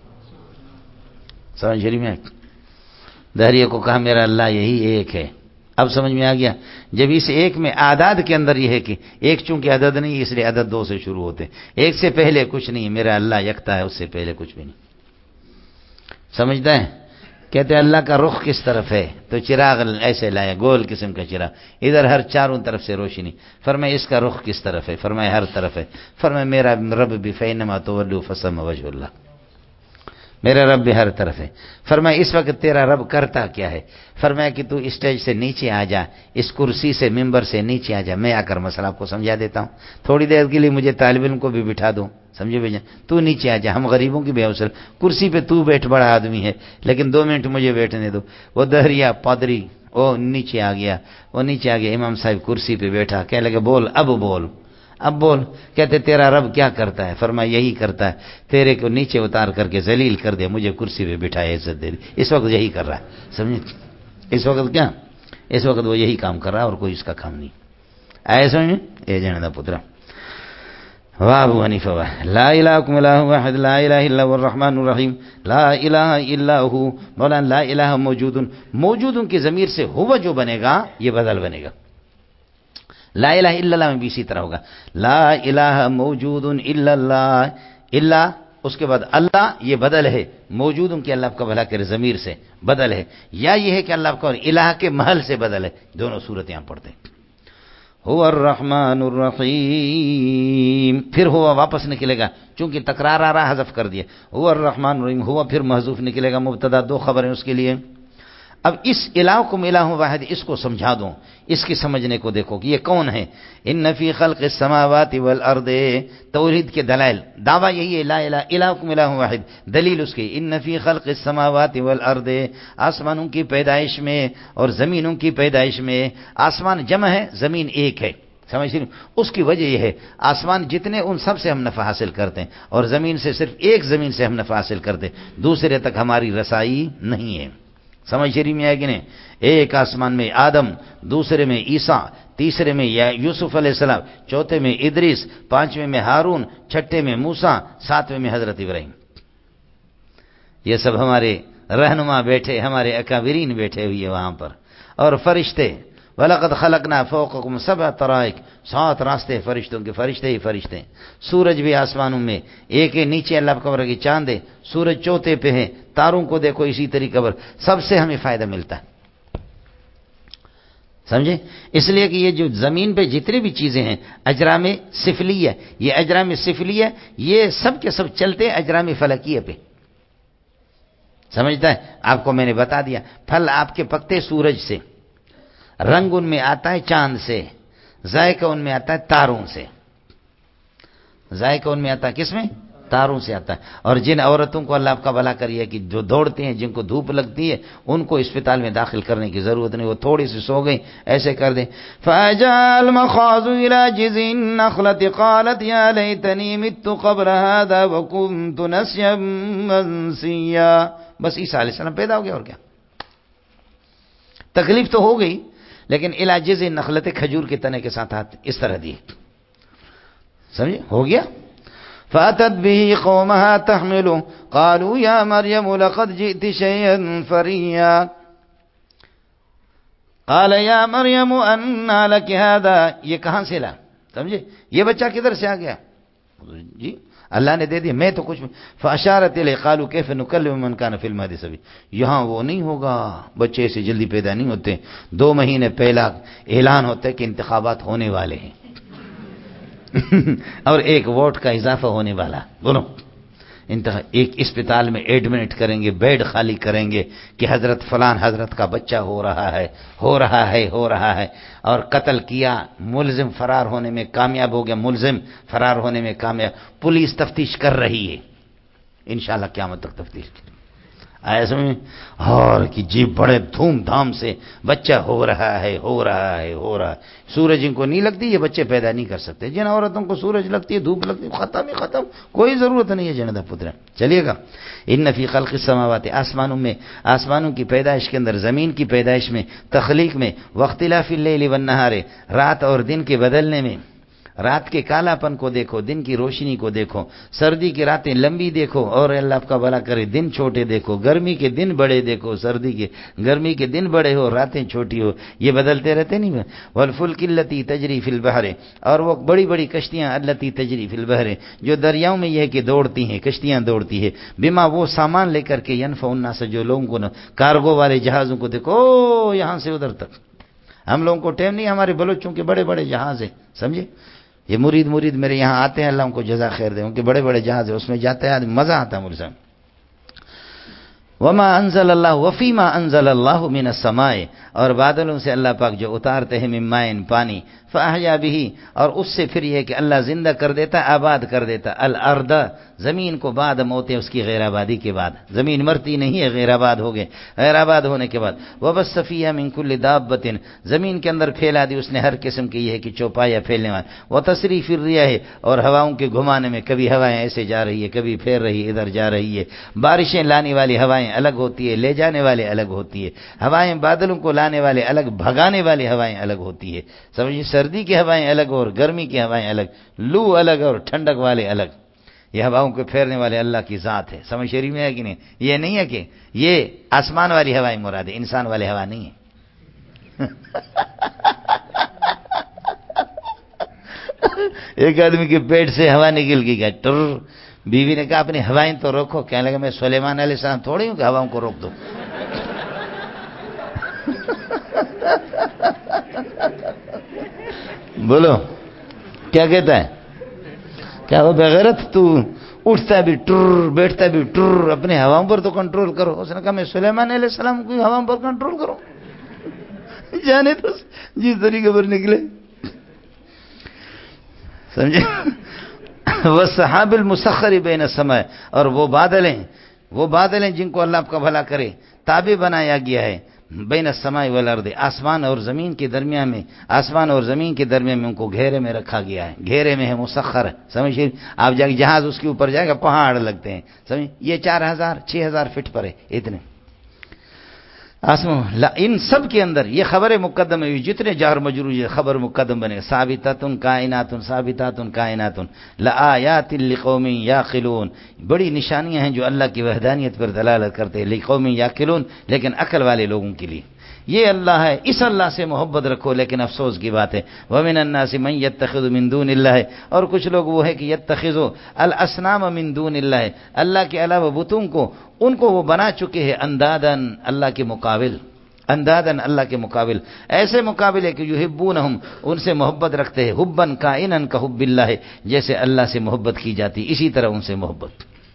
سمجھ رہی میں؟ دہریہ کو کہا میرا اللہ یہی ایک ہے۔ اب سمجھ میں آ گیا؟ جب اس ایک میں اعداد کے اندر یہ ہے کہ ایک چونکہ عدد نہیں، اس لیے عدد 2 سے شروع ہوتے، 1 سے پہلے کچھ نہیں، میرا اللہ یکتا ہے، اس سے پہلے کچھ بھی نہیں۔ سمجھتا ہے؟ کہتے ہیں اللہ کا رخ کس طرف ہے؟ تو چراغ ایسے لایا، گول قسم کا چراغ، ادھر ہر چاروں طرف سے روشنی۔ فرمایا اس کا رخ کس طرف ہے؟ فرمایا ہر طرف ہے۔ فرمایا میرا رب بھی فینما تولوا فثم وجہ اللہ، میرا رب بھی ہر طرف ہے۔ فرمایا اس وقت تیرا رب کرتا کیا ہے؟ فرمایا کہ تو اسٹیج سے نیچے آ جا، اس کرسی سے ممبر سے نیچے آ جا، میں آ کر مسئلہ آپ کو سمجھا دیتا ہوں، تھوڑی دیر کے لیے مجھے طالب علم کو بھی بٹھا دو، سمجھے بھائی؟ تو نیچے آ جا، ہم غریبوں کی بے حوصل، کرسی پہ تو بیٹھ، بڑا آدمی ہے لیکن 2 منٹ مجھے بیٹھنے دو۔ وہ دہریہ پادری وہ نیچے آ گیا، امام صاحب کرسی پہ بیٹھا، کہنے لگے بول، اب بول۔ کہتے تیرا رب کیا کرتا ہے؟ فرمایا یہی کرتا ہے، تیرے کو نیچے اتار کر کے ذلیل کر دے، مجھے کرسی پہ بٹھایا، عزت دے دی۔ اس وقت یہی کر رہا ہے، سمجھے؟ اس وقت وہ یہی کام کر رہا ہے، اور کوئی اس کا کام نہیں۔ آئے سمجھ میں؟ اے جندا پترا، واہ ابو حنیفہ واہ. لا الہ الا واحد لا الہ الا هو الرحمن الرحیم لا الہ الا ہو. مولانا لا الہ موجودن کی ضمیر سے ہوا جو بنے گا یہ بدل بنے گا. لا الہ الا اللہ میں بھی اسی طرح ہوگا. لا الہ موجود الا اللہ. الا اس کے بعد اللہ یہ بدل ہے. موجود کہ اللہ آپ کا بھلا کرے ضمیر سے بدل ہے, یا یہ ہے کہ اللہ آپ کا الہ کے محل سے بدل ہے. دونوں صورت یہاں پڑھتے ہیں. هو الرحمن الرحیم, پھر ہوا واپس نکلے گا چونکہ تکرار آ رہا حذف کر دیا. هو الرحمن الرحیم, ہوا پھر محذوف نکلے گا, مبتدا دو خبریں اس کے لیے. اب اس الہ کو الہ واحد اس کو سمجھا دوں, اس کی سمجھنے کو دیکھو کہ یہ کون ہے. ان فی خلق السماوات والارض, توحید کے دلائل, دعویٰ یہی ہے لا الہ الہکم الہ واحد. دلیل اس کی ان فی خلق السماوات والارض, آسمانوں کی پیدائش میں اور زمینوں کی پیدائش میں. آسمان جمع ہے, زمین ایک ہے. سمجھ رہے, اس کی وجہ یہ ہے آسمان جتنے ان سب سے ہم نفع حاصل کرتے ہیں, اور زمین سے صرف ایک زمین سے ہم نفع حاصل کرتے ہیں, دوسرے تک ہماری رسائی نہیں ہے. سمجھ شریف میں ہے کہ نہیں. ایک آسمان میں آدم, دوسرے میں عیسیٰ, تیسرے میں یوسف علیہ السلام, چوتھے میں ادریس, پانچویں میں ہارون, چھٹے میں موسیٰ, ساتویں میں حضرت ابراہیم. یہ سب ہمارے رہنما بیٹھے, ہمارے اکابرین بیٹھے ہوئے وہاں پر. اور فرشتے, وَلَقَدْ خَلَقْنَا فَوْقَكُمْ سَبْعَ طَرَائِقَ, 7 راستے فرشتوں کے, فرشتے ہی فرشتے. سورج بھی آسمانوں میں ایک ہے, نیچے اللہ کا کی چاند ہے, سورج چوتھے پہ ہے, تاروں کو دیکھو اسی طریقے پر, سب سے ہمیں فائدہ ملتا ہے. سمجھے, اس لیے کہ یہ جو زمین پہ جتنی بھی چیزیں ہیں اجرام سفلیہ, یہ اجرام سفلیہ یہ سب کے سب چلتے ہیں اجرام فلکیہ پہ. سمجھتا ہے, آپ کو میں نے بتا دیا, پھل آپ کے پکتے سورج سے, رنگ ان میں آتا ہے چاند سے, ذائقہ ان میں آتا ہے تاروں سے. ذائقہ ان میں آتا ہے کس میں, تاروں سے آتا ہے. اور جن عورتوں کو اللہ آپ کا بھلا کریے کہ جو دوڑتے ہیں, جن کو دھوپ لگتی ہے, ان کو اسپتال میں داخل کرنے کی ضرورت نہیں, وہ تھوڑی سی سو گئی ایسے کر دیں. فَأَجَاءَ الْمَخَاضُ إِلَى جِذْعِ النَّخْلَةِ قَالَتْ يَا لَيْتَنِي مِتُّ قَبْلَ هَذَا وَكُنتُ نَسْيًا مَنسِيًّا. بس عیسیٰ علیہ السلام پیدا ہو گیا, اور کیا تکلیف تو ہو گئی, لیکن اِلَى جِذْعِ النَّخْلَةِ کھجور کے تنے کے ساتھ ہاتھ اس طرح دی. سمجھے, ہو گیا. فَأَتَتْ بِهِ قَوْمَهَا تَحْمِلُهُ قَالُوا يَا مَرْيَمُ لَقَدْ جِئْتِ شَيْئًا فَرِيًّا قَالَ يَا مَرْيَمُ أَنَّىٰ لَكِ هَٰذَا. یہ کہاں سے لا, سمجھے, یہ بچہ کدھر سے آ گیا؟ جی اللہ نے دے دیا, میں تو کچھ. فَأَشَارَتْ إِلَيْهِ قَالُوا كَيْفَ نُكَلِّمُ مَنْ كَانَ فِي الْمَهْدِ صَبِيًّا. یہاں وہ نہیں ہوگا, بچے ایسے جلدی پیدا نہیں ہوتے, 2 مہینے پہلا اعلان ہوتا ہے کہ انتخابات ہونے والے ہیں اور 1 ووٹ کا اضافہ ہونے والا. بولو, ایک اسپتال میں ایڈمٹ کریں گے, بیڈ خالی کریں گے کہ حضرت فلان حضرت کا بچہ ہو رہا ہے, ہو رہا ہے, ہو رہا ہے. اور قتل کیا, ملزم فرار ہونے میں کامیاب ہو گیا, ملزم فرار ہونے میں کامیاب, پولیس تفتیش کر رہی ہے, انشاءاللہ قیامت تک تفتیش کرے. آیا سمجھ, اور کہ جی بڑے دھوم دھام سے بچہ ہو رہا ہے, ہو رہا ہے, ہو رہا ہے. سورج ان کو نہیں لگتی, یہ بچے پیدا نہیں کر سکتے. جن عورتوں کو سورج لگتی ہے, دھوپ لگتی ہے, ختم ہی ختم, کوئی ضرورت نہیں ہے جنتا پتر. چلیے گا. ان فی خلق السماوات, آسمانوں میں, آسمانوں کی پیدائش کے اندر, زمین کی پیدائش میں, تخلیق میں, واختلاف اللیل والنہار, رات اور دن کے بدلنے میں, رات کے کالا پن کو دیکھو, دن کی روشنی کو دیکھو, سردی کی راتیں لمبی دیکھو اور اللہ آپ کا بھلا کرے دن چھوٹے دیکھو, گرمی کے دن بڑے دیکھو, گرمی کے دن بڑے ہو, راتیں چھوٹی ہو, یہ بدلتے رہتے نہیں. والفلک التی تجری فی البحر, اور وہ بڑی بڑی کشتیاں, التی تجری فی البحر, جو دریاؤں میں یہ ہے کہ دوڑتی ہیں, کشتیاں دوڑتی ہے, بما وہ سامان لے کر کے, ینفع الناس, جو لوگوں کو, کارگو والے جہازوں کو دیکھو, یہاں سے ادھر تک. ہم لوگوں کو ٹائم نہیں, ہمارے بلوچوں کے بڑے بڑے جہاز ہیں, سمجھے. یہ مرید میرے یہاں آتے ہیں, اللہ ان کو جزا خیر دے, ان کے بڑے بڑے جہاز ہیں, اس میں جاتے ہیں, مزہ آتا ہے مجھے. وما انزل اللہ وفیما انزل اللہ من السماء, اور بادلوں سے اللہ پاک جو اتارتے ہیں, من ماء, پانی, فاحیا به, اور اس سے پھر یہ کہ اللہ زندہ کر دیتا, آباد کر دیتا, الارض, زمین کو, بعد موت, اس کی غیر آبادی کے بعد. زمین مرتی نہیں ہے, غیر آباد ہو گئے, غیر آباد ہونے کے بعد. وبث فیہا من کل دابۃ, زمین کے اندر پھیلا دی اس نے ہر قسم کی, یہ ہے کہ چوپایا پھیلنے والا. وتصریف الریاح, اور ہواؤں کے گھمانے میں, کبھی ہوائیں ایسے جا رہی ہے, کبھی پھیر رہی ہے, ادھر جا رہی ہے, بارشیں لانے والی ہوائیں ہوائیں الگ ہوتی ہے، لے جانے والے الگ ہوتی ہے، ہوائیں بادلوں کو لانے والے الگ، بھگانے والے ہوائیں الگ ہوتی ہے، سمجھیے، سردی کی ہوائیں الگ اور گرمی کی ہوائیں الگ، لو الگ اور ٹھنڈک والے الگ، یہ ہواؤں کو پھیرنے والے اللہ کی ذات ہے، سمجھ شریف میں ہے کہ نہیں؟ یہ نہیں ہے کہ یہ آسمان والی ہوائیں مراد ہے، انسان والے ہوا نہیں ہے۔ ایک آدمی کے پیٹ سے ہوا نکل گئی گیا ٹر، بیوی نے کہا اپنی ہوائیں تو روکو، کہنے لگا میں سلیمان علیہ السلام تھوڑی ہوں کہ ہواؤں کو روک دو۔ بولو کیا کہتا ہے؟ کیا وہ بغیرت تو اٹھتا بھی ٹر بیٹھتا بھی ٹر، اپنے ہواؤں پر تو کنٹرول کرو۔ اس نے کہا میں سلیمان علیہ السلام کو ہواؤں پر کنٹرول کرو، جانے تو جس طریقے پر نکلے، سمجھے؟ والسحاب المسخر بین السماء، اور وہ بادل ہیں جن کو اللہ آپ کا بھلا کرے تابع بنایا گیا ہے، بین السماء والارض، آسمان اور زمین کے درمیان میں، آسمان اور زمین کے درمیان میں ان کو گھیرے میں رکھا گیا ہے، گھیرے میں ہے مسخر، سمجھیے؟ آپ جا کے جہاز اس کے اوپر جائے گا پہاڑ لگتے ہیں، سمجھے؟ یہ 4000 6000 فٹ پر ہے، اتنے آسمان، ان سب کے اندر یہ خبر مقدم ہے، جتنے جار مجرور یہ خبر مقدم بنے، ثابتۃ کائنات لآیات لقوم یعقلون، بڑی نشانیاں ہیں جو اللہ کی وحدانیت پر دلالت کرتے ہیں، لقوم یعقلون، لیکن عقل والے لوگوں کے لیے۔ یہ اللہ ہے، اس اللہ سے محبت رکھو، لیکن افسوس کی بات ہے وَمِنَ النَّاسِ مَن يَتَّخِذُ مِن دُونِ اللَّهِ، اور کچھ لوگ وہ ہے کہ يَتَّخِذُ الْأَصْنَامَ مِن دُونِ اللَّهِ، اللہ کے علاوہ بتوں کو، ان کو وہ بنا چکے ہیں اندادن، اللہ کے مقابل، اندادن اللہ کے مقابل، ایسے مقابل ہے کہ یحبونہم، ان سے محبت رکھتے ہیں، حبن کائنن کا حب اللہ، جیسے اللہ سے محبت کی جاتی اسی طرح ان سے محبت،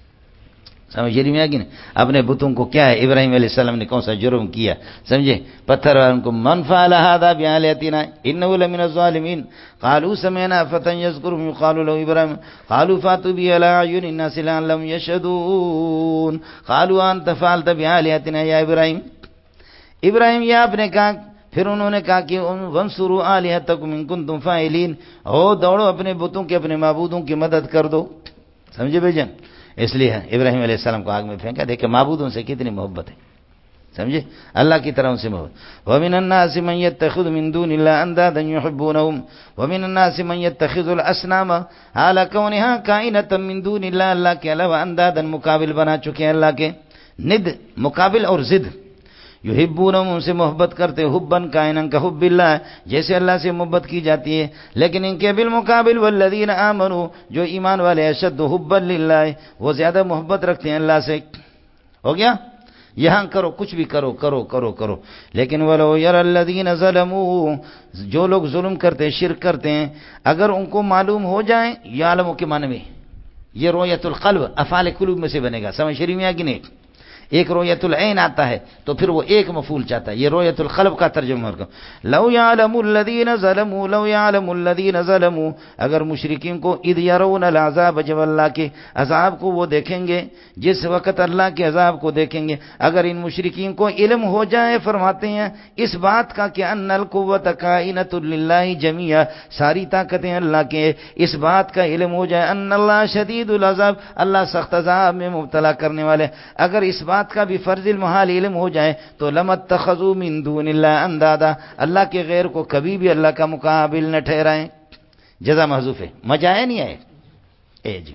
سمجھ رہی میں کہ نہیں؟ اپنے بتوں کو کیا ہے، ابراہیم علیہ السلام نے کون سا جرم کیا، سمجھے؟ پتھر والوں کو من فعل هذا بآلهتنا انه لمن الظالمین، قالوا سمعنا فتى يذكرهم يقال له ابراہیم، قالوا فاتوا به على اعين الناس لعلهم يشهدون، قالوا انت فعلت بآلهتنا يا ابراہیم، ابراہیم یہ آپ نے کہا، پھر انہوں نے کہا کہ وانصروا آلهتكم ان كنتم فاعلين، او دوڑو اپنے بتوں کے، اپنے معبودوں کی مدد کر دو، سمجھے بھائی جان؟ اس لیے ابراہیم علیہ السلام کو آگ میں پھینکا، دیکھیں معبودوں سے کتنی محبت ہے، سمجھے؟ اللہ کی طرح ان سے محبت۔ وَمِنَ النَّاسِ مَن يَتَّخِذُ مِن دُونِ اللَّهِ أَندَادًا يُحِبُّونَهُم وَمِنَ النَّاسِ مَن يَتَّخِذُ الْأَصْنَامَ عَلَى كَوْنِهَا كَائِنَةً مِن دُونِ اللَّهِ، اللہ کے علاوہ اندادًا مقابل بنا چکے ہیں، اللہ کے ند مقابل اور ضد، یحبونہم ان سے محبت کرتے، حبن کائنن کا حب اللہ، جیسے اللہ سے محبت کی جاتی ہے، لیکن ان کے بالمقابل والذین آمنوا، جو ایمان والے، اشد حبا للہ، وہ زیادہ محبت رکھتے ہیں اللہ سے۔ ہو گیا؟ یہاں کرو، کچھ بھی کرو کرو کرو کرو، لیکن ولو یری الذین ظلموا، جو لوگ ظلم کرتے ہیں، شرک کرتے ہیں، اگر ان کو معلوم ہو جائے، یعلموا کے معنی میں یہ رؤیت القلب افعال قلوب میں سے بنے گا، سمجھ شریف میں ہے کہ نہیں؟ ایک رؤیت العین آتا ہے تو پھر وہ ایک مفعول چاہتا ہے، یہ رؤیت القلب کا ترجمہ ہے۔ لو یعلم الذین ظلموا، لو یعلم الذین ظلموا، اگر مشرکین کو اذ یرون العذاب، جب اللہ کے عذاب کو وہ دیکھیں گے، جس وقت اللہ کے عذاب کو دیکھیں گے، اگر ان مشرکین کو علم ہو جائے، فرماتے ہیں اس بات کا کہ ان القوۃ کائنۃ للہ جمیعا، ساری طاقتیں اللہ کے، اس بات کا علم ہو جائے، ان اللہ شدید العذاب، اللہ سخت عذاب میں مبتلا کرنے والے، اگر اس بات کا بھی فرض المحال علم ہو جائے تو لمتخذوا من دون اللہ اندادا، اللہ کے غیر کو کبھی بھی اللہ کا مقابل نہ ٹھہرائیں۔ جزا محذوف ہے، مجھے آیا نہیں آئے؟ جی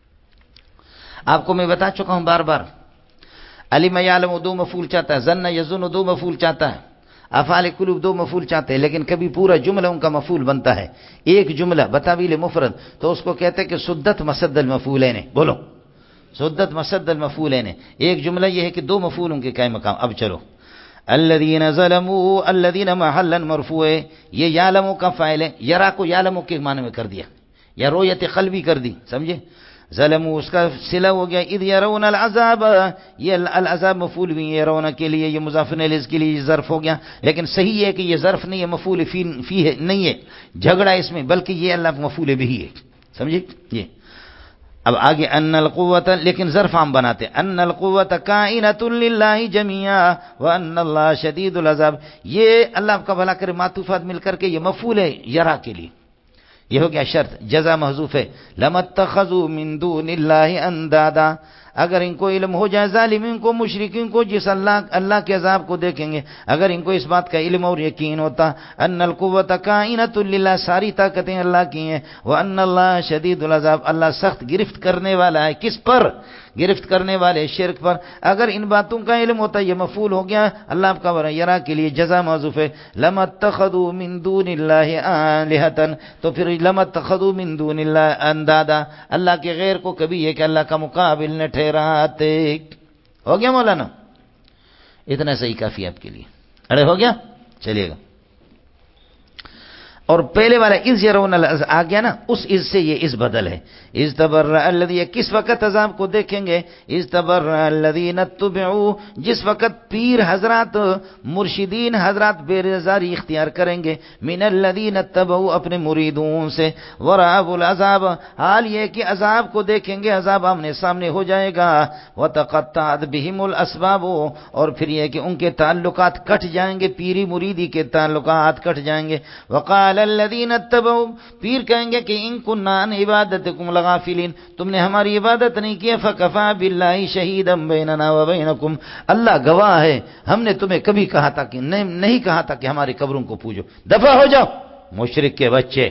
آپ کو میں بتا چکا ہوں بار بار، علم یعلم دو مفعول چاہتا ہے، ظن یظن دو مفعول چاہتا ہے، افعال قلوب دو مفعول چاہتے ہیں، لیکن کبھی پورا جملہ ان کا مفعول بنتا ہے، ایک جملہ بتاویل مفرد، تو اس کو کہتے ہیں کہ سدت مسد المفعولین، بولو سدت مسد المفعولین، ایک جملہ یہ ہے کہ دو مفعولوں کے قائم مقام۔ اب چلو، الذین ظلموا، الذین محلا مرفوع ہے، یہ یعلموا کا فاعل ہے، یرا کو یعلموا کے معنی میں کر دیا، یا رؤیت قلبی کر دی، سمجھے؟ ظلموا اس کا صلہ ہو گیا، اذ یرون العذاب، یہ العذاب مفعول بھی یرون کے لیے، یہ مضاف الیہ کے لیے ظرف ہو گیا، لیکن صحیح ہے کہ یہ ظرف نہیں ہے، مفعول فی ہے نہیں ہے، جھگڑا اس میں، بلکہ یہ اللہ مفعول بھی ہے، سمجھے؟ یہ اب آگے ان القوت، لیکن ظرف عام بناتے، ان القوت کائنۃ للہ جمیعا وان اللہ شدید العذاب، یہ اللہ آپ کا بھلا کرے معطوفات مل کر کے یہ مفعول ہے یرا کے لیے، یہ ہو گیا شرط، جزا محذوف ہے، لمتخذوا من دون اللہ اندادا، اگر ان کو علم ہو جائے ظالمین کو مشرکین کو جس اللہ کے عذاب کو دیکھیں گے، اگر ان کو اس بات کا علم اور یقین ہوتا ان القوت کائنۃ للہ، ساری طاقتیں اللہ کی ہیں، وان اللہ شدید العذاب، اللہ سخت گرفت کرنے والا ہے، کس پر؟ گرفت کرنے والے شرک پر۔ اگر ان باتوں کا علم ہوتا، یہ مفعول ہو گیا اللہ آپ کا یرا کے لیے جزا محذوف ہے، لما اتخذوا من دون اللہ آلہۃ، تو پھر لما اتخذوا من دون اللہ اندادا، اللہ کے غیر کو کبھی یہ کہ اللہ کا مقابل نہ ٹھہراتے۔ ہو گیا مولانا؟ اتنا صحیح کافی آپ کے لیے، اڑے ہو گیا؟ چلیے گا۔ اور پہلے والا از یرون آ گیا نا، اس از سے یہ از بدل ہے۔ از تبرأ الذی، کس وقت عذاب کو دیکھیں گے؟ از تبرأ الذین اتبعوا، جس وقت پیر حضرات مرشدین حضرات بیزاری اختیار کریں گے، من الذین اتبعوا، اپنے مریدوں سے، ورأوا العذاب، حال یہ کہ عذاب کو دیکھیں گے، عذاب آمنے سامنے ہو جائے گا، وتقطعت بہم الاسباب، اور پھر یہ کہ ان کے تعلقات کٹ جائیں گے، پیری مریدی کے تعلقات کٹ جائیں گے۔ وقال الذین اتبعوا، پیر کہیں گے کہ ان کنا عن عبادتکم لغافلین، تم نے ہماری عبادت نہیں کی، فکفا باللہ شہیدا بیننا وبینکم، اللہ گواہ ہے، ہم نے تمہیں کبھی کہا تھا کہ نہیں کہا تھا کہ ہماری قبروں کو پوجو، دفع ہو جاؤ مشرک کے بچے،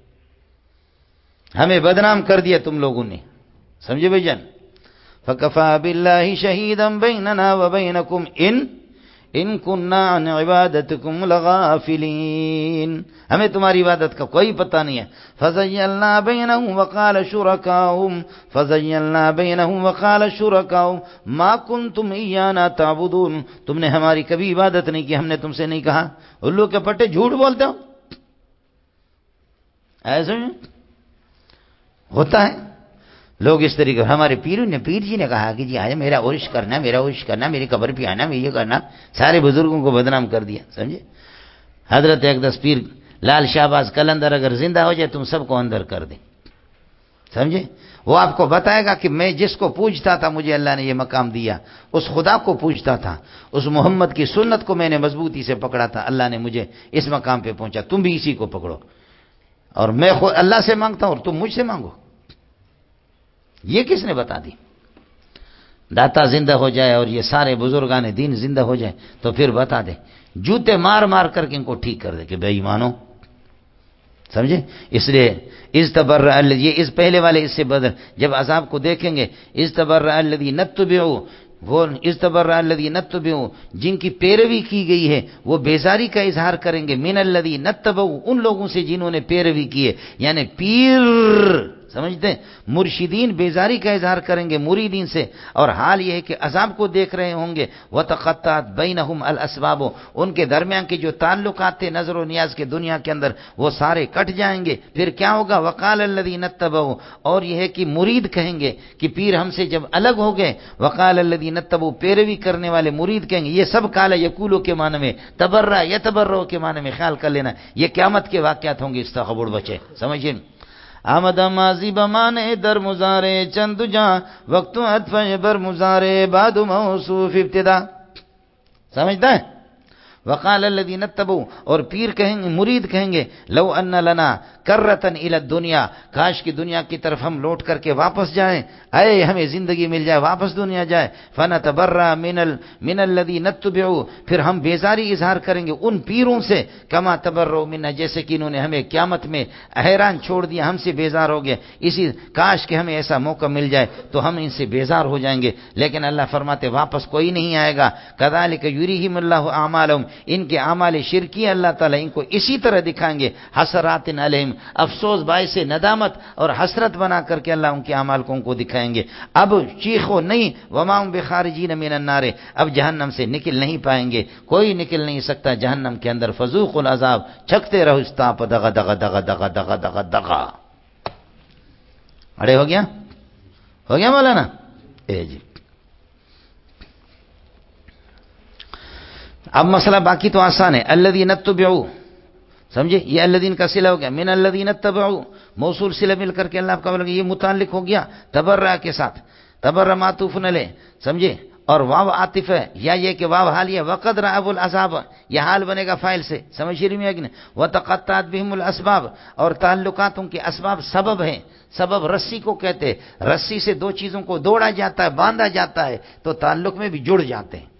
ہمیں بدنام کر دیا تم لوگوں نے، سمجھے بھائی جان؟ فکفا باللہ شہیدا بیننا وبینکم ان کننا عن عبادتکم لغافلین، ہمیں تمہاری عبادت کا کوئی پتہ نہیں ہے۔ فزیلنا بینہم وقال شرکاؤہم ما کنتم ایانا تعبدون، تم نے ہماری کبھی عبادت نہیں کی، ہم نے تم سے نہیں کہا۔ الو کے پٹے جھوٹ بولتے ہو، ایسے ہوتا ہے لوگ اس طریقے، ہمارے پیر جی نے کہا کہ جی آئے میرا عرش کرنا، میری قبر پہ آنا، میں یہ کرنا، سارے بزرگوں کو بدنام کر دیا، سمجھے؟ حضرت اقدس پیر لال شہباز قلندر اگر زندہ ہو جائے تم سب کو اندر کر دیں، سمجھے؟ وہ آپ کو بتائے گا کہ میں جس کو پوجتا تھا مجھے اللہ نے یہ مقام دیا، اس خدا کو پوجتا تھا، اس محمد کی سنت کو میں نے مضبوطی سے پکڑا تھا، اللہ نے مجھے اس مقام پہ پہنچا، تم بھی اسی کو پکڑو، اور میں خود اللہ سے مانگتا ہوں اور تم مجھ سے مانگو۔ یہ کس نے بتا دی؟ داتا زندہ ہو جائے اور یہ سارے بزرگان دین زندہ ہو جائے تو پھر بتا دے، جوتے مار مار کر کے ان کو ٹھیک کر دے کہ بے ایمانو، سمجھے؟ اس لیے استبرأ الذی، یہ اس پہلے والے اس سے بدل، جب عذاب کو دیکھیں گے استبرأ الذی نتبعوا، وہ استبرأ الذی نتبعوا، جن کی پیروی کی گئی ہے وہ بیزاری کا اظہار کریں گے، من الذی نتبعوا، ان لوگوں سے جنہوں نے پیروی کی ہے، یعنی پیر، سمجھتے ہیں؟ مرشدین بیزاری کا اظہار کریں گے مریدین سے، اور حال یہ ہے کہ عذاب کو دیکھ رہے ہوں گے، وتقطعت بینہم الاسباب، ان کے درمیان کے جو تعلقات تھے نظر و نیاز کے دنیا کے اندر وہ سارے کٹ جائیں گے۔ پھر کیا ہوگا؟ وقال الذین اتبعوا، اور یہ ہے کہ مرید کہیں گے کہ پیر ہم سے جب الگ ہو گئے، وقال الذین اتبعوا، پیروی کرنے والے مرید کہیں گے، یہ سب قال یقولو کے معنی میں، تبرأ یتبرؤ کے معنی میں خیال کر لینا، یہ قیامت کے واقعات ہوں گے، استخبڑ بچے، سمجھیں؟ آمد ماضی بمانے در مزارے چند جاں وقت عطف بر مزارے بعد موصوف ابتدا، سمجھتا ہے؟ وقال الذین اتبعوا، اور پیر کہیں گے، مرید کہیں گے، لو ان لنا کرتن الی الدنیا، کاش کی دنیا کی طرف ہم لوٹ کر کے واپس جائیں، اے ہمیں زندگی مل جائے، واپس دنیا جائے، فنتبرأ من الذین اتبعوا، پھر ہم بیزاری اظہار کریں گے ان پیروں سے، کما تبرؤ منا، جیسے کہ انہوں نے ہمیں قیامت میں حیران چھوڑ دیا، ہم سے بیزار ہو گئے، اسی کاش کہ ہمیں ایسا موقع مل جائے تو ہم ان سے بیزار ہو جائیں گے، لیکن اللہ فرماتے واپس کوئی نہیں آئے گا۔ کذالک یریہم اللہ اعمالہم، ان کے اعمال شرکی اللہ تعالیٰ ان کو اسی طرح دکھائیں گے، حسرات علیہم، افسوس باعث ندامت اور حسرت بنا کر کے اللہ ان کے اعمال کو ان کو دکھائیں گے۔ اب چیخو نہیں، وما هم بخارجین من النار، اب جہنم سے نکل نہیں پائیں گے، کوئی نکل نہیں سکتا جہنم کے اندر، فذوقوا العذاب، چھکتے رہو اس تاپ، دغا دغا دغا دغا دغا دغا دغا۔ اڑے ہو گیا مولانا؟ جی اب مسئلہ باقی تو آسان ہے، الذین اتبعوا، سمجھے؟ یہ الذین کا صلہ ہو گیا، من الذین اتبعوا، موصول صلہ مل کر کے اللہ کا بولے یہ متعلق ہو گیا تبرأ کے ساتھ، تبرأ معطوف علیہ، سمجھے؟ اور واو عاطف ہے یا یہ کہ واو حالیہ وقد رأوا العذاب، یہ حال بنے گا فاعل سے، سمجھ رہی ہیں کہ نہیں؟ وتقطعت بهم الاسباب، اور تعلقات ان کے اسباب سبب ہیں، سبب رسی کو کہتے ہیں، رسی سے دو چیزوں کو دوڑا جاتا ہے، باندھا جاتا ہے تو تعلق میں بھی جڑ جاتے ہیں،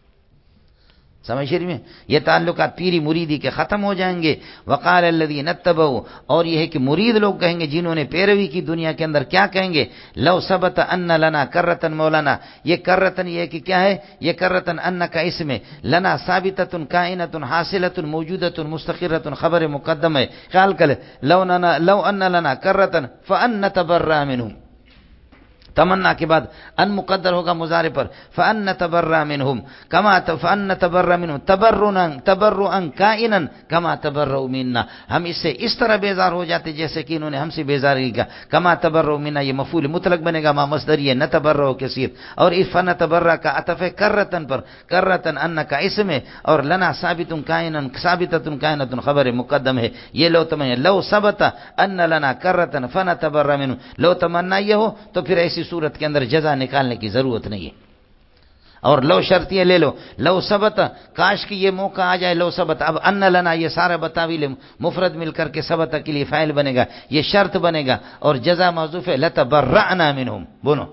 سمجھ رہی ہیں؟ یہ تعلقات پیری مریدی کے ختم ہو جائیں گے۔ وقال الذین اتبعوا، اور یہ ہے کہ مرید لوگ کہیں گے جنہوں نے پیروی کی دنیا کے اندر، کیا کہیں گے؟ لو ثبت ان لنا کرتن مولانا، یہ کرتن یہ کہ کیا ہے؟ یہ کرتن ان کا اسم ہے، لنا ثابتۃ کائنۃ حاصلۃ موجودۃ مستقرۃ، خبر مقدم ہے، خیال کرے لو ان لنا کرتن فان نتبرأ منهم، تمنا کے بعد ان مقدر ہوگا مضارع پر، فان نتبرأ منهم كما فان نتبرأ منهم تبرؤا كائنا كما تبرؤوا منا، ہم اس سے اس طرح بیزار ہو جاتے جیسے کہ انہوں نے ہم سے بیزاری کا، كما تبرؤوا منا یہ مفعول مطلق بنے گا، ما مصدری ہے، نتبرؤ کثیر، اور فنتبرأ کا عطف ہے کرتن پر، کرتن ان کا اسم ہے، اور لنا ثابت کائنا ثابتۃ کائنۃ خبر مقدم ہے، یہ لو تمنا، لو ثبت ان لنا کرتن فنتبرأ منه، لو تمنا یہ ہو تو پھر ایسی صورت کے اندر جزا نکالنے کی ضرورت نہیں ہے، اور لو شرطیہ لے لو، لو ثبت کاش کہ یہ موقع آ جائے، لو ثبت، اب ان لنا یہ سارا بتاویل مفرد مل کر کے ثبت کے لیے فاعل بنے گا، یہ شرط بنے گا، اور جزا محذوف ہے، لتبرأنا منهم، بولو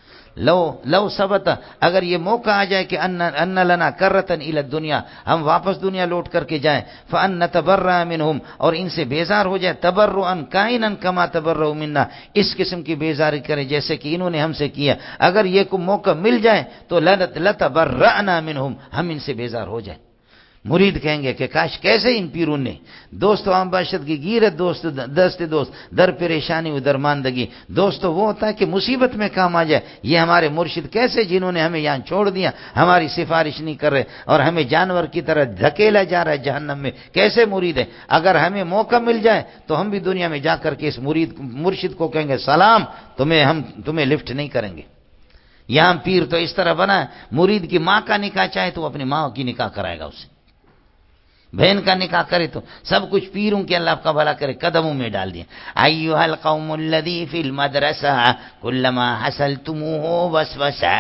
لو ثبت، اگر یہ موقع آ جائے کہ ان لنا کرتن الی الدنیا، ہم واپس دنیا لوٹ کر کے جائیں، فان نتبرأ منهم، اور ان سے بیزار ہو جائے، تبرؤا کائنا کما تبرؤوا منا، اس قسم کی بیزاری کریں جیسے کہ انہوں نے ہم سے کیا، اگر یہ کو موقع مل جائے تو لتبرأنا منهم، ہم ان سے بیزار ہو جائیں۔ مرید کہیں گے کہ کاش کیسے ان پیروں نے، دوست عام باشد کی گیرت، دوست دست دوست در پریشانی و درماندگی، دوست تو وہ ہوتا ہے کہ مصیبت میں کام آ جائے، یہ ہمارے مرشد کیسے جنہوں نے ہمیں یہاں چھوڑ دیا، ہماری سفارش نہیں کر رہے اور ہمیں جانور کی طرح دھکیلا جا رہا ہے جہنم میں، کیسے مرید ہے، اگر ہمیں موقع مل جائے تو ہم بھی دنیا میں جا کر کے اس مرشد کو کہیں گے سلام، ہم تمہیں لفٹ نہیں کریں گے۔ یہاں پیر تو اس طرح بنا ہے، مرید کی ماں کا نکاح چاہے تو وہ اپنی ماں کی نکاح کرائے گا، اسے بہن کا نکاح کرے تو سب کچھ پیروں کے، اللہ آپ کا بھلا کرے، قدموں میں ڈال دیا۔ ایھا القوم الذی فی المدرسہ کلما حصلتموہ وسوسہ،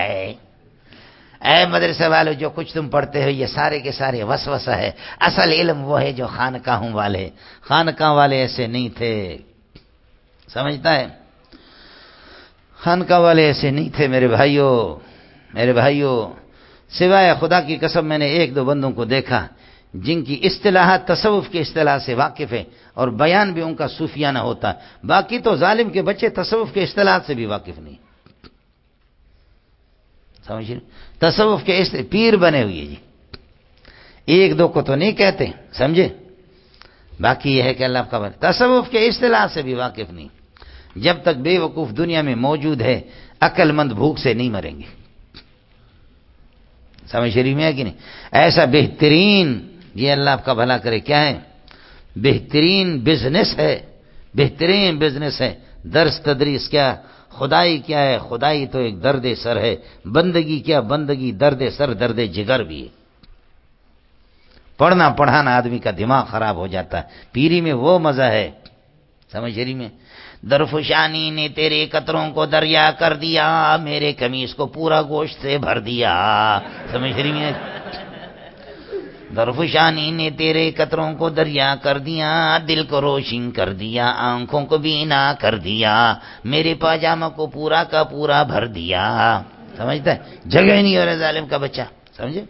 اے مدرسے والو جو کچھ تم پڑھتے ہو یہ سارے کے سارے وسوسہ ہے، اصل علم وہ ہے جو خانقاہوں والے، خانقاہ والے ایسے نہیں تھے، سمجھتا ہے، خانقاہ والے ایسے نہیں تھے میرے بھائیوں، سوائے خدا کی قسم میں نے ایک دو بندوں کو دیکھا جن کی اصطلاحات تصوف کے اصطلاح سے واقف ہے اور بیان بھی ان کا صوفیانہ ہوتا ہے، باقی تو ظالم کے بچے تصوف کے اصطلاحات سے بھی واقف نہیں، سمجھے، تصوف کے پیر بنے ہوئے جی، ایک دو کو تو نہیں کہتے، سمجھے، باقی یہ ہے کہ اللہ کا بنے، تصوف کے اصطلاح سے بھی واقف نہیں، جب تک بے وقوف دنیا میں موجود ہے عقل مند بھوک سے نہیں مریں گے، سمجھ شریف میں ہے کہ نہیں؟ ایسا بہترین، یہ اللہ آپ کا بھلا کرے، کیا ہے، بہترین بزنس ہے، درس تدریس کیا، خدائی کیا ہے، خدائی تو ایک درد سر ہے، بندگی کیا، بندگی درد سر، درد جگر بھی ہے، پڑھنا پڑھانا آدمی کا دماغ خراب ہو جاتا ہے، پیری میں وہ مزہ ہے، سمجھ شریف میں، درفشانی نے تیرے قطروں کو دریا کر دیا، میرے قمیص کو پورا گوشت سے بھر دیا، سمجھ رہی ہیں، درفشانی نے تیرے قطروں کو دریا کر دیا، دل کو روشن کر دیا، آنکھوں کو بینا کر دیا، میرے پاجامہ کو پورا کا پورا بھر دیا، سمجھتا ہے، جگہ ہی نہیں ہو رہا ظالم کا بچہ، سمجھے،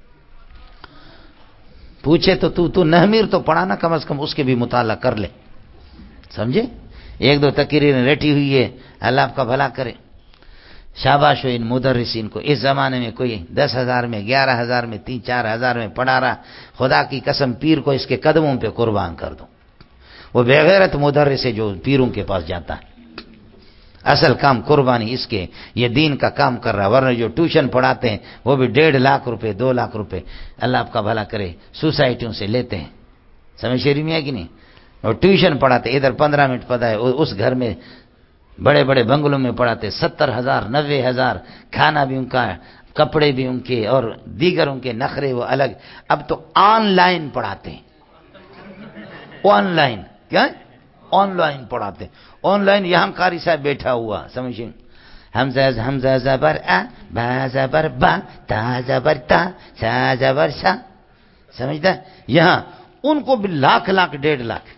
پوچھے تو نحمیر تو پڑھانا، کم از کم اس کے بھی مطالعہ کر لے، سمجھے، ایک دو تقریریں رٹی ہوئی ہے، اللہ آپ کا بھلا کرے، شاباش ہو ان مدرسین کو، اس زمانے میں کوئی 10,000 میں 11,000 میں 3-4 ہزار میں پڑھا رہا، خدا کی قسم پیر کو اس کے قدموں پہ قربان کر دو، وہ بغیرت مدرس ہے جو پیروں کے پاس جاتا ہے، اصل کام قربانی اس کے، یہ دین کا کام کر رہا، ورنہ جو ٹیوشن پڑھاتے ہیں وہ بھی 1.5 لاکھ روپے 2 لاکھ روپے اللہ آپ کا بھلا کرے سوسائٹیوں سے لیتے ہیں، سمجھ شریف میں ہے کہ نہیں، اور ٹیوشن پڑھاتے، ادھر 15 منٹ پڑھا ہے، اس گھر میں بڑے بڑے بنگلوں میں پڑھاتے 70,000 90,000، کھانا بھی ان کا، کپڑے بھی ان کے، اور دیگر ان کے نخرے وہ الگ، اب تو آن لائن پڑھاتے ہیں، آن لائن، کیا آن لائن پڑھاتے، آن لائن، یہاں قاری صاحب بیٹھا ہوا، سمجھیں، حمزہ حمزہ زبر ا، با زبر با، تا زبر تا، سا زبر سا. سمجھتا ہے؟ یہاں ان کو بھی لاکھ لاکھ 1.5 لاکھ.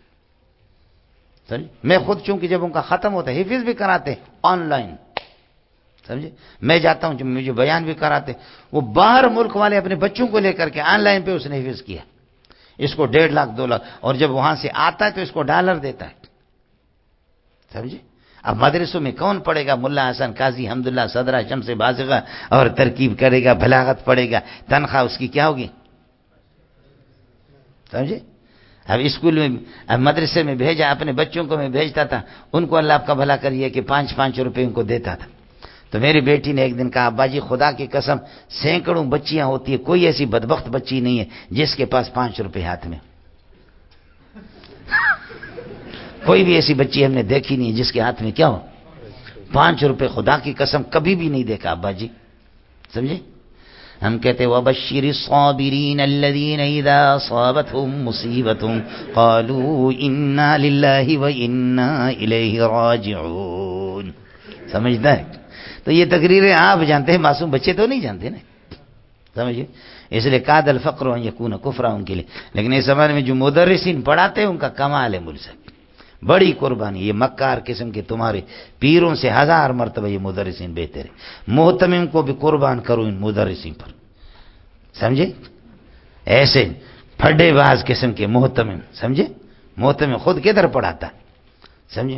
میں خود چونکہ جب ان کا ختم ہوتا ہے حفظ بھی کراتے آن لائن. سمجھے؟ میں جاتا ہوں جو مجھے بیان بھی کراتے. وہ باہر ملک والے اپنے بچوں کو لے کر کے آن لائن پہ اس نے حفظ کیا. اس کو 1.5 لاکھ 2 لاکھ، اور جب وہاں سے آتا ہے تو اس کو ڈالر دیتا ہے. سمجھے؟ اب مدرسوں میں کون پڑھے گا؟ ملا حسن قاضی حمداللہ صدرہ شمس بازغہ اور ترکیب کرے گا، بلاغت پڑھے گا، تنخواہ اس کی کیا ہوگی؟ سمجھے؟ اب اسکول میں، اب مدرسے میں بھیجا، اپنے بچوں کو میں بھیجتا تھا، ان کو اللہ آپ کا بھلا کریے کہ 5-5 روپے ان کو دیتا تھا. تو میری بیٹی نے ایک دن کہا ابا جی خدا کی قسم سینکڑوں بچیاں ہوتی ہے، کوئی ایسی بدبخت بچی نہیں ہے جس کے پاس 5 روپے ہاتھ میں. کوئی بھی ایسی بچی ہم نے دیکھی نہیں جس کے ہاتھ میں کیا ہو 5 روپے. خدا کی قسم کبھی بھی نہیں دیکھا ابا جی. سمجھے؟ ہم کہتے وَبَشِّرِ الصَّابِرِينَ الَّذِينَ إِذَا أَصَابَتْهُمْ مُصِيبَةٌ قَالُوا إِنَّا لِلَّهِ وَإِنَّا إِلَيْهِ رَاجِعُونَ. سمجھتا ہے؟ تو یہ تقریریں آپ جانتے ہیں، معصوم بچے تو نہیں جانتے نا. سمجھے؟ اس لیے قاد الفقر ان یکون کفرا ان کے لیے. لیکن اس زمانے میں جو مدرسین پڑھاتے ہیں ان کا کمال ہے ملزم، بڑی قربانی. یہ مکار قسم کے تمہارے پیروں سے 1000 مرتبہ یہ مدرسین بہتر ہے. محتمم کو بھی قربان کرو ان مدرسین پر. سمجھے؟ ایسے پھڈے باز قسم کے محتمم. سمجھے؟ محتمم خود کدھر پڑھاتا. سمجھے؟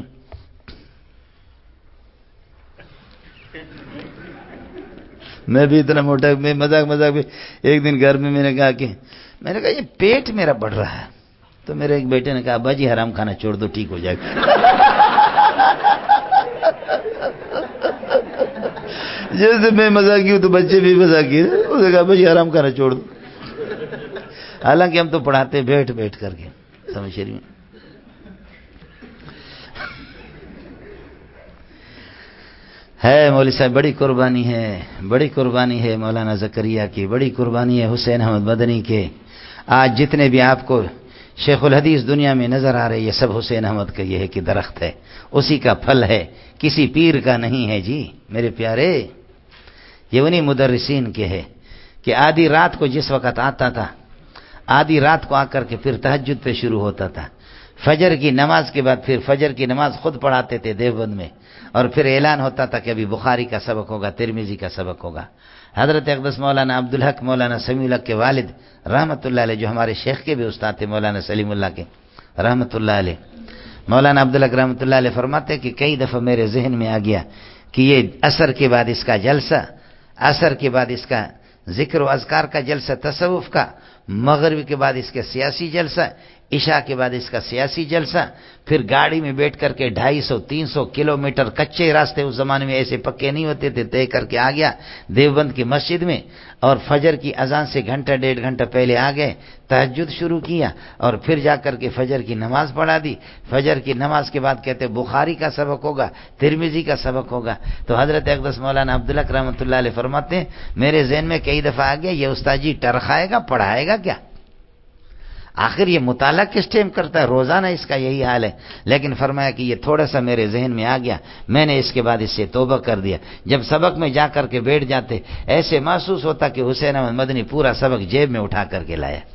میں بھی اتنا موٹا، میں مذاق میں ایک دن گھر میں میں نے کہا یہ پیٹ میرا بڑھ رہا ہے. تو میرے ایک بیٹے نے کہا ابا جی حرام کھانا چھوڑ دو ٹھیک ہو جائے گا. جیسے میں مذاقی ہوں تو بچے بھی مذاقی ہیں. اس نے کہا ابا جی حرام کھانا چھوڑ دو. حالانکہ ہم تو پڑھاتے بیٹھ کر کے. سمجھ رہی ہیں؟ ہے مولوی صاحب بڑی قربانی ہے، بڑی قربانی ہے مولانا زکریا کی، بڑی قربانی ہے حسین احمد مدنی کے. آج جتنے بھی آپ کو شیخ الحدیث دنیا میں نظر آ رہے یہ سب حسین احمد کا یہ ہے کہ درخت ہے، اسی کا پھل ہے، کسی پیر کا نہیں ہے. جی میرے پیارے، یہ انہی مدرسین کے ہے کہ آدھی رات کو جس وقت آتا تھا، آدھی رات کو آ کر کے پھر تہجد پہ شروع ہوتا تھا. فجر کی نماز کے بعد پھر فجر کی نماز خود پڑھاتے تھے دیوبند میں، اور پھر اعلان ہوتا تھا کہ ابھی بخاری کا سبق ہوگا، ترمذی کا سبق ہوگا. حضرت اقدس مولانا عبدالحق مولانا سمیع الحق کے والد رحمۃ اللہ علیہ، جو ہمارے شیخ کے بھی استاد تھے مولانا سلیم اللہ کے رحمۃ اللہ علیہ، مولانا عبدالحق رحمۃ اللہ علیہ فرماتے کہ کئی دفعہ میرے ذہن میں آ گیا کہ یہ عصر کے بعد اس کا جلسہ، عصر کے بعد اس کا ذکر و اذکار کا جلسہ تصوف کا، مغرب کے بعد اس کا سیاسی جلسہ، عشاء کے بعد اس کا سیاسی جلسہ، پھر گاڑی میں بیٹھ کر کے 250-300 کلومیٹر کچے راستے اس زمانے میں ایسے پکے نہیں ہوتے تھے طے کر کے آ گیا دیوبند کی مسجد میں، اور فجر کی اذان سے گھنٹہ 1.5 گھنٹہ پہلے آ گئے، تہجد شروع کیا، اور پھر جا کر کے فجر کی نماز پڑھا دی. فجر کی نماز کے بعد کہتے بخاری کا سبق ہوگا، ترمذی کا سبق ہوگا. تو حضرت اقدس مولانا عبدالحق رحمۃ اللہ علیہ فرماتے ہیں میرے ذہن میں کئی دفعہ آ گیا یہ استاد جی ٹرخائے گا، پڑھائے گا کیا؟ آخر یہ مطالعہ کس ٹائم کرتا ہے؟ روزانہ اس کا یہی حال ہے. لیکن فرمایا کہ یہ تھوڑا سا میرے ذہن میں آ گیا، میں نے اس کے بعد اس سے توبہ کر دیا. جب سبق میں جا کر کے بیٹھ جاتے ایسے محسوس ہوتا کہ حسین احمد مدنی پورا سبق جیب میں اٹھا کر کے لایا.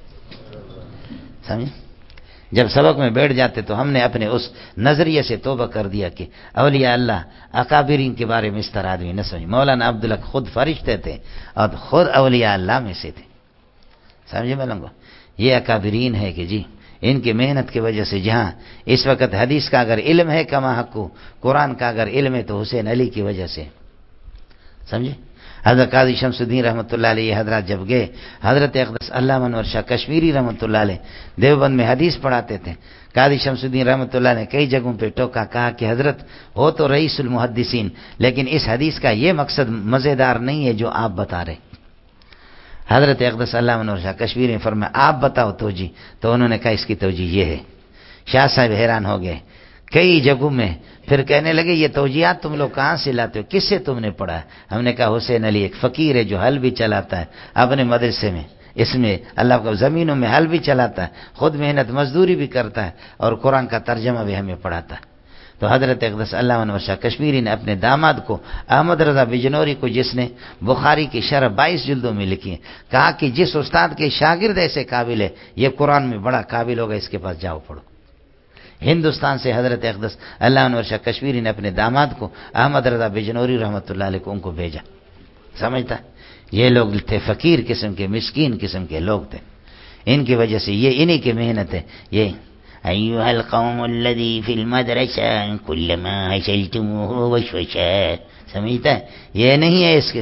سمجھ؟ جب سبق میں بیٹھ جاتے تو ہم نے اپنے اس نظریے سے توبہ کر دیا کہ اولیاء اللہ اکابرین کے بارے میں اس طرح آدمی نہ سمجھ. مولانا عبدالحق خود فرشتے تھے اور خود اولیاء اللہ میں سے تھے. سمجھے ملنگو؟ یہ اکابرین ہے کہ جی ان کی محنت کی وجہ سے جہاں اس وقت حدیث کا اگر علم ہے کما حق کو، قرآن کا اگر علم ہے تو حسین علی کی وجہ سے. سمجھے؟ حضرت قاضی شمس الدین رحمۃ اللہ علیہ حضرات جب گئے، حضرت اقدس علامہ انور شاہ کشمیری رحمۃ اللہ علیہ دیوبند میں حدیث پڑھاتے تھے. قاضی شمس الدین رحمۃ اللہ نے کئی جگہوں پہ ٹوکا، کہا کہ حضرت ہو تو رئیس المحدثین لیکن اس حدیث کا یہ مقصد مزیدار نہیں ہے جو آپ بتا رہے. حضرت اقدس علامہ انور شاہ کشمیری نے فرمایا آپ بتاؤ توجیہ، تو انہوں نے کہا اس کی توجیہ یہ ہے. شاہ صاحب حیران ہو گئے کئی جگہوں میں، پھر کہنے لگے یہ توجیہات تم لوگ کہاں سے لاتے ہو، کس سے تم نے پڑھا؟ ہم نے کہا حسین علی ایک فقیر ہے جو حل بھی چلاتا ہے اپنے مدرسے میں، اس میں اللہ کو زمینوں میں حل بھی چلاتا ہے، خود محنت مزدوری بھی کرتا ہے اور قرآن کا ترجمہ بھی ہمیں پڑھاتا ہے. تو حضرت اقدس علامہ انور شاہ کشمیری نے اپنے داماد کو احمد رضا بجنوری کو، جس نے بخاری کی شرح 22 جلدوں میں لکھی ہے، کہا کہ جس استاد کے شاگرد ایسے قابل ہے یہ قرآن میں بڑا قابل ہوگا، اس کے پاس جاؤ پڑھو۔ ہندوستان سے حضرت اقدس علامہ انور شاہ کشمیری نے اپنے داماد کو احمد رضا بجنوری رحمۃ اللہ علیہ کو ان کو بھیجا۔ سمجھتا یہ لوگ تھے فقیر قسم کے، مسکین قسم کے لوگ تھے، ان کی وجہ سے یہ انہی کی محنت ہے۔ یہ ایھا القوم الذی فی المدرسہ کلما حشلتموہ وشوشا، سمجھتا ہے یہ نہیں ہے، اس کے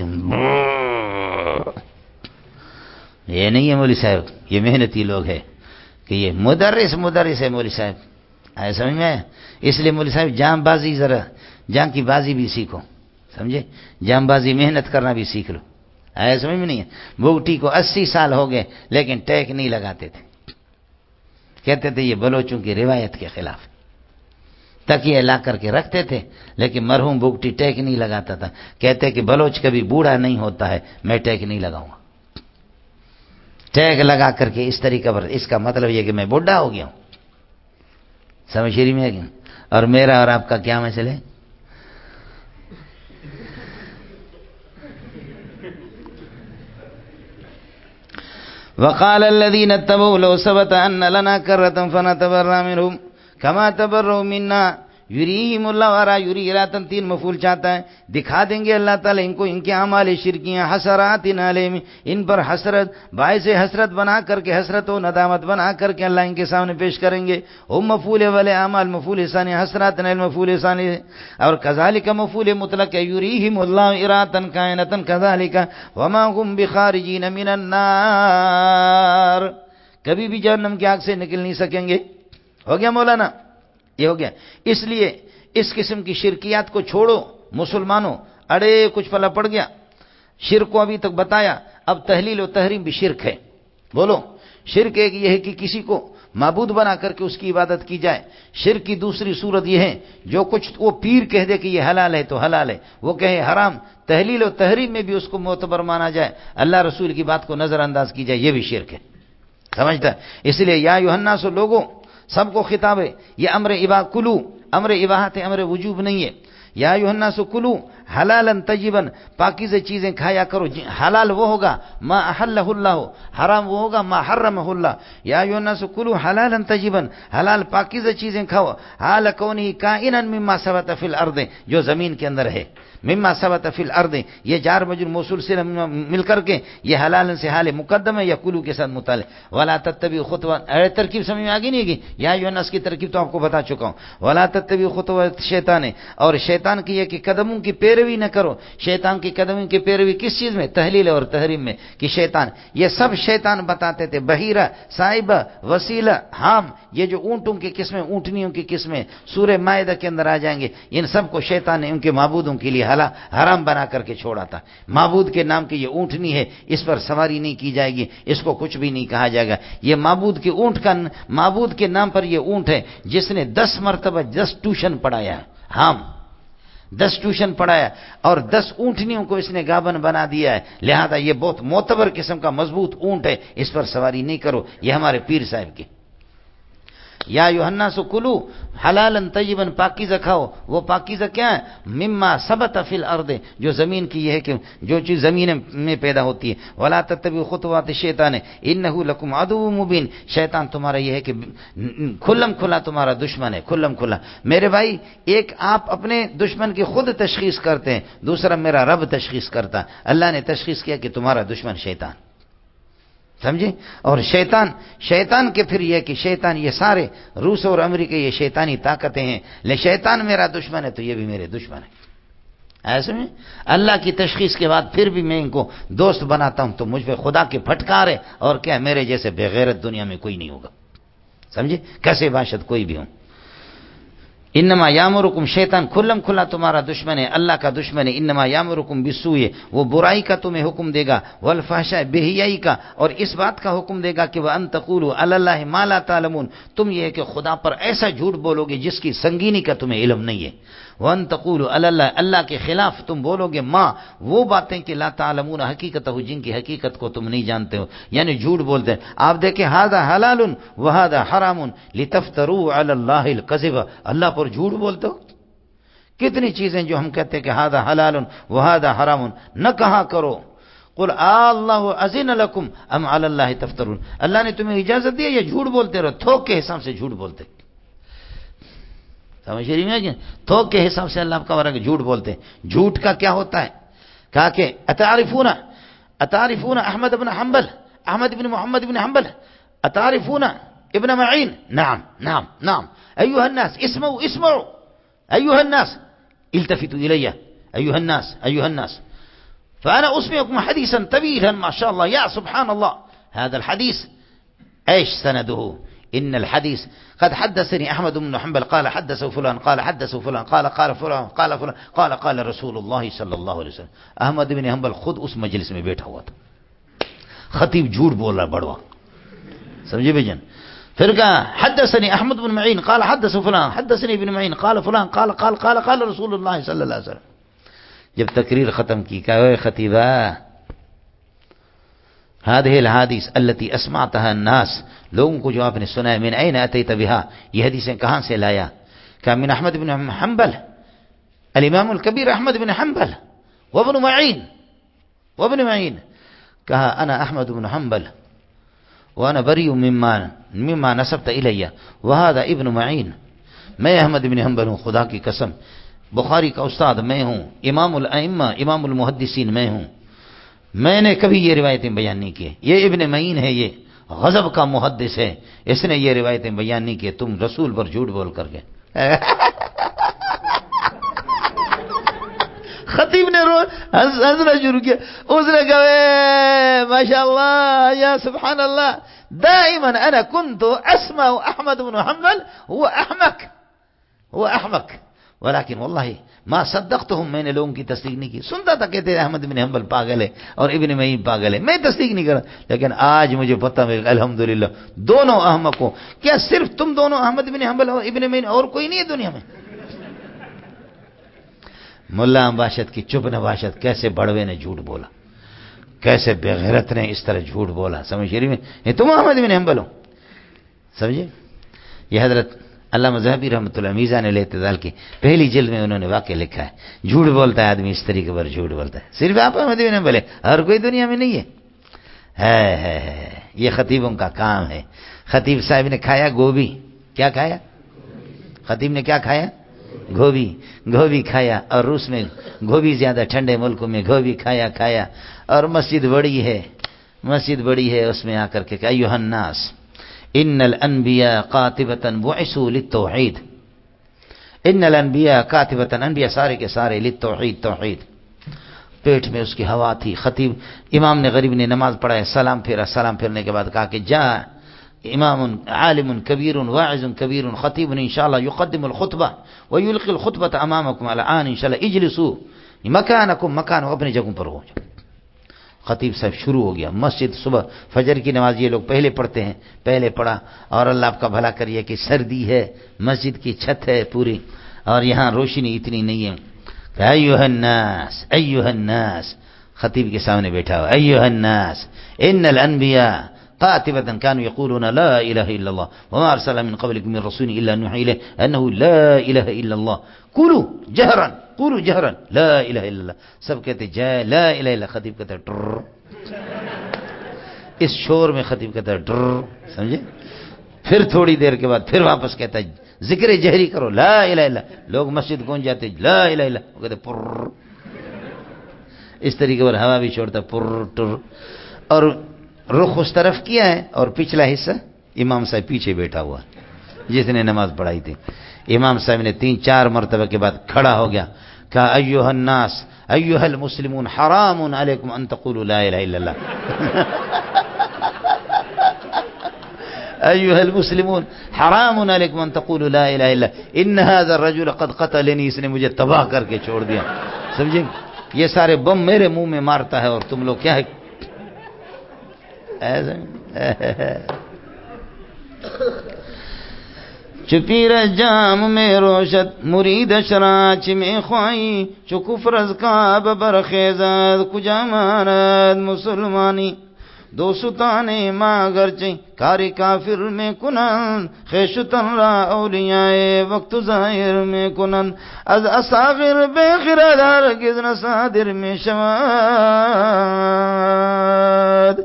یہ نہیں ہے مولوی صاحب، یہ محنتی لوگ ہے کہ یہ مدرس ہے مولوی صاحب، آئے سمجھ میں؟ اس لیے مولوی صاحب جام بازی، ذرا جام کی بازی بھی سیکھو، سمجھے؟ جام بازی محنت کرنا بھی سیکھ لو، آئے سمجھ میں نہیں ہے؟ بوگٹی کو 80 سال ہو گئے لیکن ٹیک نہیں لگاتے تھے، کہتے تھے یہ بلوچوں کی روایت کے خلاف، تکیے لا کر کے رکھتے تھے لیکن مرحوم بوگٹی ٹیک نہیں لگاتا تھا، کہتے کہ بلوچ کبھی بوڑھا نہیں ہوتا ہے، میں ٹیک نہیں لگاؤں گا۔ ٹیگ لگا کر کے اس طریقہ پر، اس کا مطلب یہ کہ میں بوڑھا ہو گیا ہوں، سمجھ شری میں ہے کہ؟ اور میرا اور آپ کا کیا مسئلہ ہے؟ وقال الذين اتبعوا لو ثبت ان لنا كرة فنتبرأ منهم كما تبرؤوا منا یریہم اللہ ورا یری راتن 3 مفعول چاہتا ہے، دکھا دیں گے اللہ تعالیٰ ان کو ان کے اعمال شرکیاں، حسرات علیہم، ان پر حسرت، باعث حسرت بنا کر کے، حسرت و ندامت بنا کر کے اللہ ان کے سامنے پیش کریں گے۔ ہم مفعول والے اعمال مفعول ثانی، حسرات مفعول ثانی، اور کذالک مفعول مطلق ہے، یریہم اللہ اراتن کائنتن کذالک وما هم بخارجین من النار، کبھی بھی جہنم کی آگ سے نکل نہیں سکیں گے۔ ہو گیا مولانا؟ یہ ہو گیا۔ اس لیے اس قسم کی شرکیات کو چھوڑو مسلمانوں، اڑے کچھ پلا پڑ گیا، شرک کو ابھی تک بتایا، اب تحلیل و تحریم بھی شرک ہے۔ بولو، شرک ایک یہ ہے کہ کسی کو معبود بنا کر کے اس کی عبادت کی جائے، شرک کی دوسری صورت یہ ہے جو کچھ وہ پیر کہہ دے کہ یہ حلال ہے تو حلال ہے، وہ کہے حرام، تحلیل و تحریم میں بھی اس کو معتبر مانا جائے، اللہ رسول کی بات کو نظر انداز کی جائے، یہ بھی شرک ہے، سمجھتا ہے؟ اس لیے یا ایھا الناس، لوگوں، سب کو خطاب ہے، یہ امر اباہ کلو، امر اباحت ہے، امر وجوب نہیں ہے۔ یا ایھا الناس کلو حلالا طیبا، پاکیزہ چیزیں کھایا کرو، حلال وہ ہوگا ما احلہ اللہ، حرام وہ ہوگا ما حرمہ اللہ۔ یا ایھا الناس کلو حلالا طیبا، حلال پاکیزہ چیزیں کھاؤ، حال کونہ کائنا مما ثبت فی الارض، جو زمین کے اندر ہے، مما ثبت فی الارض، یہ جار مجرور موصول سے مل کر کے یہ حلال سے حال مقدم ہے یا کلو کے ساتھ متعلق۔ ولا تتبعوا خطوات، ترکیب سمجھ میں آگی نہیں گی؟ یا ایھا الناس کی ترکیب تو آپ کو بتا چکا ہوں۔ ولا تتبعوا خطوات شیطان، اور شیطان کی یہ کہ قدموں کی پیروی نہ کرو۔ شیطان کی قدموں کی پیروی کس چیز میں؟ تحلیل اور تحریم میں، کہ شیطان، یہ سب شیطان بتاتے تھے، بحیرہ، صائبہ، وسیلہ، حام، یہ جو اونٹوں کی قسمیں، اونٹنیوں کی قسمیں سورہ مائدہ کے اندر آ جائیں گے، ان سب کو شیطان نے ان کے معبودوں کے لیے حرام بنا کر کے چھوڑا تھا۔ معبود کے نام کی یہ اونٹنی ہے، اس پر سواری نہیں کی جائے گی، اس کو کچھ بھی نہیں کہا جائے گا۔ یہ معبود کے اونٹ کا، معبود کے نام پر یہ اونٹ ہے جس نے 10 مرتبہ 10 ٹیوشن پڑھایا، ہم 10 ٹیوشن پڑھایا اور 10 اونٹنیوں کو اس نے گابن بنا دیا ہے، لہذا یہ بہت معتبر قسم کا مضبوط اونٹ ہے، اس پر سواری نہیں کرو، یہ ہمارے پیر صاحب کے۔ یا ایھا الناس کلو حلالا طیبا، پاکیزہ کھاؤ، وہ پاکیزہ کیا ہے؟ مما ثبت فی الارض، جو زمین کی یہ ہے کہ جو چیز زمین میں پیدا ہوتی ہے۔ ولا تتبعوا خطوات الشیطان انہ لکم عدو مبین، شیطان تمہارا یہ ہے کہ کھلم کھلا تمہارا دشمن ہے، کھلم کھلا۔ میرے بھائی، ایک آپ اپنے دشمن کی خود تشخیص کرتے ہیں، دوسرا میرا رب تشخیص کرتا ہے۔ اللہ نے تشخیص کیا کہ تمہارا دشمن شیطان، سمجھے؟ اور شیطان کے پھر یہ کہ شیطان، یہ سارے روس اور امریکہ یہ شیطانی طاقتیں ہیں، لیکن شیطان میرا دشمن ہے تو یہ بھی میرے دشمن ہے، ایسے میں اللہ کی تشخیص کے بعد پھر بھی میں ان کو دوست بناتا ہوں تو مجھ پہ خدا کے پھٹکار ہے، اور کیا میرے جیسے بے غیرت دنیا میں کوئی نہیں ہوگا، سمجھے؟ کیسے باشد کوئی بھی ہوں۔ انما یامرکم، شیطان کھلم کھلا تمہارا دشمن ہے، اللہ کا دشمن ہے۔ انما یامرکم بالسوء، وہ برائی کا تمہیں حکم دے گا، والفحشاء، بے حیائی کا، اور اس بات کا حکم دے گا کہ وان تقولوا علی اللہ ما لا تعلمون، تم یہ کہ خدا پر ایسا جھوٹ بولو گے جس کی سنگینی کا تمہیں علم نہیں ہے۔ وان تقولوا علی اللہ، اللہ کے خلاف تم بولو گے ما وہ باتیں کہ لا تعلمون حقیقتہ، جن کی حقیقت کو تم نہیں جانتے ہو، یعنی جھوٹ بولتے ہیں. آپ دیکھیں ھذا حلال وھذا حرام لتفتروا علی اللہ الکذب، اللہ پر جھوٹ بولتے ہو. کتنی چیزیں جو ہم کہتے ہیں کہ ھذا حلال وھذا حرام، نہ کہا کرو. قل اللہ اذن لکم ام علی اللہ تفترون، اللہ نے تمہیں اجازت دی یا جھوٹ بولتے رہو؟ تھوک کے حساب سے جھوٹ بولتے، سمجھ رہی ہیں؟ تھوک کے حساب سے اللہ کا ورا کہ جھوٹ بولتے. جھوٹ کا کیا ہوتا ہے؟ کہا کہ اتعرفون احمد بن حنبل، احمد بن محمد بن حنبل، اتعرفون ابن معین؟ نعم نعم نعم. ایها الناس اسمعوا اسمعوا، ایها الناس التفتوا الی، ایها الناس ایها الناس، فانا اسمعكم حديثا طويلا ما شاء الله يا سبحان الله. هذا الحديث ايش سنده؟ ان الحديث قد حدثني احمد بن حنبل قال حدثه فلان قال حدثه فلان قال فلان قال فلان قال رسول الله صلی اللہ علیہ وسلم. احمد بن حنبل خود اس مجلس میں بیٹھا ہوا تھا. خطیب جھوٹ بول رہا بڑوا، سمجھے بھجن؟ پھر کہا حدثني احمد بن معین قال حدثه فلان حدثني ابن معین قال فلان قال رسول اللہ صلی اللہ علیہ وسلم. جب تقریر ختم کی کہا اے خطیبہ، هذه الحدیث التي اسمعتها الناس، لوگوں کو جو آپ نے سنا ہے، من اين اتيت بها، یہ حدیثیں کہاں سے لایا؟ کہا من احمد بن حنبل، الامام الكبیر احمد بن حنبل، وابن معین. کہا انا احمد بن حنبل وانا بری مما نسبت الی، وهذا ابن معین. میں احمد بن حنبل ہوں، خدا کی قسم، بخاری کا استاد میں ہوں، امام الائمہ امام المحدثین میں ہوں. میں نے کبھی یہ روایتیں بیان نہیں کی. یہ ابن معین ہے، یہ غضب کا محدث ہے، اس نے یہ روایتیں بیان نہیں کی. تم رسول پر جھوٹ بول کر کے. خطیب نے ہنسنا شروع کیا. اس نے کہا ماشاء اللہ یا سبحان اللہ، دائما انا كنت اسمع احمد بن حنبل هو احمق ولیکن واللہ ما صدقتهم، میں نے لوگوں کی تصدیق نہیں کی. سنتا تھا کہتے ہیں احمد بن حنبل پاگل ہے اور ابن معین پاگل ہے، میں تصدیق نہیں کرا. لیکن آج مجھے پتہ ہے الحمدللہ دونوں احمق ہو. کیا صرف تم دونوں احمد بن حنبل اور ابن معین، اور کوئی نہیں ہے دنیا میں؟ ملا باشد کی چپ نباشد، کیسے بڑوے نے جھوٹ بولا، کیسے بغیرت نے اس طرح جھوٹ بولا. سمجھ رہی میں؟ یہ تم احمد بن حنبل ہو، سمجھے؟ یہ حضرت علامہ ذہبی رحمۃ اللہ میزان الاعتدال کی پہلی جلد میں انہوں نے واقعہ لکھا ہے. جھوٹ بولتا ہے آدمی اس طریقے پر جھوٹ بولتا ہے. صرف آپ احمد بن حنبل ہے، ہر کوئی دنیا میں نہیں ہے. یہ خطیبوں کا کام ہے. خطیب صاحب نے کھایا گوبھی. کیا کھایا؟ خطیب نے کیا کھایا؟ گوبھی کھایا. اور روس میں گوبھی زیادہ، ٹھنڈے ملکوں میں گوبھی کھایا. اور مسجد بڑی ہے اس میں آ کر کے کہ ایھا الناس ان الانبیاء قاتبۃ بعثوا للتوحید. ان الانبیاء قاتبۃ، انبیاء سارے کے سارے توحید. پیٹ میں اس کی ہوا تھی. خطیب امام نے غریب نے نماز پڑھا، سلام پھیرا. سلام پھیرنے کے بعد کہا کہ جا امام عالم کبیر واعظ کبیر خطیب انشاءاللہ یقدم الخطبہ ویلقی الخطبۃ امامکم الان انشاءاللہ اجلسوا مکانکم، اپنی جگہوں پر ہو. خطیب صاحب شروع ہو گیا. مسجد صبح فجر کی نماز یہ لوگ پہلے پڑھتے ہیں، پہلے پڑھا. اور اللہ آپ کا بھلا کریے کہ سردی ہے، مسجد کی چھت ہے پوری، اور یہاں روشنی اتنی نہیں ہے. ایھا الناس، خطیب کے سامنے بیٹھا ہوا. ایھا الناس ان الانبیاء قاتبۃ كانوا يقولون لا اله الا الله وما ارسل من قبلكم من رسول الا نوحي اليه انه لا اله الا الله قولوا جهرا لا اله الا الله. سب کہتے جے لا الہ الا. خطیب کہتا ہے ٹر. اس شور میں خطیب کہتا ہے ٹر، سمجھے؟ پھر تھوڑی دیر کے بعد پھر واپس کہتا ہے ذکر جہری کرو لا الہ الا. لوگ مسجد گونج جاتے لا الہ الا، وہ کہتے پر. اس طریقے پر ہوا بھی چھوڑتا پر ٹر. اور رخ اس طرف کیا ہے اور پچھلا حصہ امام صاحب پیچھے بیٹھا ہوا جس نے نماز پڑھائی تھی. امام صاحب نے 3-4 مرتبہ کے بعد کھڑا ہو گیا. کہا ایھا الناس ایھا المسلمون حرام علیکم ان تقولوا لا الہ الا اللہ. ایھا المسلمون حرام علیکم ان تقولوا لا الہ الا ان هذا الرجل قد قتلنی، اس نے مجھے تباہ کر کے چھوڑ دیا. سمجھے؟ یہ سارے بم میرے منہ میں مارتا ہے اور تم لوگ کیا ہے. چپیر جام میں روشت مرید شراچ میں خوائی چو کفرز کا ببرخیزد کجا ماند مسلمانی دو ستانے ماں گرچیں کاری کافر میں کنن خیشتن را اولیاء وقت ظاہر میں کنن از اصاغر بے خرد ہرگز نصادر میں شماد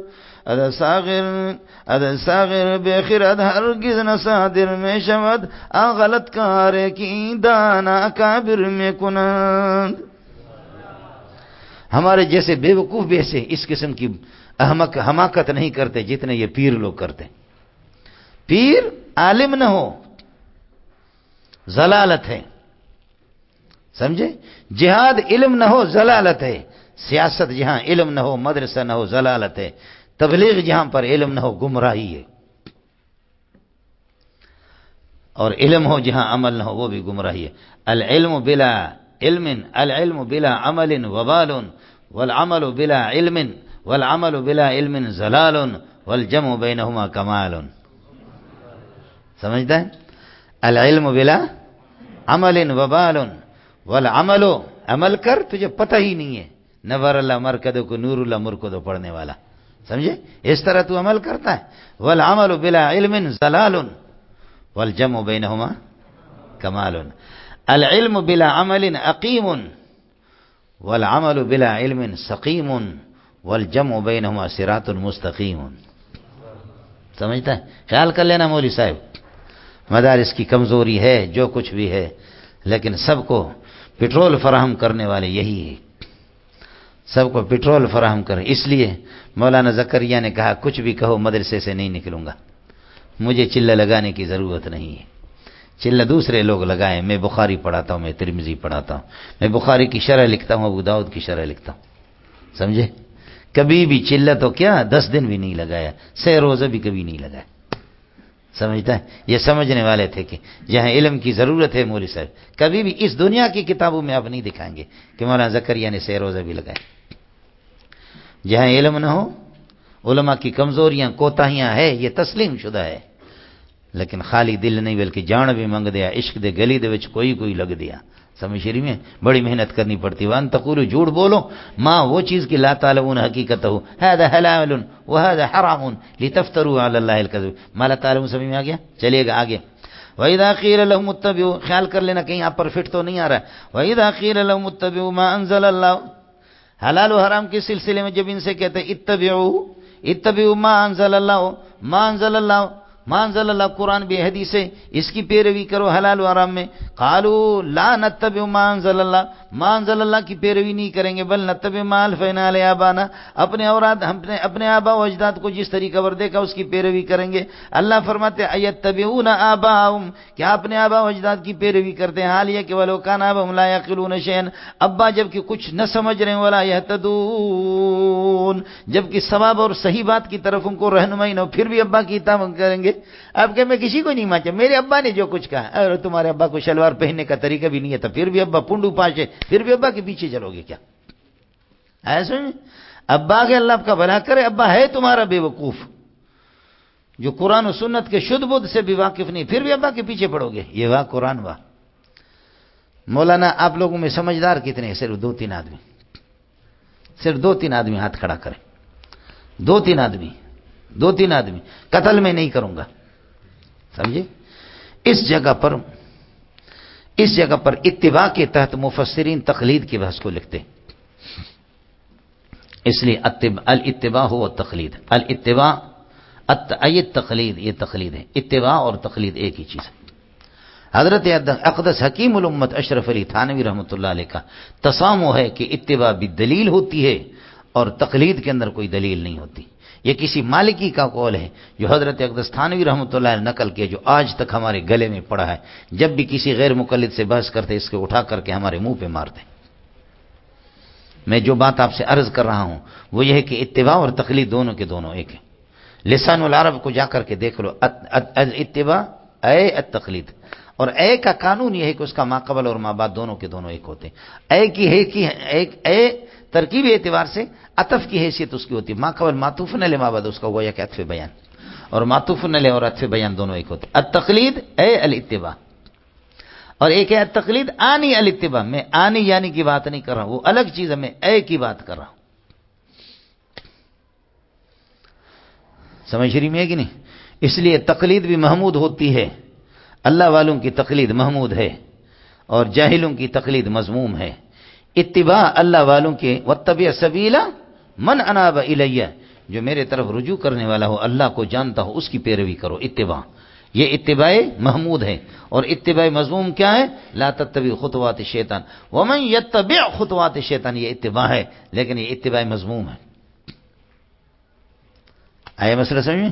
از صاغر بے خرد ہرگز نصادر میں شمد غلط کار کی دانا اکابر میں کنند. ہمارے جیسے بے وقوف بھی ایسے اس قسم کی حماقت نہیں کرتے جتنے یہ پیر لوگ کرتے. پیر عالم نہ ہو ضلالت ہے، سمجھے؟ جہاد علم نہ ہو ضلالت ہے، سیاست جہاں علم نہ ہو مدرسہ نہ ہو ضلالت ہے، تبلیغ جہاں پر علم نہ ہو گمراہی ہے، اور علم ہو جہاں عمل نہ ہو وہ بھی گمراہی ہے. العلم بلا علم العلم بلا عمل وبال والعمل بلا علم والعمل بلا علم ضلال والجمع بینہما کمال. سمجھتا ہے؟ العلم بلا عمل وبال والعمل، عمل کر تجھے پتہ ہی نہیں ہے، نور اللہ مرکدو کو نور اللہ مرکدو پڑھنے والا، سمجھے؟ اس طرح تو عمل کرتا ہے. والعمل بلا علم ضلال والجمع بینہما کمال. العلم بلا عمل عقیم والعمل بلا علم سقیم والجمع بینہما صراط مستقیم. سمجھتا ہے؟ خیال کر لینا مولوی صاحب، مدارس کی کمزوری ہے جو کچھ بھی ہے، لیکن سب کو پٹرول فراہم کرنے والے یہی ہے، سب کو پٹرول فراہم کر. اس لیے مولانا زکریا نے کہا کچھ بھی کہو مدرسے سے نہیں نکلوں گا، مجھے چلہ لگانے کی ضرورت نہیں ہے، چلہ دوسرے لوگ لگائیں، میں بخاری پڑھاتا ہوں، میں ترمذی پڑھاتا ہوں، میں بخاری کی شرح لکھتا ہوں، ابو داؤد کی شرح لکھتا ہوں. سمجھے؟ کبھی بھی چلہ تو کیا 10 دن بھی نہیں لگایا، 6 روزہ بھی کبھی نہیں لگایا. سمجھتا ہے؟ یہ سمجھنے والے تھے کہ جہاں علم کی ضرورت ہے مولوی صاحب، کبھی بھی اس دنیا کی کتابوں میں آپ نہیں دکھائیں گے کہ مولانا زکریا نے 6 روزہ بھی لگائے. جہاں علم نہ ہو، علماء کی کمزوریاں کوتاہیاں ہے، یہ تسلیم شدہ ہے، لیکن خالی دل نہیں بلکہ جان بھی منگ دیا، عشق دے گلی دے وچ کوئی لگ دیا. سمجھ شریف میں بڑی محنت کرنی پڑتی. وان تقولوا، جھوٹ بولو، ماں وہ چیز کی لا تعلمون حقیقتہ، ھذا حلال وھذا حرام لتفتروا علی اللہ الکذب. ما لا تعلمون سمجھ میں آ گیا؟ چلیے گا آگے. وَإِذَا قِيلَ لَهُمُ اتَّبِعُوا، خیال کر لینا کہیں آپ پر فٹ تو نہیں آ رہا ہے. وَإِذَا قِيلَ لَهُمُ اتَّبِعُوا مَا أَنزَلَ اللَّهُ، حلال و حرام کے سلسلے میں جب ان سے کہتے ہیں اتبعوا ما انزل اللہ، ما انزل اللہ، ما انزل اللہ، قرآن بھی حدیث ہے، اس کی پیروی کرو حلال و حرام میں. قالوا لا نتبع ما انزل اللہ، ما انزل اللہ کی پیروی نہیں کریں گے، بل نتبع ما الفینا علی آبانا، اپنے اوراد اپنے آبا و اجداد کو جس طریقہ پر دیکھا اس کی پیروی کریں گے. اللہ فرماتے ایتبعون آباءہم، کیا اپنے آبا و اجداد کی پیروی کرتے ہیں، حال یہ کہ ولو کان آباؤہم لا یعقلون شیئا، ابا جب کہ کچھ نہ سمجھ رہے ہیں، ولا یہتدون، جب کہ ثواب اور صحیح بات کی طرف ان کو رہنمائی نہ ہو، پھر بھی ابا کی اطاعت کریں گے. اب کہ میں کسی کو نہیں مانتا، میرے ابا نے جو کچھ کہا، اور تمہارے ابا کو شلوار پہننے کا طریقہ بھی نہیں ہے، تو پھر بھی ابا پنڈو پاشے، پھر بھی ابا کے پیچھے چلو گے کیا؟ ایسے ابا کے اللہ کا بھلا کرے، ابا ہے تمہارا بے وقوف جو قرآن و سنت کے شدھ بدھ سے بھی واقف نہیں، پھر بھی ابا کے پیچھے پڑو گے. یہ واہ قرآن واہ. مولانا آپ لوگوں میں سمجھدار کتنے ہیں؟ صرف 2-3 آدمی، صرف 2-3 آدمی ہاتھ کھڑا کریں. 2-3 آدمی قتل میں نہیں کروں گا، سمجھے؟ اس جگہ پر اتباع کے تحت مفسرین تقلید کی بحث کو لکھتے ہیں. اس لیے الاتباع ہو تقلید، الاتباع تقلید، یہ تقلید ہے. اتباع اور تقلید ایک ہی چیز ہے. حضرت اقدس حکیم الامت اشرف علی تھانوی رحمۃ اللہ علیہ کا تسامح ہے کہ اتباع بھی دلیل ہوتی ہے اور تقلید کے اندر کوئی دلیل نہیں ہوتی. یہ کسی مالکی کا قول ہے جو حضرت اقدس تھانوی رحمۃ اللہ علیہ نقل کیا، جو آج تک ہمارے گلے میں پڑا ہے. جب بھی کسی غیر مقلد سے بحث کرتے اس کو اٹھا کر کے ہمارے منہ پہ مارتے. میں جو بات آپ سے عرض کر رہا ہوں وہ یہ ہے کہ اتباع اور تقلید دونوں کے دونوں ایک ہیں. لسان العرب کو جا کر کے دیکھ لو، اتباع اے التقلید، اور اے کا قانون یہ ہے کہ اس کا ماقبل اور مابعد دونوں کے دونوں ایک ہوتے ہیں. اے کی ہے کہ اے ترکیبی اعتبار سے عطف کی حیثیت اس کی ہوتی ہے، ماقبل معطوف نہ لما بعد اس کا ہوا یا کہ عطف بیان. اور معطوف علیہ اور عطف بیان دونوں ایک ہوتے ہیں. التقلید اے الاتباع، اور ایک ہے التقلید آنی الاتباع. میں آنی یعنی کی بات نہیں کر رہا ہوں، وہ الگ چیز ہے، میں اے کی بات کر رہا ہوں. سمجھ رہی میں ہے کہ نہیں؟ اس لیے تقلید بھی محمود ہوتی ہے. اللہ والوں کی تقلید محمود ہے اور جاہلوں کی تقلید مذموم ہے. اتباع اللہ والوں کے واتبع سبیل من اناب الیہ، جو میرے طرف رجوع کرنے والا ہو، اللہ کو جانتا ہو، اس کی پیروی کرو. اتباع یہ اتباع محمود ہے. اور اتباع مذموم کیا ہے؟ لا تتبع خطوات الشیطان ومن یتبع خطوات الشیطان، یہ اتباع ہے لیکن یہ اتباع مذموم ہے. آیا مسئلہ سمجھ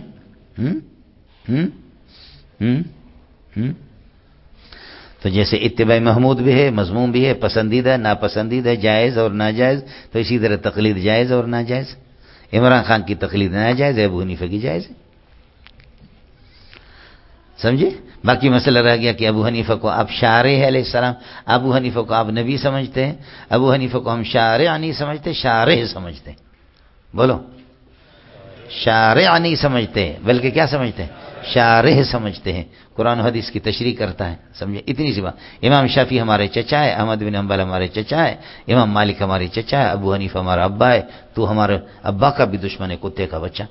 میں؟ تو جیسے اتباع محمود بھی ہے، مذموم بھی ہے، پسندیدہ ناپسندیدہ، جائز اور ناجائز، تو اسی طرح تقلید جائز اور ناجائز. عمران خان کی تقلید ناجائز ہے، ابو حنیفہ کی جائز ہے. سمجھے؟ باقی مسئلہ رہ گیا کہ ابو حنیفہ کو آپ شارع ہے علیہ السلام، ابو حنیفہ کو آپ نبی سمجھتے ہیں، ابو حنیفہ کو ہم شارع نہیں سمجھتے، شارع سمجھتے ہیں. بولو، شارع نہیں سمجھتے بلکہ کیا سمجھتے ہیں؟ شارع سمجھتے ہیں. قرآن و حدیث کی تشریح کرتا ہے. سمجھے؟ اتنی سی بات. امام شافعی ہمارے چچا ہے، احمد بن حنبل ہمارے چچا ہے، امام مالک ہمارے چچا ہے، ابو حنیفہ ہمارا ابا ہے. تو ہمارے ابا کا بھی دشمن ہے، کتے کا بچہ.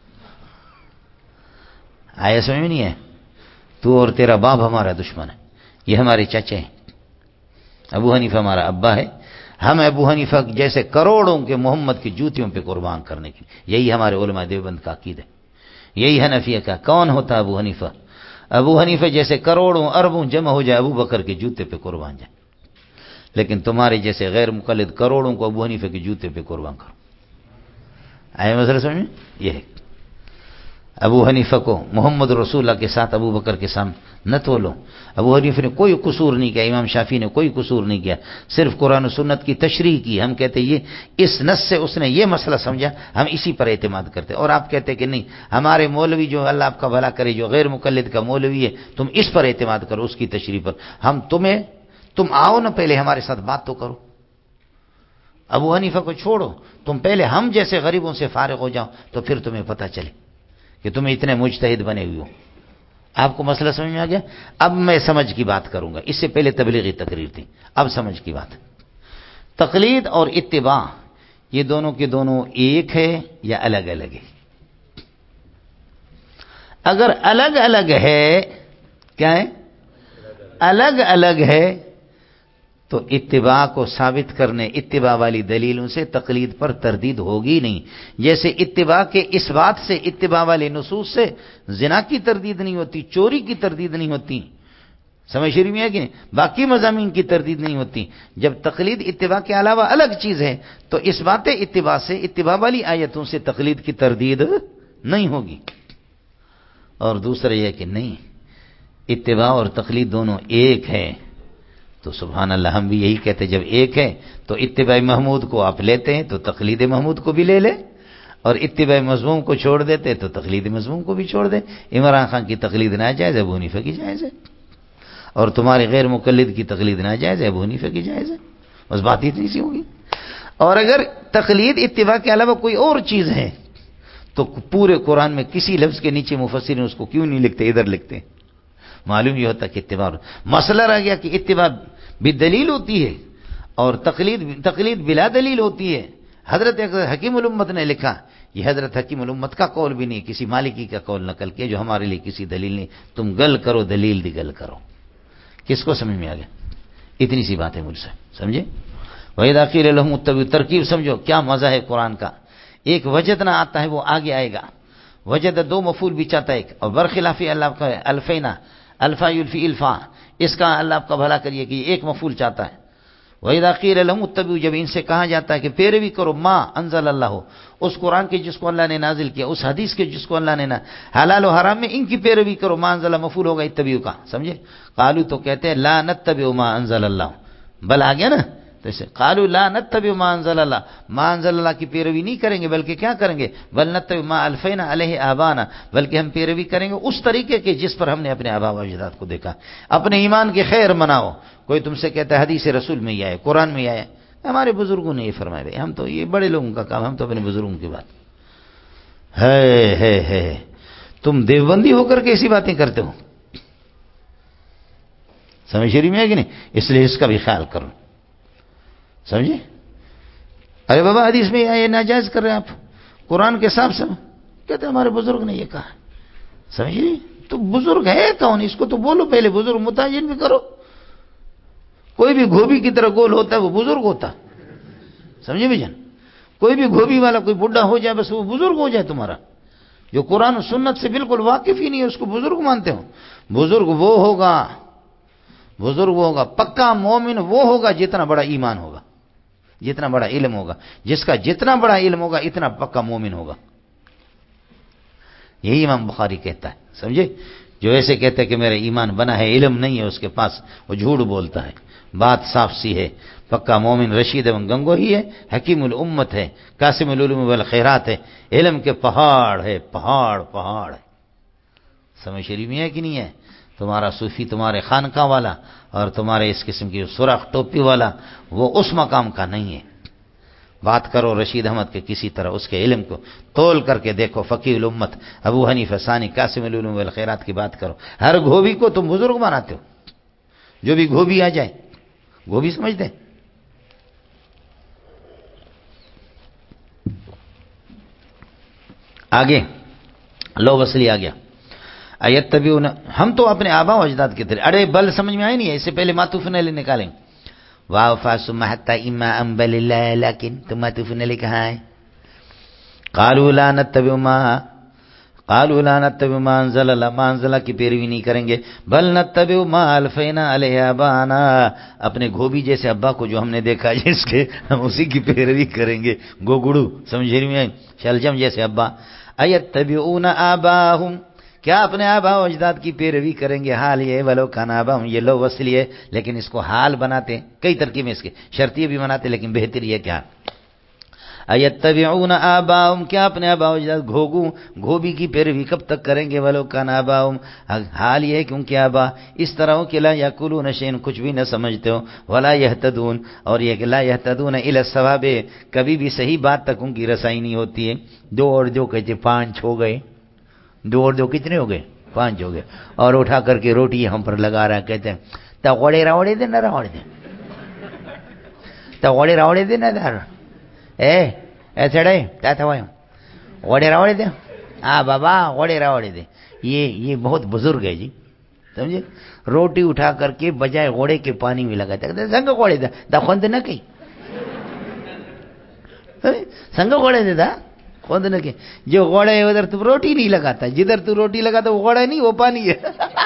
آیا سمجھ میں نہیں ہے؟ تو اور تیرا باپ ہمارا دشمن ہے، یہ ہمارے چچے ہیں. ابو حنیفہ ہمارا ابا ہے. ہم ابو حنیفہ جیسے کروڑوں کے محمد کی جوتیوں پہ قربان کرنے کے لیے. یہی ہمارے علماء دیوبند کا عقیدہ ہے. یہی حنفیہ کا. کون ہوتا ابو حنیفہ؟ ابو حنیفہ جیسے کروڑوں اربوں جمع ہو جائے ابو بکر کے جوتے پہ قربان جائے. لیکن تمہارے جیسے غیر مقلد کروڑوں کو ابو حنیفہ کے جوتے پہ قربان کرو. آئے مسئلہ سمجھ میں؟ یہ ہے. ابو حنیفہ کو محمد رسول اللہ کے ساتھ ابو بکر کے سامنے نہ تولو. ابو حنیفہ نے کوئی قصور نہیں کیا، امام شافعی نے کوئی قصور نہیں کیا، صرف قرآن و سنت کی تشریح کی. ہم کہتے یہ اس نص سے اس نے یہ مسئلہ سمجھا، ہم اسی پر اعتماد کرتے. اور آپ کہتے کہ نہیں، ہمارے مولوی جو اللہ آپ کا بھلا کرے جو غیر مقلد کا مولوی ہے، تم اس پر اعتماد کرو، اس کی تشریح پر. ہم تم آؤ نا، پہلے ہمارے ساتھ بات تو کرو. ابو حنیفہ کو چھوڑو، تم پہلے ہم جیسے غریبوں سے فارغ ہو جاؤ تو پھر تمہیں پتہ چلے کہ تمہیں اتنے مجتہد بنے ہوئے ہو. آپ کو مسئلہ سمجھ میں آ گیا؟ اب میں سمجھ کی بات کروں گا. اس سے پہلے تبلیغی تقریر تھی، اب سمجھ کی بات. تقلید اور اتباع یہ دونوں کے دونوں ایک ہے یا الگ الگ ہے؟ اگر الگ الگ ہے، کیا ہے؟ الگ الگ ہے تو اتباع کو ثابت کرنے اتباع والی دلیلوں سے تقلید پر تردید ہوگی نہیں. جیسے اتباع کے اس بات سے اتباع والے نصوص سے زنا کی تردید نہیں ہوتی، چوری کی تردید نہیں ہوتی. سمجھ شریف میں ہے کہ نہیں؟ باقی مضامین کی تردید نہیں ہوتی. جب تقلید اتباع کے علاوہ الگ چیز ہے تو اس بات اتباع سے اتباع والی آیتوں سے تقلید کی تردید نہیں ہوگی. اور دوسرا یہ کہ نہیں، اتباع اور تقلید دونوں ایک ہے. تو سبحان اللہ، ہم بھی یہی کہتے ہیں جب ایک ہے تو اتباع محمود کو آپ لیتے ہیں تو تقلید محمود کو بھی لے لیں، اور اتباع مذموم کو چھوڑ دیتے تو تقلید مذموم کو بھی چھوڑ دیں. عمران خان کی تقلید ناجائز ہے، ابو حنیفہ کی جائز ہے. اور تمہارے غیر مقلد کی تقلید ناجائز ہے، ابو حنیفہ کی جائز ہے. بس بات اتنی سی ہوگی. اور اگر تقلید اتباع کے علاوہ کوئی اور چیز ہے تو پورے قرآن میں کسی لفظ کے نیچے مفسرین اس کو کیوں نہیں لکھتے، ادھر لکھتے ہیں. معلوم یہ ہوتا کہ اتباع. مسئلہ رہ گیا کہ اتباع بدلیل ہوتی ہے اور تقلید بلا دلیل ہوتی ہے. حضرت حکیم الامت نے لکھا، یہ حضرت حکیم الامت کا قول بھی نہیں، کسی مالکی کا قول نقل کیا جو ہمارے لیے کسی دلیل نہیں. تم گل کرو، دلیل دی گل کرو. کس کو سمجھ میں آ گیا؟ اتنی سی بات ہے مجھ سے، سمجھے؟ وَإِذَا قِيلَ لَهُمُ اتَّبِعُوا، ترکیب سمجھو کیا مزہ ہے قرآن کا. ایک وجدنا آتا ہے، وہ آگے آئے گا. وجد دو مفعول بھی چاہتا ہے، اور برخلاف اللہ کا الفینا، الفا یلفی الفا، اس کا اللہ آپ کا بھلا کریے کہ ایک مفعول چاہتا ہے. وَإِذَا قِيلَ لَهُمُ اتَّبِعُوا، جب ان سے کہا جاتا ہے کہ پیروی کرو ما انزل اللہ، اس قرآن کے جس کو اللہ نے نازل کیا، اس حدیث کے جس کو اللہ نے حلال و حرام میں ان کی پیروی کرو. ما انزل مفعول ہوگا اتبعوا کا، سمجھے؟ قالوا تو کہتے ہیں لا نتبع ما انزل اللہ، بل آ گیا نا. تو قالوا لا نتبع ما انزل اللہ، ما انزل اللہ کی پیروی نہیں کریں گے بلکہ کیا کریں گے؟ بل نتبع ما الفینا علیہ آبانا، بلکہ ہم پیروی کریں گے اس طریقے کے جس پر ہم نے اپنے آبا و اجداد کو دیکھا. اپنے ایمان کے خیر مناؤ. کوئی تم سے کہتا ہے حدیث رسول میں ہی آئے، قرآن میں ہی آیا، ہمارے بزرگوں نے یہ فرمایا. بھائی ہم تو یہ بڑے لوگوں کا کام، ہم تو اپنے بزرگوں کی بات ہے. تم دیوبندی ہو کر کے ایسی باتیں کرتے ہو. سمجھ شریف میں ہے کہ نہیں؟ اس لیے اس کا بھی خیال کرو. سمجھے؟ ارے بابا حدیث میں یہ ناجائز کر رہے ہیں آپ، قرآن کے حساب سے کہتے ہیں ہمارے بزرگ نے یہ کہا. سمجھے؟ تو بزرگ ہے کون؟ اس کو تو بولو پہلے، بزرگ متعین بھی کرو. کوئی بھی گھوبی کی طرح گول ہوتا ہے وہ بزرگ ہوتا. سمجھے بھائی جان؟ کوئی بھی گھوبی والا کوئی بڈھا ہو جائے بس وہ بزرگ ہو جائے تمہارا. جو قرآن و سنت سے بالکل واقف ہی نہیں ہے اس کو بزرگ مانتے ہو. بزرگ وہ ہوگا پکا مومن وہ ہوگا جتنا بڑا ایمان ہوگا، جتنا بڑا علم ہوگا. جس کا جتنا بڑا علم ہوگا اتنا پکا مومن ہوگا. یہی امام بخاری کہتا ہے. سمجھے؟ جو ایسے کہتے ہیں کہ میرا ایمان بنا ہے، علم نہیں ہے اس کے پاس، وہ جھوٹ بولتا ہے. بات صاف سی ہے، پکا مومن رشید ایوم گنگو ہی ہے، حکیم الامت ہے، قاسم العلوم والخیرات ہے، علم کے پہاڑ ہے، پہاڑ ہے. سمجھ شریف میں ہے کہ نہیں ہے؟ تمہارا صوفی، تمہارے خانقاہ والا اور تمہارے اس قسم کی سرخ ٹوپی والا وہ اس مقام کا نہیں ہے. بات کرو رشید احمد کے کسی طرح اس کے علم کو تول کر کے دیکھو. فقیہ الامت ابو حنیفہ ثانی، قاسم العلوم والخیرات کی بات کرو. ہر گھوبی کو تم بزرگ بناتے ہو. جو بھی گھوبی آ جائے گھوبی سمجھتے ہیں. آگے لو وصلی آ گیا. ایتبعون، ہم تو اپنے آبا و اجداد کے طریقے. ارے بل سمجھ میں آئی نہیں ہے؟ اس سے پہلے معطوف علیہ نکالیں. واو فاسم حتى اما انبل الله، لیکن تو معطوف علیہ کہاں ہے؟ قالوا لا نتبع ما انزل الله، ما انزل کی پیروی نہیں کریں گے. بل نتبع ما الفینا علیہ ابانا، اپنے گھوبی جیسے ابا کو جو ہم نے دیکھا جس کے ہم اسی کی پیروی کریں گے. گوگڑو سمجھ میں؟ شلجم جیسے ابا. ایتبعون آباہم، کیا اپنے آبا و اجداد کی پیروی کریں گے؟ حال یہ ولو کان آباہم، یہ لو وصلی ہے لیکن اس کو حال بناتے ہیں. کئی ترکیبیں اس کے، شرطیہ بھی بناتے لیکن بہتر یہ کیا ایتبعون آباہم، کیا اپنے آبا و اجداد گھوبی کی پیروی کب تک کریں گے؟ ولو کان آباہم، حال یہ کیونکہ آبا اس طرح ہو کہ لا یاکلون شیئا، کچھ بھی نہ سمجھتے ہو، ولا یہتدون، اور یہ کہ لا یہتدون الی الصواب، کبھی بھی صحیح بات تک ان کی رسائی نہیں ہوتی ہے. دو اور دو کہتے 5 ہو گئے. 2 اور 2 کتنے ہو گئے؟ 5 ہو گئے. اور اٹھا کر کے روٹی ہم پر لگا رہا، کہتے ہیں تغوڑے راوڑے دے نہ راوڑے دے، تغوڑے راوڑے دے نہ دار ایسڑے کیا تھا غوڑے راوڑے دے. ہاں بابا غوڑے راوڑے دے. یہ بہت بزرگ ہے جی. سمجھے؟ روٹی اٹھا کر کے بجائے غوڑے کے پانی میں لگاتا ہے. سنگ غوڑے دے دا خوند نہ کہیں، سنگ غوڑے دے دا خوند نہ کہیں. جو غوڑے ہے ادھر تو روٹی نہیں لگاتا، جدھر تو روٹی لگاتا وہ غوڑا نہیں، وہ پانی ہے.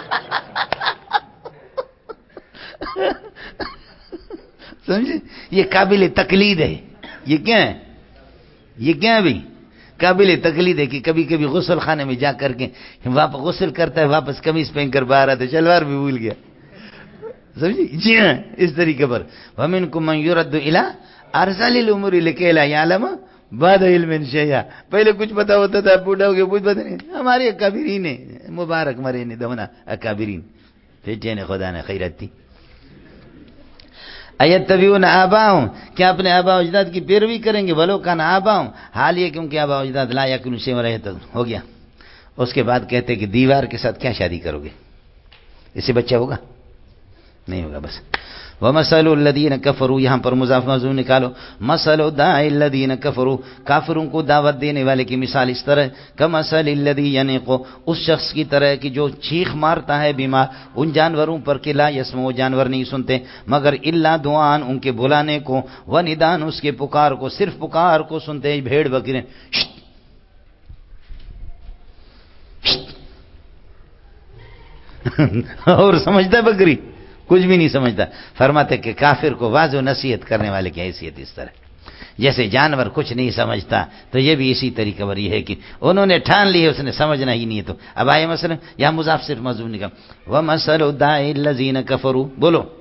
سمجھے؟ یہ قابل تقلید ہے. یہ کیا ہے؟ یہ کیا ہے بھائی؟ قابل تقلید ہے کہ کبھی کبھی غسل خانے میں جا کر کے واپس غسل کرتا ہے، واپس قمیص پہن کر باہر آتا ہے، شلوار بھی بھول گیا. سمجھے؟ جی ہاں، اس طریقے پر وَمِنْكُمْ مَنْ يُرَدُّ إِلَىٰ أَرْذَلِ الْأُمُورِ لِكَيْ لَا يَعْلَمَ بَعْدَ عِلْمٍ شَيْئًا. پہلے کچھ پتا ہوتا تھا، بوڑھا ہو گیا کچھ پتہ نہیں. ہمارے اکابرین ہیں، مبارک مرے نے دونا اکابرین، بیٹے نے خدا نے خیرت دی. ایتبعون آباہم، کیا اپنے آبا و اجداد کی پیروی کریں گے؟ ولو کان آباہم، حال یہ کیونکہ آبا و اجداد لا یاکلون شیئا ولا یہتدون. ہو گیا. اس کے بعد کہتے کہ دیوار کے ساتھ کیا شادی کرو گے؟ اس سے بچہ ہوگا؟ نہیں ہوگا. بس وَمَثَلُ الَّذِينَ كَفَرُوا، یہاں پر مضاف مضموم نکالو. مَثَلُ دَاعِ الَّذِينَ كَفَرُوا، کافروں کو دعوت دینے والے کی مثال اس طرح كَمَثَلِ الَّذِي يَنِقُ، اس شخص کی طرح کہ جو چیخ مارتا ہے بیما ان جانوروں پر کہ لا يسمع، وہ جانور نہیں سنتے مگر الا دعان، ان کے بلانے کو، وندان، اس کے پکار کو، صرف پکار کو سنتے ہیں. بھیڑ بکرے اور سمجھتا ہے بکری کچھ بھی نہیں سمجھتا. فرماتے کہ کافر کو واضح و نصیحت کرنے والے کی حیثیت اس طرح، جیسے جانور کچھ نہیں سمجھتا تو یہ بھی اسی طریقے پر یہ ہے کہ انہوں نے ٹھان لی ہے، اس نے سمجھنا ہی نہیں ہے. تو اب آئے مثلا یہاں مضاف صرف مضمون نکال وَمَثَلُ دَاعِ الَّذِينَ كَفَرُوا، بولو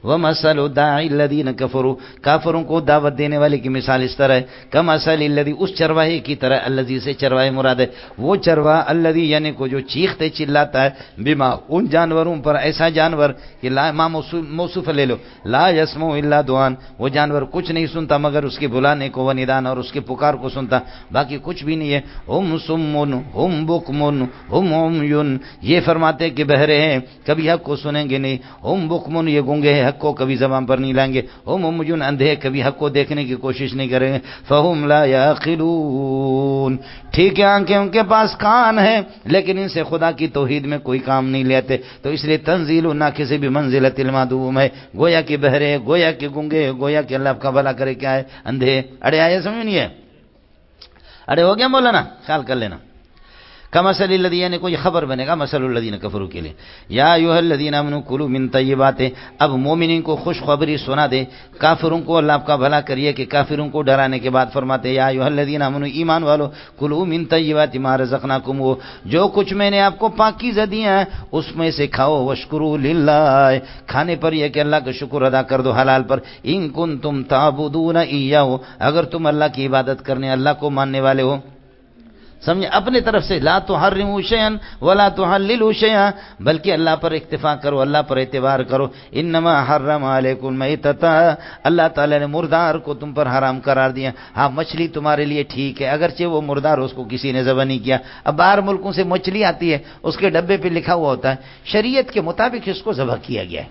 ومثل الداعی الذین کفروا، کافروں کو دعوت دینے والے کی مثال اس طرح ہے کمثل الذی، اس چرواہے کی طرح، الذی سے چرواہے مراد ہے وہ چرواہ، الذی یعنی کو جو چیختے چلاتا ہے، بما ان جانوروں پر، ایسا جانور کہ لا ما موصوف لے لو، لا یسمع الا دعاء، وہ جانور کچھ نہیں سنتا مگر اس کے بلانے کو، وندان اور اس کے پکار کو سنتا، باقی کچھ بھی نہیں ہے۔ ہم سمن ہم بکمن ہم عمیون، یہ فرماتے کہ بہرے ہیں کبھی حق کو سنیں گے نہیں، ہم بکمن یہ گونگے ہیں حق کو کبھی زبان پر نہیں لائیں گے، ہم عمیون اندھے کبھی حق کو دیکھنے کی کوشش نہیں کریں گے، فہم لا یعقلون، ٹھیک ہے آنکھیں ان کے پاس کان ہے لیکن ان سے خدا کی توحید میں کوئی کام نہیں لیتے، تو اس لیے تنزیل نہ کسی بھی منزلت المعدوم ہے، گویا کہ بہرے، گویا کہ گونگے، گویا کہ اللہ کا بھلا کرے کیا ہے اندھے، اڑے آئے سمجھ نہیں ہے، اڑے ہو گیا مولانا، خیال کر لینا۔ کمثل الذی، یعنی کوئی خبر بنے گا مثل الذین کفروا کے لیے، یا ایھا الذین آمنوا کلوا من طیبات، اب مومنین کو خوشخبری سنا دے، کافروں کو اللہ کا بھلا کریے کہ کافروں کو ڈرانے کے بعد فرماتے یا ایھا الذین آمنوا، ایمان والو، کلوا من طیبات ما رزقناکم، وہ جو کچھ میں نے آپ کو پاکیزہ دیا ہے اس میں سے کھاؤ، واشکروا للہ، کھانے پر یہ کہ اللہ کا شکر ادا کر دو حلال پر، ان کنتم تعبدون ایاہ، اگر تم اللہ کی عبادت کرنے، اللہ کو ماننے والے ہو، سمجھے، اپنے طرف سے لا تحرموا شیئا ولا تحللوا شیئا، بلکہ اللہ پر اکتفا کرو، اللہ پر اعتبار کرو، انما حرم علیکم المیتۃ، اللہ تعالی نے مردار کو تم پر حرام قرار دیا، ہاں مچھلی تمہارے لیے ٹھیک ہے اگرچہ وہ مردار اس کو کسی نے ذبح نہیں کیا، اب باہر ملکوں سے مچھلی آتی ہے اس کے ڈبے پہ لکھا ہوا ہوتا ہے شریعت کے مطابق اس کو ذبح کیا گیا ہے،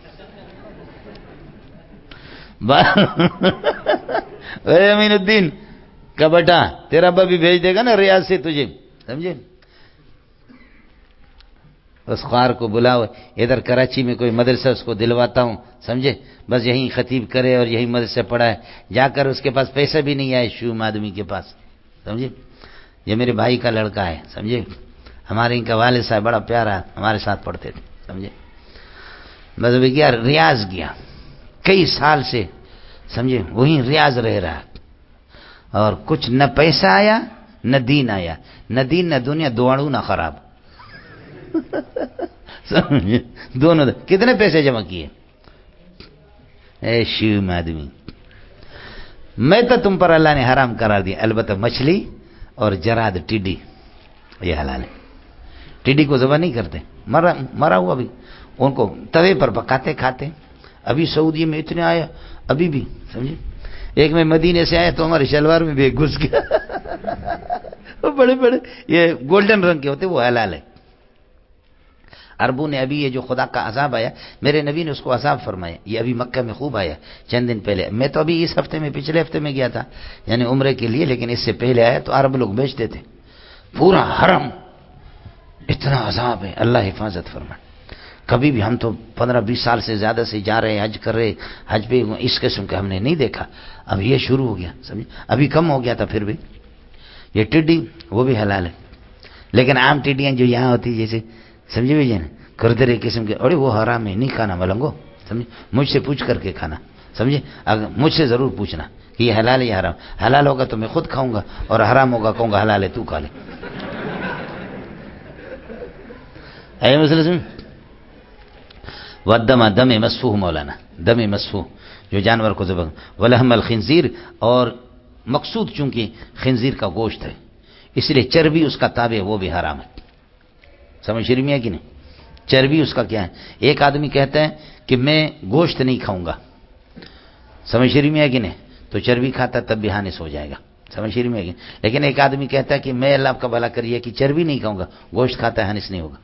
اے امین الدین کا بیٹا تیرا ابا بھی بھیج دے گا نا ریاض سے تجھے، سمجھے، اس خوار کو بلاؤ، ادھر کراچی میں کوئی مدرسہ اس کو دلواتا ہوں، سمجھے، بس یہیں خطیب کرے اور یہیں مدرسہ پڑھا ہے، جا کر اس کے پاس پیسہ بھی نہیں آئے شوم آدمی کے پاس، سمجھے، یہ میرے بھائی کا لڑکا ہے، سمجھے، ہمارے ان کا والد صاحب بڑا پیارا ہمارے ساتھ پڑھتے تھے، سمجھے، بس ابھی گیا ریاض گیا کئی سال سے، سمجھے، وہیں ریاض رہ رہا اور کچھ نہ پیسہ آیا نہ دین آیا، نہ دین نہ دنیا، دوڑوں نہ خراب، دونوں، کتنے پیسے جمع کیے، اے شیوم آدمی، میں تو تم پر اللہ نے حرام قرار دیا، البتہ مچھلی اور جراد ٹڈی یہ حلال ہے، ٹڈی کو ذبح نہیں کرتے، مرا ہوا بھی ان کو توے پر پکاتے کھاتے، ابھی سعودی میں اتنے آیا ابھی بھی، سمجھے، ایک میں مدینے سے آیا تو ہمارے شلوار میں بھی گھس گیا، بڑے بڑے یہ گولڈن رنگ کے ہوتے وہ حلال ہے، عربوں نے ابھی یہ جو خدا کا عذاب آیا میرے نبی نے اس کو عذاب فرمایا، یہ ابھی مکہ میں خوب آیا چند دن پہلے، میں تو ابھی اس ہفتے میں پچھلے ہفتے میں گیا تھا یعنی عمرے کے لیے، لیکن اس سے پہلے آیا تو عرب لوگ بیچتے تھے، پورا حرم اتنا عذاب ہے، اللہ حفاظت فرمائے، کبھی بھی ہم تو 15-20 سال سے زیادہ سے جا رہے حج کر رہے، حج پہ اس قسم کا ہم نے نہیں دیکھا، اب یہ شروع ہو گیا، سمجھے، ابھی کم ہو گیا تھا پھر بھی، یہ ٹڈی وہ بھی حلال ہے، لیکن عام ٹڈیاں جو یہاں ہوتی جیسے، سمجھے بھی جانا کردرے قسم کے، اور وہ حرام ہے نہیں کھانا ملنگو، سمجھے، مجھ سے پوچھ کر کے کھانا، سمجھے، اگر مجھ سے ضرور پوچھنا کہ یہ حلال ہے یا حرام، حلال ہوگا تو میں خود کھاؤں گا اور حرام ہوگا کہوں گا حلال ہے تو کھا لے، اے مسلم، والدم دم مسفوح، مولانا دم مسفوح جو جانور کو ذبح، ولحم الخنزیر، اور مقصود چونکہ خنزیر کا گوشت ہے اس لیے چربی اس کا تابع وہ بھی حرام ہے، سمجھ رہی ہے کہ نہیں، چربی اس کا کیا ہے، ایک آدمی کہتا ہے کہ میں گوشت نہیں کھاؤں گا، سمجھ رہی ہے کہ نہیں، تو چربی کھاتا تب بھی ہانس ہو جائے گا، سمجھ رہی ہے کہ، لیکن ایک آدمی کہتا ہے کہ میں اللہ کا بھلا کریے کہ چربی نہیں کھاؤں گا، گوشت کھاتا ہے ہانس نہیں ہوگا،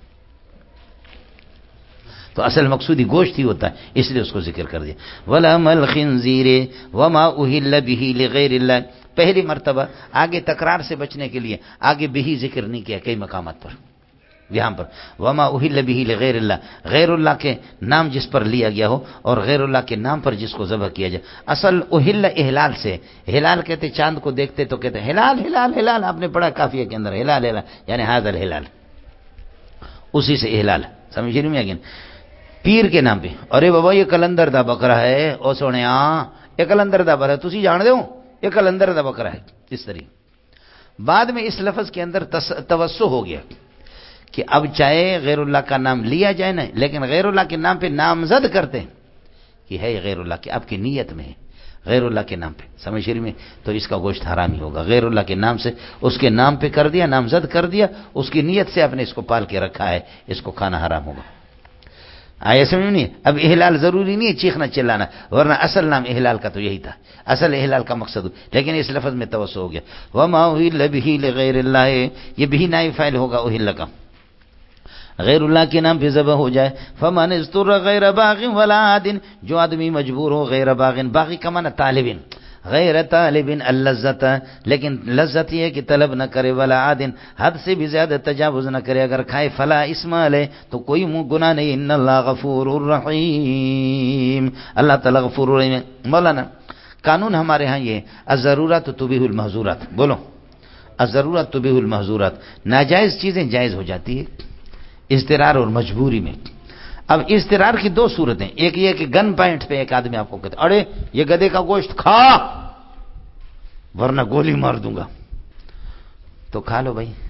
تو اصل مقصودی گوشت ہی ہوتا ہے اس لیے اس کو ذکر کر دیا، ولحم الخنزیر وما اہل به لغیر اللہ، پہلی مرتبہ آگے تکرار سے بچنے کے لیے آگے بھی ذکر نہیں کیا کئی مقامات پر، یہاں پر وما اہل به لغیر اللہ، غیر اللہ کے نام جس پر لیا گیا ہو اور غیر اللہ کے نام پر جس کو ذبح کیا جائے، اصل اہل احلال سے، ہلال کہتے چاند کو دیکھتے تو کہتے ہلال ہلال ہلال، آپ نے پڑھا کافیہ کے اندر ہلال ہلال یعنی هذا الہلال، اسی سے احلال، سمجھ رہے ہیں کہ پیر کے نام پہ، ارے بابا یہ کلندر دا بکرا ہے، او سونے یہ کلندر دا بکرا ہے، تسی جان دے ہو یہ کلندر دا بکرا ہے، اس طریقے بعد میں اس لفظ کے اندر توسع ہو گیا کہ اب چاہے غیر اللہ کا نام لیا جائے نا، لیکن غیر اللہ کے نام پہ نامزد کرتے ہیں یہ ہے غیر اللہ کی، آپ کی نیت میں ہے غیر اللہ کے نام پہ، سمجھ رہی میں، تو اس کا گوشت حرام ہی ہوگا۔ غیر اللہ کے نام سے اس کے نام پہ کر دیا، نامزد کر دیا، اس کی نیت سے آپ نے اس کو پال کے رکھا ہے، اس کو کھانا حرام ہوگا۔ آیا سمجھ نہیں؟ اب احلال ضروری نہیں ہے چیخنا چلانا، ورنہ اصل نام احلال کا تو یہی تھا، اصل احلال کا مقصد، لیکن اس لفظ میں توسع ہو گیا۔ وما اہل بہ لغیر اللہ، یہ بھی نائب فاعل ہوگا اہل کا، غیر اللہ کے نام پہ ذبح ہو جائے۔ فمن اضطر غیر باغ ولا عاد، جو آدمی مجبور ہو غیر باغ، باغی کا معنی طالب، غیر طالب اللذت، لیکن لذت یہ کہ طلب نہ کرے، ولا عاد، حد سے بھی زیادہ تجاوز نہ کرے، اگر کھائے فلا اسم علیہ، تو کوئی گناہ نہیں، ان اللہ غفور الرحیم، اللہ تعالی غفور الرحیم ہے۔ مولانا قانون ہمارے ہاں یہ الضرورات تبیح المحظورات، بولو الضرورات تبیح المحظورات، ناجائز چیزیں جائز ہو جاتی ہے اضطرار اور مجبوری میں۔ اب اضطرار کی دو صورتیں، ایک یہ کہ گن پوائنٹ پہ ایک آدمی آپ کو کہتا اڑے یہ گدے کا گوشت کھا ورنہ گولی مار دوں گا، تو کھا لو بھائی،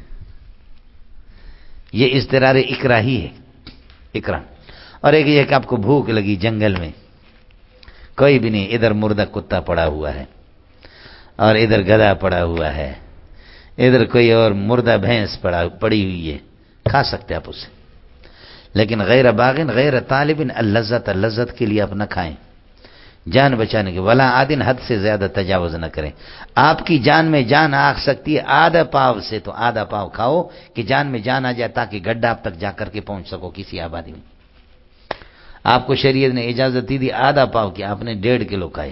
یہ اضطرار اکراہی ہے، اکراہ۔ اور ایک یہ کہ آپ کو بھوک لگی جنگل میں، کوئی بھی نہیں، ادھر مردہ کتا پڑا ہوا ہے اور ادھر گدھا پڑا ہوا ہے، ادھر کوئی اور مردہ بھینس پڑی ہوئی ہے، کھا سکتے آپ اسے، لیکن غیر باغن غیر طالب اللذت، لذت کے لیے آپ نہ کھائیں، جان بچانے کے، ولا عادن، حد سے زیادہ تجاوز نہ کریں۔ آپ کی جان میں جان آ سکتی ہے آدھا پاؤ سے، تو آدھا پاؤ کھاؤ کہ جان میں جان آ جائے، تاکہ گڈھا آپ تک جا کر کے پہنچ سکو کسی آبادی میں۔ آپ کو شریعت نے اجازت دی تھی آدھا پاؤ کی، آپ نے 1.5 کلو کھایا،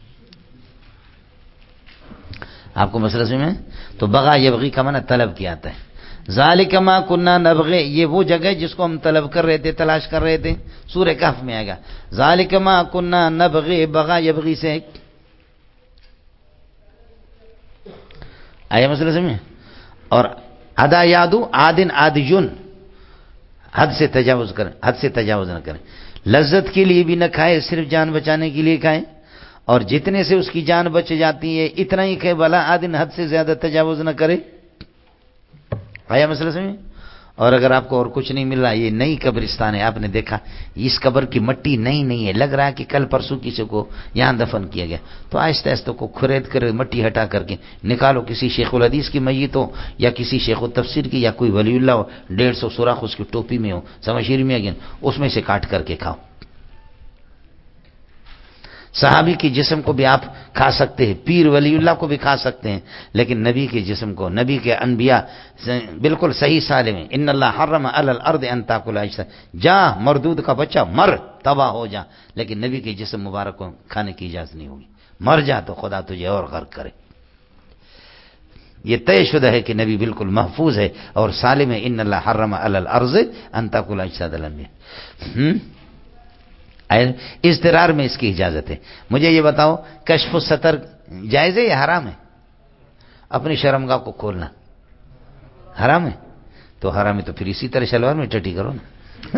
آپ کو مسئلہ سمجھ میں؟ تو بغا یبغی کا معنی طلب کیا آتا ہے۔ ذالک ما کننا نبغی، یہ وہ جگہ جس کو ہم طلب کر رہے تھے، تلاش کر رہے تھے، سورہ کہف میں آئے گا ذالک ما کننا نبغی، بغا یبغی سے آیا مسئلہ سمجھ میں؟ اور ادا یادو عادن عادیون، حد سے تجاوز کریں، حد سے تجاوز نہ کریں، لذت کے لیے بھی نہ کھائے، صرف جان بچانے کے لیے کھائیں، اور جتنے سے اس کی جان بچ جاتی ہے اتنا ہی کھائے، بلا عادن، حد سے زیادہ تجاوز نہ کرے۔ آیا مسئلہ سمجھ؟ اور اگر آپ کو اور کچھ نہیں مل رہا، یہ نئی قبرستان ہے، آپ نے دیکھا اس قبر کی مٹی نئی نہیں ہے، لگ رہا ہے کہ کل پرسوں کسی کو یہاں دفن کیا گیا، تو آہستہ آہستہ کو کھرید کر مٹی ہٹا کر کے نکالو، کسی شیخ الحدیث کی میت ہو یا کسی شیخ التفسیر کی یا کوئی ولی اللہ ہو، 150 سوراخ اس کی ٹوپی میں ہو، سمجھیری میں گیا، اس میں سے کاٹ کر کے کھاؤ۔ صحابی کے جسم کو بھی آپ کھا سکتے ہیں، پیر ولی اللہ کو بھی کھا سکتے ہیں، لیکن نبی کے جسم کو، نبی کے انبیاء بالکل صحیح سالم ہیں، ان اللہ حرم علی الارض ان تاکل اجساد، جا مردود کا بچہ مر، تباہ ہو جا، لیکن نبی کے جسم مبارک کو کھانے کی اجازت نہیں ہوگی، مر جا تو خدا تجھے اور غرق کرے۔ یہ طے شدہ ہے کہ نبی بالکل محفوظ ہے اور سالم ہے، ان اللہ حرم علی الارض ان تاکل اجساد الانبیاء۔ اضطرار میں اس کی اجازت ہے۔ مجھے یہ بتاؤ کشف الستر جائز ہے یا حرام ہے؟ اپنی شرمگاہ کو کھولنا حرام ہے؟ تو حرام ہے تو پھر اسی طرح شلوار میں ٹٹی کرو نا۔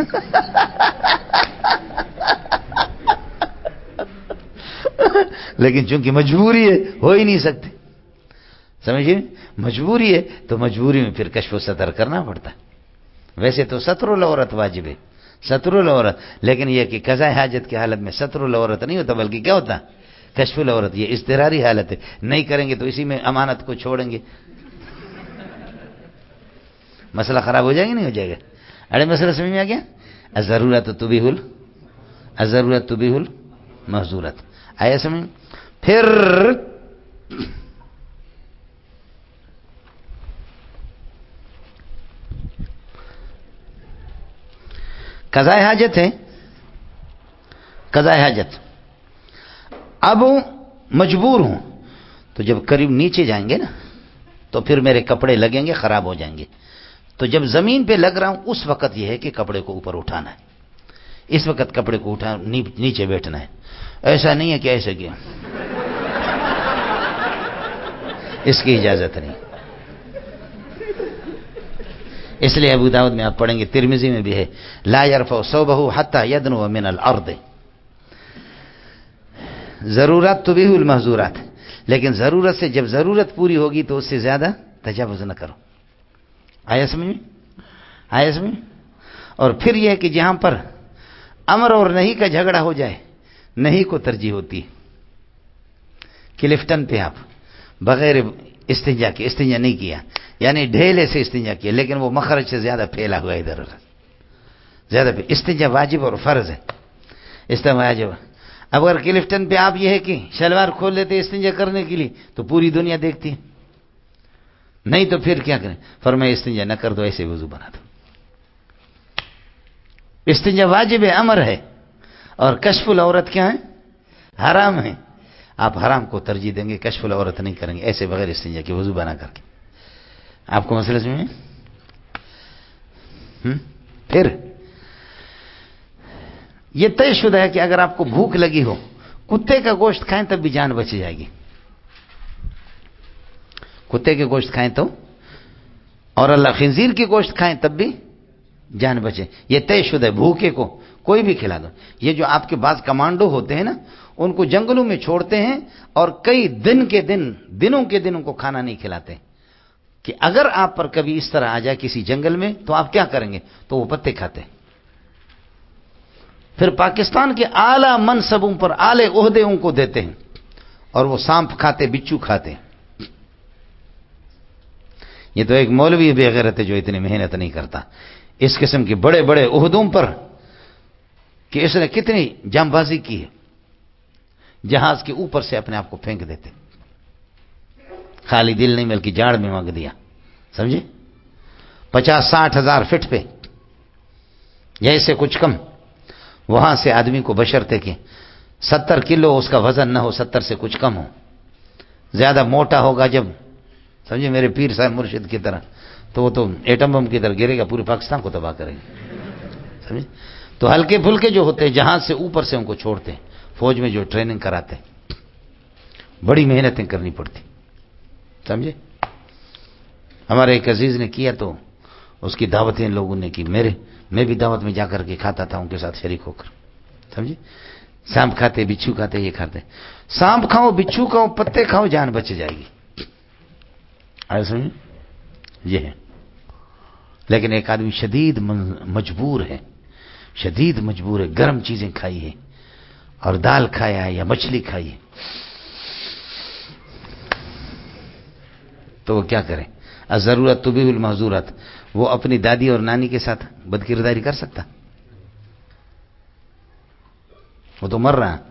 لیکن چونکہ مجبوری ہے ہو ہی نہیں سکتے، سمجھیے، مجبوری ہے تو مجبوری میں پھر کشف الستر کرنا پڑتا ہے۔ ویسے تو ستر العورت واجب ہے، ستر العورت، لیکن یہ کہ قضاء حاجت کی حالت میں ستر العورت نہیں ہوتا، بلکہ کیا ہوتا؟ کشف العورت۔ یہ اضطراری حالت ہے، نہیں کریں گے تو اسی میں امانت کو چھوڑیں گے، مسئلہ خراب ہو جائے گا نہیں ہو جائے گا؟ ارے مسئلہ سمجھ میں آ گیا؟ الضرورت تبیح الضرورت تبیح المحظورات، آیا سمجھ؟ پھر قضاء حاجت ہے، قضاء حاجت، اب مجبور ہوں تو جب قریب نیچے جائیں گے نا تو پھر میرے کپڑے لگیں گے، خراب ہو جائیں گے، تو جب زمین پہ لگ رہا ہوں اس وقت یہ ہے کہ کپڑے کو اوپر اٹھانا ہے، اس وقت کپڑے کو اٹھا نیچے بیٹھنا ہے، ایسا نہیں ہے کہ ایسے کیا، اس کی اجازت نہیں۔ اس لیے ابو داؤد میں آپ پڑھیں گے، ترمذی میں بھی ہے، لا يرفع ثوبه حتى يدنو من الارض، ضرورت تبیح المحظورات، لیکن ضرورت سے جب ضرورت پوری ہوگی تو اس سے زیادہ تجاوز نہ کرو۔ آیا سمجھ میں؟ آیا سمجھ میں؟ اور پھر یہ ہے کہ جہاں پر امر اور نہیں کا جھگڑا ہو جائے نہیں کو ترجیح ہوتی ہے. کلفٹن پہ آپ بغیر استنجا کے استنجا نہیں کیا، یعنی ڈھیلے سے استنجا کیا، لیکن وہ مخرج سے زیادہ پھیلا ہوا ادھر ادھر زیادہ. استنجا واجب اور فرض ہے. استنجا واجب. اب اگر کلفٹن پہ آپ یہ ہے کہ شلوار کھول لیتے استنجا کرنے کے لیے تو پوری دنیا دیکھتی ہے، نہیں تو پھر کیا کریں؟ فرمایا استنجا نہ کر دو، ایسے وضو بنا دو. استنجا واجب ہے، امر ہے، اور کشف العورت کیا ہے؟ حرام ہے. آپ حرام کو ترجیح دیں گے، کشف العورت نہیں کریں گے ایسے بغیر استنجا کے وضو بنا کر کے. آپ کو مسئلہ سمجھ میں؟ پھر یہ طے شدہ ہے کہ اگر آپ کو بھوک لگی ہو، کتے کا گوشت کھائیں تب بھی جان بچ جائے گی. کتے کے گوشت کھائیں تو، اور اللہ خنزیر کی گوشت کھائیں تب بھی جان بچے. یہ طے شدہ ہے. بھوکے کو کوئی بھی کھلا دو. یہ جو آپ کے بعض کمانڈو ہوتے ہیں نا، ان کو جنگلوں میں چھوڑتے ہیں اور کئی دنوں کے دن ان کو کھانا نہیں کھلاتے، کہ اگر آپ پر کبھی اس طرح آ جائے کسی جنگل میں تو آپ کیا کریں گے؟ تو وہ پتے کھاتے ہیں. پھر پاکستان کے اعلی منصبوں پر اعلی عہدے ان کو دیتے ہیں، اور وہ سانپ کھاتے، بچھو کھاتے ہیں. یہ تو ایک مولوی بے غیرت ہے جو اتنی محنت نہیں کرتا اس قسم کے بڑے بڑے عہدوں پر، کہ اس نے کتنی جام بازی کی ہے. جہاز کے اوپر سے اپنے آپ کو پھینک دیتے، خالی دل نہیں بلکہ جاڑ میں مانگ دیا. سمجھے؟ 50-60 ہزار فٹ پہ جیسے کچھ کم، وہاں سے آدمی کو بشرطے کہ 70 کلو اس کا وزن نہ ہو، 70 سے کچھ کم ہو. زیادہ موٹا ہوگا جب، سمجھے میرے پیر صاحب مرشد کی طرح، تو وہ تو ایٹم بم کی طرح گرے گا، پورے پاکستان کو تباہ کرے گا. سمجھے؟ تو ہلکے پھلکے جو ہوتے ہیں جہاز سے اوپر سے ان کو چھوڑتے ہیں. فوج میں جو ٹریننگ کراتے ہیں بڑی محنتیں کرنی پڑتی. سمجھے؟ ہمارے ایک عزیز نے کیا تو اس کی دعوتیں لوگوں نے کی. میں بھی دعوت میں جا کر کے کھاتا تھا ان کے ساتھ شریک ہو کر. سمجھے؟ سانپ کھاتے، بچھو کھاتے، یہ کھاتے. سانپ کھاؤ، بچھو کھاؤ، پتے کھاؤ، جان بچ جائے گی. سمجھے؟ یہ ہے. لیکن ایک آدمی شدید مجبور ہے، شدید مجبور ہے، گرم چیزیں کھائی ہے اور دال کھایا ہے یا مچھلی کھائی ہے، تو وہ کیا کرے؟ الضرورت تبیح المحظورات. وہ اپنی دادی اور نانی کے ساتھ بد کرداری کر سکتا؟ وہ تو مر رہا.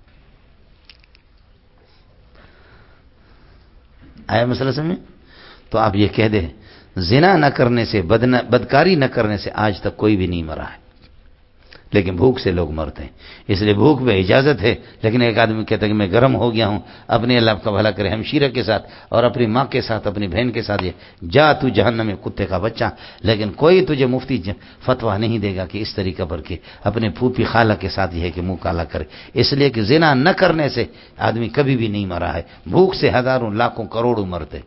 آیا مسئلہ سمجھ؟ تو آپ یہ کہہ دیں زنا نہ کرنے سے، بدکاری نہ کرنے سے آج تک کوئی بھی نہیں مرا ہے، لیکن بھوک سے لوگ مرتے ہیں. اس لیے بھوک میں اجازت ہے. لیکن ایک آدمی کہتا ہے کہ میں گرم ہو گیا ہوں، اپنے اللہ کا بھلا کرے، ہمشیرہ کے ساتھ اور اپنی ماں کے ساتھ، اپنی بہن کے ساتھ، یہ جا تو جہنم میں کتے کا بچہ. لیکن کوئی تجھے مفتی فتویٰ نہیں دے گا کہ اس طریقہ پر کہ اپنے پھوپھی خالہ کے ساتھ یہ ہے کہ منہ کالا کرے. اس لیے کہ زنا نہ کرنے سے آدمی کبھی بھی نہیں مرا ہے، بھوک سے ہزاروں لاکھوں کروڑوں مرتے.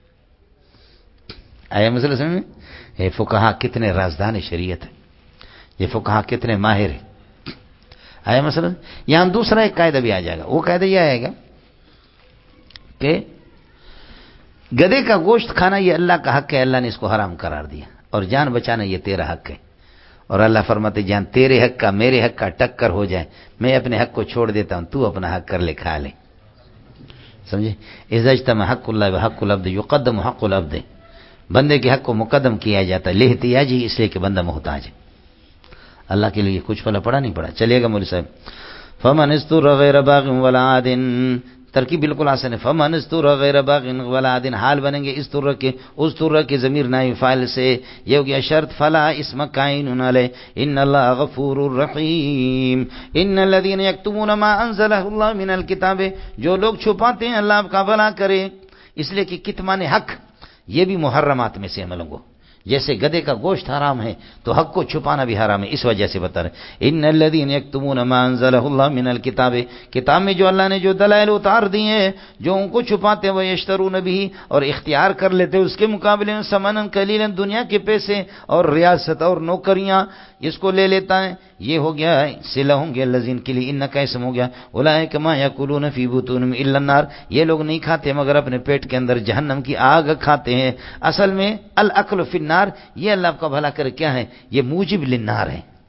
آیا مسئلہ سمجھ میں؟ یہ فقہا کتنے رازدان شریعت ہے، یہ فقہا کتنے ماہر ہیں. آیا مثلا یہاں دوسرا ایک قاعدہ بھی آ جائے گا. وہ قاعدہ یہ آئے گا کہ گدے کا گوشت کھانا یہ اللہ کا حق ہے، اللہ نے اس کو حرام قرار دیا، اور جان بچانا یہ تیرا حق ہے. اور اللہ فرماتے جان تیرے حق کا میرے حق کا ٹکر ہو جائے، میں اپنے حق کو چھوڑ دیتا ہوں، تو اپنا حق کر لے، کھا لے. سمجھے؟ اذا اجتمع حق اللہ وحق العبد یقدم حق العبد. بندے کے حق کو مقدم کیا جاتا ہے لاحتیاجی، اس لیے کہ بندہ محتاج ہے. اللہ کے لیے کچھ پلا پڑا نہیں پڑا. چلیے گا مولوی صاحب. فمن استر غیر باغ ولا عاد، ترکیب بالکل آسان ہے. فمن استر غیر باغ ولا عاد، حال بنیں گے استر کے، استر کے ضمیر نائب فاعل سے، یہ ہو گیا شرط. فلا اسم کائن علیہ، ان اللہ غفور الرحیم. ان الذين يكتمون ما انزل الله من الكتاب، جو لوگ چھپاتے ہیں، اللہ آپ کا بھلا کرے. اس لیے کہ کتمان حق یہ بھی محرمات میں سے عملوں کو، جیسے گدے کا گوشت حرام ہے تو حق کو چھپانا بھی حرام ہے. اس وجہ سے بتا رہے ان الذين يكتمون ما انزل الله من الكتاب، کتاب میں جو اللہ نے جو دلائل اتار دی ہیں، جو ان کو چھپاتے ہیں، وہ یشترون به، اور اختیار کر لیتے اس کے مقابلے میں ثمنا قلیلا، دنیا کے پیسے اور ریاست اور نوکریاں، اس کو لے لیتا ہے. یہ ہو گیا صلہ ہوں گے الذین کے لیے، ان کا اسم ہو گیا اولئک ما یاکلون فی بطونہم الا النار، یہ لوگ نہیں کھاتے مگر اپنے پیٹ کے اندر جہنم کی آگ کھاتے ہیں. اصل میں الاکل فی النار، یہ اللہ کا بھلا کرے کیا ہے؟ یہ موجب للنار ہے،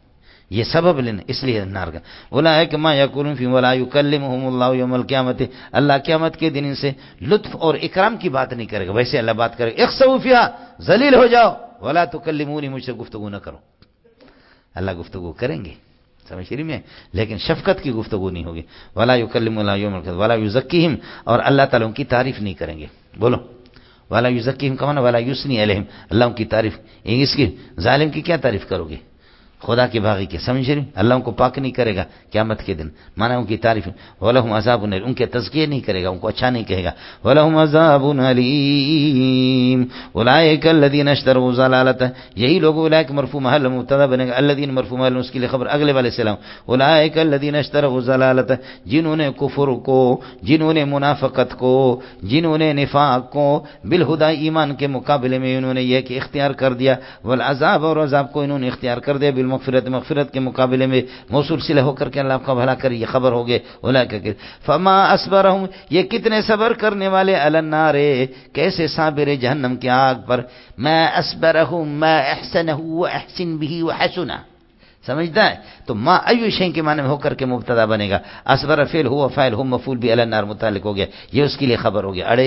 یہ سبب لینا اس لیے نار کا اولئک ما یقولون فی ولا یکلمہم اللہ یوم القیامت، اللہ قیامت کے دن ان سے لطف اور اکرام کی بات نہیں کرے گا، ویسے اللہ بات کرے گا اخسؤ فیہا، ذلیل ہو جاؤ، ولا تکلمونی، مجھ سے گفتگو نہ کرو، اللہ گفتگو کریں گے سمجھ رہی میں، لیکن شفقت کی گفتگو نہیں ہوگی، ولا یکلم اللہ یوم القیامت ولا یزکیہم، اور اللہ تعالیٰ ان کی تعریف نہیں کریں گے، بولو ولا یزکیہم کا معنی ولا یثنی علیہم، اللہ ان کی تعریف، اس کی ظالم کی کیا تعریف کرو گے، خدا کے باغی کے، سمجھ رہی، اللہ ان کو پاک نہیں کرے گا قیامت کے دن، مانا ان کی تعریف، وَلَهُمْ عَذَابٌ أَلِيمٌ، ان کے تزکیہ نہیں کرے گا، ان کو اچھا نہیں کہے گا، وَلَهُمْ عَذَابٌ أَلِيمٌ أُولَئِكَ الَّذِينَ اشْتَرَوُا الضَّلَالَةَ، یہی لوگ اولئک مرفوع محل مبتدا بنے گا، الذین مرفوع محل اس کے لیے خبر اگلے والے سے لاؤں، اولئک الذین اشتروا الضلالۃ، جنہوں نے کفر کو، جنہوں نے منافقت کو، جنہوں نے نفاق کو بالہدى ایمان کے مقابلے میں انہوں نے یہ کہ اختیار کر دیا، والعذاب اور عذاب کو انہوں نے اختیار کر دیا بالمغفرت، مغفرت کے مقابلے میں موصول صلہ ہو کر کے اللہ کا بھلا کر، یہ خبر ہو گئے اولئک کہ فما اصبرهم، یہ کتنے صبر کرنے والے، علی النار، کیسے صابر جہنم کی آگ پر، ما اصبرهم ما احسنه واحسن به وحسنه، سمجھتا ہے، تو ما ایو شیء کے معنی میں ہو کر کے مبتدا بنے گا، اصبر فعل ہوا فاعل ہم مفعول بھی علی النار متعلق ہو گیا، یہ اس کے لیے خبر ہو گیا، اڑے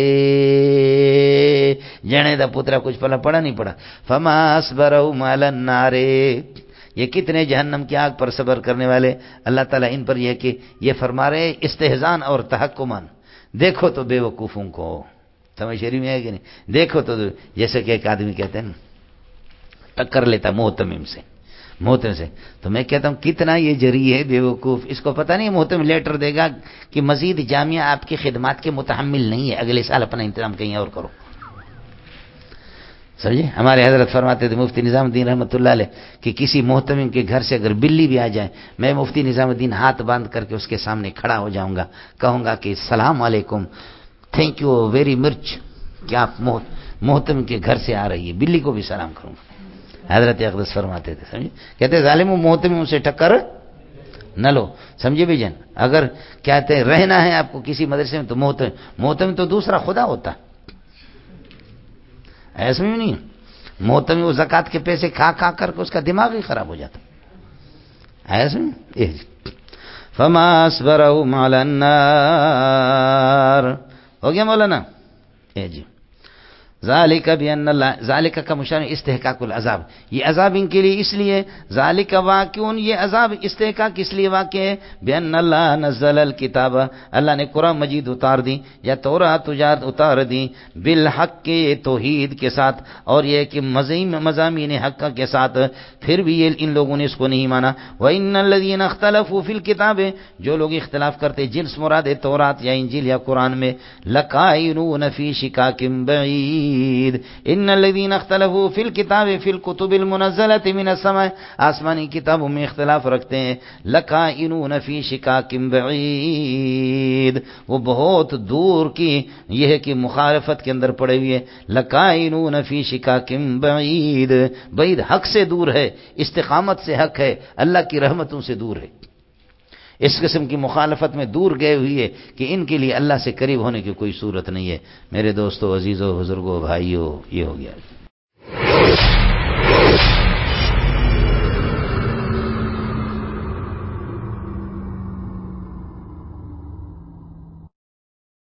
جنے دا پترا کچھ پڑھا نہیں پڑھا، فما اصبرهم علی النار، یہ کتنے جہنم کی آگ پر صبر کرنے والے، اللہ تعالیٰ ان پر یہ کہ یہ فرما رہے استہزان اور تحکمان، دیکھو تو بے وقوفوں کو، سمجھ شریف میں ہے کہ نہیں، دیکھو تو جیسے کہ ایک آدمی کہتے ہیں نا ٹکر لیتا محتمم سے، محتمم سے، تو میں کہتا ہوں کتنا یہ جری ہے بے وقوف، اس کو پتہ نہیں محتمم لیٹر دے گا کہ مزید جامعہ آپ کی خدمات کے متحمل نہیں ہے، اگلے سال اپنا انتظام کہیں اور کرو، سمجھے، ہمارے حضرت فرماتے تھے مفتی نظام الدین رحمۃ اللہ علیہ کہ کسی محتمم کے گھر سے اگر بلی بھی آ جائے، میں مفتی نظام الدین ہاتھ باندھ کر کے اس کے سامنے کھڑا ہو جاؤں گا، کہوں گا کہ السلام علیکم، تھینک یو ویری مچ، کہ آپ محتمم کے گھر سے آ رہی ہے، بلی کو بھی سلام کروں گا، حضرت اقدس فرماتے تھے، سمجھے، کہتے ظالم محتمم سے ٹکر نہ لو، سمجھے بھی جان، اگر کہتے ہیں رہنا ہے آپ کو کسی مدرسے میں تو محتمم تو دوسرا خدا ہوتا ہے، ایسا بھی نہیں، محتمم وہ زکوٰۃ کے پیسے کھا کر کے اس کا دماغ ہی خراب ہو جاتا، ایسا نہیں، فما اصبرهم علی النار، ہو گیا مولانا، جی، ذالک بان اللہ، ذالک کا مشان استحقاق العذاب، یہ عذاب ان کے لیے اس لیے، ذالک واقعون، یہ عذاب استحقاق اس لیے واقع ہے، بان اللہ نزل الکتاب، اللہ نے قرآن مجید اتار دی یا تورات اتار دی، بالحق کے توحید کے ساتھ، اور یہ کہ مضامین حق کے ساتھ، پھر بھی یہ ان لوگوں نے اس کو نہیں مانا، وان الذین اختلفوا فی الکتاب، جو لوگ اختلاف کرتے جنس مراد ہے تورات یا انجیل یا قرآن میں، لقائنون فی شقاق بعید، ان الذين اختلفوا في الكتاب في الكتب المنزلة من السماء، آسمانی کتابوں میں اختلاف رکھتے ہیں، لقائنون فی شقاق بعید، وہ بہت دور کی یہ ہے کہ مخالفت کے اندر پڑے ہوئے، لقائنون فی شقاق بعید، بعید حق سے دور ہے، استقامت سے حق ہے، اللہ کی رحمتوں سے دور ہے، اس قسم کی مخالفت میں دور گئے ہوئی ہے کہ ان کے لیے اللہ سے قریب ہونے کی کوئی صورت نہیں ہے۔ میرے دوستو، عزیزو، بزرگو، بھائیو، یہ ہو گیا۔